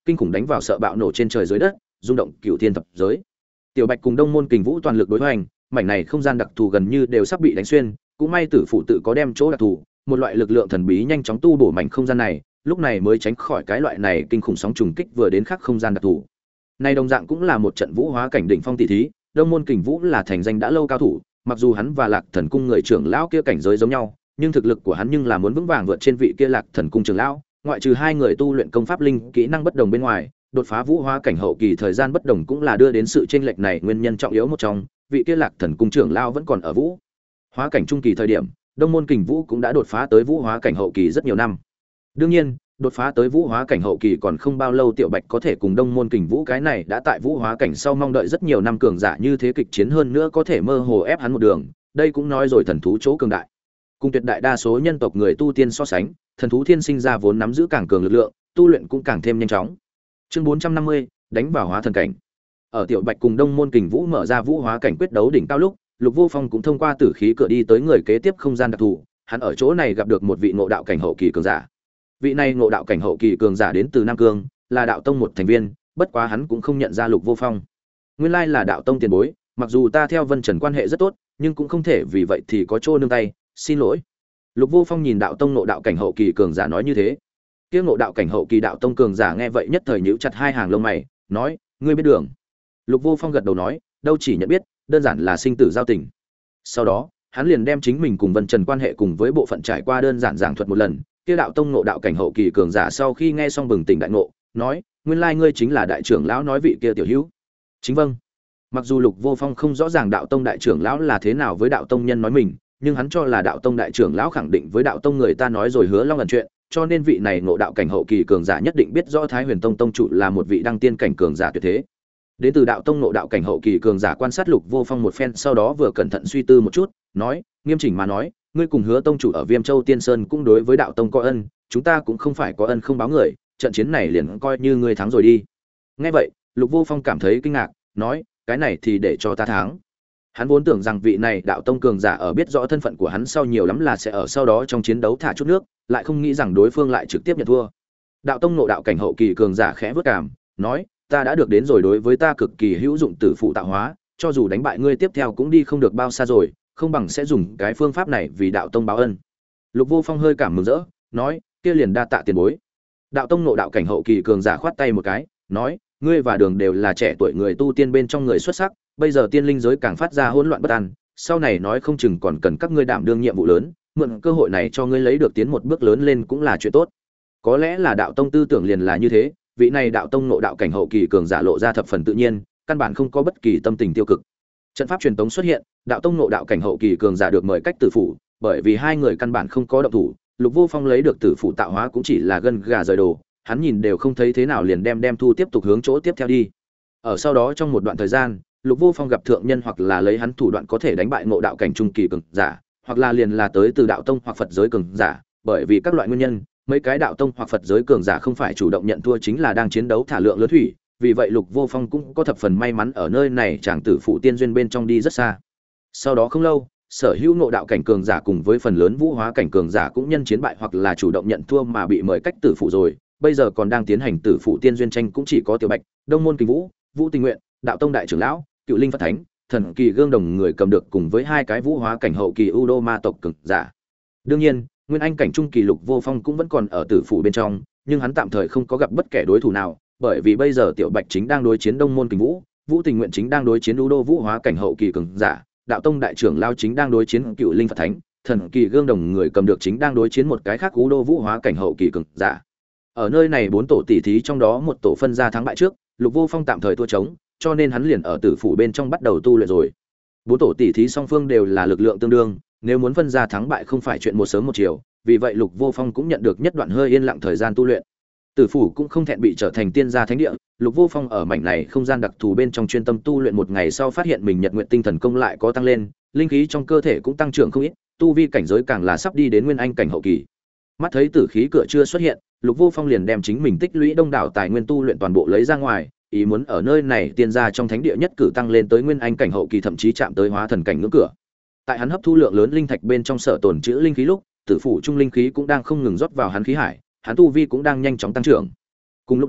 kinh khủng đánh vào sợ bạo nổ trên trời dưới đất, rung động cửu thiên thập giới. Tiểu Bạch cùng Đông Môn Kình Vũ toàn lực đối hoành, mảnh này không gian đặc thù gần như đều sắp bị đánh xuyên, cũng may tử phụ tự có đem chỗ đặc thù, một loại lực lượng thần bí nhanh chóng tu bổ mảnh không gian này, lúc này mới tránh khỏi cái loại này kinh khủng sóng trùng kích vừa đến khắc không gian đặc thù. Này đồng dạng cũng là một trận vũ hóa cảnh đỉnh phong tỷ thí, Đông Môn Kình Vũ là thành danh đã lâu cao thủ, mặc dù hắn và Lạc Thần cung người trưởng lão kia cảnh giới giống nhau, nhưng thực lực của hắn nhưng là muốn vững vàng vượt trên vị kia Lạc Thần cung trưởng lão, ngoại trừ hai người tu luyện công pháp linh kỹ năng bất đồng bên ngoài, đột phá vũ hóa cảnh hậu kỳ thời gian bất đồng cũng là đưa đến sự chênh lệch này nguyên nhân trọng yếu một trong, vị kia Lạc Thần cung trưởng lão vẫn còn ở vũ hóa cảnh trung kỳ thời điểm, Đông Môn Kình Vũ cũng đã đột phá tới vũ hóa cảnh hậu kỳ rất nhiều năm. Đương nhiên, đột phá tới vũ hóa cảnh hậu kỳ còn không bao lâu Tiểu Bạch có thể cùng Đông Môn Kình Vũ cái này đã tại vũ hóa cảnh sau mong đợi rất nhiều năm cường giả như thế kịch chiến hơn nữa có thể mơ hồ ép hắn một đường, đây cũng nói rồi thần thú chỗ cường đại. Cùng tuyệt đại đa số nhân tộc người tu tiên so sánh, thần thú thiên sinh ra vốn nắm giữ càng cường lực lượng, tu luyện cũng càng thêm nhanh chóng. Chương 450, đánh vào hóa thần cảnh. Ở Tiểu Bạch cùng Đông Môn Kình Vũ mở ra vũ hóa cảnh quyết đấu đỉnh cao lúc, Lục Vô Phong cũng thông qua tử khí cửa đi tới người kế tiếp không gian đặc thù, hắn ở chỗ này gặp được một vị ngộ đạo cảnh hậu kỳ cường giả. Vị này ngộ đạo cảnh hậu kỳ cường giả đến từ Nam Cương, là đạo tông một thành viên, bất quá hắn cũng không nhận ra Lục Vô Phong. Nguyên lai là đạo tông tiền bối, mặc dù ta theo Vân Trần quan hệ rất tốt, nhưng cũng không thể vì vậy thì có chỗ nương tay, xin lỗi. Lục Vô Phong nhìn đạo tông ngộ đạo cảnh hậu kỳ cường giả nói như thế. Kia ngộ đạo cảnh hậu kỳ đạo tông cường giả nghe vậy nhất thời nhíu chặt hai hàng lông mày, nói: "Ngươi biết đường?" Lục Vô Phong gật đầu nói: "Đâu chỉ nhận biết, đơn giản là sinh tử giao tình." Sau đó, hắn liền đem chính mình cùng Vân Trần quan hệ cùng với bộ phận trải qua đơn giản giảng thuật một lần. Kia đạo tông ngộ đạo cảnh hậu kỳ cường giả sau khi nghe xong bừng tỉnh đại ngộ, nói: "Nguyên lai ngươi chính là đại trưởng lão nói vị kia tiểu hữu." Chính vâng. Mặc dù Lục Vô Phong không rõ ràng đạo tông đại trưởng lão là thế nào với đạo tông nhân nói mình, nhưng hắn cho là đạo tông đại trưởng lão khẳng định với đạo tông người ta nói rồi hứa long ẩn chuyện, cho nên vị này ngộ đạo cảnh hậu kỳ cường giả nhất định biết rõ Thái Huyền Tông tông chủ là một vị đăng tiên cảnh cường giả tuyệt thế. Đến từ đạo tông ngộ đạo cảnh hậu kỳ cường giả quan sát Lục Vô Phong một phen, sau đó vừa cẩn thận suy tư một chút, nói: "Nghiêm chỉnh mà nói, ngươi cùng Hứa tông chủ ở Viêm Châu Tiên Sơn cũng đối với đạo tông có ân, chúng ta cũng không phải có ân không báo người, trận chiến này liền coi như ngươi thắng rồi đi." Nghe vậy, Lục Vô Phong cảm thấy kinh ngạc, nói: "Cái này thì để cho ta thắng." Hắn vốn tưởng rằng vị này đạo tông cường giả ở biết rõ thân phận của hắn sau nhiều lắm là sẽ ở sau đó trong chiến đấu thả chút nước, lại không nghĩ rằng đối phương lại trực tiếp nhận thua. Đạo tông ngộ đạo cảnh hậu kỳ cường giả khẽ vớt cảm, nói: "Ta đã được đến rồi đối với ta cực kỳ hữu dụng tử phụ tạo hóa, cho dù đánh bại ngươi tiếp theo cũng đi không được bao xa rồi, không bằng sẽ dùng cái phương pháp này vì đạo tông báo ân." Lục Vô Phong hơi cảm mừng rỡ, nói: "Kia liền đa tạ tiền bối." Đạo tông ngộ đạo cảnh hậu kỳ cường giả khoát tay một cái, nói: "Ngươi và Đường đều là trẻ tuổi người tu tiên bên trong người xuất sắc, bây giờ tiên linh giới càng phát ra hỗn loạn bất an, sau này nói không chừng còn cần các ngươi đảm đương nhiệm vụ lớn, mượn cơ hội này cho ngươi lấy được tiến một bước lớn lên cũng là chuyện tốt." Có lẽ là đạo tông tư tưởng liền là như thế, vị này đạo tông ngộ đạo cảnh hậu kỳ cường giả lộ ra thập phần tự nhiên, căn bản không có bất kỳ tâm tình tiêu cực. Trận pháp truyền tống xuất hiện, đạo tông ngộ đạo cảnh hậu kỳ cường giả được mời cách tử phủ, bởi vì hai người căn bản không có động thủ, Lục Vô Phong lấy được tử phủ tạo hóa cũng chỉ là gân gà rời đồ, hắn nhìn đều không thấy thế nào liền đem thu tiếp tục hướng chỗ tiếp theo đi. Ở sau đó trong một đoạn thời gian, Lục Vô Phong gặp thượng nhân hoặc là lấy hắn thủ đoạn có thể đánh bại ngộ đạo cảnh trung kỳ cường giả, hoặc là liền là tới từ đạo tông hoặc Phật giới cường giả, bởi vì các loại nguyên nhân, mấy cái đạo tông hoặc Phật giới cường giả không phải chủ động nhận thua chính là đang chiến đấu thả lượng lớn thủy, vì vậy Lục Vô Phong cũng có thập phần may mắn ở nơi này chàng tử phụ tiên duyên bên trong đi rất xa. Sau đó không lâu, sở hữu ngộ đạo cảnh cường giả cùng với phần lớn vũ hóa cảnh cường giả cũng nhân chiến bại hoặc là chủ động nhận thua mà bị mời cách tử phụ rồi, bây giờ còn đang tiến hành tử phụ tiên duyên tranh cũng chỉ có Tiểu Bạch, Đông Môn Kình Vũ, Vũ Tình Nguyện, đạo tông đại trưởng lão, Cựu Linh Phật Thánh, Thần Kỳ Gương Đồng người cầm được cùng với hai cái vũ hóa cảnh hậu kỳ U Đô ma tộc cường giả. Đương nhiên, nguyên anh cảnh trung kỳ Lục Vô Phong cũng vẫn còn ở tử phụ bên trong, nhưng hắn tạm thời không có gặp bất kể đối thủ nào, bởi vì bây giờ Tiểu Bạch chính đang đối chiến Đông Môn Kình Vũ, Vũ Tình Nguyện chính đang đối chiến U Đô vũ hóa cảnh hậu kỳ cường giả, đạo tông đại trưởng lão chính đang đối chiến Cựu Linh Phật Thánh, Thần Kỳ Gương Đồng người cầm được chính đang đối chiến một cái khác U Đô vũ hóa cảnh hậu kỳ cường giả. Ở nơi này bốn tổ tỷ thí trong đó một tổ phân ra thắng bại trước, Lục Vô Phong tạm thời thua trống, cho nên hắn liền ở tử phủ bên trong bắt đầu tu luyện rồi. Bốn tổ tỷ thí song phương đều là lực lượng tương đương, nếu muốn phân ra thắng bại không phải chuyện một sớm một chiều, vì vậy Lục Vô Phong cũng nhận được nhất đoạn hơi yên lặng thời gian tu luyện. Tử phủ cũng không thẹn bị trở thành tiên gia thánh địa, Lục Vô Phong ở mảnh này không gian đặc thù bên trong chuyên tâm tu luyện một ngày sau phát hiện mình Nhật Nguyệt Tinh Thần Công lại có tăng lên, linh khí trong cơ thể cũng tăng trưởng không ít, tu vi cảnh giới càng là sắp đi đến nguyên anh cảnh hậu kỳ. Mắt thấy tử khí cửa chưa xuất hiện, Lục Vô Phong liền đem chính mình tích lũy đông đảo tài nguyên tu luyện toàn bộ lấy ra ngoài, ý muốn ở nơi này tiên gia trong thánh địa nhất cử tăng lên tới nguyên anh cảnh hậu kỳ, thậm chí chạm tới hóa thần cảnh ngưỡng cửa. Tại hắn hấp thu lượng lớn linh thạch bên trong sở tồn trữ linh khí lúc, tử phủ trung linh khí cũng đang không ngừng rót vào hắn khí hải, hắn tu vi cũng đang nhanh chóng tăng trưởng. Cùng lúc đó,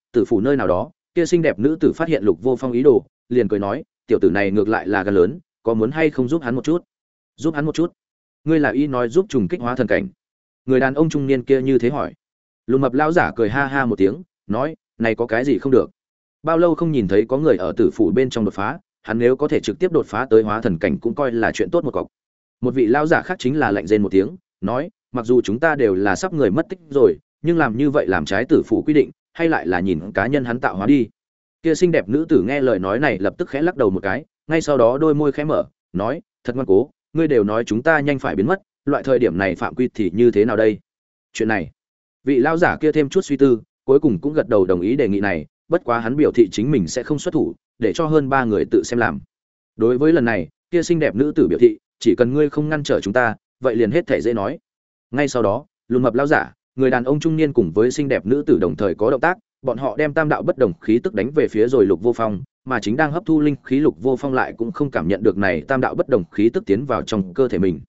tử phủ nơi nào đó, kia xinh đẹp nữ tử phát hiện Lục Vô Phong ý đồ, liền cười nói, tiểu tử này ngược lại là gan lớn, có muốn hay không giúp hắn một chút? Giúp hắn một chút? Ngươi là ý nói giúp trùng kích hóa thần cảnh? Người đàn ông trung niên kia như thế hỏi. Lùn mập lão giả cười ha ha một tiếng, nói, này có cái gì không được? Bao lâu không nhìn thấy có người ở tử phủ bên trong đột phá, hắn nếu có thể trực tiếp đột phá tới hóa thần cảnh cũng coi là chuyện tốt một cọc. Một vị lão giả khác chính là lạnh rên một tiếng, nói, mặc dù chúng ta đều là sắp người mất tích rồi, nhưng làm như vậy làm trái tử phủ quy định, hay lại là nhìn cá nhân hắn tạo hóa đi. Kia xinh đẹp nữ tử nghe lời nói này lập tức khẽ lắc đầu một cái, ngay sau đó đôi môi khẽ mở, nói, thật ngoan cố, ngươi đều nói chúng ta nhanh phải biến mất, loại thời điểm này phạm quy thì như thế nào đây? Chuyện này, vị lão giả kia thêm chút suy tư, cuối cùng cũng gật đầu đồng ý đề nghị này, bất quá hắn biểu thị chính mình sẽ không xuất thủ, để cho hơn 3 người tự xem làm. Đối với lần này, kia xinh đẹp nữ tử biểu thị, chỉ cần ngươi không ngăn trở chúng ta, vậy liền hết thể dễ nói. Ngay sau đó, lùn mập lão giả, người đàn ông trung niên cùng với xinh đẹp nữ tử đồng thời có động tác, bọn họ đem tam đạo bất đồng khí tức đánh về phía rồi Lục Vô Phong, mà chính đang hấp thu linh khí Lục Vô Phong lại cũng không cảm nhận được này tam đạo bất đồng khí tức tiến vào trong cơ thể mình.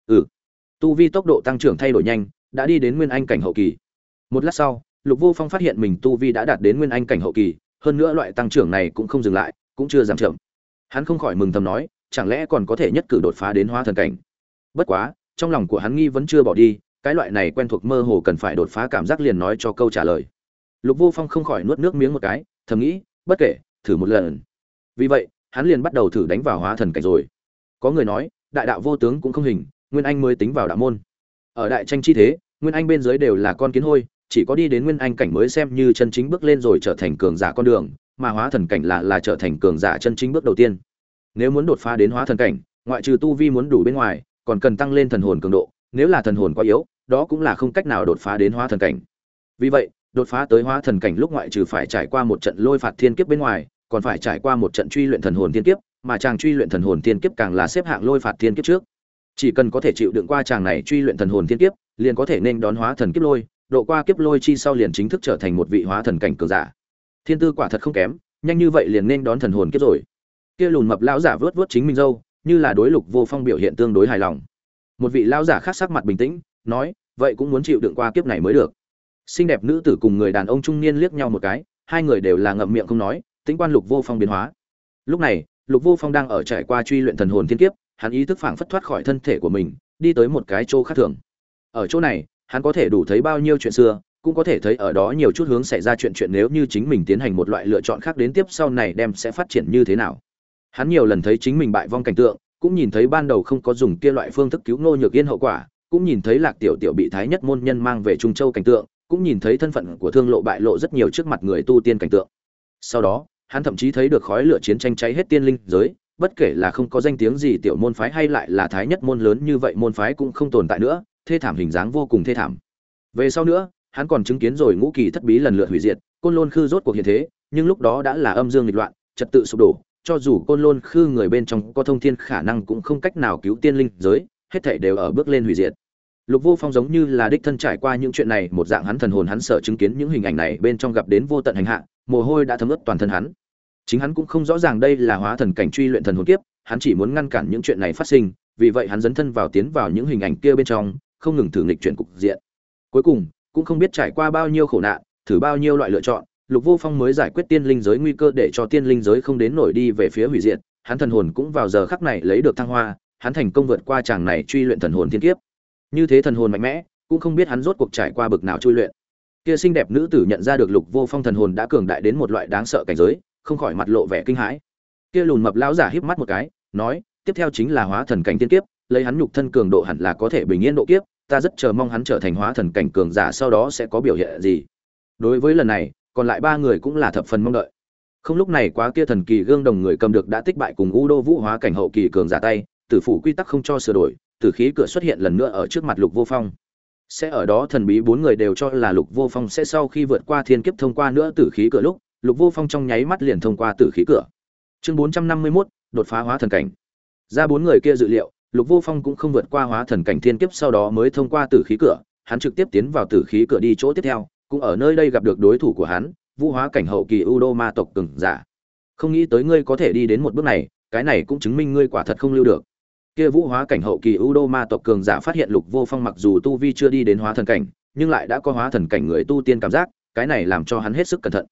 Tu vi tốc độ tăng trưởng thay đổi nhanh, đã đi đến nguyên anh cảnh hậu kỳ. Một lát sau, Lục Vô Phong phát hiện mình tu vi đã đạt đến nguyên anh cảnh hậu kỳ, hơn nữa loại tăng trưởng này cũng không dừng lại, cũng chưa giảm chậm. Hắn không khỏi mừng thầm nói, chẳng lẽ còn có thể nhất cử đột phá đến hóa thần cảnh. Bất quá, trong lòng của hắn nghi vẫn chưa bỏ đi, cái loại này quen thuộc mơ hồ cần phải đột phá cảm giác liền nói cho câu trả lời. Lục Vô Phong không khỏi nuốt nước miếng một cái, thầm nghĩ, bất kể, thử một lần. Vì vậy, hắn liền bắt đầu thử đánh vào hóa thần cảnh rồi. Có người nói, đại đạo vô tướng cũng không hình, nguyên anh mới tính vào đạo môn. Ở đại tranh chi thế, nguyên anh bên dưới đều là con kiến hôi, chỉ có đi đến nguyên anh cảnh mới xem như chân chính bước lên rồi trở thành cường giả con đường, mà hóa thần cảnh là trở thành cường giả chân chính bước đầu tiên. Nếu muốn đột phá đến hóa thần cảnh, ngoại trừ tu vi muốn đủ bên ngoài, còn cần tăng lên thần hồn cường độ, nếu là thần hồn quá yếu, đó cũng là không cách nào đột phá đến hóa thần cảnh. Vì vậy, đột phá tới hóa thần cảnh lúc ngoại trừ phải trải qua một trận lôi phạt thiên kiếp bên ngoài, còn phải trải qua một trận truy luyện thần hồn thiên kiếp, mà chàng truy luyện thần hồn thiên kiếp càng là xếp hạng lôi phạt thiên kiếp trước. Chỉ cần có thể chịu đựng qua chàng này truy luyện thần hồn thiên kiếp, liền có thể nên đón hóa thần kiếp lôi, độ qua kiếp lôi chi sau liền chính thức trở thành một vị hóa thần cảnh cường giả. Thiên tư quả thật không kém, nhanh như vậy liền nên đón thần hồn kiếp rồi. Kia lùn mập lão giả vớt vớt chính mình râu, như là đối Lục Vô Phong biểu hiện tương đối hài lòng. Một vị lão giả khác sắc mặt bình tĩnh, nói, vậy cũng muốn chịu đựng qua kiếp này mới được. Xinh đẹp nữ tử cùng người đàn ông trung niên liếc nhau một cái, hai người đều là ngậm miệng không nói, tính quan Lục Vô Phong biến hóa. Lúc này, Lục Vô Phong đang ở trải qua truy luyện thần hồn thiên kiếp, hắn ý thức phảng phất thoát khỏi thân thể của mình, đi tới một cái chỗ khác thường. Ở chỗ này, hắn có thể đủ thấy bao nhiêu chuyện xưa, cũng có thể thấy ở đó nhiều chút hướng xảy ra chuyện nếu như chính mình tiến hành một loại lựa chọn khác đến tiếp sau này đem sẽ phát triển như thế nào. Hắn nhiều lần thấy chính mình bại vong cảnh tượng, cũng nhìn thấy ban đầu không có dùng kia loại phương thức cứu Ngô Nhược Yên hậu quả, cũng nhìn thấy Lạc Tiểu Tiểu bị Thái Nhất môn nhân mang về Trung Châu cảnh tượng, cũng nhìn thấy thân phận của Thương Lộ bại lộ rất nhiều trước mặt người tu tiên cảnh tượng. Sau đó, hắn thậm chí thấy được khói lửa chiến tranh cháy hết tiên linh giới, bất kể là không có danh tiếng gì tiểu môn phái hay lại là Thái Nhất môn lớn như vậy môn phái cũng không tồn tại nữa, thê thảm hình dáng vô cùng thê thảm. Về sau nữa, hắn còn chứng kiến rồi ngũ kỳ thất bí lần lượt hủy diệt, Côn Lôn Khư rốt cuộc hiện thế, nhưng lúc đó đã là âm dương nghịch loạn, trật tự sụp đổ, cho dù Côn Lôn Khư người bên trong có thông thiên khả năng cũng không cách nào cứu tiên linh giới, hết thảy đều ở bước lên hủy diệt. Lục Vô Phong giống như là đích thân trải qua những chuyện này, một dạng hắn thần hồn hắn sợ chứng kiến những hình ảnh này bên trong gặp đến vô tận hành hạ, mồ hôi đã thấm ướt toàn thân hắn. Chính hắn cũng không rõ ràng đây là hóa thần cảnh truy luyện thần hồn kiếp, hắn chỉ muốn ngăn cản những chuyện này phát sinh, vì vậy hắn dấn thân vào tiến vào những hình ảnh kia bên trong, không ngừng thử nghịch chuyển cục diện. Cuối cùng, cũng không biết trải qua bao nhiêu khổ nạn, thử bao nhiêu loại lựa chọn, Lục Vô Phong mới giải quyết tiên linh giới nguy cơ để cho tiên linh giới không đến nổi đi về phía hủy diệt, hắn thần hồn cũng vào giờ khắc này lấy được thăng hoa, hắn thành công vượt qua chàng này truy luyện thần hồn thiên kiếp. Như thế thần hồn mạnh mẽ, cũng không biết hắn rốt cuộc trải qua bực nào chui luyện. Kia xinh đẹp nữ tử nhận ra được Lục Vô Phong thần hồn đã cường đại đến một loại đáng sợ cảnh giới, không khỏi mặt lộ vẻ kinh hãi. Kia lùn mập lão giả híp mắt một cái, nói, tiếp theo chính là hóa thần cảnh tiên kiếp, lấy hắn nhục thân cường độ hẳn là có thể bình yên độ kiếp, ta rất chờ mong hắn trở thành hóa thần cảnh cường giả sau đó sẽ có biểu hiện gì. Đối với lần này, còn lại 3 người cũng là thập phần mong đợi. Không lúc này quá kia thần kỳ gương đồng người cầm được đã tích bại cùng U Đô Vũ hóa cảnh hậu kỳ cường giả tay, tử phủ quy tắc không cho sửa đổi, tử khí cửa xuất hiện lần nữa ở trước mặt Lục Vô Phong. Sẽ ở đó thần bí 4 người đều cho là Lục Vô Phong sẽ sau khi vượt qua thiên kiếp thông qua nữa tử khí cửa lúc, Lục Vô Phong trong nháy mắt liền thông qua tử khí cửa. Chương 451, đột phá hóa thần cảnh. Ra 4 người kia dự liệu, Lục Vô Phong cũng không vượt qua hóa thần cảnh thiên kiếp sau đó mới thông qua tử khí cửa, hắn trực tiếp tiến vào tử khí cửa đi chỗ tiếp theo, cũng ở nơi đây gặp được đối thủ của hắn, Vũ hóa cảnh hậu kỳ U Đô ma tộc cường giả. Không nghĩ tới ngươi có thể đi đến một bước này, cái này cũng chứng minh ngươi quả thật không lưu được. Kia Vũ hóa cảnh hậu kỳ U Đô ma tộc cường giả phát hiện Lục Vô Phong mặc dù tu vi chưa đi đến hóa thần cảnh, nhưng lại đã có hóa thần cảnh người tu tiên cảm giác, cái này làm cho hắn hết sức cẩn thận.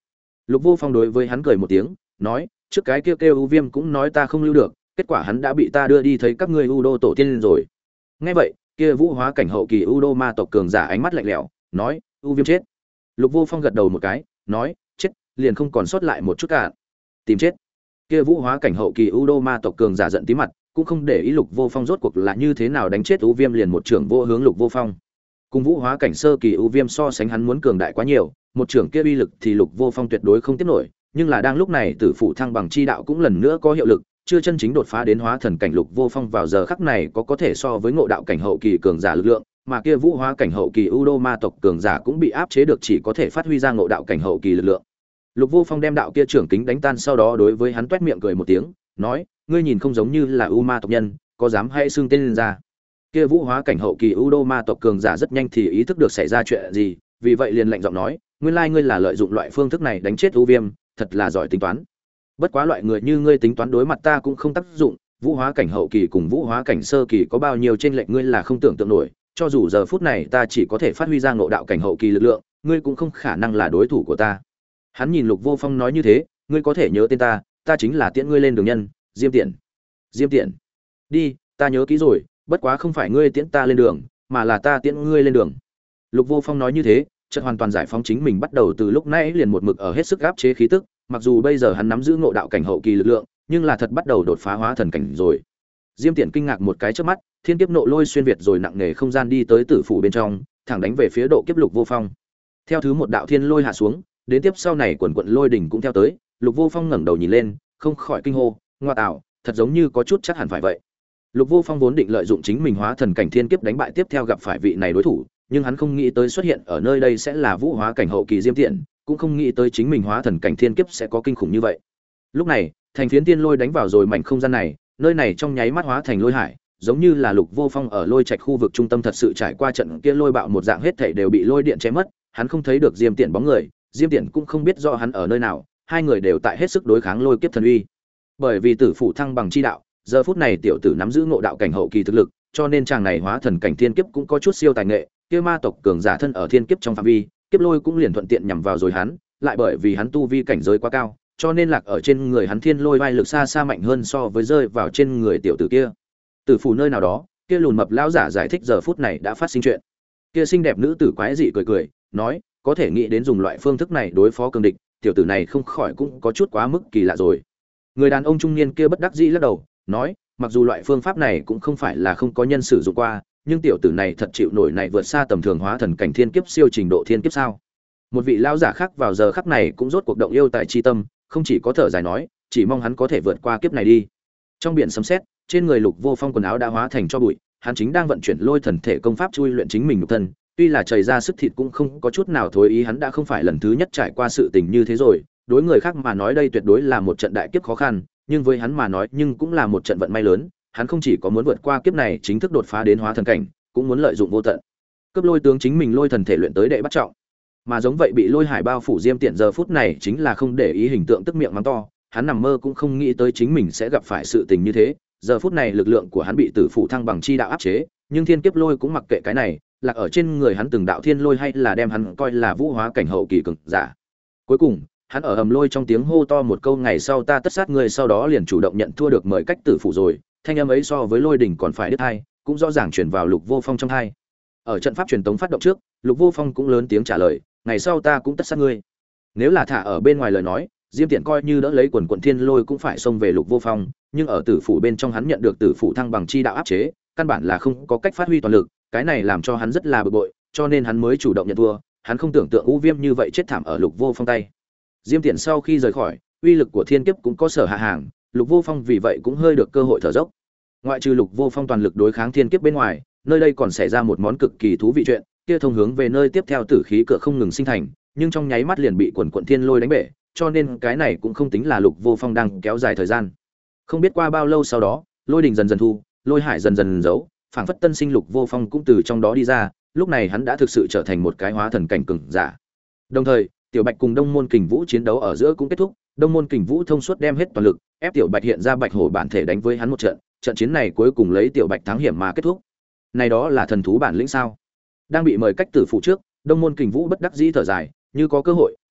Lục Vô Phong đối với hắn cười một tiếng, nói, trước cái kêu U Viêm cũng nói ta không lưu được, kết quả hắn đã bị ta đưa đi thấy các ngươi U Đô tổ tiên rồi. Nghe vậy, kia vũ hóa cảnh hậu kỳ U Đô ma tộc cường giả ánh mắt lạnh lẽo, nói, U Viêm chết. Lục Vô Phong gật đầu một cái, nói, chết, liền không còn sót lại một chút cả. Tìm chết. Kia vũ hóa cảnh hậu kỳ U Đô ma tộc cường giả giận tí mặt, cũng không để ý Lục Vô Phong rốt cuộc là như thế nào đánh chết U Viêm, liền một trưởng vô hướng Lục Vô Phong. Cùng vũ hóa cảnh sơ kỳ U Viêm so sánh hắn muốn cường đại quá nhiều, một trưởng kia uy lực thì Lục Vô Phong tuyệt đối không tiếp nổi, nhưng là đang lúc này Tử Phủ Thăng Bằng chi đạo cũng lần nữa có hiệu lực, chưa chân chính đột phá đến hóa thần cảnh. Lục Vô Phong vào giờ khắc này có thể so với ngộ đạo cảnh hậu kỳ cường giả lực lượng, mà kia vũ hóa cảnh hậu kỳ U Đô ma tộc cường giả cũng bị áp chế được, chỉ có thể phát huy ra ngộ đạo cảnh hậu kỳ lực lượng. Lục Vô Phong đem đạo kia trưởng kính đánh tan, sau đó đối với hắn toét miệng cười một tiếng, nói, ngươi nhìn không giống như là U ma tộc nhân, có dám hay xưng tên lên ra. Kia vũ hóa cảnh hậu kỳ U Đô ma tộc cường giả rất nhanh thì ý thức được xảy ra chuyện gì, vì vậy liền lạnh giọng nói, nguyên lai ngươi là lợi dụng loại phương thức này đánh chết U Viêm, thật là giỏi tính toán. Bất quá loại người như ngươi tính toán đối mặt ta cũng không tác dụng, vũ hóa cảnh hậu kỳ cùng vũ hóa cảnh sơ kỳ có bao nhiêu chênh lệch ngươi là không tưởng tượng nổi, cho dù giờ phút này ta chỉ có thể phát huy ra ngộ đạo cảnh hậu kỳ lực lượng, ngươi cũng không khả năng là đối thủ của ta. Hắn nhìn Lục Vô Phong nói như thế, ngươi có thể nhớ tên ta, ta chính là tiễn ngươi lên đường nhân, Diêm Tiện. Diêm Tiện. Đi, ta nhớ kỹ rồi, bất quá không phải ngươi tiễn ta lên đường, mà là ta tiễn ngươi lên đường. Lục Vô Phong nói như thế, chợt hoàn toàn giải phóng chính mình, bắt đầu từ lúc nãy liền một mực ở hết sức áp chế khí tức, mặc dù bây giờ hắn nắm giữ ngộ đạo cảnh hậu kỳ lực lượng, nhưng là thật bắt đầu đột phá hóa thần cảnh rồi. Diêm Tiện kinh ngạc một cái chớp mắt, thiên kiếp nộ lôi xuyên việt rồi nặng nề không gian đi tới tử phủ bên trong, thẳng đánh về phía độ kiếp Lục Vô Phong. Theo thứ một đạo thiên lôi hạ xuống, đến tiếp sau này quần quần lôi đỉnh cũng theo tới, Lục Vô Phong ngẩng đầu nhìn lên, không khỏi kinh hô, ngoa tạo, thật giống như có chút chắc hẳn phải vậy. Lục Vô Phong vốn định lợi dụng chính mình hóa thần cảnh thiên kiếp đánh bại tiếp theo gặp phải vị này đối thủ, nhưng hắn không nghĩ tới xuất hiện ở nơi đây sẽ là vũ hóa cảnh hậu kỳ Diêm Tiện, cũng không nghĩ tới chính mình hóa thần cảnh thiên kiếp sẽ có kinh khủng như vậy. Lúc này, thành phiến tiên lôi đánh vào rồi mảnh không gian này, nơi này trong nháy mắt hóa thành lôi hải, giống như là Lục Vô Phong ở lôi trạch khu vực trung tâm thật sự trải qua trận kia lôi bạo một dạng, hết thảy đều bị lôi điện chém mất, hắn không thấy được Diêm Tiện bóng người, Diêm Tiện cũng không biết rõ hắn ở nơi nào, hai người đều tại hết sức đối kháng lôi kiếp thần uy. Bởi vì Tử Phủ Thăng Bằng chi đạo, giờ phút này tiểu tử nắm giữ ngộ đạo cảnh hậu kỳ thực lực, cho nên chàng này hóa thần cảnh thiên kiếp cũng có chút siêu tài nghệ, kia ma tộc cường giả thân ở thiên kiếp trong phạm vi, kiếp lôi cũng liền thuận tiện nhằm vào rồi hắn, lại bởi vì hắn tu vi cảnh giới quá cao, cho nên lạc ở trên người hắn thiên lôi vai lực xa xa mạnh hơn so với rơi vào trên người tiểu tử kia. Tử phủ nơi nào đó, kia lùn mập lão giả giải thích giờ phút này đã phát sinh chuyện. Kia xinh đẹp nữ tử quái dị cười cười, nói, có thể nghĩ đến dùng loại phương thức này đối phó cường địch, tiểu tử này không khỏi cũng có chút quá mức kỳ lạ rồi. Người đàn ông trung niên kia bất đắc dĩ lắc đầu, nói, mặc dù loại phương pháp này cũng không phải là không có nhân sử dụng qua, nhưng tiểu tử này thật chịu nổi này vượt xa tầm thường hóa thần cảnh thiên kiếp siêu trình độ thiên kiếp sao? Một vị lão giả khác vào giờ khắc này cũng rốt cuộc động yêu tại chi tâm, không chỉ có thở dài nói, chỉ mong hắn có thể vượt qua kiếp này đi. Trong biển sấm sét, trên người Lục Vô Phong quần áo đã hóa thành tro bụi, hắn chính đang vận chuyển lôi thần thể công pháp chui luyện chính mình nhục thân, tuy là chảy ra sức thịt cũng không có chút nào thối ý, hắn đã không phải lần thứ nhất trải qua sự tình như thế rồi, đối người khác mà nói đây tuyệt đối là một trận đại kiếp khó khăn, nhưng với hắn mà nói nhưng cũng là một trận vận may lớn, hắn không chỉ có muốn vượt qua kiếp này chính thức đột phá đến hóa thần cảnh, cũng muốn lợi dụng vô tận cấp lôi tướng chính mình lôi thần thể luyện tới đệ bắt trọng. Mà giống vậy bị lôi hải bao phủ Diêm Tiện giờ phút này chính là không để ý hình tượng tức miệng mắng to, hắn nằm mơ cũng không nghĩ tới chính mình sẽ gặp phải sự tình như thế. Giờ phút này lực lượng của hắn bị Tử Phủ Thăng Bằng chi đạo áp chế, nhưng thiên kiếp lôi cũng mặc kệ cái này, lạc ở trên người hắn từng đạo thiên lôi hay là đem hắn coi là vũ hóa cảnh hậu kỳ cường giả. Cuối cùng, hắn ở hầm lôi trong tiếng hô to một câu, ngày sau ta tất sát người, sau đó liền chủ động nhận thua được mời cách tử phủ rồi. Thanh âm ấy so với lôi đỉnh còn phải đứt hai, cũng rõ ràng truyền vào Lục Vô Phong trong hai. Ở trận pháp truyền tống phát động trước, Lục Vô Phong cũng lớn tiếng trả lời, ngày sau ta cũng tất sát ngươi. Nếu là thả ở bên ngoài lời nói, Diêm Tiện coi như đỡ lấy quần quần thiên lôi cũng phải xông về Lục Vô Phong, nhưng ở tử phủ bên trong hắn nhận được Tử Phủ Thăng Bằng chi đạo áp chế, căn bản là không có cách phát huy toàn lực, cái này làm cho hắn rất là bực bội, cho nên hắn mới chủ động nhận thua. Hắn không tưởng tượng U Viêm như vậy chết thảm ở Lục Vô Phong tay. Diêm Tiện sau khi rời khỏi, uy lực của thiên kiếp cũng có sở hạ hàng, Lục Vô Phong vì vậy cũng hơi được cơ hội thở dốc. Ngoại trừ Lục Vô Phong toàn lực đối kháng thiên kiếp bên ngoài, nơi đây còn xảy ra một món cực kỳ thú vị chuyện, kia thông hướng về nơi tiếp theo tử khí cửa không ngừng sinh thành, nhưng trong nháy mắt liền bị quần quần thiên lôi đánh bể, cho nên cái này cũng không tính là Lục Vô Phong đang kéo dài thời gian. Không biết qua bao lâu sau đó, lôi đình dần dần thu, lôi hải dần dần giấu, phảng phất tân sinh Lục Vô Phong cũng từ trong đó đi ra, lúc này hắn đã thực sự trở thành một cái hóa thần cảnh cường giả. Đồng thời, Tiểu Bạch cùng Đông Môn Kình Vũ chiến đấu ở giữa cũng kết thúc, Đông Môn Kình Vũ thông suốt đem hết toàn lực, ép Tiểu Bạch hiện ra Bạch Hổ bản thể đánh với hắn một trận, trận chiến này cuối cùng lấy Tiểu Bạch thắng hiểm mà kết thúc. Này đó là thần thú bản lĩnh sao? Đang bị mời cách tử phụ trước, Đông Môn Kình Vũ bất đắc dĩ thở dài, như có cơ hội,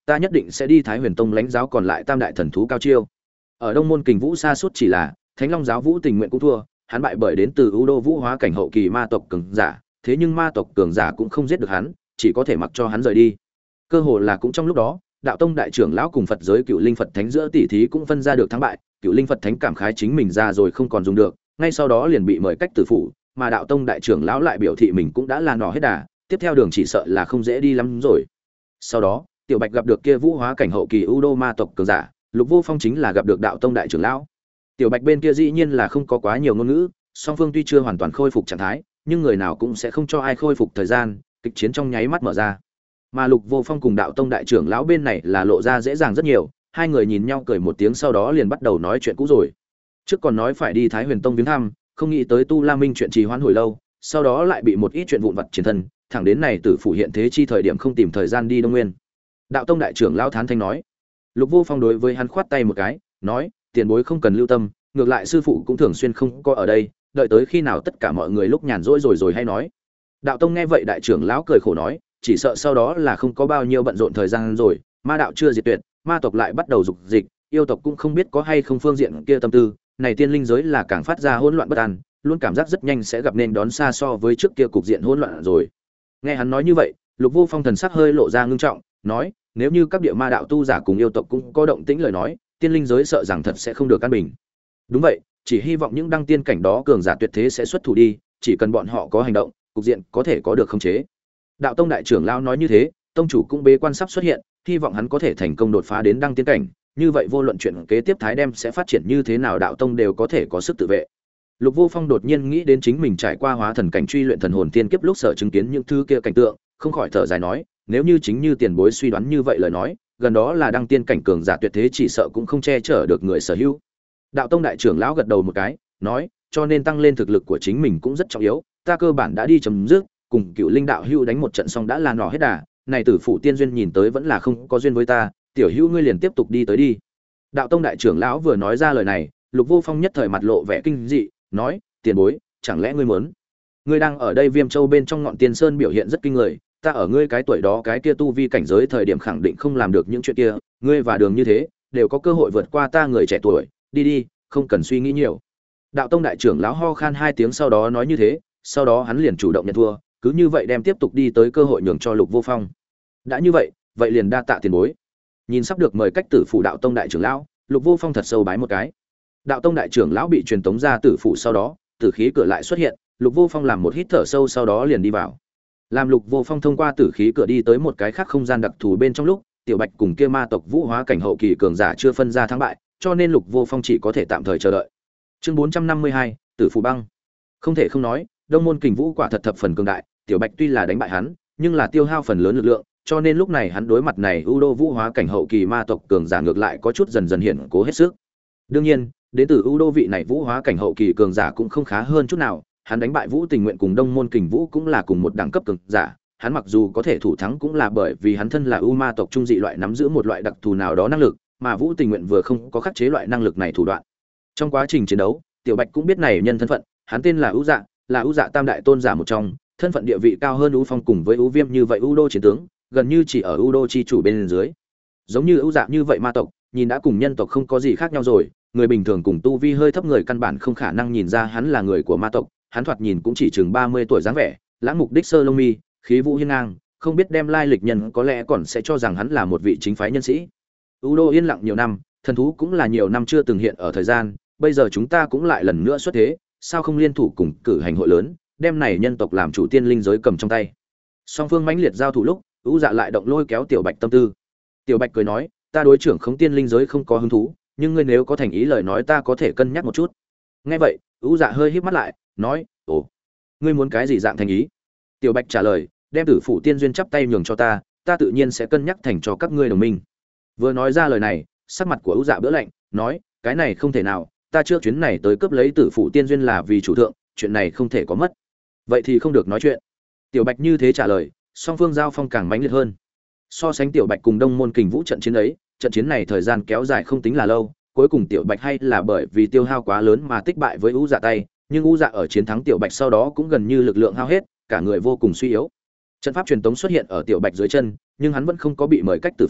ta nhất định sẽ đi Thái Huyền Tông lãnh giáo còn lại tam đại thần thú cao chiêu. Ở Đông môn Kình Vũ sa sút chỉ là Thánh Long giáo Vũ Tình Nguyện cũng thua, hắn bại bởi đến từ U Đô Vũ Hóa cảnh hậu kỳ ma tộc cường giả, thế nhưng ma tộc cường giả cũng không giết được hắn, chỉ có thể mặc cho hắn rời đi. Cơ hồ là cũng trong lúc đó, đạo tông đại trưởng lão cùng Phật giới Cựu Linh Phật Thánh giữa tỷ thí cũng phân ra được thắng bại, Cựu Linh Phật Thánh cảm khái chính mình ra rồi không còn dùng được, ngay sau đó liền bị mời cách tử phụ, mà đạo tông đại trưởng lão lại biểu thị mình cũng đã là nỏ hết đà, tiếp theo đường chỉ sợ là không dễ đi lắm rồi. Sau đó, Tiểu Bạch gặp được kia Vũ Hóa cảnh hậu kỳ U Đô ma tộc cường giả, Lục Vô Phong chính là gặp được đạo tông đại trưởng lão. Tiểu Bạch bên kia dĩ nhiên là không có quá nhiều ngôn ngữ, song phương tuy chưa hoàn toàn khôi phục trạng thái, nhưng người nào cũng sẽ không cho ai khôi phục thời gian, kịch chiến trong nháy mắt mở ra. Mà Lục Vô Phong cùng đạo tông đại trưởng lão bên này là lộ ra dễ dàng rất nhiều, hai người nhìn nhau cười một tiếng sau đó liền bắt đầu nói chuyện cũ rồi. Trước còn nói phải đi Thái Huyền Tông viếng thăm, không nghĩ tới Tu La Minh chuyện trì hoãn hồi lâu, sau đó lại bị một ít chuyện vụn vặt chiến thân, thẳng đến này tử phủ hiện thế chi thời điểm không tìm thời gian đi Đông Nguyên. Đạo tông đại trưởng lão thán thanh nói. Lục Vô Phong đối với hắn khoát tay một cái, nói: "Tiền bối không cần lưu tâm, ngược lại sư phụ cũng thường xuyên không có ở đây, đợi tới khi nào tất cả mọi người lúc nhàn rỗi rồi hay nói." Đạo tông nghe vậy đại trưởng lão cười khổ nói: "Chỉ sợ sau đó là không có bao nhiêu bận rộn thời gian rồi, ma đạo chưa diệt tuyệt, ma tộc lại bắt đầu dục dịch, yêu tộc cũng không biết có hay không phương diện kia tâm tư, này tiên linh giới là càng phát ra hỗn loạn bất an, luôn cảm giác rất nhanh sẽ gặp nên đón xa so với trước kia cục diện hỗn loạn rồi." Nghe hắn nói như vậy, Lục Vô Phong thần sắc hơi lộ ra ngưng trọng, nói: "Nếu như các địa ma đạo tu giả cùng yêu tộc cũng có động tĩnh lời nói, tiên linh giới sợ rằng thật sẽ không được an bình." "Đúng vậy, chỉ hy vọng những đăng tiên cảnh đó cường giả tuyệt thế sẽ xuất thủ đi, chỉ cần bọn họ có hành động, cục diện có thể có được khống chế." Đạo tông đại trưởng lão nói như thế, tông chủ cũng bế quan sắp xuất hiện, hy vọng hắn có thể thành công đột phá đến đăng tiên cảnh, như vậy vô luận chuyện kế tiếp Thái đem sẽ phát triển như thế nào đạo tông đều có thể có sức tự vệ. Lục Vô Phong đột nhiên nghĩ đến chính mình trải qua hóa thần cảnh truy luyện thần hồn tiên kiếp lúc sở chứng kiến những thứ kia cảnh tượng, không khỏi thở dài nói, nếu như chính như tiền bối suy đoán như vậy lời nói, gần đó là đăng tiên cảnh cường giả tuyệt thế chỉ sợ cũng không che chở được người sở hữu. Đạo tông đại trưởng lão gật đầu một cái, nói, cho nên tăng lên thực lực của chính mình cũng rất trọng yếu, ta cơ bản đã đi chấm dứt, cùng Cựu Linh đạo hữu đánh một trận xong đã là nỏ hết đà, này tử phụ tiên duyên nhìn tới vẫn là không có duyên với ta, tiểu hữu ngươi liền tiếp tục đi tới đi. Đạo tông đại trưởng lão vừa nói ra lời này, Lục Vô Phong nhất thời mặt lộ vẻ kinh dị, nói, tiền bối, chẳng lẽ ngươi muốn? Ngươi đang ở đây Viêm Châu bên trong ngọn Tiên Sơn biểu hiện rất kinh người, ta ở ngươi cái tuổi đó cái kia tu vi cảnh giới thời điểm khẳng định không làm được những chuyện kia, ngươi và đường như thế, đều có cơ hội vượt qua ta người trẻ tuổi, đi đi, không cần suy nghĩ nhiều. Đạo tông đại trưởng lão ho khan hai tiếng sau đó nói như thế, sau đó hắn liền chủ động nhận thua, cứ như vậy đem tiếp tục đi tới cơ hội nhường cho Lục Vô Phong. Đã như vậy, vậy liền đa tạ tiền bối. Nhìn sắp được mời cách tử phủ đạo tông đại trưởng lão, Lục Vô Phong thật sâu bái một cái. Đạo tông đại trưởng lão bị truyền tống ra tử phủ sau đó, tử khí cửa lại xuất hiện, Lục Vô Phong làm một hít thở sâu sau đó liền đi vào. Làm Lục Vô Phong thông qua tử khí cửa đi tới một cái khác không gian đặc thù bên trong lúc, Tiểu Bạch cùng kia ma tộc Vũ Hóa cảnh hậu kỳ cường giả chưa phân ra thắng bại, cho nên Lục Vô Phong chỉ có thể tạm thời chờ đợi. Chương 452, Tử phủ băng. Không thể không nói, Đông môn Kình Vũ quả thật thập phần cường đại, Tiểu Bạch tuy là đánh bại hắn, nhưng là tiêu hao phần lớn lực lượng, cho nên lúc này hắn đối mặt này U Đô Vũ Hóa cảnh hậu kỳ ma tộc cường giả ngược lại có chút dần dần hiện cố hết sức. Đương nhiên, đến từ U Đô vị này Vũ Hóa cảnh hậu kỳ cường giả cũng không khá hơn chút nào, hắn đánh bại Vũ Tình Nguyện cùng Đông môn Kình Vũ cũng là cùng một đẳng cấp cường giả, hắn mặc dù có thể thủ thắng cũng là bởi vì hắn thân là U ma tộc trung dị loại nắm giữ một loại đặc thù nào đó năng lực, mà Vũ Tình Nguyện vừa không có khắc chế loại năng lực này thủ đoạn. Trong quá trình chiến đấu, Tiểu Bạch cũng biết này nhân thân phận, hắn tên là U Dạ, là U Dạ tam đại tôn giả một trong, thân phận địa vị cao hơn U Phong cùng với U Viêm như vậy U Đô chiến tướng, gần như chỉ ở U Đô chi chủ bên dưới. Giống như U Dạ như vậy ma tộc, nhìn đã cùng nhân tộc không có gì khác nhau rồi, người bình thường cùng tu vi hơi thấp người căn bản không khả năng nhìn ra hắn là người của ma tộc, hắn thoạt nhìn cũng chỉ chừng 30 tuổi dáng vẻ, lãng mục đích sơ lông mi, khí vũ hiên ngang, không biết đem lai lịch nhân có lẽ còn sẽ cho rằng hắn là một vị chính phái nhân sĩ. U Đô yên lặng nhiều năm, thần thú cũng là nhiều năm chưa từng hiện ở thời gian, bây giờ chúng ta cũng lại lần nữa xuất thế, sao không liên thủ cùng cử hành hội lớn, đem này nhân tộc làm chủ tiên linh giới cầm trong tay. Song phương mãnh liệt giao thủ lúc, U Dạ lại động lôi kéo Tiểu Bạch tâm tư. Tiểu Bạch cười nói, ta đối trưởng khống tiên linh giới không có hứng thú, nhưng ngươi nếu có thành ý lời nói ta có thể cân nhắc một chút. Nghe vậy, U Dạ hơi híp mắt lại, nói, ồ, ngươi muốn cái gì dạng thành ý? Tiểu Bạch trả lời, đem tử phủ tiên duyên chắp tay nhường cho ta, ta tự nhiên sẽ cân nhắc thành cho các ngươi đồng minh. Vừa nói ra lời này, sắc mặt của U Dạ bữa lạnh, nói, cái này không thể nào, ta trước chuyến này tới cướp lấy tử phủ tiên duyên là vì chủ thượng, chuyện này không thể có mất. Vậy thì không được nói chuyện. Tiểu Bạch như thế trả lời, song phương giao phong càng mãnh liệt hơn. So sánh Tiểu Bạch cùng Đông môn Kình Vũ trận chiến ấy, trận chiến này thời gian kéo dài không tính là lâu, cuối cùng Tiểu Bạch hay là bởi vì tiêu hao quá lớn mà tích bại với U Dạ tay, nhưng U Dạ ở chiến thắng Tiểu Bạch sau đó cũng gần như lực lượng hao hết, cả người vô cùng suy yếu. Trận pháp truyền tống xuất hiện ở Tiểu Bạch dưới chân, nhưng hắn vẫn không có bị mời cách tử phủ,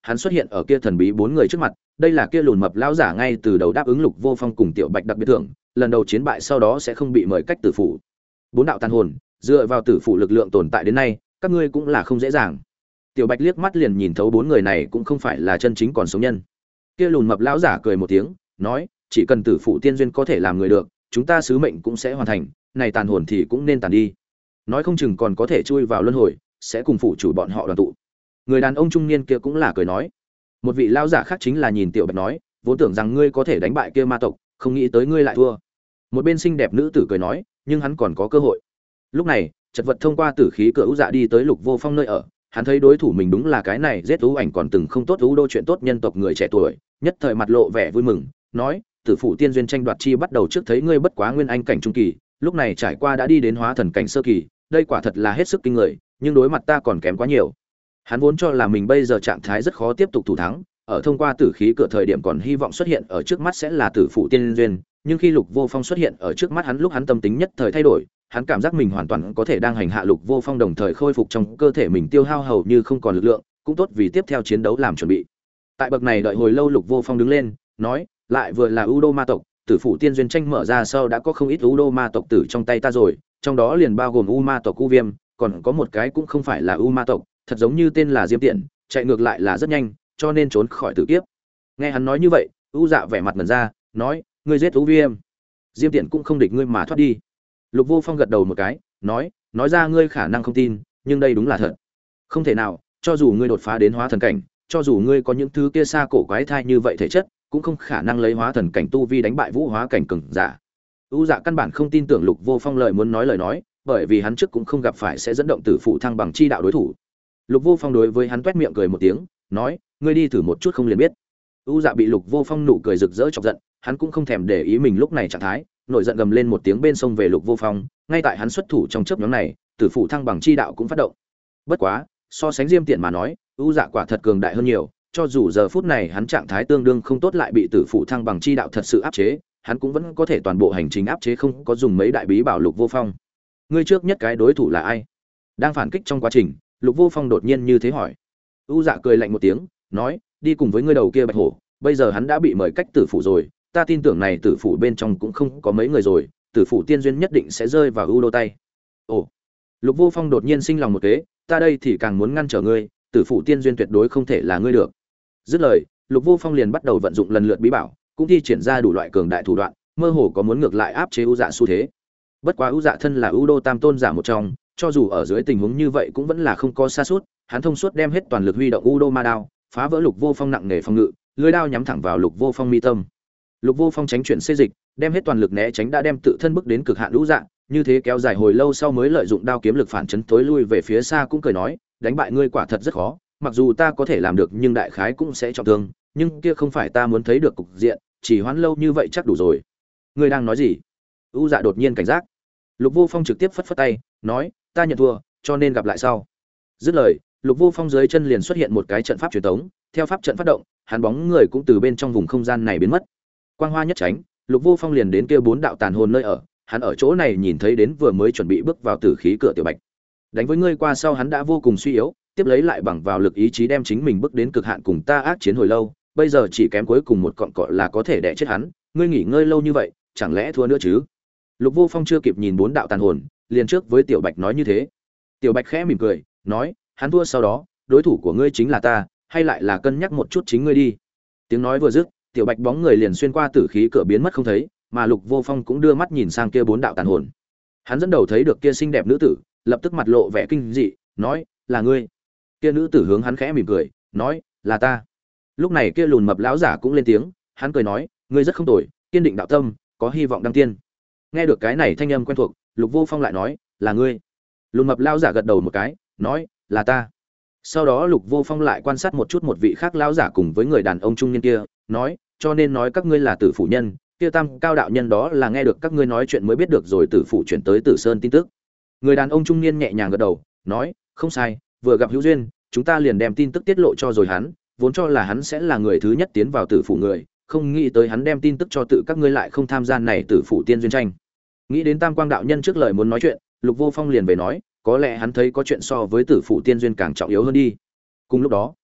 hắn xuất hiện ở kia thần bí bốn người trước mặt. Đây là kia lùn mập lão giả ngay từ đầu đáp ứng Lục Vô Phong cùng Tiểu Bạch đặc biệt thưởng, lần đầu chiến bại sau đó sẽ không bị mời cách tử phủ. Bốn đạo tàn hồn, dựa vào tử phủ lực lượng tồn tại đến nay, các ngươi cũng là không dễ dàng. Tiểu Bạch liếc mắt liền nhìn thấu bốn người này cũng không phải là chân chính còn sống nhân. Kia lùn mập lão giả cười một tiếng, nói, chỉ cần tử phụ tiên duyên có thể làm người được, chúng ta sứ mệnh cũng sẽ hoàn thành, này tàn hồn thì cũng nên tàn đi. Nói không chừng còn có thể chui vào luân hồi, sẽ cùng phụ chủ bọn họ đoàn tụ. Người đàn ông trung niên kia cũng là cười nói. Một vị lão giả khác chính là nhìn Tiểu Bạch nói, vốn tưởng rằng ngươi có thể đánh bại kia ma tộc, không nghĩ tới ngươi lại thua. Một bên xinh đẹp nữ tử cười nói, nhưng hắn còn có cơ hội. Lúc này, chật vật thông qua tử khí cửa ưu dạ đi tới Lục Vô Phong nơi ở, hắn thấy đối thủ mình đúng là cái này giết ưu ảnh còn từng không tốt ưu đô chuyện tốt nhân tộc người trẻ tuổi, nhất thời mặt lộ vẻ vui mừng, nói, tử phụ tiên duyên tranh đoạt chi bắt đầu trước thấy ngươi bất quá nguyên anh cảnh trung kỳ, lúc này trải qua đã đi đến hóa thần cảnh sơ kỳ, đây quả thật là hết sức kinh người, nhưng đối mặt ta còn kém quá nhiều. Hắn vốn cho là mình bây giờ trạng thái rất khó tiếp tục thủ thắng, ở thông qua tử khí cửa thời điểm còn hy vọng xuất hiện ở trước mắt sẽ là tử phụ tiên duyên, nhưng khi Lục Vô Phong xuất hiện ở trước mắt hắn lúc hắn tâm tính nhất thời thay đổi, hắn cảm giác mình hoàn toàn có thể đang hành hạ Lục Vô Phong đồng thời khôi phục trong cơ thể mình tiêu hao hầu như không còn lực lượng, cũng tốt vì tiếp theo chiến đấu làm chuẩn bị. Tại bậc này đợi hồi lâu Lục Vô Phong đứng lên, nói, lại vừa là Udo ma tộc, tử phụ tiên duyên tranh mở ra sau đã có không ít Udo ma tộc tử trong tay ta rồi, trong đó liền bao gồm U ma tộc U Viêm, còn có một cái cũng không phải là U ma tộc, thật giống như tên là Diêm Tiện, chạy ngược lại là rất nhanh, cho nên trốn khỏi tử kiếp. Nghe hắn nói như vậy, U Dạ vẻ mặt ngẩn ra, nói, ngươi giết U Viêm, Diêm Tiện cũng không địch ngươi mà thoát đi. Lục Vô Phong gật đầu một cái, nói ra ngươi khả năng không tin, nhưng đây đúng là thật. Không thể nào, cho dù ngươi đột phá đến hóa thần cảnh, cho dù ngươi có những thứ kia xa cổ quái thai như vậy thể chất, cũng không khả năng lấy hóa thần cảnh tu vi đánh bại vũ hóa cảnh cường giả. U Dạ căn bản không tin tưởng Lục Vô Phong lời nói, bởi vì hắn trước cũng không gặp phải sẽ dẫn động tử phụ thăng bằng chi đạo đối thủ. Lục Vô Phong đối với hắn toét miệng cười một tiếng, nói, ngươi đi thử một chút không liền biết. U Dạ bị Lục Vô Phong nụ cười rực rỡ chọc giận, hắn cũng không thèm để ý mình lúc này trạng thái, nổi giận gầm lên một tiếng bên sông về Lục Vô Phong, ngay tại hắn xuất thủ trong chớp nhoáng này, tử phụ thăng bằng chi đạo cũng phát động. Bất quá, so sánh Diêm Tiện mà nói, U Dạ quả thật cường đại hơn nhiều, cho dù giờ phút này hắn trạng thái tương đương không tốt lại bị tử phụ thăng bằng chi đạo thật sự áp chế, hắn cũng vẫn có thể toàn bộ hành trình áp chế không có dùng mấy đại bí bảo Lục Vô Phong. Ngươi trước nhất cái đối thủ là ai? Đang phản kích trong quá trình, Lục Vô Phong đột nhiên như thế hỏi. U Dạ cười lạnh một tiếng, nói, đi cùng với ngươi đầu kia bạch hổ, bây giờ hắn đã bị mời cách tử phụ rồi, ta tin tưởng này tử phụ bên trong cũng không có mấy người rồi, tử phụ tiên duyên nhất định sẽ rơi vào U đô tay. Ồ. Lục Vô Phong đột nhiên sinh lòng một kế, ta đây thì càng muốn ngăn trở ngươi, tử phụ tiên duyên tuyệt đối không thể là ngươi được. Dứt lời, Lục Vô Phong liền bắt đầu vận dụng lần lượt bí bảo, cũng thi triển ra đủ loại cường đại thủ đoạn, mơ hồ có muốn ngược lại áp chế U Dạ xu thế. Bất quá U Dạ thân là U đô tam tôn giả một trong, cho dù ở dưới tình huống như vậy cũng vẫn là không có sa sút, hắn thông suốt đem hết toàn lực huy động U đô ma đao, phá vỡ Lục Vô Phong nặng nề phòng ngự, lưỡi đao nhắm thẳng vào Lục Vô Phong mi tâm. Lục Vô Phong tránh chuyển xê dịch, đem hết toàn lực né tránh đã đem tự thân bước đến cực hạn U Dạ, như thế kéo dài hồi lâu sau mới lợi dụng đao kiếm lực phản chấn tối lui về phía xa cũng cười nói, đánh bại ngươi quả thật rất khó, mặc dù ta có thể làm được nhưng đại khái cũng sẽ trọng thương, nhưng kia không phải ta muốn thấy được cục diện, chỉ hoãn lâu như vậy chắc đủ rồi. Ngươi đang nói gì? U Dạ đột nhiên cảnh giác. Lục Vô Phong trực tiếp phất phất tay, nói, ta nhận thua, cho nên gặp lại sau. Dứt lời, Lục Vô Phong dưới chân liền xuất hiện một cái trận pháp truyền tống, theo pháp trận phát động, hắn bóng người cũng từ bên trong vùng không gian này biến mất. Quang hoa nhất tránh, Lục Vô Phong liền đến kia bốn đạo tàn hồn nơi ở, hắn ở chỗ này nhìn thấy đến vừa mới chuẩn bị bước vào tử khí cửa Tiểu Bạch. Đánh với ngươi qua sau hắn đã vô cùng suy yếu, tiếp lấy lại bằng vào lực ý chí đem chính mình bước đến cực hạn cùng ta ác chiến hồi lâu, bây giờ chỉ kém cuối cùng một cọn cọ là có thể đè chết hắn, ngươi nghỉ ngơi lâu như vậy, chẳng lẽ thua nữa chứ? Lục Vô Phong chưa kịp nhìn bốn đạo tàn hồn, liền trước với Tiểu Bạch nói như thế. Tiểu Bạch khẽ mỉm cười, nói, hắn thua sau đó, đối thủ của ngươi chính là ta, hay lại là cân nhắc một chút chính ngươi đi. Tiếng nói vừa dứt, Tiểu Bạch bóng người liền xuyên qua tử khí cửa biến mất không thấy, mà Lục Vô Phong cũng đưa mắt nhìn sang kia bốn đạo tàn hồn. Hắn dẫn đầu thấy được kia xinh đẹp nữ tử, lập tức mặt lộ vẻ kinh dị, nói, là ngươi. Kia nữ tử hướng hắn khẽ mỉm cười, nói, là ta. Lúc này kia lùn mập lão giả cũng lên tiếng, hắn cười nói, ngươi rất không tồi, kiên định đạo tâm, có hy vọng đăng tiên. Nghe được cái này thanh âm quen thuộc, Lục Vô Phong lại nói, là ngươi. Lùn mập lão giả gật đầu một cái, nói, là ta. Sau đó Lục Vô Phong lại quan sát một chút một vị khác lão giả cùng với người đàn ông trung niên kia, nói, cho nên nói các ngươi là tử phủ nhân, kia tam cao đạo nhân đó là nghe được các ngươi nói chuyện mới biết được rồi tử phủ chuyển tới Tử Sơn tin tức. Người đàn ông trung niên nhẹ nhàng gật đầu, nói, không sai, vừa gặp hữu duyên, chúng ta liền đem tin tức tiết lộ cho rồi hắn, vốn cho là hắn sẽ là người thứ nhất tiến vào tử phủ người, không nghĩ tới hắn đem tin tức cho tự các ngươi lại không tham gia này tử phủ tiên duyên tranh. Nghĩ đến tam quang đạo nhân trước lời muốn nói chuyện, Lục Vô Phong liền về nói, có lẽ hắn thấy có chuyện so với tử phủ tiên duyên càng trọng yếu hơn đi. Cùng lúc đó,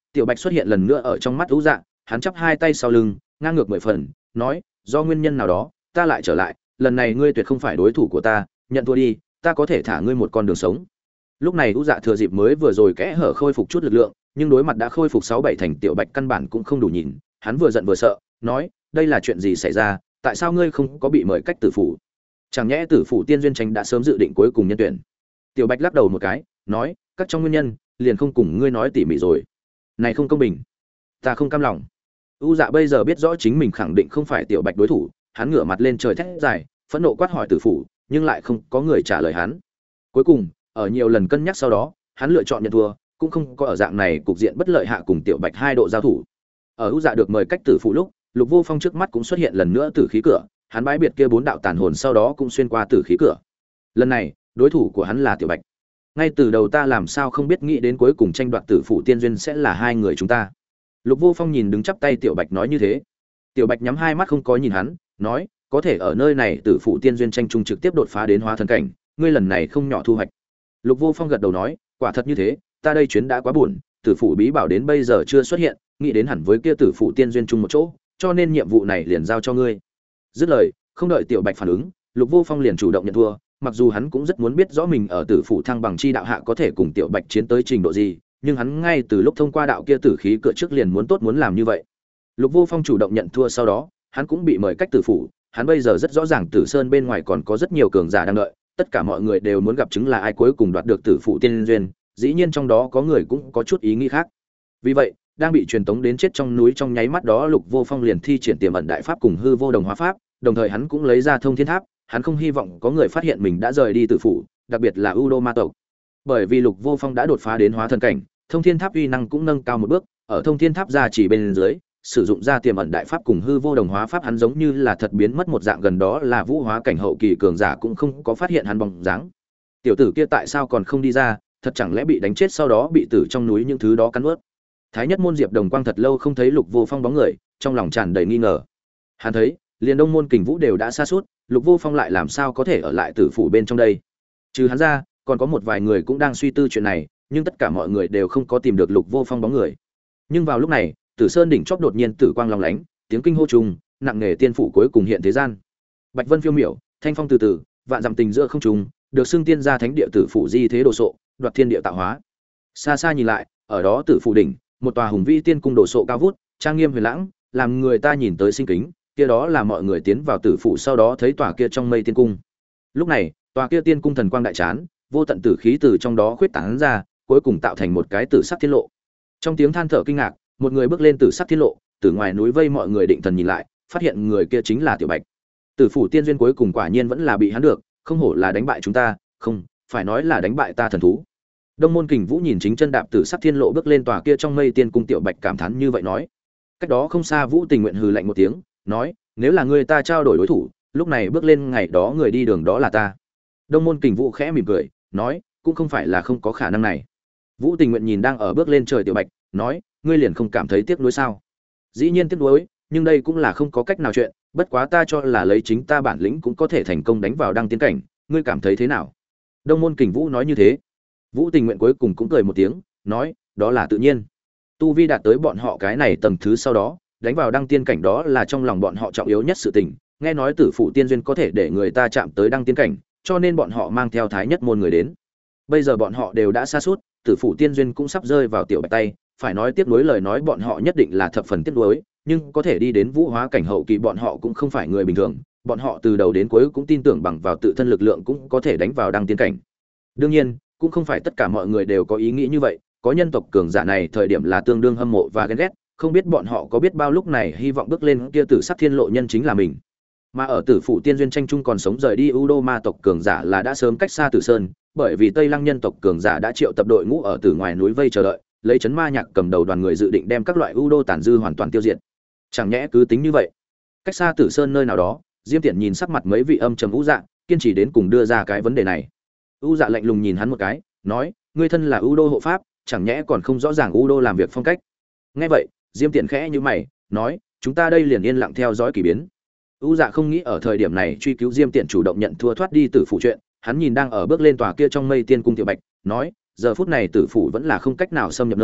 Tiểu Bạch xuất hiện lần nữa ở trong mắt U Dạ, hắn chắp hai tay sau lưng, ngang ngược mười phần, nói, do nguyên nhân nào đó, ta lại trở lại, lần này ngươi tuyệt không phải đối thủ của ta, nhận thua đi, ta có thể thả ngươi một con đường sống. Lúc này U Dạ thừa dịp mới vừa rồi kẽ hở khôi phục chút lực lượng, nhưng đối mặt đã khôi phục 6-7 thành Tiểu Bạch căn bản cũng không đủ nhìn, hắn vừa giận vừa sợ, nói, đây là chuyện gì xảy ra, tại sao ngươi không có bị mời cách tử phủ? Chẳng nhẽ tử phủ tiên duyên tranh đã sớm dự định cuối cùng nhân tuyển? Tiểu Bạch lắc đầu một cái, nói, các trong nguyên nhân, liền không cùng ngươi nói tỉ mỉ rồi. Này không công bình, ta không cam lòng. U Dạ bây giờ biết rõ chính mình khẳng định không phải Tiểu Bạch đối thủ, hắn ngửa mặt lên trời thét dài, phẫn nộ quát hỏi tử phủ, nhưng lại không có người trả lời hắn. Cuối cùng, ở nhiều lần cân nhắc sau đó, hắn lựa chọn nhận thua, cũng không có ở dạng này cục diện bất lợi hạ cùng Tiểu Bạch hai độ giao thủ. Ở U Dạ được mời cách tử phủ lúc, Lục Vô Phong trước mắt cũng xuất hiện lần nữa tử khí cửa, hắn bái biệt kia 4 đạo tàn hồn sau đó cũng xuyên qua tử khí cửa. Lần này, đối thủ của hắn là Tiểu Bạch. Ngay từ đầu ta làm sao không biết nghĩ đến cuối cùng tranh đoạt tử phủ tiên duyên sẽ là hai người chúng ta. Lục Vô Phong nhìn đứng chắp tay Tiểu Bạch nói như thế. Tiểu Bạch nhắm hai mắt không có nhìn hắn, nói, có thể ở nơi này tử phủ tiên duyên tranh trung trực tiếp đột phá đến hóa thần cảnh, ngươi lần này không nhỏ thu hoạch. Lục Vô Phong gật đầu nói, quả thật như thế, ta đây chuyến đã quá buồn, tử phủ bí bảo đến bây giờ chưa xuất hiện, nghĩ đến hẳn với kia tử phủ tiên duyên chung một chỗ, cho nên nhiệm vụ này liền giao cho ngươi. Dứt lời, không đợi Tiểu Bạch phản ứng, Lục Vô Phong liền chủ động nhận thua, mặc dù hắn cũng rất muốn biết rõ mình ở tử phủ thăng bằng chi đạo hạ có thể cùng Tiểu Bạch chiến tới trình độ gì, nhưng hắn ngay từ lúc thông qua đạo kia tử khí cửa trước liền muốn làm như vậy. Lục Vô Phong chủ động nhận thua sau đó, hắn cũng bị mời cách tử phủ, hắn bây giờ rất rõ ràng Tử Sơn bên ngoài còn có rất nhiều cường giả đang đợi, tất cả mọi người đều muốn gặp chứng là ai cuối cùng đoạt được tử phủ tiên duyên, dĩ nhiên trong đó có người cũng có chút ý nghĩ khác. Vì vậy, đang bị truyền tống đến chết trong núi trong nháy mắt đó, Lục Vô Phong liền thi triển tiềm ẩn đại pháp cùng hư vô đồng hóa pháp, đồng thời hắn cũng lấy ra thông thiên tháp, hắn không hy vọng có người phát hiện mình đã rời đi tử phủ, đặc biệt là U Đô ma tộc. Bởi vì Lục Vô Phong đã đột phá đến hóa thần cảnh, thông thiên tháp uy năng cũng nâng cao một bước, ở thông thiên tháp ra chỉ bên dưới, sử dụng ra tiềm ẩn đại pháp cùng hư vô đồng hóa pháp, hắn giống như là thật biến mất một dạng, gần đó là vũ hóa cảnh hậu kỳ cường giả cũng không có phát hiện hắn bóng dáng. Tiểu tử kia tại sao còn không đi ra, thật chẳng lẽ bị đánh chết sau đó bị tử trong núi những thứ đó cắn nuốt? Thái nhất môn Diệp Đồng Quang thật lâu không thấy Lục Vô Phong bóng người, trong lòng tràn đầy nghi ngờ. Hắn thấy, liền Đông môn Kình Vũ đều đã sa sút, Lục Vô Phong lại làm sao có thể ở lại tử phủ bên trong đây? Trừ hắn ra, còn có một vài người cũng đang suy tư chuyện này, nhưng tất cả mọi người đều không có tìm được Lục Vô Phong bóng người. Nhưng vào lúc này, Tử Sơn đỉnh chóp đột nhiên tử quang long lánh, tiếng kinh hô trùng, nặng nề tiên phủ cuối cùng hiện thế gian. Bạch Vân phiêu miểu, thanh phong từ từ, vạn dặm tình giữa không trùng, được xưng tiên gia thánh địa tử phủ di thế đồ sộ, đoạt thiên địa tạo hóa. Xa xa nhìn lại, ở đó tử phủ đỉnh, một tòa hùng vĩ tiên cung đồ sộ cao vút, trang nghiêm huyền lãng, làm người ta nhìn tới sinh kính, kia đó là mọi người tiến vào tử phủ sau đó thấy tòa kia trong mây tiên cung. Lúc này, tòa kia tiên cung thần quang đại chán, vô tận tử khí từ trong đó khuyết tán ra, cuối cùng tạo thành một cái tử sắc thiên lộ. Trong tiếng than thở kinh ngạc, một người bước lên tử sắc thiên lộ, từ ngoài núi vây mọi người định thần nhìn lại, phát hiện người kia chính là Tiểu Bạch. Tử phủ tiên duyên cuối cùng quả nhiên vẫn là bị hắn được, không hổ là đánh bại chúng ta, không, phải nói là đánh bại ta thần thú. Đông môn Kình Vũ nhìn chính chân đạp tử sắc thiên lộ bước lên tòa kia trong mây tiên cung Tiểu Bạch cảm thán như vậy nói. Cách đó không xa Vũ Tình Nguyện hừ lạnh một tiếng, nói, nếu là người ta trao đổi đối thủ, lúc này bước lên ngày đó người đi đường đó là ta. Đông môn Kình Vũ khẽ mỉm cười, nói, cũng không phải là không có khả năng này. Vũ Tình Nguyện nhìn đang ở bước lên trời Tiểu Bạch, nói, ngươi liền không cảm thấy tiếc nuối sao? Dĩ nhiên tiếc nuối, nhưng đây cũng là không có cách nào chuyện, bất quá ta cho là lấy chính ta bản lĩnh cũng có thể thành công đánh vào đăng tiến cảnh, ngươi cảm thấy thế nào? Đông môn Kình Vũ nói như thế. Vũ Tình Nguyện cuối cùng cũng cười một tiếng, nói, đó là tự nhiên. Tu vi đạt tới bọn họ cái này tầng thứ sau đó, đánh vào đăng tiên cảnh đó là trong lòng bọn họ trọng yếu nhất sự tình, nghe nói tử phụ tiên duyên có thể để người ta chạm tới đăng tiên cảnh, cho nên bọn họ mang theo thái nhất môn người đến. Bây giờ bọn họ đều đã sa sút, tử phụ tiên duyên cũng sắp rơi vào Tiểu Bạch tay, phải nói tiếc nuối lời nói bọn họ nhất định là thập phần tiếc nuối, nhưng có thể đi đến vũ hóa cảnh hậu kỳ bọn họ cũng không phải người bình thường, bọn họ từ đầu đến cuối cũng tin tưởng bằng vào tự thân lực lượng cũng có thể đánh vào đăng tiên cảnh. Đương nhiên, cũng không phải tất cả mọi người đều có ý nghĩ như vậy, có nhân tộc cường giả này thời điểm là tương đương hâm mộ và ghen ghét, không biết bọn họ có biết bao lúc này hy vọng bước lên kia tử sắc thiên lộ nhân chính là mình. Mà ở tử phủ tiên duyên tranh trung còn sống rời đi U Đô ma tộc cường giả là đã sớm cách xa Tử Sơn, bởi vì Tây Lăng nhân tộc cường giả đã triệu tập đội ngũ ở từ ngoài núi vây chờ đợi, lấy chấn ma nhạc cầm đầu đoàn người dự định đem các loại U Đô tàn dư hoàn toàn tiêu diệt. Chẳng nhẽ cứ tính như vậy, cách xa Tử Sơn nơi nào đó, Diêm Tiện nhìn sắc mặt mấy vị âm trầm U Dạ, kiên trì đến cùng đưa ra cái vấn đề này. U Dạ lạnh lùng nhìn hắn một cái, nói, ngươi thân là U Đô hộ pháp, chẳng nhẽ còn không rõ ràng U Đô làm việc phong cách. Nghe vậy, Diêm Tiện khẽ như mày, nói, chúng ta đây liền yên lặng theo dõi kỳ biến. U Dạ không nghĩ ở thời điểm này truy cứu Diêm Tiện chủ động nhận thua thoát đi tử phủ chuyện, hắn nhìn đang ở bước lên tòa kia trong mây tiên cung Tiểu Bạch, nói, giờ phút này tử phủ vẫn là không cách nào xâm nhập nơi,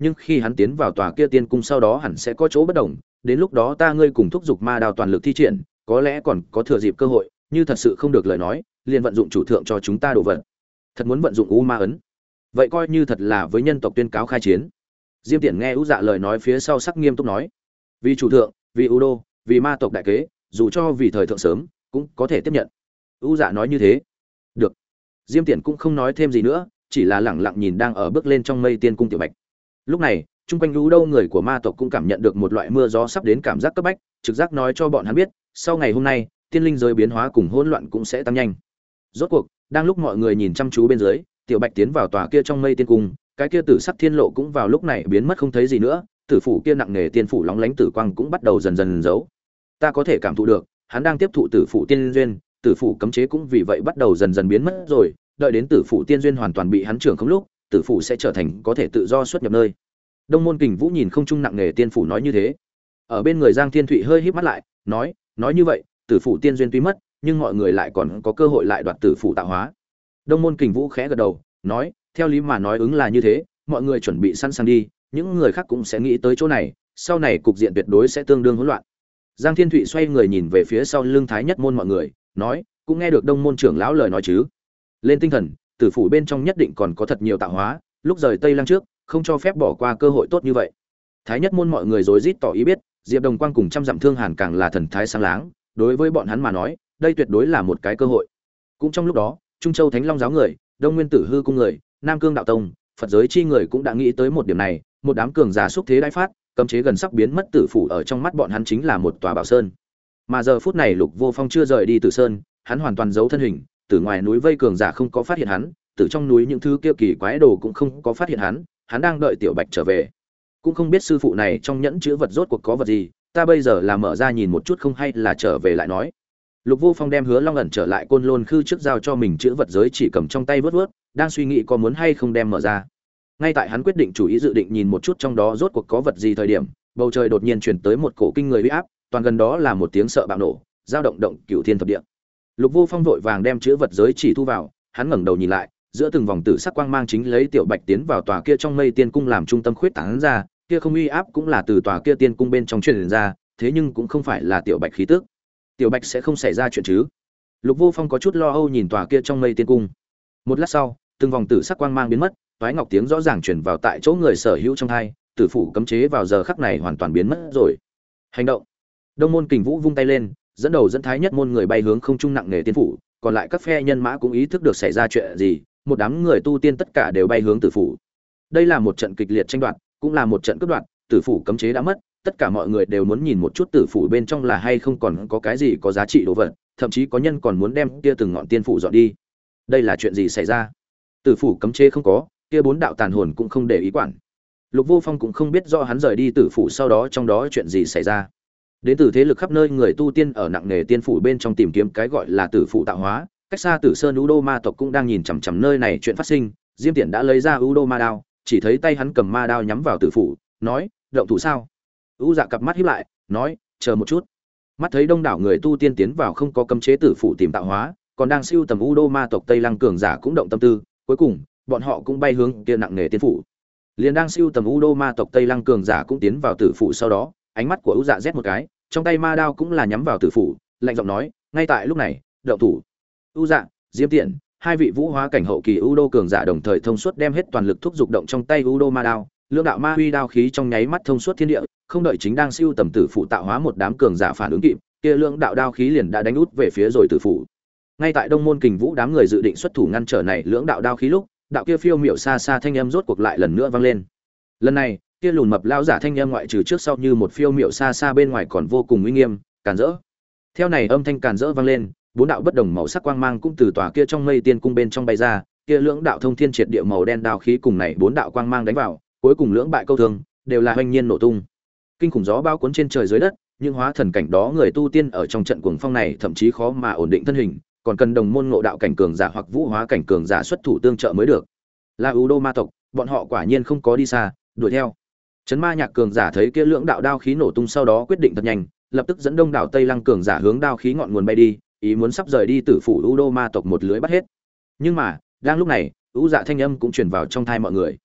nhưng khi hắn tiến vào tòa kia tiên cung sau đó hẳn sẽ có chỗ bất đồng, đến lúc đó ta ngươi cùng thúc giục ma đao toàn lực thi triển, có lẽ còn có thừa dịp cơ hội, như thật sự không được lời nói, liền vận dụng chủ thượng cho chúng ta đồ vật. Thật muốn vận dụng U Ma ấn, vậy coi như thật là với nhân tộc tuyên cáo khai chiến. Diêm Tiễn nghe U Dạ lời nói phía sau sắc nghiêm túc nói, vì chủ thượng, vì U Đô, vì ma tộc đại kế, dù cho vì thời thượng sớm, cũng có thể tiếp nhận. U Dạ nói như thế. Được. Diêm Tiễn cũng không nói thêm gì nữa, chỉ là lẳng lặng nhìn đang ở bước lên trong mây tiên cung Tiểu Bạch. Lúc này, chung quanh U Đô người của ma tộc cũng cảm nhận được một loại mưa gió sắp đến cảm giác cấp bách, trực giác nói cho bọn hắn biết, sau ngày hôm nay, tiên linh giới biến hóa cùng hỗn loạn cũng sẽ tăng nhanh. Rốt cuộc, đang lúc mọi người nhìn chăm chú bên dưới, Tiểu Bạch tiến vào tòa kia trong mây tiên cung, cái kia tử sắc thiên lộ cũng vào lúc này biến mất không thấy gì nữa, tử phủ kia nặng nề tiên phủ lóng lánh tử quang cũng bắt đầu dần dần giấu. Ta có thể cảm thụ được, hắn đang tiếp thụ tử phủ tiên duyên, tử phủ cấm chế cũng vì vậy bắt đầu dần dần biến mất rồi, đợi đến tử phủ tiên duyên hoàn toàn bị hắn trưởng không lúc, tử phủ sẽ trở thành có thể tự do xuất nhập nơi. Đông môn Kình Vũ nhìn không trung nặng nề tiên phủ nói như thế. Ở bên người Giang Thiên Thụy hơi híp mắt lại, nói như vậy, tử phủ tiên duyên tuy mất, nhưng mọi người lại còn có cơ hội lại đoạt tử phủ tạo hóa. Đông môn Kình Vũ khẽ gật đầu, nói, theo lý mà nói ứng là như thế, mọi người chuẩn bị sẵn sàng đi, những người khác cũng sẽ nghĩ tới chỗ này, sau này cục diện tuyệt đối sẽ tương đương hỗn loạn. Giang Thiên Thụy xoay người nhìn về phía sau lưng Thái Nhất môn mọi người, nói, cũng nghe được Đông môn trưởng lão lời nói chứ? Lên tinh thần, tử phủ bên trong nhất định còn có thật nhiều tạo hóa, lúc rời Tây Lăng trước, không cho phép bỏ qua cơ hội tốt như vậy. Thái Nhất môn mọi người rối rít tỏ ý biết, Diệp Đồng Quang cùng trăm dặm thương hàn càng là thần thái sáng láng, đối với bọn hắn mà nói, đây tuyệt đối là một cái cơ hội. Cũng trong lúc đó, Trung Châu Thánh Long giáo người, Đông Nguyên Tử Hư cung người, Nam Cương đạo tông, Phật giới chi người cũng đã nghĩ tới một điểm này, một đám cường giả xúc thế đại phát, cấm chế gần sắp biến mất tử phủ ở trong mắt bọn hắn chính là một tòa bảo sơn. Mà giờ phút này Lục Vô Phong chưa rời đi Tử Sơn, hắn hoàn toàn giấu thân hình, từ ngoài núi vây cường giả không có phát hiện hắn, từ trong núi những thứ kia kỳ quái đồ cũng không có phát hiện hắn đang đợi Tiểu Bạch trở về. Cũng không biết sư phụ này trong nhẫn chứa vật rốt cuộc có vật gì, ta bây giờ là mở ra nhìn một chút không hay là trở về lại nói. Lục Vô Phong đem Hứa Long ẩn trở lại Côn Lôn Khư trước giao cho mình chứa vật giới chỉ cầm trong tay vớt vớt, đang suy nghĩ có muốn hay không đem mở ra. Ngay tại hắn quyết định chủ ý dự định nhìn một chút trong đó rốt cuộc có vật gì thời điểm, bầu trời đột nhiên chuyển tới một cổ kinh người uy áp, toàn gần đó là một tiếng sợ bạo nổ, dao động động cửu thiên thập địa. Lục Vô Phong vội vàng đem chứa vật giới chỉ thu vào, hắn ngẩng đầu nhìn lại, giữa từng vòng tử sắc quang mang chính lấy Tiểu Bạch tiến vào tòa kia trong mây tiên cung làm trung tâm khuyết tán ra, kia không uy áp cũng là từ tòa kia tiên cung bên trong truyền ra, thế nhưng cũng không phải là Tiểu Bạch khí tức. Tiểu Bạch sẽ không xảy ra chuyện chứ? Lục Vô Phong có chút lo âu nhìn tòa kia trong mây tiên cung. Một lát sau, từng vòng tử sắc quang mang biến mất, toái ngọc tiếng rõ ràng truyền vào tại chỗ người sở hữu trong tai, tử phủ cấm chế vào giờ khắc này hoàn toàn biến mất rồi. Hành động. Đông môn Kình Vũ vung tay lên, dẫn đầu dẫn Thái Nhất môn người bay hướng không trung nặng nề tiên phủ, còn lại các phe nhân mã cũng ý thức được xảy ra chuyện gì, một đám người tu tiên tất cả đều bay hướng tử phủ. Đây là một trận kịch liệt tranh đoạt, cũng là một trận cướp đoạt, tử phủ cấm chế đã mất, tất cả mọi người đều muốn nhìn một chút tử phủ bên trong là hay không còn có cái gì có giá trị đồ vật, thậm chí có nhân còn muốn đem kia từng ngọn tiên phủ dọn đi. Đây là chuyện gì xảy ra? Tử phủ cấm chế không có, kia bốn đạo tàn hồn cũng không để ý quản. Lục Vô Phong cũng không biết rõ hắn rời đi tử phủ sau đó trong đó chuyện gì xảy ra. Đến từ thế lực khắp nơi người tu tiên ở nặng nề tiên phủ bên trong tìm kiếm cái gọi là tử phủ tạo hóa, cách xa Tử Sơn U Đô ma tộc cũng đang nhìn chằm chằm nơi này chuyện phát sinh. Diêm Tiễn đã lấy ra U Đô ma đao, chỉ thấy tay hắn cầm ma đao nhắm vào tử phủ, nói: "Động thủ sao?" U Dạ cặp mắt híp lại, nói: "Chờ một chút." Mắt thấy đông đảo người tu tiên tiến vào không có cấm chế tử phủ tìm tạo hóa, còn đang siêu tầm U Đô ma tộc Tây Lăng cường giả cũng động tâm tư, cuối cùng, bọn họ cũng bay hướng kia nặng nề tiên phủ. Liền đang siêu tầm U Đô ma tộc Tây Lăng cường giả cũng tiến vào tử phủ sau đó, ánh mắt của U Dạ rét một cái, trong tay ma đao cũng là nhắm vào tử phủ, lạnh giọng nói: "Ngay tại lúc này, động thủ." U Dạ, Diêm Tiễn, hai vị vũ hóa cảnh hậu kỳ U Đô cường giả đồng thời thông suốt đem hết toàn lực thúc dục động trong tay U Đô ma đao, lưỡng đạo ma huy đao khí trong nháy mắt thông suốt thiên địa, không đợi chính đang siêu tầm tử phủ tạo hóa một đám cường giả phản ứng kịp, kia lưỡng đạo đao khí liền đã đánh út về phía rồi tử phủ. Ngay tại Đông môn Kình Vũ đám người dự định xuất thủ ngăn trở này lưỡng đạo đao khí lúc, đạo kia phiêu miểu xa xa thanh âm rốt cuộc lại lần nữa vang lên. Lần này, kia lùn mập lão giả thanh âm ngoại trừ trước sau như một phiêu miểu xa xa bên ngoài còn vô cùng uy nghiêm, càn rỡ. Theo này âm thanh càn rỡ vang lên, bốn đạo bất đồng màu sắc quang mang cũng từ tòa kia trong mây tiên cung bên trong bay ra, kia lưỡng đạo thông thiên triệt địa màu đen đao khí cùng này bốn đạo quang mang đánh vào, cuối cùng lưỡng bại câu thương, đều là hoành nhiên nổ tung. Kinh khủng gió bao cuốn trên trời dưới đất, nhưng hóa thần cảnh đó người tu tiên ở trong trận cuồng phong này thậm chí khó mà ổn định thân hình, còn cần đồng môn ngộ đạo cảnh cường giả hoặc vũ hóa cảnh cường giả xuất thủ tương trợ mới được. La U Đô ma tộc, bọn họ quả nhiên không có đi xa, đuổi theo. Trấn Ma Nhạc cường giả thấy kia lưỡng đạo đao khí nổ tung sau đó quyết định thật nhanh, lập tức dẫn đông đảo Tây Lăng cường giả hướng đao khí ngọn nguồn bay đi, ý muốn sắp rời đi tử phủ U Đô ma tộc một lưới bắt hết. Nhưng mà, đang lúc này, U Dạ thanh âm cũng truyền vào trong tai mọi người.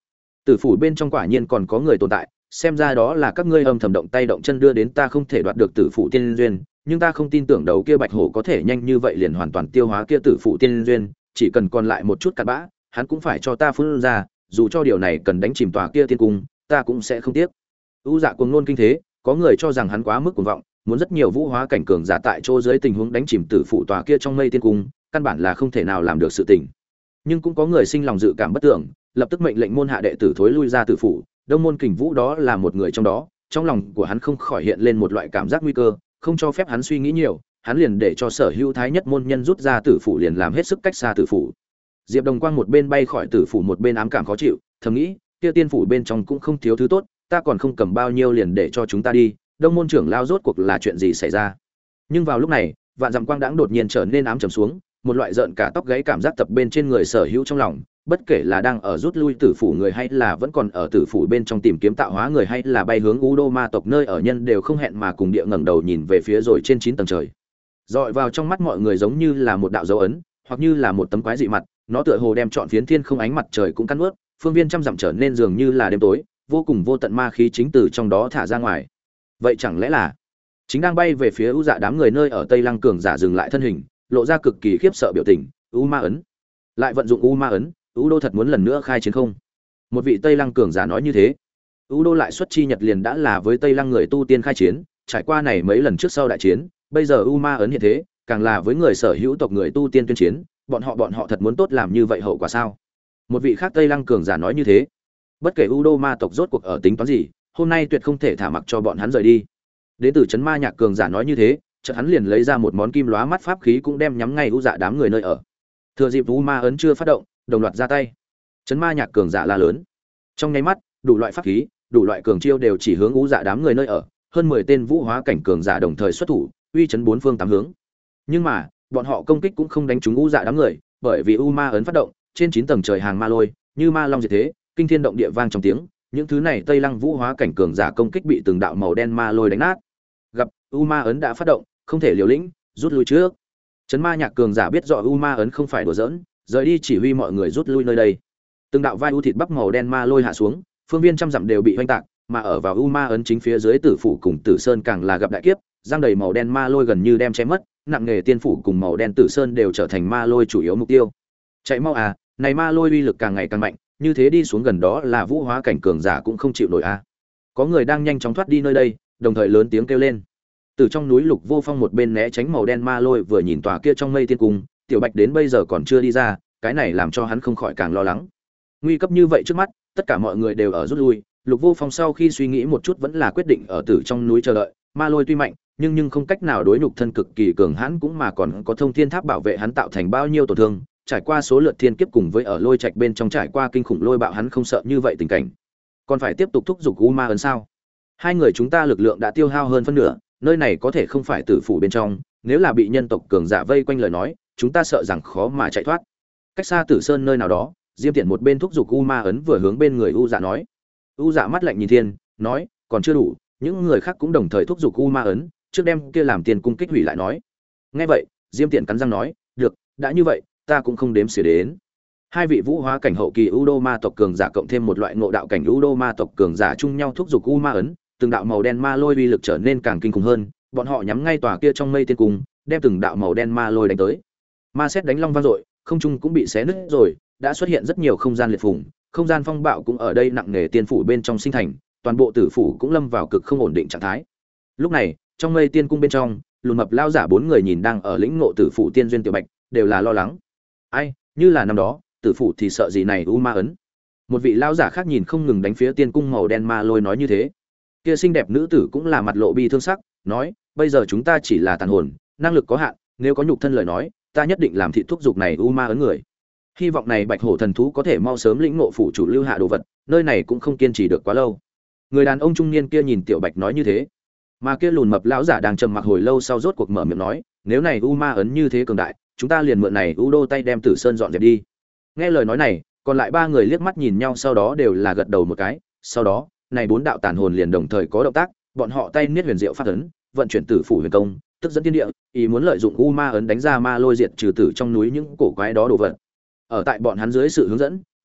Tử phủ bên trong quả nhiên còn có người tồn tại, xem ra đó là các ngươi âm thầm động tay động chân đưa đến ta không thể đoạt được tử phủ tiên duyên, nhưng ta không tin tưởng đầu kia bạch hổ có thể nhanh như vậy liền hoàn toàn tiêu hóa kia tử phủ tiên duyên, chỉ cần còn lại một chút cặn bã, hắn cũng phải cho ta phun ra, dù cho điều này cần đánh chìm tòa kia tiên cung, ta cũng sẽ không tiếc. U Dạ cuồng ngôn kinh thế, có người cho rằng hắn quá mức cuồng vọng, muốn rất nhiều vũ hóa cảnh cường giả tại chỗ dưới tình huống đánh chìm tử phụ tòa kia trong mây tiên cung, căn bản là không thể nào làm được sự tình. Nhưng cũng có người sinh lòng dự cảm bất tưởng, lập tức mệnh lệnh môn hạ đệ tử thối lui ra tử phụ, Đông môn Kình Vũ đó là một người trong đó, trong lòng của hắn không khỏi hiện lên một loại cảm giác nguy cơ, không cho phép hắn suy nghĩ nhiều, hắn liền để cho Sở Hữu Thái Nhất môn nhân rút ra tử phụ liền làm hết sức cách xa tử phụ. Diệp Đồng Quang một bên bay khỏi tử phụ một bên ám cảm khó chịu, thầm nghĩ, kia tiên phủ bên trong cũng không thiếu thứ tốt, ta còn không cầm bao nhiêu liền để cho chúng ta đi, Đông môn trưởng lao rốt cuộc là chuyện gì xảy ra. Nhưng vào lúc này, vạn dặm quang đãng đột nhiên trở nên ám trầm xuống, một loại rợn cả tóc gáy cảm giác tập bên trên người Sở Hữu trong lòng, bất kể là đang ở rút lui tử phủ người hay là vẫn còn ở tử phủ bên trong tìm kiếm tạo hóa người hay là bay hướng U Đô ma tộc nơi ở nhân đều không hẹn mà cùng địa ngẩng đầu nhìn về phía rồi trên 9 tầng trời. Dọi vào trong mắt mọi người giống như là một đạo dấu ấn, hoặc như là một tấm quái dị mặt, nó tựa hồ đem trọn phiến thiên không ánh mặt trời cũng cắn nuốt, phương viên trăm dặm trở nên dường như là đêm tối, vô cùng vô tận ma khí chính từ trong đó thả ra ngoài. Vậy chẳng lẽ là chính đang bay về phía U Dạ đám người nơi ở Tây Lăng cường giả dừng lại thân hình, lộ ra cực kỳ khiếp sợ biểu tình, U Ma ấn. Lại vận dụng U Ma ấn, U Đô thật muốn lần nữa khai chiến không? Một vị Tây Lăng cường giả nói như thế. U Đô lại xuất chi nhật liền đã là với Tây Lăng người tu tiên khai chiến, trải qua này mấy lần trước sau đại chiến, bây giờ U Ma ấn hiện thế, càng là với người Sở Hữu tộc người tu tiên tuyên chiến, bọn họ thật muốn tốt làm như vậy hậu quả sao? Một vị khác Tây Lăng cường giả nói như thế. Bất kể U Đô ma tộc rốt cuộc ở tính toán gì, hôm nay tuyệt không thể thả mặc cho bọn hắn rời đi. Đến từ trấn ma nhạc cường giả nói như thế, chợt hắn liền lấy ra một món kim lóa mắt pháp khí cũng đem nhắm ngay U Dạ đám người nơi ở. Thừa dịp U Ma ấn chưa phát động, đồng loạt ra tay. Trấn ma nhạc cường giả la lớn. Trong nháy mắt, đủ loại pháp khí, đủ loại cường chiêu đều chỉ hướng U Dạ đám người nơi ở, hơn 10 tên vũ hóa cảnh cường giả đồng thời xuất thủ, uy chấn bốn phương tám hướng. Nhưng mà, bọn họ công kích cũng không đánh trúng U Dạ đám người, bởi vì U Ma ấn phát động, trên 9 tầng trời hàng ma lôi, như ma long diệt thế, kinh thiên động địa vang trong tiếng, những thứ này Tây Lăng vũ hóa cảnh cường giả công kích bị từng đạo màu đen ma lôi đánh nát. Gặp U Ma ấn đã phát động, không thể liều lĩnh, rút lui trước. Trấn ma nhạc cường giả biết rõ U Ma ấn không phải đùa giỡn, rời đi chỉ huy mọi người rút lui nơi đây. Từng đạo vai u thịt bắp màu đen ma lôi hạ xuống, phương viên trăm dặm đều bị hoành tạc, mà ở vào U Ma ấn chính phía dưới Tử phủ cùng Tử Sơn càng là gặp đại kiếp, giăng đầy màu đen ma lôi gần như đem chém mất, nặng nghề tiên phủ cùng màu đen Tử Sơn đều trở thành ma lôi chủ yếu mục tiêu. Chạy mau à, này ma lôi uy lực càng ngày càng mạnh, như thế đi xuống gần đó là vũ hóa cảnh cường giả cũng không chịu nổi a. Có người đang nhanh chóng thoát đi nơi đây, đồng thời lớn tiếng kêu lên. Từ trong núi Lục Vô Phong một bên né tránh màu đen ma lôi vừa nhìn tòa kia trong mây tiên cung, Tiểu Bạch đến bây giờ còn chưa đi ra, cái này làm cho hắn không khỏi càng lo lắng. Nguy cấp như vậy trước mắt, tất cả mọi người đều ở rút lui, Lục Vô Phong sau khi suy nghĩ một chút vẫn là quyết định ở tử trong núi chờ đợi, ma lôi tuy mạnh, nhưng không cách nào đối nhục thân cực kỳ cường hãn cũng mà còn có thông thiên tháp bảo vệ hắn tạo thành bao nhiêu tổn thương, trải qua số lượt thiên kiếp cùng với ở lôi trạch bên trong trải qua kinh khủng lôi bạo hắn không sợ như vậy tình cảnh. Còn phải tiếp tục thúc giục U Ma ấn sao? Hai người chúng ta lực lượng đã tiêu hao hơn phân nửa, nơi này có thể không phải tử phủ bên trong, nếu là bị nhân tộc cường giả vây quanh lời nói, chúng ta sợ rằng khó mà chạy thoát. Cách xa Tử Sơn nơi nào đó, Diêm Tiện một bên thúc giục U Ma ấn vừa hướng bên người U Dạ nói. U Dạ mắt lạnh nhìn thiên, nói, còn chưa đủ, những người khác cũng đồng thời thúc giục U Ma ấn, trước đem kia làm tiền cung kích hủy lại nói. Nghe vậy, Diêm Tiện cắn răng nói, được, đã như vậy, ta cũng không đếm xỉa đến. Hai vị vũ hóa cảnh hậu kỳ U Đô ma tộc cường giả cộng thêm một loại ngộ đạo cảnh U Đô ma tộc cường giả chung nhau thúc giục U Ma ấn, từng đạo màu đen ma lôi uy lực trở nên càng kinh khủng hơn, bọn họ nhắm ngay tòa kia trong mây tiên cung, đem từng đạo màu đen ma lôi đánh tới. Ma sét đánh long vang dội, không trung cũng bị xé nứt rồi, đã xuất hiện rất nhiều không gian liệt phùng, không gian phong bạo cũng ở đây nặng nề tiên phủ bên trong sinh thành, toàn bộ tử phủ cũng lâm vào cực không ổn định trạng thái. Lúc này, trong mây tiên cung bên trong, lùn mập lao giả bốn người nhìn đang ở lĩnh ngộ tử phủ tiên duyên Tiểu Bạch, đều là lo lắng. Ai, như là năm đó, tử phủ thì sợ gì này U Ma ấn. Một vị lao giả khác nhìn không ngừng đánh phía tiên cung màu đen ma lôi nói như thế. Kia xinh đẹp nữ tử cũng là mặt lộ bi thương sắc, nói, bây giờ chúng ta chỉ là tàn hồn, năng lực có hạn, nếu có nhục thân lời nói, ta nhất định làm thị thúc dục này U Ma ấn người. Hy vọng này Bạch Hổ thần thú có thể mau sớm lĩnh ngộ phủ chủ lưu hạ đồ vật, nơi này cũng không kiên trì được quá lâu. Người đàn ông trung niên kia nhìn Tiểu Bạch nói như thế, mà kia lùn mập lão giả đang trầm mặc hồi lâu sau rốt cuộc mở miệng nói, nếu này U Ma ấn như thế cường đại, chúng ta liền mượn này U Đô tay đem Tử Sơn dọn dẹp đi. Nghe lời nói này, còn lại ba người liếc mắt nhìn nhau sau đó đều là gật đầu một cái, sau đó, này bốn đạo tàn hồn liền đồng thời có động tác, bọn họ tay niết huyền diệu pháp ấn, vận chuyển tử phủ huyền công, tức dẫn thiên địa, ý muốn lợi dụng U Ma ấn đánh ra ma lôi diệt trừ tử trong núi những cổ quái đó đồ vật. Ở tại bọn hắn dưới sự hướng dẫn,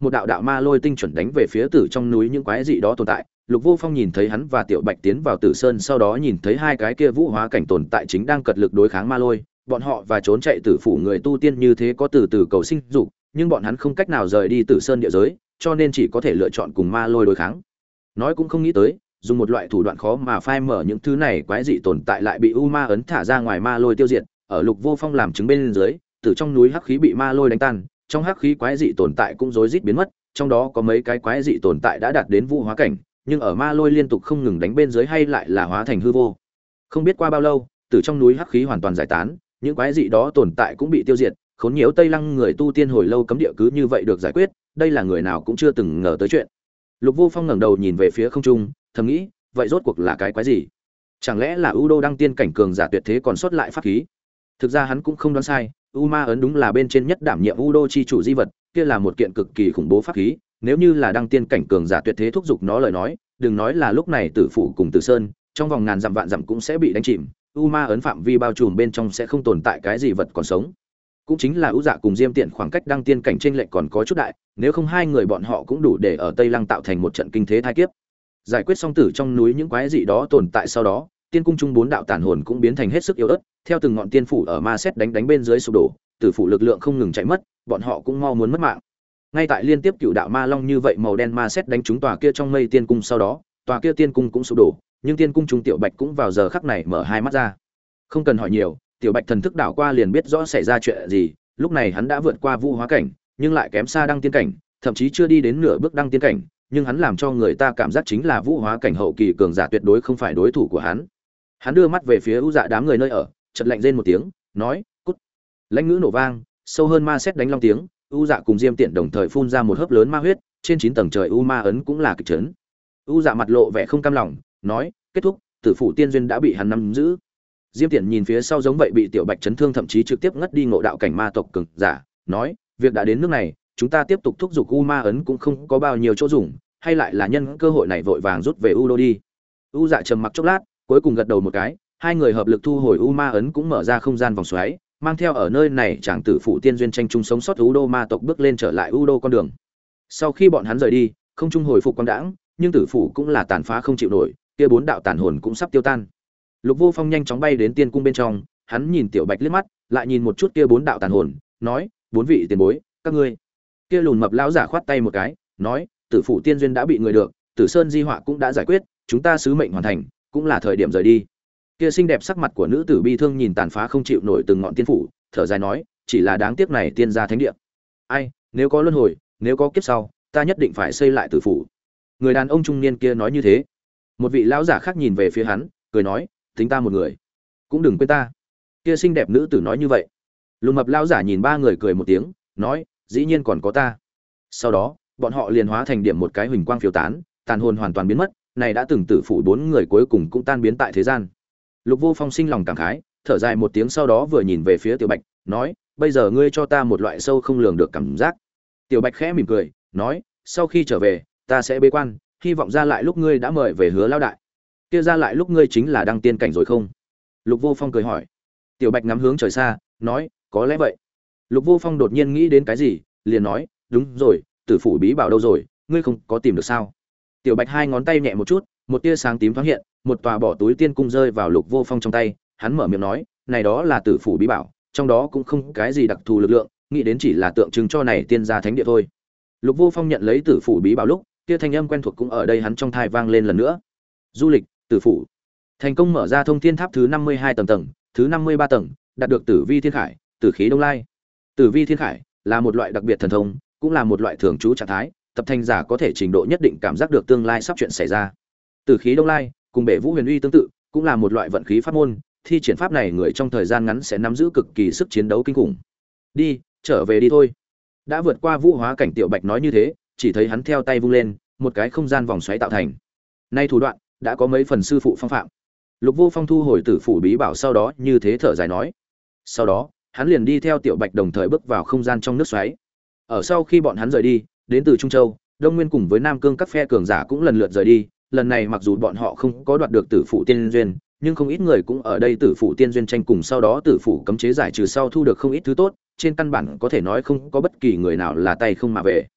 một đạo đạo ma lôi tinh chuẩn đánh về phía Tử trong núi những quái dị đó tồn tại. Lục Vô Phong nhìn thấy hắn và Tiểu Bạch tiến vào Tử Sơn, sau đó nhìn thấy hai cái kia vũ hóa cảnh tồn tại chính đang cật lực đối kháng ma lôi, bọn họ và trốn chạy tử phủ người tu tiên như thế có từ từ cầu sinh dục, nhưng bọn hắn không cách nào rời đi Tử Sơn địa giới, cho nên chỉ có thể lựa chọn cùng ma lôi đối kháng. Nói cũng không nghĩ tới, dùng một loại thủ đoạn khó mà phai mở những thứ này quái dị tồn tại lại bị u ma ấn thả ra ngoài ma lôi tiêu diệt. Ở Lục Vô Phong làm chứng bên dưới, từ trong núi hắc khí bị ma lôi đánh tan, trong hắc khí quái dị tồn tại cũng rối rít biến mất, trong đó có mấy cái quái dị tồn tại đã đạt đến vũ hóa cảnh, nhưng ở ma lôi liên tục không ngừng đánh bên dưới hay lại là hóa thành hư vô. Không biết qua bao lâu, từ trong núi hắc khí hoàn toàn giải tán, những quái dị đó tồn tại cũng bị tiêu diệt, khốn nhiễu Tây Lăng người tu tiên hồi lâu cấm địa cứ như vậy được giải quyết, đây là người nào cũng chưa từng ngờ tới chuyện. Lục Vô Phong ngẩng đầu nhìn về phía không trung, thầm nghĩ, vậy rốt cuộc là cái quái gì? Chẳng lẽ là U Đô đăng tiên cảnh cường giả tuyệt thế còn sót lại pháp khí? Thực ra hắn cũng không đoán sai, U Ma ấn đúng là bên trên nhất đảm nhiệm U Đô chi chủ di vật, kia là một kiện cực kỳ khủng bố pháp khí, nếu như là đăng tiên cảnh cường giả tuyệt thế thúc giục nó lời nói, đừng nói là lúc này Tử phủ cùng Tử Sơn, trong vòng ngàn dặm vạn dặm cũng sẽ bị đánh chìm, U Ma ấn phạm vi bao trùm bên trong sẽ không tồn tại cái gì vật còn sống. Cũng chính là U Dạ cùng Diêm Tiện khoảng cách đăng tiên cảnh trên lệch còn có chút đại, nếu không hai người bọn họ cũng đủ để ở Tây Lăng tạo thành một trận kinh thế thai kiếp. Giải quyết xong Tử trong núi những quái dị đó tồn tại sau đó, tiên cung trung bốn đạo tàn hồn cũng biến thành hết sức yếu ớt, theo từng ngọn tiên phủ ở ma xét đánh bên dưới sụp đổ, Tử phủ lực lượng không ngừng chạy mất, bọn họ cũng mau muốn mất mạng. Ngay tại liên tiếp cựu đạo ma long như vậy màu đen ma xét đánh trúng tòa kia trong mây tiên cung sau đó, tòa kia tiên cung cũng sụp đổ, nhưng tiên cung trung Tiểu Bạch cũng vào giờ khắc này mở hai mắt ra. Không cần hỏi nhiều, Tiểu Bạch thần thức đảo qua liền biết rõ xảy ra chuyện gì, lúc này hắn đã vượt qua vũ hóa cảnh, nhưng lại kém xa đăng tiên cảnh, thậm chí chưa đi đến nửa bước đăng tiên cảnh, nhưng hắn làm cho người ta cảm giác chính là vũ hóa cảnh hậu kỳ cường giả tuyệt đối không phải đối thủ của hắn. Hắn đưa mắt về phía U Dạ đám người nơi ở, chợt lạnh rên một tiếng, nói: "Cút!" Lãnh ngữ nổ vang, sâu hơn ma xét đánh long tiếng, U Dạ cùng Diêm Tiện đồng thời phun ra một hớp lớn ma huyết, trên 9 tầng trời U Ma ấn cũng là kịch trấn. U Dạ mặt lộ vẻ không cam lòng, nói: "Kết thúc, Tử phủ tiên duyên đã bị hắn nắm giữ." Diêm Tiện nhìn phía sau giống vậy bị Tiểu Bạch chấn thương thậm chí trực tiếp ngất đi ngộ đạo cảnh ma tộc cường giả, nói: "Việc đã đến nước này, chúng ta tiếp tục thúc giục U Ma ấn cũng không có bao nhiêu chỗ dùng, hay lại là nhân cơ hội này vội vàng rút về U Đô đi." U Dạ trầm mặc chốc lát, cuối cùng gật đầu một cái, hai người hợp lực thu hồi U Ma ấn cũng mở ra không gian vòng xoáy, mang theo ở nơi này chàng Tử phủ tiên duyên tranh chung sống sót U Đô ma tộc bước lên trở lại U Đô con đường. Sau khi bọn hắn rời đi, không trung hồi phục quang đãng, nhưng Tử phủ cũng là tàn phá không chịu nổi, kia bốn đạo tàn hồn cũng sắp tiêu tan. Lục Vô Phong nhanh chóng bay đến tiên cung bên trong, hắn nhìn Tiểu Bạch liếc mắt, lại nhìn một chút kia bốn đạo tàn hồn, nói: "Bốn vị tiền bối, các ngươi." Kia lùn mập lão giả khoát tay một cái, nói: "Tử phủ tiên duyên đã bị người được, Tử Sơn di họa cũng đã giải quyết, chúng ta sứ mệnh hoàn thành, cũng là thời điểm rời đi." Kia xinh đẹp sắc mặt của nữ tử bi thương nhìn tàn phá không chịu nổi từng ngọn tiên phủ, thở dài nói: "Chỉ là đáng tiếc này tiên gia thánh địa. Ai, nếu có luân hồi, nếu có kiếp sau, ta nhất định phải xây lại tử phủ." Người đàn ông trung niên kia nói như thế. Một vị lão giả khác nhìn về phía hắn, cười nói: "Tính ta một người, cũng đừng quên ta." Kia xinh đẹp nữ tử nói như vậy. Lùn mập lão giả nhìn ba người cười một tiếng, nói: "Dĩ nhiên còn có ta." Sau đó, bọn họ liền hóa thành điểm một cái huỳnh quang phiêu tán, tàn hồn hoàn toàn biến mất, này đã từng tử phủ bốn người cuối cùng cũng tan biến tại thế gian. Lục Vô Phong sinh lòng cảm khái, thở dài một tiếng sau đó vừa nhìn về phía Tiểu Bạch, nói: "Bây giờ ngươi cho ta một loại sâu không lường được cảm giác." Tiểu Bạch khẽ mỉm cười, nói: "Sau khi trở về, ta sẽ bế quan, hy vọng ra lại lúc ngươi đã mời về Hứa lão đại." "Kia ra lại lúc ngươi chính là đăng tiên cảnh rồi không?" Lục Vô Phong cười hỏi. Tiểu Bạch ngắm hướng trời xa, nói: "Có lẽ vậy." Lục Vô Phong đột nhiên nghĩ đến cái gì, liền nói: "Đúng rồi, tử phủ bí bảo đâu rồi, ngươi không có tìm được sao?" Tiểu Bạch hai ngón tay nhẹ một chút, một tia sáng tím thoáng hiện, một tòa bỏ túi tiên cung rơi vào Lục Vô Phong trong tay, hắn mở miệng nói: "Này đó là tử phủ bí bảo, trong đó cũng không cái gì đặc thù lực lượng, nghĩ đến chỉ là tượng trưng cho này tiên gia thánh địa thôi." Lục Vô Phong nhận lấy tử phủ bí bảo lúc, kia thanh âm quen thuộc cũng ở đây hắn trong tai vang lên lần nữa. Du lịch, tử phủ. Thành công mở ra thông thiên tháp thứ 52 tầng, thứ 53 tầng, đạt được tử vi thiên khải, tử khí đông lai. Tử vi thiên khải là một loại đặc biệt thần thông, cũng là một loại thường trú trạng thái, tập thành giả có thể trình độ nhất định cảm giác được tương lai sắp chuyện xảy ra. Tử khí đông lai cùng bể vũ huyền uy tương tự, cũng là một loại vận khí pháp môn, thi triển pháp này người trong thời gian ngắn sẽ nắm giữ cực kỳ sức chiến đấu kinh khủng. "Đi, trở về đi thôi." Đã vượt qua vũ hóa cảnh Tiểu Bạch nói như thế, chỉ thấy hắn theo tay vung lên, một cái không gian vòng xoáy tạo thành. Nay thủ đoạn đã có mấy phần sư phụ phong phạm. Lục Vô Phong thu hồi tử phủ bí bảo sau đó như thế thở dài nói. Sau đó, hắn liền đi theo Tiểu Bạch đồng thời bước vào không gian trong nước xoáy. Ở sau khi bọn hắn rời đi, đến từ Trung Châu, Đông Nguyên cùng với Nam Cương các phe cường giả cũng lần lượt rời đi. Lần này mặc dù bọn họ không có đoạt được tử phủ tiên duyên, nhưng không ít người cũng ở đây tử phủ tiên duyên tranh cùng sau đó tử phủ cấm chế giải trừ sau thu được không ít thứ tốt, trên căn bản có thể nói không có bất kỳ người nào là tay không mà về.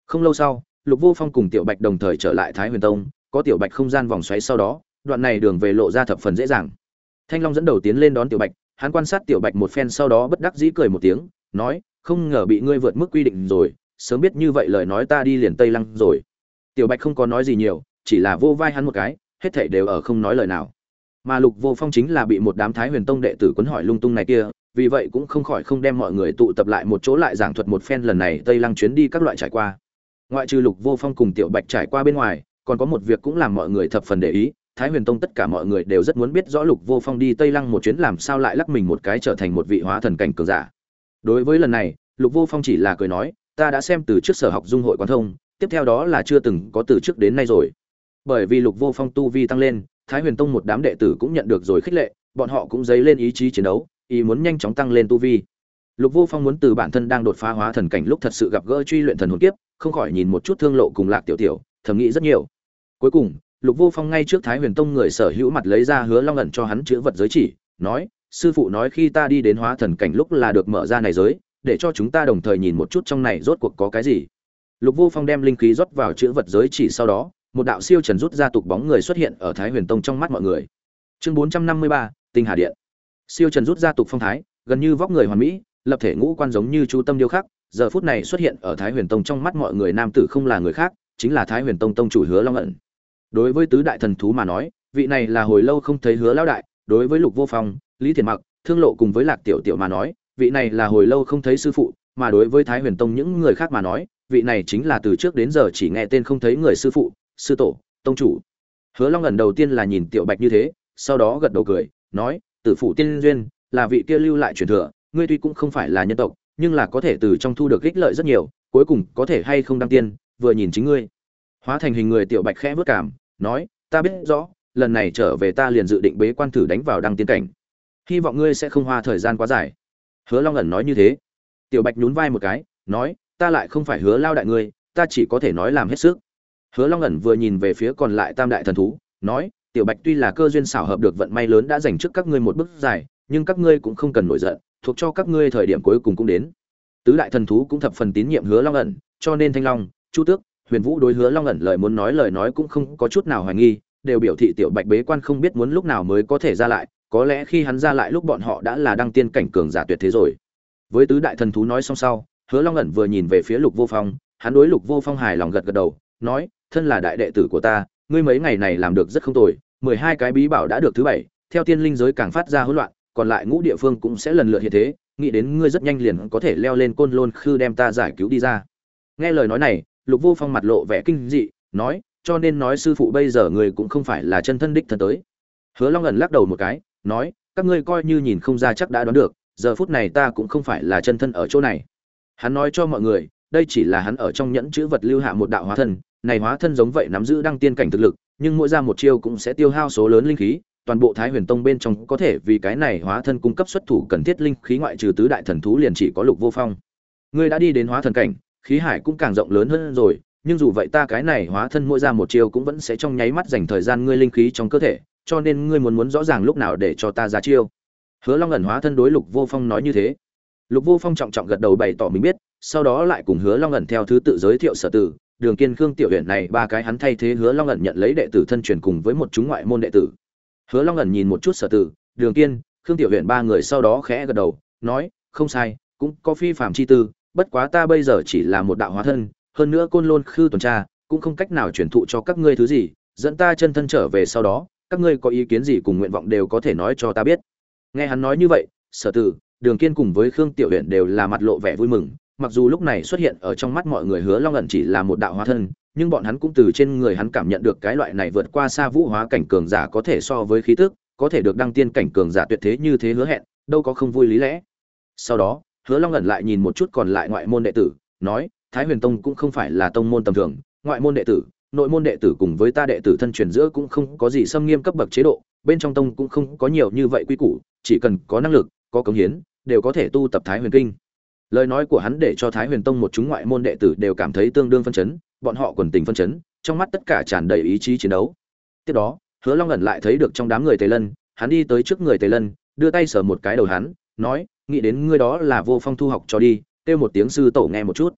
Không lâu sau, Lục Vô Phong cùng Tiểu Bạch đồng thời trở lại Thái Huyền Tông, có Tiểu Bạch không gian vòng xoáy sau đó, đoạn này đường về lộ ra thập phần dễ dàng. Thanh Long dẫn đầu tiến lên đón Tiểu Bạch, hắn quan sát Tiểu Bạch một phen sau đó bất đắc dĩ cười một tiếng, nói: "Không ngờ bị ngươi vượt mức quy định rồi, sớm biết như vậy lời nói ta đi liền Tây Lăng rồi." Tiểu Bạch không có nói gì nhiều, chỉ là vô vai hắn một cái, hết thảy đều ở không nói lời nào. Mà Lục Vô Phong chính là bị một đám Thái Huyền Tông đệ tử quấn hỏi lung tung này kia, vì vậy cũng không khỏi không đem mọi người tụ tập lại một chỗ lại giảng thuật một phen lần này Tây Lăng chuyến đi các loại trải qua. Ngoại trừ Lục Vô Phong cùng Tiểu Bạch trải qua bên ngoài, còn có một việc cũng làm mọi người thập phần để ý, Thái Huyền Tông tất cả mọi người đều rất muốn biết rõ Lục Vô Phong đi Tây Lăng một chuyến làm sao lại lắc mình một cái trở thành một vị hóa thần cảnh cường giả. Đối với lần này, Lục Vô Phong chỉ là cười nói, ta đã xem từ trước sở học dung hội quán thông, tiếp theo đó là chưa từng có từ trước đến nay rồi. Bởi vì Lục Vô Phong tu vi tăng lên, Thái Huyền Tông một đám đệ tử cũng nhận được rồi khích lệ, bọn họ cũng dấy lên ý chí chiến đấu, ý muốn nhanh chóng tăng lên tu vi. Lục Vô Phong muốn từ bản thân đang đột phá hóa thần cảnh lúc thật sự gặp gỡ truy luyện thần hồn kiếp, không khỏi nhìn một chút Thương Lộ cùng Lạc Tiểu Tiểu, thầm nghĩ rất nhiều. Cuối cùng, Lục Vô Phong ngay trước Thái Huyền Tông người sở hữu mặt lấy ra Hứa Long ẩn cho hắn chữ vật giới chỉ, nói: "Sư phụ nói khi ta đi đến hóa thần cảnh lúc là được mở ra này giới, để cho chúng ta đồng thời nhìn một chút trong này rốt cuộc có cái gì." Lục Vô Phong đem linh khí rót vào chữ vật giới chỉ sau đó, một đạo siêu trần rút ra tục bóng người xuất hiện ở Thái Huyền Tông trong mắt mọi người. Chương 453, Tinh Hà Điện. Siêu trần rút ra tục phong thái, gần như vóc người hoàn mỹ, lập thể ngũ quan giống như chú tâm điêu khắc, giờ phút này xuất hiện ở Thái Huyền Tông trong mắt mọi người nam tử không là người khác, chính là Thái Huyền Tông tông chủ Hứa Long ẩn. Đối với tứ đại thần thú mà nói, vị này là hồi lâu không thấy Hứa lão đại, đối với Lục Vô Phong, Lý Thiền Mặc, Thương Lộ cùng với Lạc Tiểu Tiểu mà nói, vị này là hồi lâu không thấy sư phụ, mà đối với Thái Huyền Tông những người khác mà nói, vị này chính là từ trước đến giờ chỉ nghe tên không thấy người sư phụ, sư tổ, tông chủ. Hứa Long ẩn đầu tiên là nhìn Tiểu Bạch như thế, sau đó gật đầu cười, nói: "Tử phụ tiên duyên, là vị kia lưu lại truyền thừa, ngươi tuy cũng không phải là nhân tộc, nhưng là có thể từ trong thu được ích lợi rất nhiều, cuối cùng có thể hay không đăng tiên, vừa nhìn chính ngươi." Hóa thành hình người Tiểu Bạch khẽ bước cảm, nói: "Ta biết rõ, lần này trở về ta liền dự định bế quan thử đánh vào đăng tiên cảnh. Hy vọng ngươi sẽ không hoa thời gian quá dài." Hứa Long ẩn nói như thế. Tiểu Bạch nhún vai một cái, nói: "Ta lại không phải Hứa lao đại ngươi, ta chỉ có thể nói làm hết sức." Hứa Long ẩn vừa nhìn về phía còn lại tam đại thần thú, nói: "Tiểu Bạch tuy là cơ duyên xảo hợp được vận may lớn đã dành trước các ngươi một bước dài, nhưng các ngươi cũng không cần nổi giận, thuộc cho các ngươi thời điểm cuối cùng cũng đến." Tứ đại thần thú cũng thập phần tín nhiệm Hứa Long ẩn, cho nên Thanh Long, Chu Tước, Huyền Vũ đối Hứa Long ẩn lời nói cũng không có chút nào hoài nghi, đều biểu thị Tiểu Bạch bế quan không biết muốn lúc nào mới có thể ra lại, có lẽ khi hắn ra lại lúc bọn họ đã là đăng tiên cảnh cường giả tuyệt thế rồi. Với tứ đại thần thú nói xong sau, Hứa Long ẩn vừa nhìn về phía Lục Vô Phong, hắn đối Lục Vô Phong hài lòng gật gật đầu, nói: "Thân là đại đệ tử của ta, ngươi mấy ngày này làm được rất không tồi, 12 cái bí bảo đã được thứ 7, theo tiên linh giới càng phát ra hỗn loạn, còn lại ngũ địa phương cũng sẽ lần lượt hiện thế, nghĩ đến ngươi rất nhanh liền có thể leo lên Côn Lôn Khư đem ta giải cứu đi ra." Nghe lời nói này, Lục Vô Phong mặt lộ vẻ kinh dị, nói: "Cho nên nói sư phụ bây giờ người cũng không phải là chân thân đích thân tới." Hứa Long ẩn lắc đầu một cái, nói: "Các ngươi coi như nhìn không ra chắc đã đoán được, giờ phút này ta cũng không phải là chân thân ở chỗ này." Hắn nói cho mọi người, đây chỉ là hắn ở trong nhẫn chữ vật lưu hạ một đạo hóa thân, này hóa thân giống vậy nắm giữ đăng tiên cảnh thực lực, nhưng mỗi ra một chiêu cũng sẽ tiêu hao số lớn linh khí, toàn bộ Thái Huyền Tông bên trong có thể vì cái này hóa thân cung cấp xuất thủ cần thiết linh khí ngoại trừ tứ đại thần thú liền chỉ có Lục Vô Phong. Ngươi đã đi đến hóa thần cảnh, khí hải cũng càng rộng lớn hơn rồi, nhưng dù vậy ta cái này hóa thân mỗi ra một chiêu cũng vẫn sẽ trong nháy mắt dành thời gian ngươi linh khí trong cơ thể, cho nên ngươi muốn rõ ràng lúc nào để cho ta ra chiêu. Hứa Long ẩn hóa thân đối Lục Vô Phong nói như thế. Lục Vô Phong trọng trọng gật đầu bày tỏ mình biết, sau đó lại cùng Hứa Long ẩn theo thứ tự giới thiệu sở tử, Đường Kiên, Khương Tiểu Uyển này ba cái hắn thay thế Hứa Long ẩn nhận lấy đệ tử thân truyền cùng với một chúng ngoại môn đệ tử. Hứa Long ẩn nhìn một chút sở tử, Đường Kiên, Khương Tiểu Uyển ba người sau đó khẽ gật đầu, nói: "Không sai, cũng có phi phàm chi tư, bất quá ta bây giờ chỉ là một đạo hóa thân, hơn nữa Côn Lôn Khư tuần tra, cũng không cách nào truyền thụ cho các ngươi thứ gì, dẫn ta chân thân trở về sau đó, các ngươi có ý kiến gì cùng nguyện vọng đều có thể nói cho ta biết." Nghe hắn nói như vậy, sở tử, Đường Kiên cùng với Khương Tiểu Uyển đều là mặt lộ vẻ vui mừng, mặc dù lúc này xuất hiện ở trong mắt mọi người Hứa Long ẩn chỉ là một đạo hóa thân, nhưng bọn hắn cũng từ trên người hắn cảm nhận được cái loại này vượt qua xa vũ hóa cảnh cường giả có thể so với khí tức, có thể được đăng tiên cảnh cường giả tuyệt thế như thế hứa hẹn, đâu có không vui lý lẽ. Sau đó, Hứa Long ẩn lại nhìn một chút còn lại ngoại môn đệ tử, nói: "Thái Huyền Tông cũng không phải là tông môn tầm thường, ngoại môn đệ tử, nội môn đệ tử cùng với ta đệ tử thân truyền giữa cũng không có gì xâm nghiêm cấp bậc chế độ, bên trong tông cũng không có nhiều như vậy quy củ, chỉ cần có năng lực, có cống hiến, đều có thể tu tập Thái Huyền Kinh." Lời nói của hắn để cho Thái Huyền Tông một chúng ngoại môn đệ tử đều cảm thấy tương đương phân chấn, bọn họ quần tình phân chấn, trong mắt tất cả tràn đầy ý chí chiến đấu. Tiếp đó, Hứa Long ẩn lại thấy được trong đám người Tề Lân, hắn đi tới trước người Tề Lân, đưa tay sờ một cái đầu hắn, nói: "Nghĩ đến ngươi đó là Vô Phong thu học cho đi, kêu một tiếng sư tổ nghe một chút."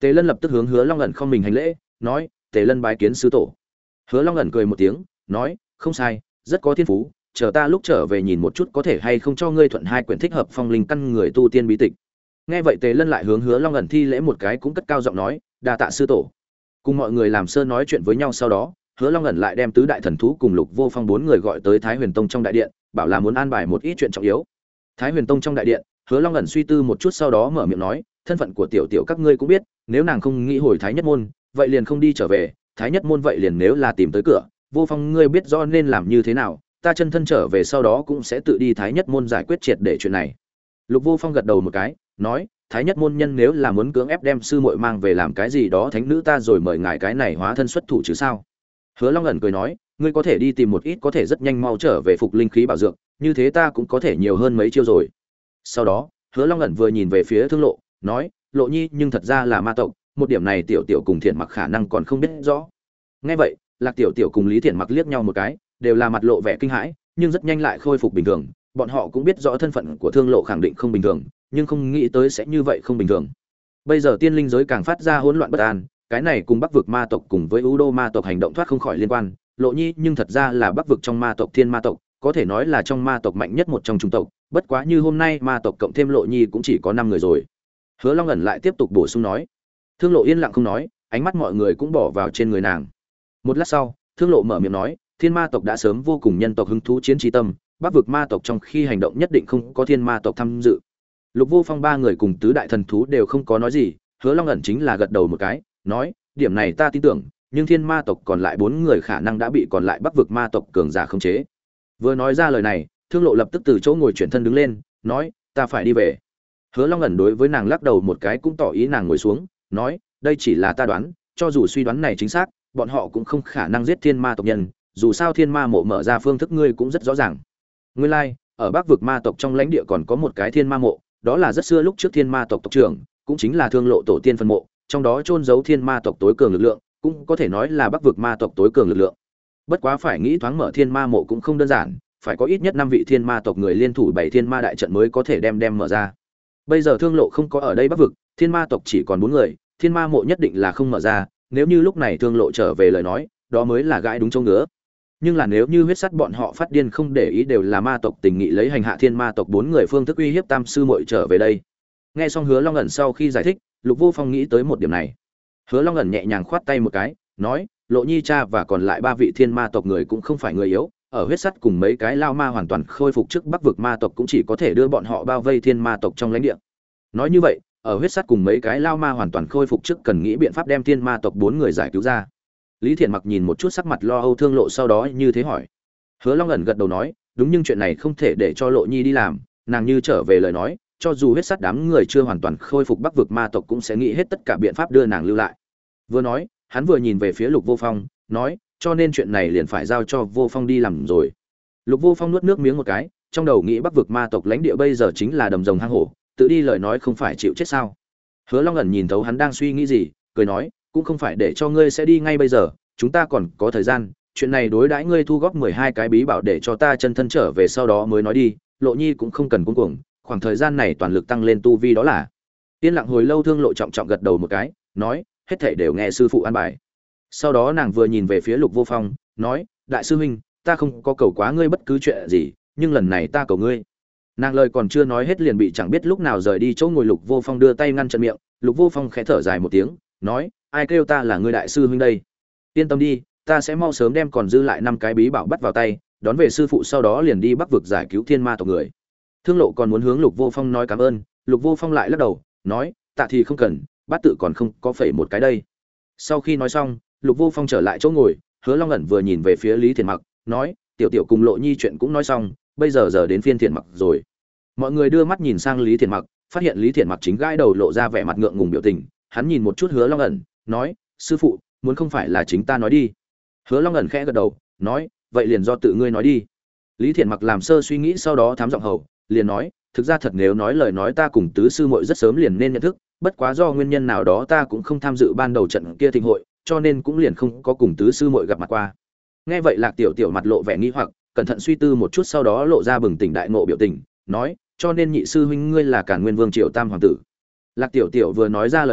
Tề Lân lập tức hướng Hứa Long ẩn không mình hành lễ, nói: "Tề Lân bái kiến sư tổ." Hứa Long ẩn cười một tiếng, nói: "Không sai, rất có thiên phú, chờ ta lúc trở về nhìn một chút có thể hay không cho ngươi thuận hai quyển thích hợp phong linh căn người tu tiên bí tịch." Nghe vậy Tề Lân lại hướng Hứa Long ẩn thi lễ một cái, cũng cất cao giọng nói: "Đa tạ sư tổ." Cùng mọi người làm sơ nói chuyện với nhau sau đó, Hứa Long ẩn lại đem tứ đại thần thú cùng Lục Vô Phong bốn người gọi tới Thái Huyền Tông trong đại điện, bảo là muốn an bài một ít chuyện trọng yếu. Thái Huyền Tông trong đại điện, Hứa Long ẩn suy tư một chút sau đó mở miệng nói: "Thân phận của tiểu tiểu các ngươi cũng biết, nếu nàng không nghĩ hồi Thái Nhất môn, vậy liền không đi trở về, Thái Nhất môn vậy liền nếu là tìm tới cửa, Vô Phong ngươi biết rõ nên làm như thế nào, ta chân thân trở về sau đó cũng sẽ tự đi Thái Nhất môn giải quyết triệt để chuyện này." Lục Vô Phong gật đầu một cái, nói: "Thái Nhất môn nhân nếu là muốn cưỡng ép đem sư muội mang về làm cái gì đó thánh nữ ta rồi mời ngài cái này hóa thân xuất thủ chứ sao?" Hứa Long ẩn cười nói: "Ngươi có thể đi tìm một ít có thể rất nhanh mau trở về phục linh khí bảo dược, như thế ta cũng có thể nhiều hơn mấy chiêu rồi." Sau đó, Hứa Long ẩn vừa nhìn về phía Thương Lộ, nói: "Lộ Nhi nhưng thật ra là ma tộc, một điểm này tiểu tiểu cùng Thiện Mặc khả năng còn không biết rõ." Nghe vậy, Lạc Tiểu Tiểu cùng Lý Thiện Mặc liếc nhau một cái, đều là mặt lộ vẻ kinh hãi, nhưng rất nhanh lại khôi phục bình thường, bọn họ cũng biết rõ thân phận của Thương Lộ khẳng định không bình thường, nhưng không nghĩ tới sẽ như vậy không bình thường. Bây giờ tiên linh giới càng phát ra hỗn loạn bất an, cái này cùng Bắc vực ma tộc cùng với U Đô ma tộc hành động thoát không khỏi liên quan, Lộ Nhi nhưng thật ra là Bắc vực trong ma tộc Thiên ma tộc, có thể nói là trong ma tộc mạnh nhất một trong chủng tộc, bất quá như hôm nay ma tộc cộng thêm Lộ Nhi cũng chỉ có 5 người rồi. Hứa Long ẩn lại tiếp tục bổ sung nói. Thương Lộ yên lặng không nói, ánh mắt mọi người cũng bỏ vào trên người nàng. Một lát sau, Thương Lộ mở miệng nói: "Thiên ma tộc đã sớm vô cùng nhân tộc hứng thú chiến trí tâm, Bắc vực ma tộc trong khi hành động nhất định không có Thiên ma tộc tham dự." Lục Vô Phong ba người cùng tứ đại thần thú đều không có nói gì, Hứa Long ẩn chính là gật đầu một cái, nói: "Điểm này ta tin tưởng, nhưng Thiên ma tộc còn lại 4 người khả năng đã bị còn lại Bắc vực ma tộc cường giả khống chế." Vừa nói ra lời này, Thương Lộ lập tức từ chỗ ngồi chuyển thân đứng lên, nói: "Ta phải đi về." Hứa Long ẩn đối với nàng lắc đầu một cái cũng tỏ ý nàng ngồi xuống, nói: "Đây chỉ là ta đoán, cho dù suy đoán này chính xác, bọn họ cũng không khả năng giết thiên ma tộc nhân, dù sao thiên ma mộ mở ra phương thức ngươi cũng rất rõ ràng. Nguyên lai, ở Bắc vực ma tộc trong lãnh địa còn có một cái thiên ma mộ, đó là rất xưa lúc trước thiên ma tộc tộc trưởng, cũng chính là Thương Lộ tổ tiên phân mộ, trong đó chôn giấu thiên ma tộc tối cường lực lượng, cũng có thể nói là Bắc vực ma tộc tối cường lực lượng. Bất quá phải nghĩ thoáng mở thiên ma mộ cũng không đơn giản, phải có ít nhất 5 vị thiên ma tộc người liên thủ 7 thiên ma đại trận mới có thể đem mở ra. Bây giờ Thương Lộ không có ở đây Bắc vực, thiên ma tộc chỉ còn 4 người, thiên ma mộ nhất định là không mở ra, nếu như lúc này Thương Lộ trở về lời nói, đó mới là gãi đúng chỗ ngứa. Nhưng là nếu như huyết sắt bọn họ phát điên không để ý đều là ma tộc tình nghị lấy hành hạ thiên ma tộc 4 người phương thức uy hiếp tam sư muội trở về đây. Nghe xong Hứa Long ẩn sau khi giải thích, Lục Vô Phong nghĩ tới một điểm này. Hứa Long ẩn nhẹ nhàng khoát tay một cái, nói: "Lộ Nhi cha và còn lại 3 vị thiên ma tộc người cũng không phải người yếu, ở huyết sắt cùng mấy cái lao ma hoàn toàn khôi phục trước Bắc vực ma tộc cũng chỉ có thể đưa bọn họ bao vây thiên ma tộc trong lãnh địa." Nói như vậy, ở huyết sắt cùng mấy cái lao ma hoàn toàn khôi phục trước cần nghĩ biện pháp đem thiên ma tộc 4 người giải cứu ra. Lý Thiện Mặc nhìn một chút sắc mặt lo âu Thương Lộ sau đó như thế hỏi. Hứa Long ẩn gật đầu nói: "Đúng, nhưng chuyện này không thể để cho Lộ Nhi đi làm, nàng như trở về lời nói, cho dù huyết sắt đám người chưa hoàn toàn khôi phục Bắc vực ma tộc cũng sẽ nghĩ hết tất cả biện pháp đưa nàng lưu lại." Vừa nói, hắn vừa nhìn về phía Lục Vô Phong, nói: "Cho nên chuyện này liền phải giao cho Vô Phong đi làm rồi." Lục Vô Phong nuốt nước miếng một cái, trong đầu nghĩ Bắc vực ma tộc lãnh địa bây giờ chính là đầm rồng hang hổ, tự đi lời nói không phải chịu chết sao? Hứa Long ẩn nhìn thấu hắn đang suy nghĩ gì, cười nói: "Cũng không phải để cho ngươi sẽ đi ngay bây giờ, chúng ta còn có thời gian, chuyện này đối đãi ngươi thu góp 12 cái bí bảo để cho ta chân thân trở về sau đó mới nói đi, Lộ Nhi cũng không cần cuống cuồng, khoảng thời gian này toàn lực tăng lên tu vi đó là." Yên lặng hồi lâu Thương Lộ trọng trọng gật đầu một cái, nói: "Hết thảy đều nghe sư phụ an bài." Sau đó nàng vừa nhìn về phía Lục Vô Phong, nói: "Đại sư huynh, ta không có cầu quá ngươi bất cứ chuyện gì, nhưng lần này ta cầu ngươi." Nàng lời còn chưa nói hết liền bị chẳng biết lúc nào rời đi chỗ ngồi Lục Vô Phong đưa tay ngăn chặn miệng. Lục Vô Phong khẽ thở dài một tiếng, nói: "Ai kêu ta là ngươi đại sư huynh đây? Yên tâm đi, ta sẽ mau sớm đem còn dư lại 5 cái bí bảo bắt vào tay, đón về sư phụ sau đó liền đi Bắc vực giải cứu thiên ma tộc người." Thương Lộ còn muốn hướng Lục Vô Phong nói cảm ơn, Lục Vô Phong lại lắc đầu, nói: "Tạ thì không cần, bát tự còn không có phẩy một cái đây." Sau khi nói xong, Lục Vô Phong trở lại chỗ ngồi, Hứa Long ẩn vừa nhìn về phía Lý Thiện Mặc, nói: "Tiểu tiểu cùng Lộ Nhi chuyện cũng nói xong, bây giờ đến phiên Thiện Mặc rồi." Mọi người đưa mắt nhìn sang Lý Thiện Mặc, phát hiện Lý Thiện Mặc chính gãi đầu lộ ra vẻ mặt ngượng ngùng biểu tình, hắn nhìn một chút Hứa Long ẩn, nói: "Sư phụ, muốn không phải là chính ta nói đi." Hứa Long ẩn khẽ gật đầu, nói: "Vậy liền do tự ngươi nói đi." Lý Thiện Mặc làm sơ suy nghĩ sau đó thám giọng hầu, liền nói: "Thực ra thật nếu nói lời nói ta cùng tứ sư muội rất sớm liền nên nhận thức, bất quá do nguyên nhân nào đó ta cũng không tham dự ban đầu trận kia thịnh hội, cho nên cũng liền không có cùng tứ sư muội gặp mặt qua." Nghe vậy Lạc Tiểu Tiểu mặt lộ vẻ nghi hoặc, cẩn thận suy tư một chút sau đó lộ ra bừng tỉnh đại ngộ biểu tình, nói: "Cho nên nhị sư huynh ngươi là Càn Nguyên Vương Triều Tam hoàng tử." Lạc Tiểu Tiểu vừa nói ra lời này,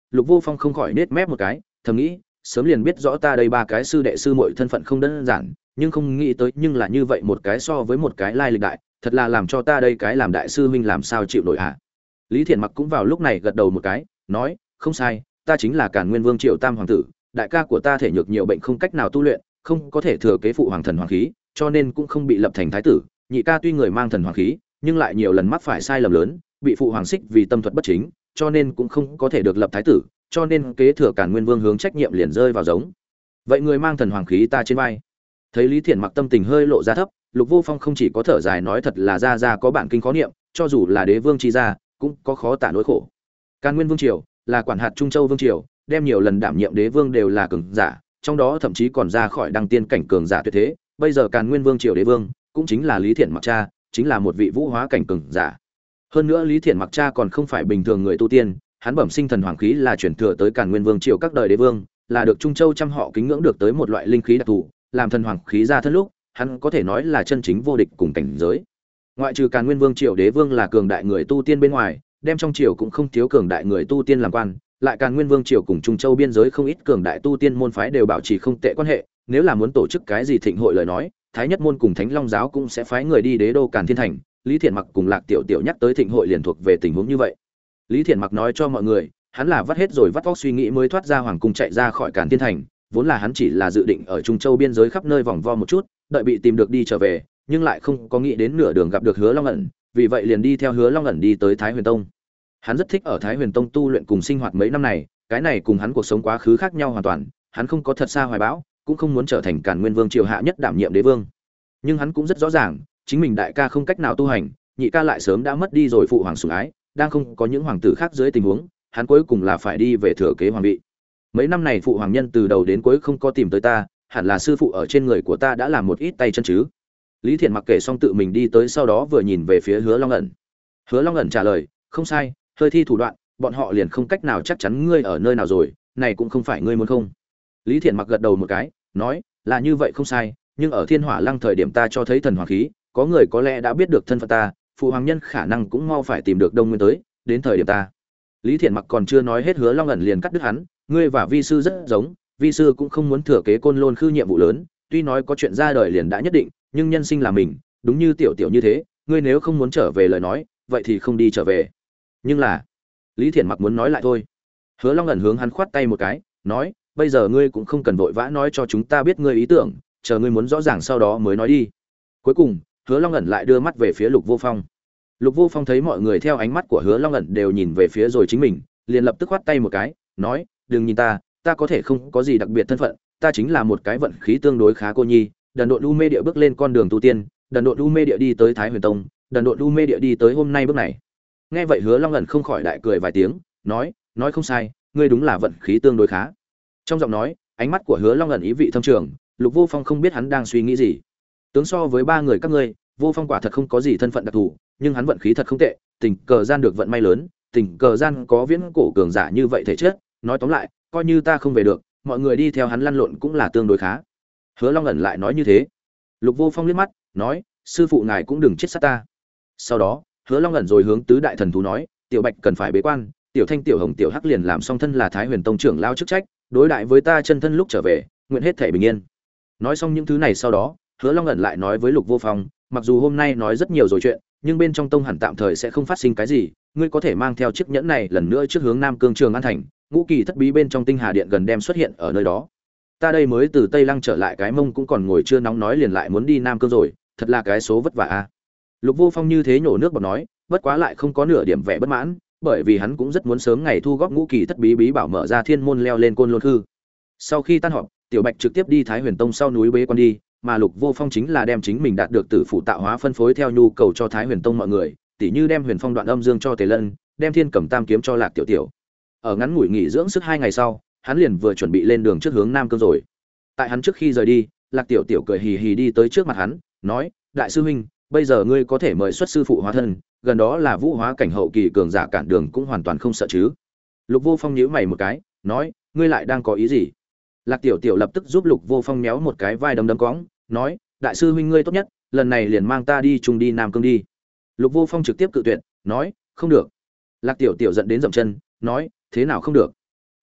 Lục Vô Phong không khỏi nết mép một cái, thầm nghĩ, sớm liền biết rõ ta đây ba cái sư đệ sư muội thân phận không đơn giản, nhưng không nghĩ tới nhưng là như vậy một cái so với một cái lai lịch đại, thật là làm cho ta đây cái làm đại sư huynh làm sao chịu nổi hả? Lý Thiện Mặc cũng vào lúc này gật đầu một cái, nói, không sai, ta chính là Càn Nguyên Vương Triệu Tam hoàng tử, đại ca của ta thể nhược nhiều bệnh không cách nào tu luyện, không có thể thừa kế phụ hoàng thần hoàng khí, cho nên cũng không bị lập thành thái tử. Nhị ca tuy người mang thần hoàng khí, nhưng lại nhiều lần mắc phải sai lầm lớn, bị phụ hoàng xích vì tâm thuật bất chính, cho nên cũng không có thể được lập thái tử, cho nên kế thừa Càn Nguyên Vương hướng trách nhiệm liền rơi vào giống. Vậy người mang thần hoàng khí ta trên vai. Thấy Lý Thiện Mặc tâm tình hơi lộ ra thấp, Lục Vô Phong không chỉ có thở dài nói thật là ra có bản kinh khó niệm, cho dù là đế vương chi gia, cũng có khó tả nỗi khổ. Càn Nguyên Vương triều là quản hạt Trung Châu vương triều, đem nhiều lần đảm nhiệm đế vương đều là cường giả, trong đó thậm chí còn ra khỏi đăng tiên cảnh cường giả tuyệt thế, bây giờ Càn Nguyên Vương triều đế vương cũng chính là Lý Thiện Mặc cha, chính là một vị vũ hóa cảnh cường giả. Hơn nữa Lý Thiện Mặc cha còn không phải bình thường người tu tiên, hắn bẩm sinh thần hoàng khí là chuyển thừa tới Càn Nguyên Vương triều các đời đế vương, là được Trung Châu trăm họ kính ngưỡng được tới một loại linh khí đặc thù, làm thần hoàng khí ra thân lúc, hắn có thể nói là chân chính vô địch cùng cảnh giới. Ngoại trừ Càn Nguyên Vương triều đế vương là cường đại người tu tiên bên ngoài, đem trong triều cũng không thiếu cường đại người tu tiên làm quan, lại Càn Nguyên Vương triều cùng Trung Châu biên giới không ít cường đại tu tiên môn phái đều bảo trì không tệ quan hệ, nếu là muốn tổ chức cái gì thịnh hội lời nói, Thái Nhất môn cùng Thánh Long giáo cũng sẽ phái người đi đế đô Càn Thiên thành. Lý Thiện Mặc cùng Lạc Tiểu Tiểu nhắc tới thịnh hội liền thuộc về tình huống như vậy. Lý Thiện Mặc nói cho mọi người, hắn là vắt hết rồi vắt óc suy nghĩ mới thoát ra hoàng cung chạy ra khỏi Càn Thiên thành, vốn là hắn chỉ là dự định ở Trung Châu biên giới khắp nơi vòng vo một chút, đợi bị tìm được đi trở về, nhưng lại không có nghĩ đến nửa đường gặp được Hứa Long ẩn, vì vậy liền đi theo Hứa Long ẩn đi tới Thái Huyền Tông. Hắn rất thích ở Thái Huyền Tông tu luyện cùng sinh hoạt mấy năm này, cái này cùng hắn cuộc sống quá khứ khác nhau hoàn toàn, hắn không có thật xa hoài bão, cũng không muốn trở thành Càn Nguyên Vương triều hạ nhất đảm nhiệm đế vương. Nhưng hắn cũng rất rõ ràng, chính mình đại ca không cách nào tu hành, nhị ca lại sớm đã mất đi rồi phụ hoàng sủng ái, đang không có những hoàng tử khác dưới tình huống, hắn cuối cùng là phải đi về thừa kế hoàng vị. Mấy năm này phụ hoàng nhân từ đầu đến cuối không có tìm tới ta, hẳn là sư phụ ở trên người của ta đã làm một ít tay chân chứ. Lý Thiện Mặc kể xong tự mình đi tới, sau đó vừa nhìn về phía Hứa Long ẩn. Hứa Long ẩn trả lời, không sai, hơi thi thủ đoạn, bọn họ liền không cách nào chắc chắn ngươi ở nơi nào rồi, này cũng không phải ngươi muốn không. Lý Thiện Mặc gật đầu một cái, nói, là như vậy không sai, nhưng ở Thiên Hỏa Lăng thời điểm ta cho thấy thần hoàng khí, có người có lẽ đã biết được thân phận ta, phụ hoàng nhân khả năng cũng mau phải tìm được Đông Nguyên tới, đến thời điểm ta. Lý Thiện Mặc còn chưa nói hết, Hứa Long ẩn liền cắt đứt hắn, ngươi và vi sư rất giống, vi sư cũng không muốn thừa kế Côn Lôn khư nhiệm vụ lớn, tuy nói có chuyện ra đời liền đã nhất định, nhưng nhân sinh là mình, đúng như tiểu tiểu như thế, ngươi nếu không muốn trở về lời nói, vậy thì không đi trở về. Nhưng là, Lý Thiện Mặc muốn nói lại thôi. Hứa Long ẩn hướng hắn khoát tay một cái, nói, bây giờ ngươi cũng không cần vội vã nói cho chúng ta biết ngươi ý tưởng, chờ ngươi muốn rõ ràng sau đó mới nói đi. Cuối cùng, Hứa Long ẩn lại đưa mắt về phía Lục Vô Phong. Lục Vô Phong thấy mọi người theo ánh mắt của Hứa Long ẩn đều nhìn về phía rồi chính mình, liền lập tức khoát tay một cái, nói, đừng nhìn ta, ta có thể không có gì đặc biệt thân phận, ta chính là một cái vận khí tương đối khá cô nhi, đần độn u mê địa bước lên con đường tu tiên, đần độn u mê địa đi tới Thái Huyền Tông, đần độn u mê địa đi tới hôm nay bước này. Nghe vậy Hứa Long ẩn không khỏi đại cười vài tiếng, nói không sai, ngươi đúng là vận khí tương đối khá. Trong giọng nói, ánh mắt của Hứa Long ẩn ý vị thâm trường, Lục Vô Phong không biết hắn đang suy nghĩ gì. Tướng so với ba người các ngươi, Vô Phong quả thật không có gì thân phận đặc thù, nhưng hắn vận khí thật không tệ, tình cờ gian được vận may lớn, tình cờ gian có viễn cổ cường giả như vậy thể chất, nói tóm lại, coi như ta không về được, mọi người đi theo hắn lăn lộn cũng là tương đối khá. Hứa Long ẩn lại nói như thế. Lục Vô Phong liếc mắt, nói, sư phụ ngài cũng đừng chết sát ta. Sau đó, Hứa Long ẩn rồi hướng tứ đại thần thú nói, tiểu Bạch cần phải bế quan, tiểu Thanh, tiểu Hồng, tiểu Hắc liền làm song thân là Thái Huyền Tông trưởng lao chức trách, đối đại với ta chân thân lúc trở về, nguyện hết thể bình yên. Nói xong những thứ này sau đó, Hứa Long ẩn lại nói với Lục Vô Phong, mặc dù hôm nay nói rất nhiều rồi chuyện, nhưng bên trong tông hẳn tạm thời sẽ không phát sinh cái gì, ngươi có thể mang theo chiếc nhẫn này lần nữa trước hướng Nam Cương Trường An thành, ngũ kỳ thất bí bên trong Tinh Hà Điện gần đem xuất hiện ở nơi đó. Ta đây mới từ Tây Lăng trở lại, cái mông cũng còn ngồi chưa nóng nói liền lại muốn đi Nam Cương rồi, thật là cái số vất vả a. Lục Vô Phong như thế nhổ nước bọt nói, bất quá lại không có nửa điểm vẻ bất mãn, bởi vì hắn cũng rất muốn sớm ngày thu góp ngũ kỳ thất bí bí bảo mở ra thiên môn leo lên Côn Lôn Khư. Sau khi tan họp, Tiểu Bạch trực tiếp đi Thái Huyền Tông sau núi bế quan đi, mà Lục Vô Phong chính là đem chính mình đạt được tử phụ tạo hóa phân phối theo nhu cầu cho Thái Huyền Tông mọi người, tỉ như đem Huyền Phong Đoạn Âm Dương cho Tề Lân, đem Thiên Cẩm Tam kiếm cho Lạc Tiểu Tiểu. Ở ngắn ngủi nghỉ dưỡng sức 2 ngày sau, hắn liền vừa chuẩn bị lên đường trước hướng Nam Cương rồi. Tại hắn trước khi rời đi, Lạc Tiểu Tiểu cười hì hì đi tới trước mặt hắn, nói: "Đại sư huynh, bây giờ ngươi có thể mời xuất sư phụ hóa thân, gần đó là vũ hóa cảnh hậu kỳ cường giả cản đường cũng hoàn toàn không sợ chứ?" Lục Vô Phong nhíu mày một cái, nói: "Ngươi lại đang có ý gì?" Lạc Tiểu Tiểu lập tức giúp Lục Vô Phong méo một cái vai đấm đấm cõng, nói: "Đại sư huynh ngươi tốt nhất, lần này liền mang ta đi chung đi Nam Cương đi." Lục Vô Phong trực tiếp cự tuyệt, nói: "Không được." Lạc Tiểu Tiểu giận đến dậm chân, nói: "Thế nào không được?"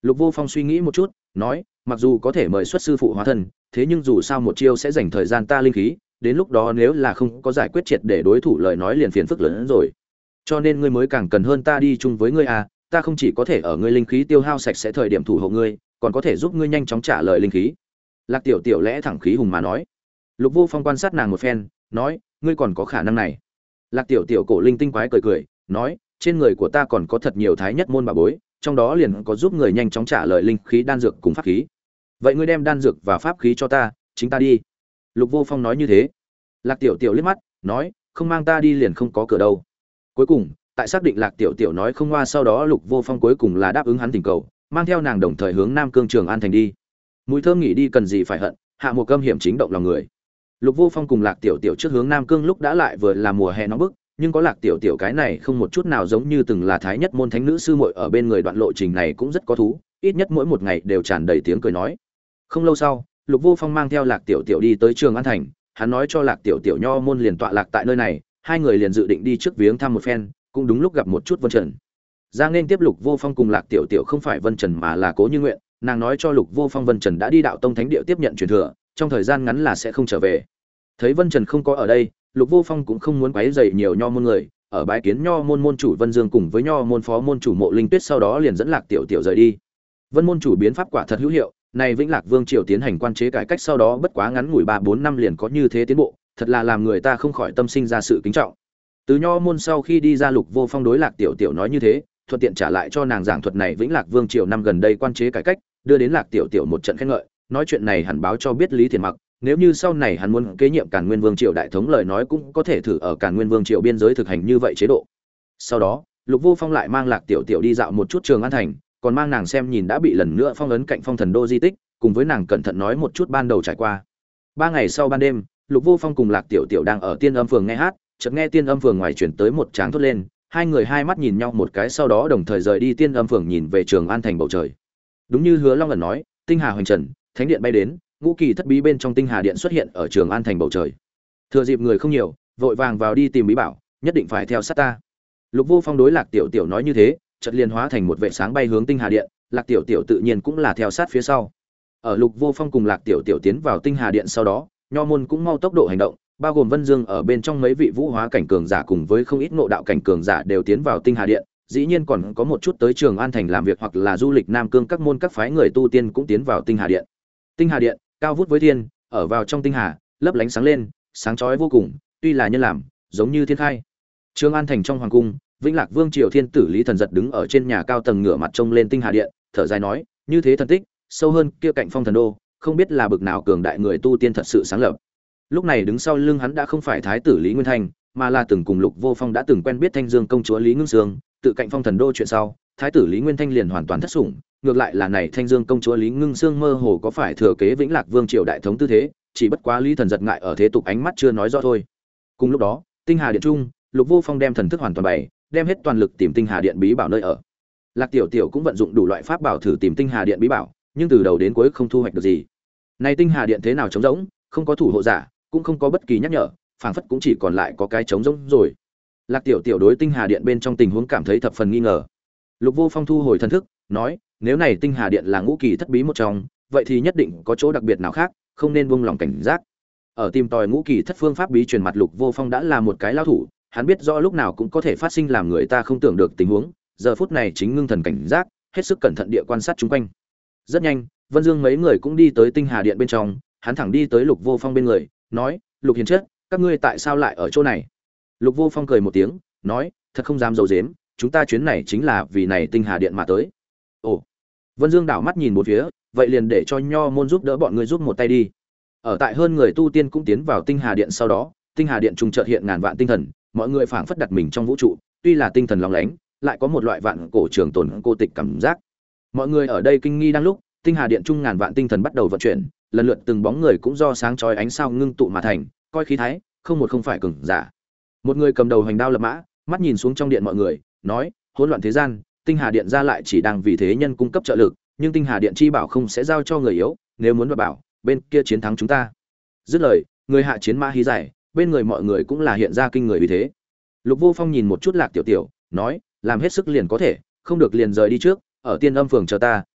Lục Vô Phong suy nghĩ một chút, nói, mặc dù có thể mời xuất sư phụ hóa thân, thế nhưng dù sao một chiêu sẽ dành thời gian ta linh khí, đến lúc đó nếu là không có giải quyết triệt để đối thủ lời nói liền phiền phức lớn hơn rồi. Cho nên ngươi mới càng cần hơn ta đi chung với ngươi à, ta không chỉ có thể ở ngươi linh khí tiêu hao sạch sẽ thời điểm thủ hộ ngươi, còn có thể giúp ngươi nhanh chóng trả lời linh khí. Lạc Tiểu Tiểu lẽ thẳng khí hùng mà nói. Lục Vô Phong quan sát nàng một phen, nói, ngươi còn có khả năng này. Lạc Tiểu Tiểu cổ linh tinh quái cười cười, nói, trên người của ta còn có thật nhiều thái nhất môn bảo bối, trong đó liền có giúp người nhanh chóng trả lời linh khí đan dược cùng pháp khí. Vậy ngươi đem đan dược và pháp khí cho ta, chính ta đi. Lục Vô Phong nói như thế. Lạc Tiểu Tiểu liếc mắt, nói, không mang ta đi liền không có cửa đâu. Cuối cùng, tại xác định Lạc Tiểu Tiểu nói không qua sau đó Lục Vô Phong cuối cùng là đáp ứng hắn thỉnh cầu, mang theo nàng đồng thời hướng Nam Cương Trường An thành đi. Mùi thơm nghĩ đi cần gì phải hận, hạ một cơm hiểm chính động lòng người. Lục Vô Phong cùng Lạc Tiểu Tiểu trước hướng Nam Cương lúc đã lại vừa là mùa hè nóng bức, nhưng có Lạc Tiểu Tiểu cái này không một chút nào giống như từng là thái nhất môn thánh nữ sư muội ở bên người, đoạn lộ trình này cũng rất có thú, ít nhất mỗi một ngày đều tràn đầy tiếng cười nói. Không lâu sau, Lục Vô Phong mang theo Lạc Tiểu Tiểu đi tới Trường An thành, hắn nói cho Lạc Tiểu Tiểu nho môn liền tọa lạc tại nơi này, hai người liền dự định đi trước viếng thăm một phen, cũng đúng lúc gặp một chút Vân Trần. Ra nên tiếp Lục Vô Phong cùng Lạc Tiểu Tiểu không phải Vân Trần mà là Cố Như Nguyện, nàng nói cho Lục Vô Phong Vân Trần đã đi Đạo Tông Thánh địa tiếp nhận truyền thừa, trong thời gian ngắn là sẽ không trở về. Thấy Vân Trần không có ở đây, Lục Vô Phong cũng không muốn quấy rầy nhiều nho môn người, ở bái kiến nho môn môn chủ Vân Dương cùng với nho môn phó môn chủ Mộ Linh Tuyết sau đó liền dẫn Lạc Tiểu Tiểu rời đi. Vân môn chủ biến pháp quả thật hữu hiệu, này Vĩnh Lạc Vương triều tiến hành quan chế cải cách sau đó bất quá ngắn ngủi 3-4 năm liền có như thế tiến bộ, thật là làm người ta không khỏi tâm sinh ra sự kính trọng. Từ nho môn sau khi đi ra, Lục Vô Phong đối Lạc Tiểu Tiểu nói như thế, thuận tiện trả lại cho nàng giảng thuật này Vĩnh Lạc Vương triều năm gần đây quan chế cải cách, đưa đến Lạc Tiểu Tiểu một trận khen ngợi, nói chuyện này hẳn báo cho biết Lý Thiền Mặc, nếu như sau này hắn muốn kế nhiệm Càn Nguyên Vương triều đại thống lời nói cũng có thể thử ở Càn Nguyên Vương triều biên giới thực hành như vậy chế độ. Sau đó, Lục Vô Phong lại mang Lạc Tiểu Tiểu đi dạo một chút Trường An thành, còn mang nàng xem nhìn đã bị lần nữa phong ấn cạnh Phong Thần Đô di tích, cùng với nàng cẩn thận nói một chút ban đầu trải qua. 3 ngày sau ban đêm, Lục Vô Phong cùng Lạc Tiểu Tiểu đang ở Tiên Âm phường nghe hát, chợt nghe Tiên Âm phường ngoài chuyển tới một tràng thốt lên, hai người hai mắt nhìn nhau một cái sau đó đồng thời rời đi Tiên Âm phường nhìn về Trường An thành bầu trời. Đúng như Hứa Long ẩn nói, tinh hà hoành trần, thánh điện bay đến, ngũ kỳ thất bí bên trong tinh hà điện xuất hiện ở Trường An thành bầu trời. Thừa dịp người không nhiều, vội vàng vào đi tìm bí bảo, nhất định phải theo sát ta. Lục Vô Phong đối Lạc Tiểu Tiểu nói như thế, chợt liền hóa thành một vệ sáng bay hướng tinh hà điện, Lạc Tiểu Tiểu tự nhiên cũng là theo sát phía sau. Ở Lục Vô Phong cùng Lạc Tiểu Tiểu tiến vào tinh hà điện sau đó, nho môn cũng mau tốc độ hành động, bao gồm Vân Dương ở bên trong mấy vị vũ hóa cảnh cường giả cùng với không ít ngộ đạo cảnh cường giả đều tiến vào tinh hà điện, dĩ nhiên còn có một chút tới Trường An thành làm việc hoặc là du lịch Nam Cương các môn các phái người tu tiên cũng tiến vào tinh hà điện. Tinh hà điện cao vút với thiên, ở vào trong tinh hà, lấp lánh sáng lên, sáng chói vô cùng, tuy là nhân làm, giống như thiên khai. Trường An thành trong hoàng cung, Vĩnh Lạc Vương triều thiên tử Lý Thần Giật đứng ở trên nhà cao tầng ngửa mặt trông lên tinh hà điện, thở dài nói, như thế thần tích, sâu hơn kia cạnh Phong Thần Đô, không biết là bực nào cường đại người tu tiên thật sự sáng lập. Lúc này đứng sau lưng hắn đã không phải thái tử Lý Nguyên Thanh, mà là từng cùng Lục Vô Phong đã từng quen biết Thanh Dương công chúa Lý Ngưng Sương, tự cạnh Phong Thần Đô chuyện sau, thái tử Lý Nguyên Thanh liền hoàn toàn thất sủng, ngược lại là này Thanh Dương công chúa Lý Ngưng Sương mơ hồ có phải thừa kế Vĩnh Lạc Vương triều đại thống tư thế, chỉ bất quá Lý Thần Giật ngại ở thế tục ánh mắt chưa nói rõ thôi. Cùng lúc đó, tinh hà điện trung, Lục Vô Phong đem thần thức hoàn toàn bày, đem hết toàn lực tìm tinh hà điện bí bảo nơi ở. Lạc Tiểu Tiểu cũng vận dụng đủ loại pháp bảo thử tìm tinh hà điện bí bảo, nhưng từ đầu đến cuối không thu hoạch được gì. Này tinh hà điện thế nào trống rỗng, không có thủ hộ giả, cũng không có bất kỳ nhắc nhở, phảng phất cũng chỉ còn lại có cái trống rỗng rồi. Lạc Tiểu Tiểu đối tinh hà điện bên trong tình huống cảm thấy thập phần nghi ngờ. Lục Vô Phong thu hồi thần thức, nói, nếu này tinh hà điện là ngũ kỳ thất bí một trong, vậy thì nhất định có chỗ đặc biệt nào khác, không nên buông lòng cảnh giác. Ở tìm tòi ngũ kỳ thất phương pháp bí truyền mặt, Lục Vô Phong đã là một cái lao thủ, hắn biết rõ lúc nào cũng có thể phát sinh làm người ta không tưởng được tình huống, giờ phút này chính ngưng thần cảnh giác, hết sức cẩn thận địa quan sát xung quanh. Rất nhanh, Vân Dương mấy người cũng đi tới tinh hà điện bên trong, hắn thẳng đi tới Lục Vô Phong bên người, nói, Lục Hiền chất, các ngươi tại sao lại ở chỗ này? Lục Vô Phong cười một tiếng, nói, thật không dám giấu giếm, chúng ta chuyến này chính là vì này tinh hà điện mà tới. Ồ. Vân Dương đảo mắt nhìn một phía, vậy liền để cho nho môn giúp đỡ bọn ngươi giúp một tay đi. Ở tại hơn người tu tiên cũng tiến vào tinh hà điện sau đó, tinh hà điện trùng chợt hiện ngàn vạn tinh thần, mọi người phảng phất đặt mình trong vũ trụ, tuy là tinh thần lóng lánh, lại có một loại vạn cổ trường tồn cô tịch cảm giác. Mọi người ở đây kinh nghi đang lúc, tinh hà điện trung ngàn vạn tinh thần bắt đầu vận chuyển, lần lượt từng bóng người cũng do sáng chói ánh sao ngưng tụ mà thành, coi khí thái, không một không phải cường giả. Một người cầm đầu hoành đao lập mã, mắt nhìn xuống trong điện mọi người, nói, hỗn loạn thế gian, tinh hà điện ra lại chỉ đang vì thế nhân cung cấp trợ lực, nhưng tinh hà điện chi bảo không sẽ giao cho người yếu, nếu muốn đoạt bảo, bên kia chiến thắng chúng ta. Dứt lời, người hạ chiến mã hí giải, bên người mọi người cũng là hiện ra kinh người vì thế. Lục Vô Phong nhìn một chút Lạc Tiểu Tiểu, nói, làm hết sức liền có thể, không được liền rời đi trước, ở Tiên Âm phường chờ ta,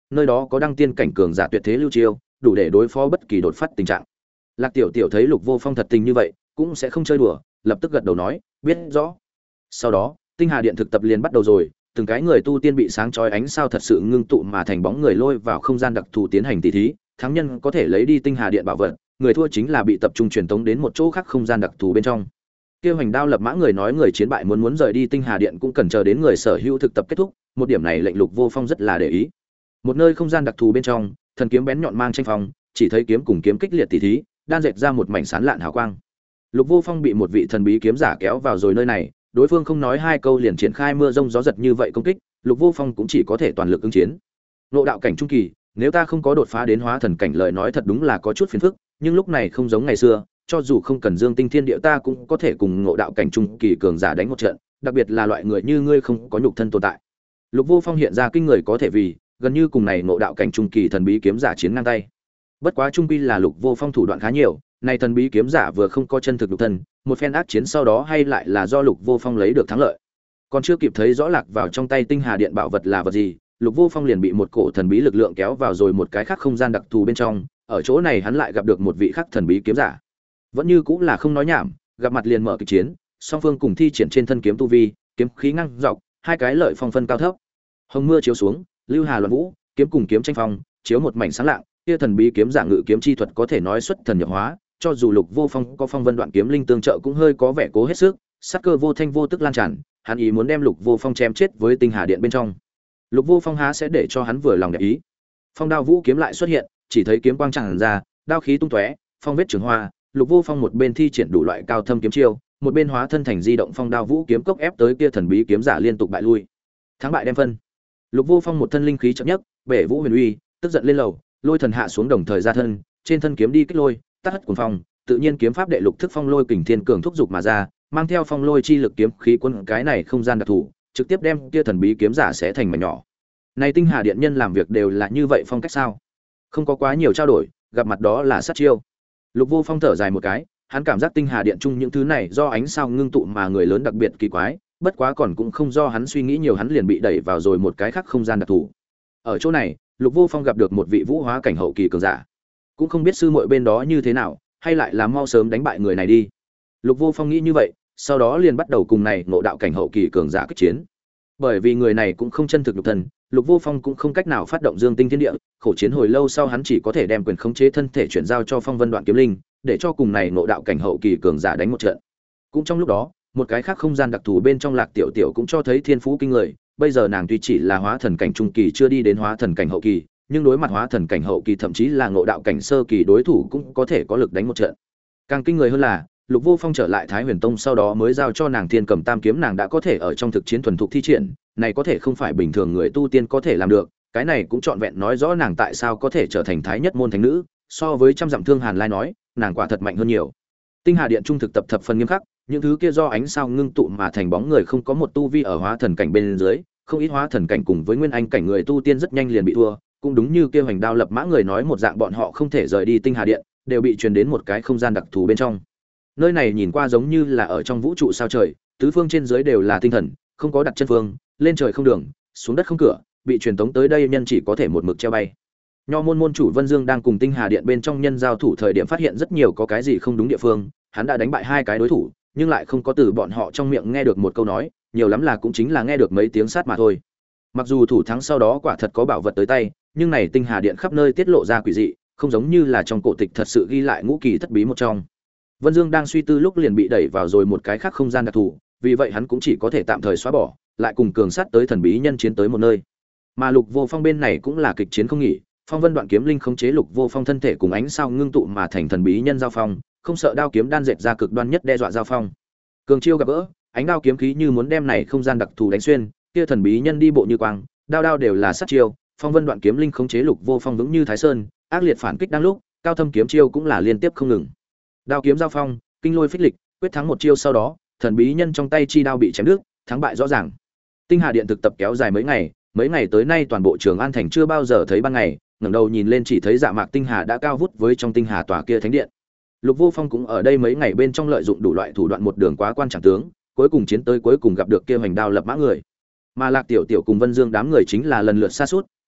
nơi đó có đăng tiên cảnh cường giả tuyệt thế lưu chiêu, đủ để đối phó bất kỳ đột phát tình trạng. Lạc Tiểu Tiểu thấy Lục Vô Phong thật tình như vậy, cũng sẽ không chơi đùa, lập tức gật đầu nói, biết rõ. Sau đó, Tinh Hà Điện thực tập liền bắt đầu rồi, từng cái người tu tiên bị sáng chói ánh sao thật sự ngưng tụ mà thành bóng người lôi vào không gian đặc thù tiến hành tỷ thí, thắng nhân có thể lấy đi Tinh Hà Điện bảo vật, người thua chính là bị tập trung truyền tống đến một chỗ khác không gian đặc thù bên trong. Kia Hoành Đao lập mã người nói người chiến bại muốn rời đi Tinh Hà Điện cũng cần chờ đến người sở hữu thực tập kết thúc, một điểm này lệnh Lục Vô Phong rất là để ý. Một nơi không gian đặc thù bên trong, thần kiếm bén nhọn mang tranh phong, chỉ thấy kiếm cùng kiếm kích liệt tỷ thí, đan dệt ra một mảnh sáng lạn hào quang. Lục Vô Phong bị một vị thần bí kiếm giả kéo vào rồi nơi này, đối phương không nói hai câu liền triển khai mưa rông gió giật như vậy công kích, Lục Vô Phong cũng chỉ có thể toàn lực ứng chiến. Ngộ đạo cảnh trung kỳ, nếu ta không có đột phá đến hóa thần cảnh lời nói thật đúng là có chút phiền phức, nhưng lúc này không giống ngày xưa, cho dù không cần Dương Tinh Thiên Địa ta cũng có thể cùng ngộ đạo cảnh trung kỳ cường giả đánh một trận, đặc biệt là loại người như ngươi không có nhục thân tồn tại. Lục Vô Phong hiện ra kinh người có thể vì, gần như cùng này ngộ đạo cảnh trung kỳ thần bí kiếm giả chiến ngang tay. Bất quá trung quy là Lục Vô Phong thủ đoạn khá nhiều, này thần bí kiếm giả vừa không có chân thực nhục thân, một phen ác chiến sau đó hay lại là do Lục Vô Phong lấy được thắng lợi. Còn chưa kịp thấy rõ lạc vào trong tay Tinh Hà Điện bảo vật là vật gì, Lục Vô Phong liền bị một cổ thần bí lực lượng kéo vào rồi một cái khác không gian đặc thù bên trong, ở chỗ này hắn lại gặp được một vị khác thần bí kiếm giả. Vẫn như cũng là không nói nhảm, gặp mặt liền mở kịch chiến, song phương cùng thi triển trên thân kiếm tu vi, kiếm khí ngang dọc, hai cái lợi phong phân cao thấp. Hồng mưa chiếu xuống, lưu hà loạn vũ, kiếm cùng kiếm tranh phong, chiếu một mảnh sáng lạng, kia thần bí kiếm giả ngự kiếm chi thuật có thể nói xuất thần nhập hóa, cho dù Lục Vô Phong có phong vân đoạn kiếm linh tương trợ cũng hơi có vẻ cố hết sức, sát cơ vô thanh vô tức lan tràn, hắn ý muốn đem Lục Vô Phong chém chết với Tinh Hà Điện bên trong. Lục Vô Phong há sẽ để cho hắn vừa lòng đẹp ý. Phong đao vũ kiếm lại xuất hiện, chỉ thấy kiếm quang tràn ra, đao khí tung tóe, phong vết trường hoa, Lục Vô Phong một bên thi triển đủ loại cao thâm kiếm chiêu, một bên hóa thân thành di động phong đao vũ kiếm cốc ép tới kia thần bí kiếm giả liên tục bại lui. Thắng bại đem phân. Lục Vô Phong một thân linh khí chậm nhất, bể vũ huyền uy, tức giận lên lầu, lôi thần hạ xuống đồng thời ra thân, trên thân kiếm đi kích lôi, tát hất cuồng phong, tự nhiên kiếm pháp đệ lục thức phong lôi kình thiên cường thúc dục mà ra, mang theo phong lôi chi lực kiếm khí quân cái này không gian đặc thù, trực tiếp đem kia thần bí kiếm giả sẽ thành mảnh nhỏ. Này Tinh Hà Điện nhân làm việc đều là như vậy phong cách sao? Không có quá nhiều trao đổi, gặp mặt đó là sát chiêu. Lục Vô Phong thở dài một cái, hắn cảm giác Tinh Hà Điện chung những thứ này do ánh sao ngưng tụ mà người lớn đặc biệt kỳ quái, bất quá còn cũng không do hắn suy nghĩ nhiều, hắn liền bị đẩy vào rồi một cái khác không gian đặc thù. Ở chỗ này, Lục Vô Phong gặp được một vị vũ hóa cảnh hậu kỳ cường giả. Cũng không biết sư muội bên đó như thế nào, hay lại là mau sớm đánh bại người này đi. Lục Vô Phong nghĩ như vậy, sau đó liền bắt đầu cùng này ngộ đạo cảnh hậu kỳ cường giả kích chiến. Bởi vì người này cũng không chân thực nhục thân, Lục Vô Phong cũng không cách nào phát động Dương Tinh Thiên Địa, khổ chiến hồi lâu sau hắn chỉ có thể đem quyền khống chế thân thể chuyển giao cho Phong Vân Đoạn Kiếm Linh, để cho cùng này ngộ đạo cảnh hậu kỳ cường giả đánh một trận. Cũng trong lúc đó, một cái khác không gian đặc thù bên trong Lạc Tiểu Tiểu cũng cho thấy thiên phú kinh người, bây giờ nàng tuy chỉ là hóa thần cảnh trung kỳ chưa đi đến hóa thần cảnh hậu kỳ, nhưng đối mặt hóa thần cảnh hậu kỳ thậm chí là ngộ đạo cảnh sơ kỳ đối thủ cũng có thể có lực đánh một trận. Càng kinh người hơn là, Lục Vô Phong trở lại Thái Huyền Tông sau đó mới giao cho nàng Thiên Cầm Tam kiếm, nàng đã có thể ở trong thực chiến thuần thục thi triển, này có thể không phải bình thường người tu tiên có thể làm được, cái này cũng trọn vẹn nói rõ nàng tại sao có thể trở thành thái nhất môn thánh nữ, so với trăm dặm thương Hàn Lai nói, nàng quả thật mạnh hơn nhiều. Tinh Hà Điện trung thực tập thập phần nghiêm khắc, những thứ kia do ánh sao ngưng tụ mà thành bóng người không có một tu vi ở hóa thần cảnh bên dưới, không ít hóa thần cảnh cùng với nguyên anh cảnh người tu tiên rất nhanh liền bị thua, cũng đúng như kia Hoành Đao lập mã người nói một dạng, bọn họ không thể rời đi Tinh Hà Điện, đều bị truyền đến một cái không gian đặc thù bên trong. Nơi này nhìn qua giống như là ở trong vũ trụ sao trời, tứ phương trên dưới đều là tinh thần, không có đặt chân phương, lên trời không đường, xuống đất không cửa, bị truyền tống tới đây nhân chỉ có thể một mực treo bay. Nho môn môn chủ Vân Dương đang cùng Tinh Hà Điện bên trong nhân giao thủ thời điểm phát hiện rất nhiều có cái gì không đúng địa phương, hắn đã đánh bại hai cái đối thủ, nhưng lại không có từ bọn họ trong miệng nghe được một câu nói, nhiều lắm là cũng chính là nghe được mấy tiếng sát mà thôi. Mặc dù thủ thắng sau đó quả thật có bảo vật tới tay, nhưng này Tinh Hà Điện khắp nơi tiết lộ ra quỷ dị, không giống như là trong cổ tịch thật sự ghi lại ngũ kỳ thất bí một trong. Vân Dương đang suy tư lúc liền bị đẩy vào rồi một cái khác không gian đặc thù, vì vậy hắn cũng chỉ có thể tạm thời xóa bỏ, lại cùng cường sát tới thần bí nhân chiến tới một nơi. Mà Lục Vô Phong bên này cũng là kịch chiến không nghỉ, Phong Vân Đoạn Kiếm Linh khống chế Lục Vô Phong thân thể cùng ánh sao ngưng tụ mà thành thần bí nhân giao phong, không sợ đao kiếm đan dệt ra cực đoan nhất đe dọa giao phong. Cường chiêu gặp gỡ, ánh đao kiếm khí như muốn đem này không gian đặc thù đánh xuyên, kia thần bí nhân đi bộ như quang, đao đao đều là sát chiêu, Phong Vân Đoạn Kiếm Linh khống chế Lục Vô Phong vững như Thái Sơn, ác liệt phản kích đang lúc, cao thâm kiếm chiêu cũng là liên tiếp không ngừng. Đao kiếm giao phong, kinh lôi phích lịch, quyết thắng một chiêu sau đó, thần bí nhân trong tay chi đao bị chém đứt, thắng bại rõ ràng. Tinh Hà Điện thực tập kéo dài mấy ngày tới nay toàn bộ Trường An thành chưa bao giờ thấy ban ngày, ngẩng đầu nhìn lên chỉ thấy dạ mạc tinh hà đã cao vút với trong tinh hà tòa kia thánh điện. Lục Vô Phong cũng ở đây mấy ngày bên trong lợi dụng đủ loại thủ đoạn một đường quá quan trọng tướng, cuối cùng chiến tới cuối cùng gặp được kia Hoành Đao lập mã người. Mà Lạc Tiểu Tiểu cùng Vân Dương đám người chính là lần lượt sa sút,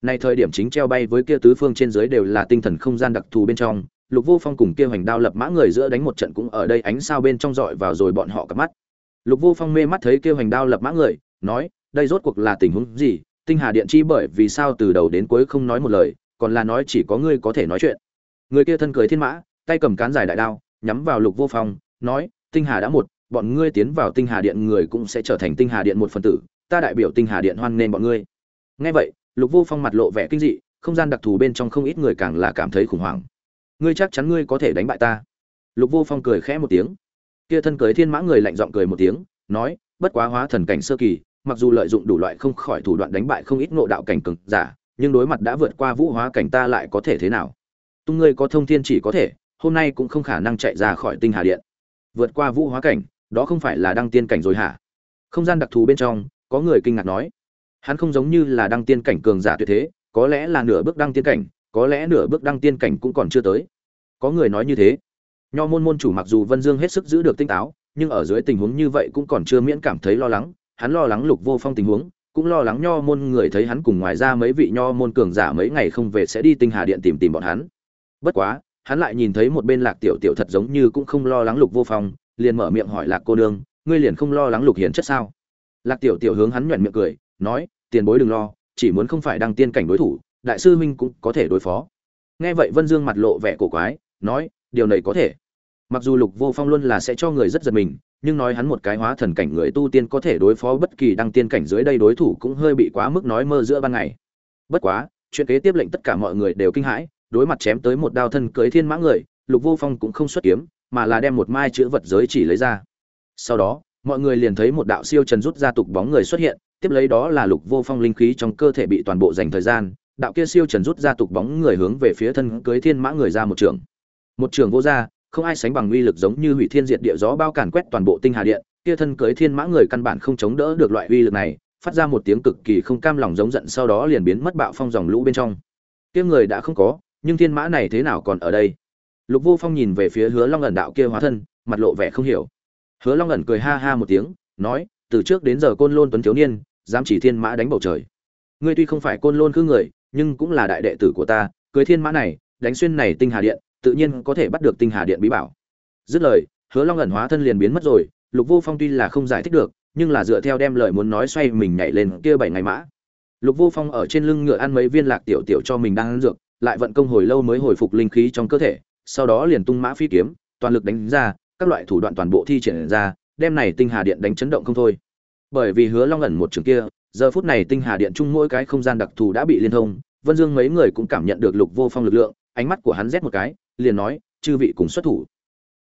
Này thời điểm chính treo bay với kia tứ phương trên dưới đều là tinh thần không gian đặc thù bên trong, Lục Vô Phong cùng kia Hoành Đao lập mã người giữa đánh một trận cũng ở đây ánh sao bên trong dọi vào rồi bọn họ cặp mắt. Lục Vô Phong mê mắt thấy kia Hoành Đao lập mã người, nói, đây rốt cuộc là tình huống gì? Tinh Hà Điện chi bởi vì sao từ đầu đến cuối không nói một lời, còn là nói chỉ có ngươi có thể nói chuyện. Người kia thân cưỡi thiên mã, tay cầm cán dài đại đao, nhắm vào Lục Vô Phong, nói, Tinh Hà đã một, bọn ngươi tiến vào Tinh Hà Điện người cũng sẽ trở thành Tinh Hà Điện một phần tử, ta đại biểu Tinh Hà Điện hoan nghênh bọn ngươi. Nghe vậy, Lục Vô Phong mặt lộ vẻ kinh dị, không gian đặc thù bên trong không ít người càng là cảm thấy khủng hoảng. Ngươi chắc chắn ngươi có thể đánh bại ta? Lục Vô Phong cười khẽ một tiếng. Kia thân cưỡi thiên mã người lạnh giọng cười một tiếng, nói, bất quá hóa thần cảnh sơ kỳ, mặc dù lợi dụng đủ loại không khỏi thủ đoạn đánh bại không ít ngộ đạo cảnh cường giả, nhưng đối mặt đã vượt qua vũ hóa cảnh ta lại có thể thế nào? Tung ngươi có thông thiên chỉ có thể, hôm nay cũng không khả năng chạy ra khỏi Tinh Hà Điện. Vượt qua vũ hóa cảnh, đó không phải là đăng tiên cảnh rồi hả? Không gian đặc thù bên trong, có người kinh ngạc nói, hắn không giống như là đăng tiên cảnh cường giả tuyệt thế, có lẽ là nửa bước đăng tiên cảnh, có lẽ nửa bước đăng tiên cảnh cũng còn chưa tới. Có người nói như thế. Nho môn môn chủ mặc dù Vân Dương hết sức giữ được tinh táo, nhưng ở dưới tình huống như vậy cũng còn chưa miễn cảm thấy lo lắng, hắn lo lắng Lục Vô Phong tình huống, cũng lo lắng Nho môn người thấy hắn cùng ngoài ra mấy vị Nho môn cường giả mấy ngày không về sẽ đi Tinh Hà Điện tìm bọn hắn. Bất quá, hắn lại nhìn thấy một bên Lạc Tiểu Tiểu thật giống như cũng không lo lắng Lục Vô Phong, liền mở miệng hỏi Lạc cô nương, ngươi liền không lo lắng Lục Hiển chất sao? Lạc Tiểu Tiểu hướng hắn nhuyễn miệng cười, nói, tiền bối đừng lo, chỉ muốn không phải đăng tiên cảnh đối thủ, đại sư huynh cũng có thể đối phó. Nghe vậy Vân Dương mặt lộ vẻ cổ quái, nói, điều này có thể. Mặc dù Lục Vô Phong luôn là sẽ cho người rất giật mình, nhưng nói hắn một cái hóa thần cảnh người tu tiên có thể đối phó bất kỳ đăng tiên cảnh dưới đây đối thủ cũng hơi bị quá mức nói mơ giữa ban ngày. Bất quá, chuyện kế tiếp lệnh tất cả mọi người đều kinh hãi, đối mặt chém tới một đao thân cưỡi thiên mã người, Lục Vô Phong cũng không xuất kiếm, mà là đem một mai chữ vật giới chỉ lấy ra. Sau đó, mọi người liền thấy một đạo siêu trần rút ra tục bóng người xuất hiện, tiếp lấy đó là Lục Vô Phong linh khí trong cơ thể bị toàn bộ dành thời gian, đạo kia siêu trần rút ra tục bóng người hướng về phía thân cưới thiên mã người ra một trường. Một trường vô ra, không ai sánh bằng uy lực giống như hủy thiên diệt địa gió bao càn quét toàn bộ Tinh Hà Điện, kia thân cưới thiên mã người căn bản không chống đỡ được loại uy lực này, phát ra một tiếng cực kỳ không cam lòng giống giận sau đó liền biến mất bạo phong dòng lũ bên trong. Kia người đã không có, nhưng thiên mã này thế nào còn ở đây? Lục Vô Phong nhìn về phía Hứa Long ẩn đạo kia hóa thân, mặt lộ vẻ không hiểu. Hứa Long ẩn cười ha ha một tiếng, nói, từ trước đến giờ Côn Lôn tuấn thiếu niên, dám chỉ thiên mã đánh bầu trời. Ngươi tuy không phải Côn Lôn cư người, nhưng cũng là đại đệ tử của ta, cưới thiên mã này, đánh xuyên này Tinh Hà Điện, tự nhiên có thể bắt được Tinh Hà Điện bí bảo. Dứt lời, Hứa Long ẩn hóa thân liền biến mất rồi, Lục Vô Phong tuy là không giải thích được, nhưng là dựa theo đem lời muốn nói xoay mình nhảy lên kia 7 ngày mã. Lục Vô Phong ở trên lưng ngựa ăn mấy viên lạc tiểu tiểu cho mình đang ăn dược, lại vận công hồi lâu mới hồi phục linh khí trong cơ thể, sau đó liền tung mã phi kiếm, toàn lực đánh ra, các loại thủ đoạn toàn bộ thi triển ra, đem này Tinh Hà Điện đánh chấn động không thôi. Bởi vì Hứa Long ẩn một trường kia, giờ phút này Tinh Hà Điện chung mỗi cái không gian đặc thù đã bị liên thông, Vân Dương mấy người cũng cảm nhận được Lục Vô Phong lực lượng, ánh mắt của hắn rét một cái, liền nói, chư vị cùng xuất thủ.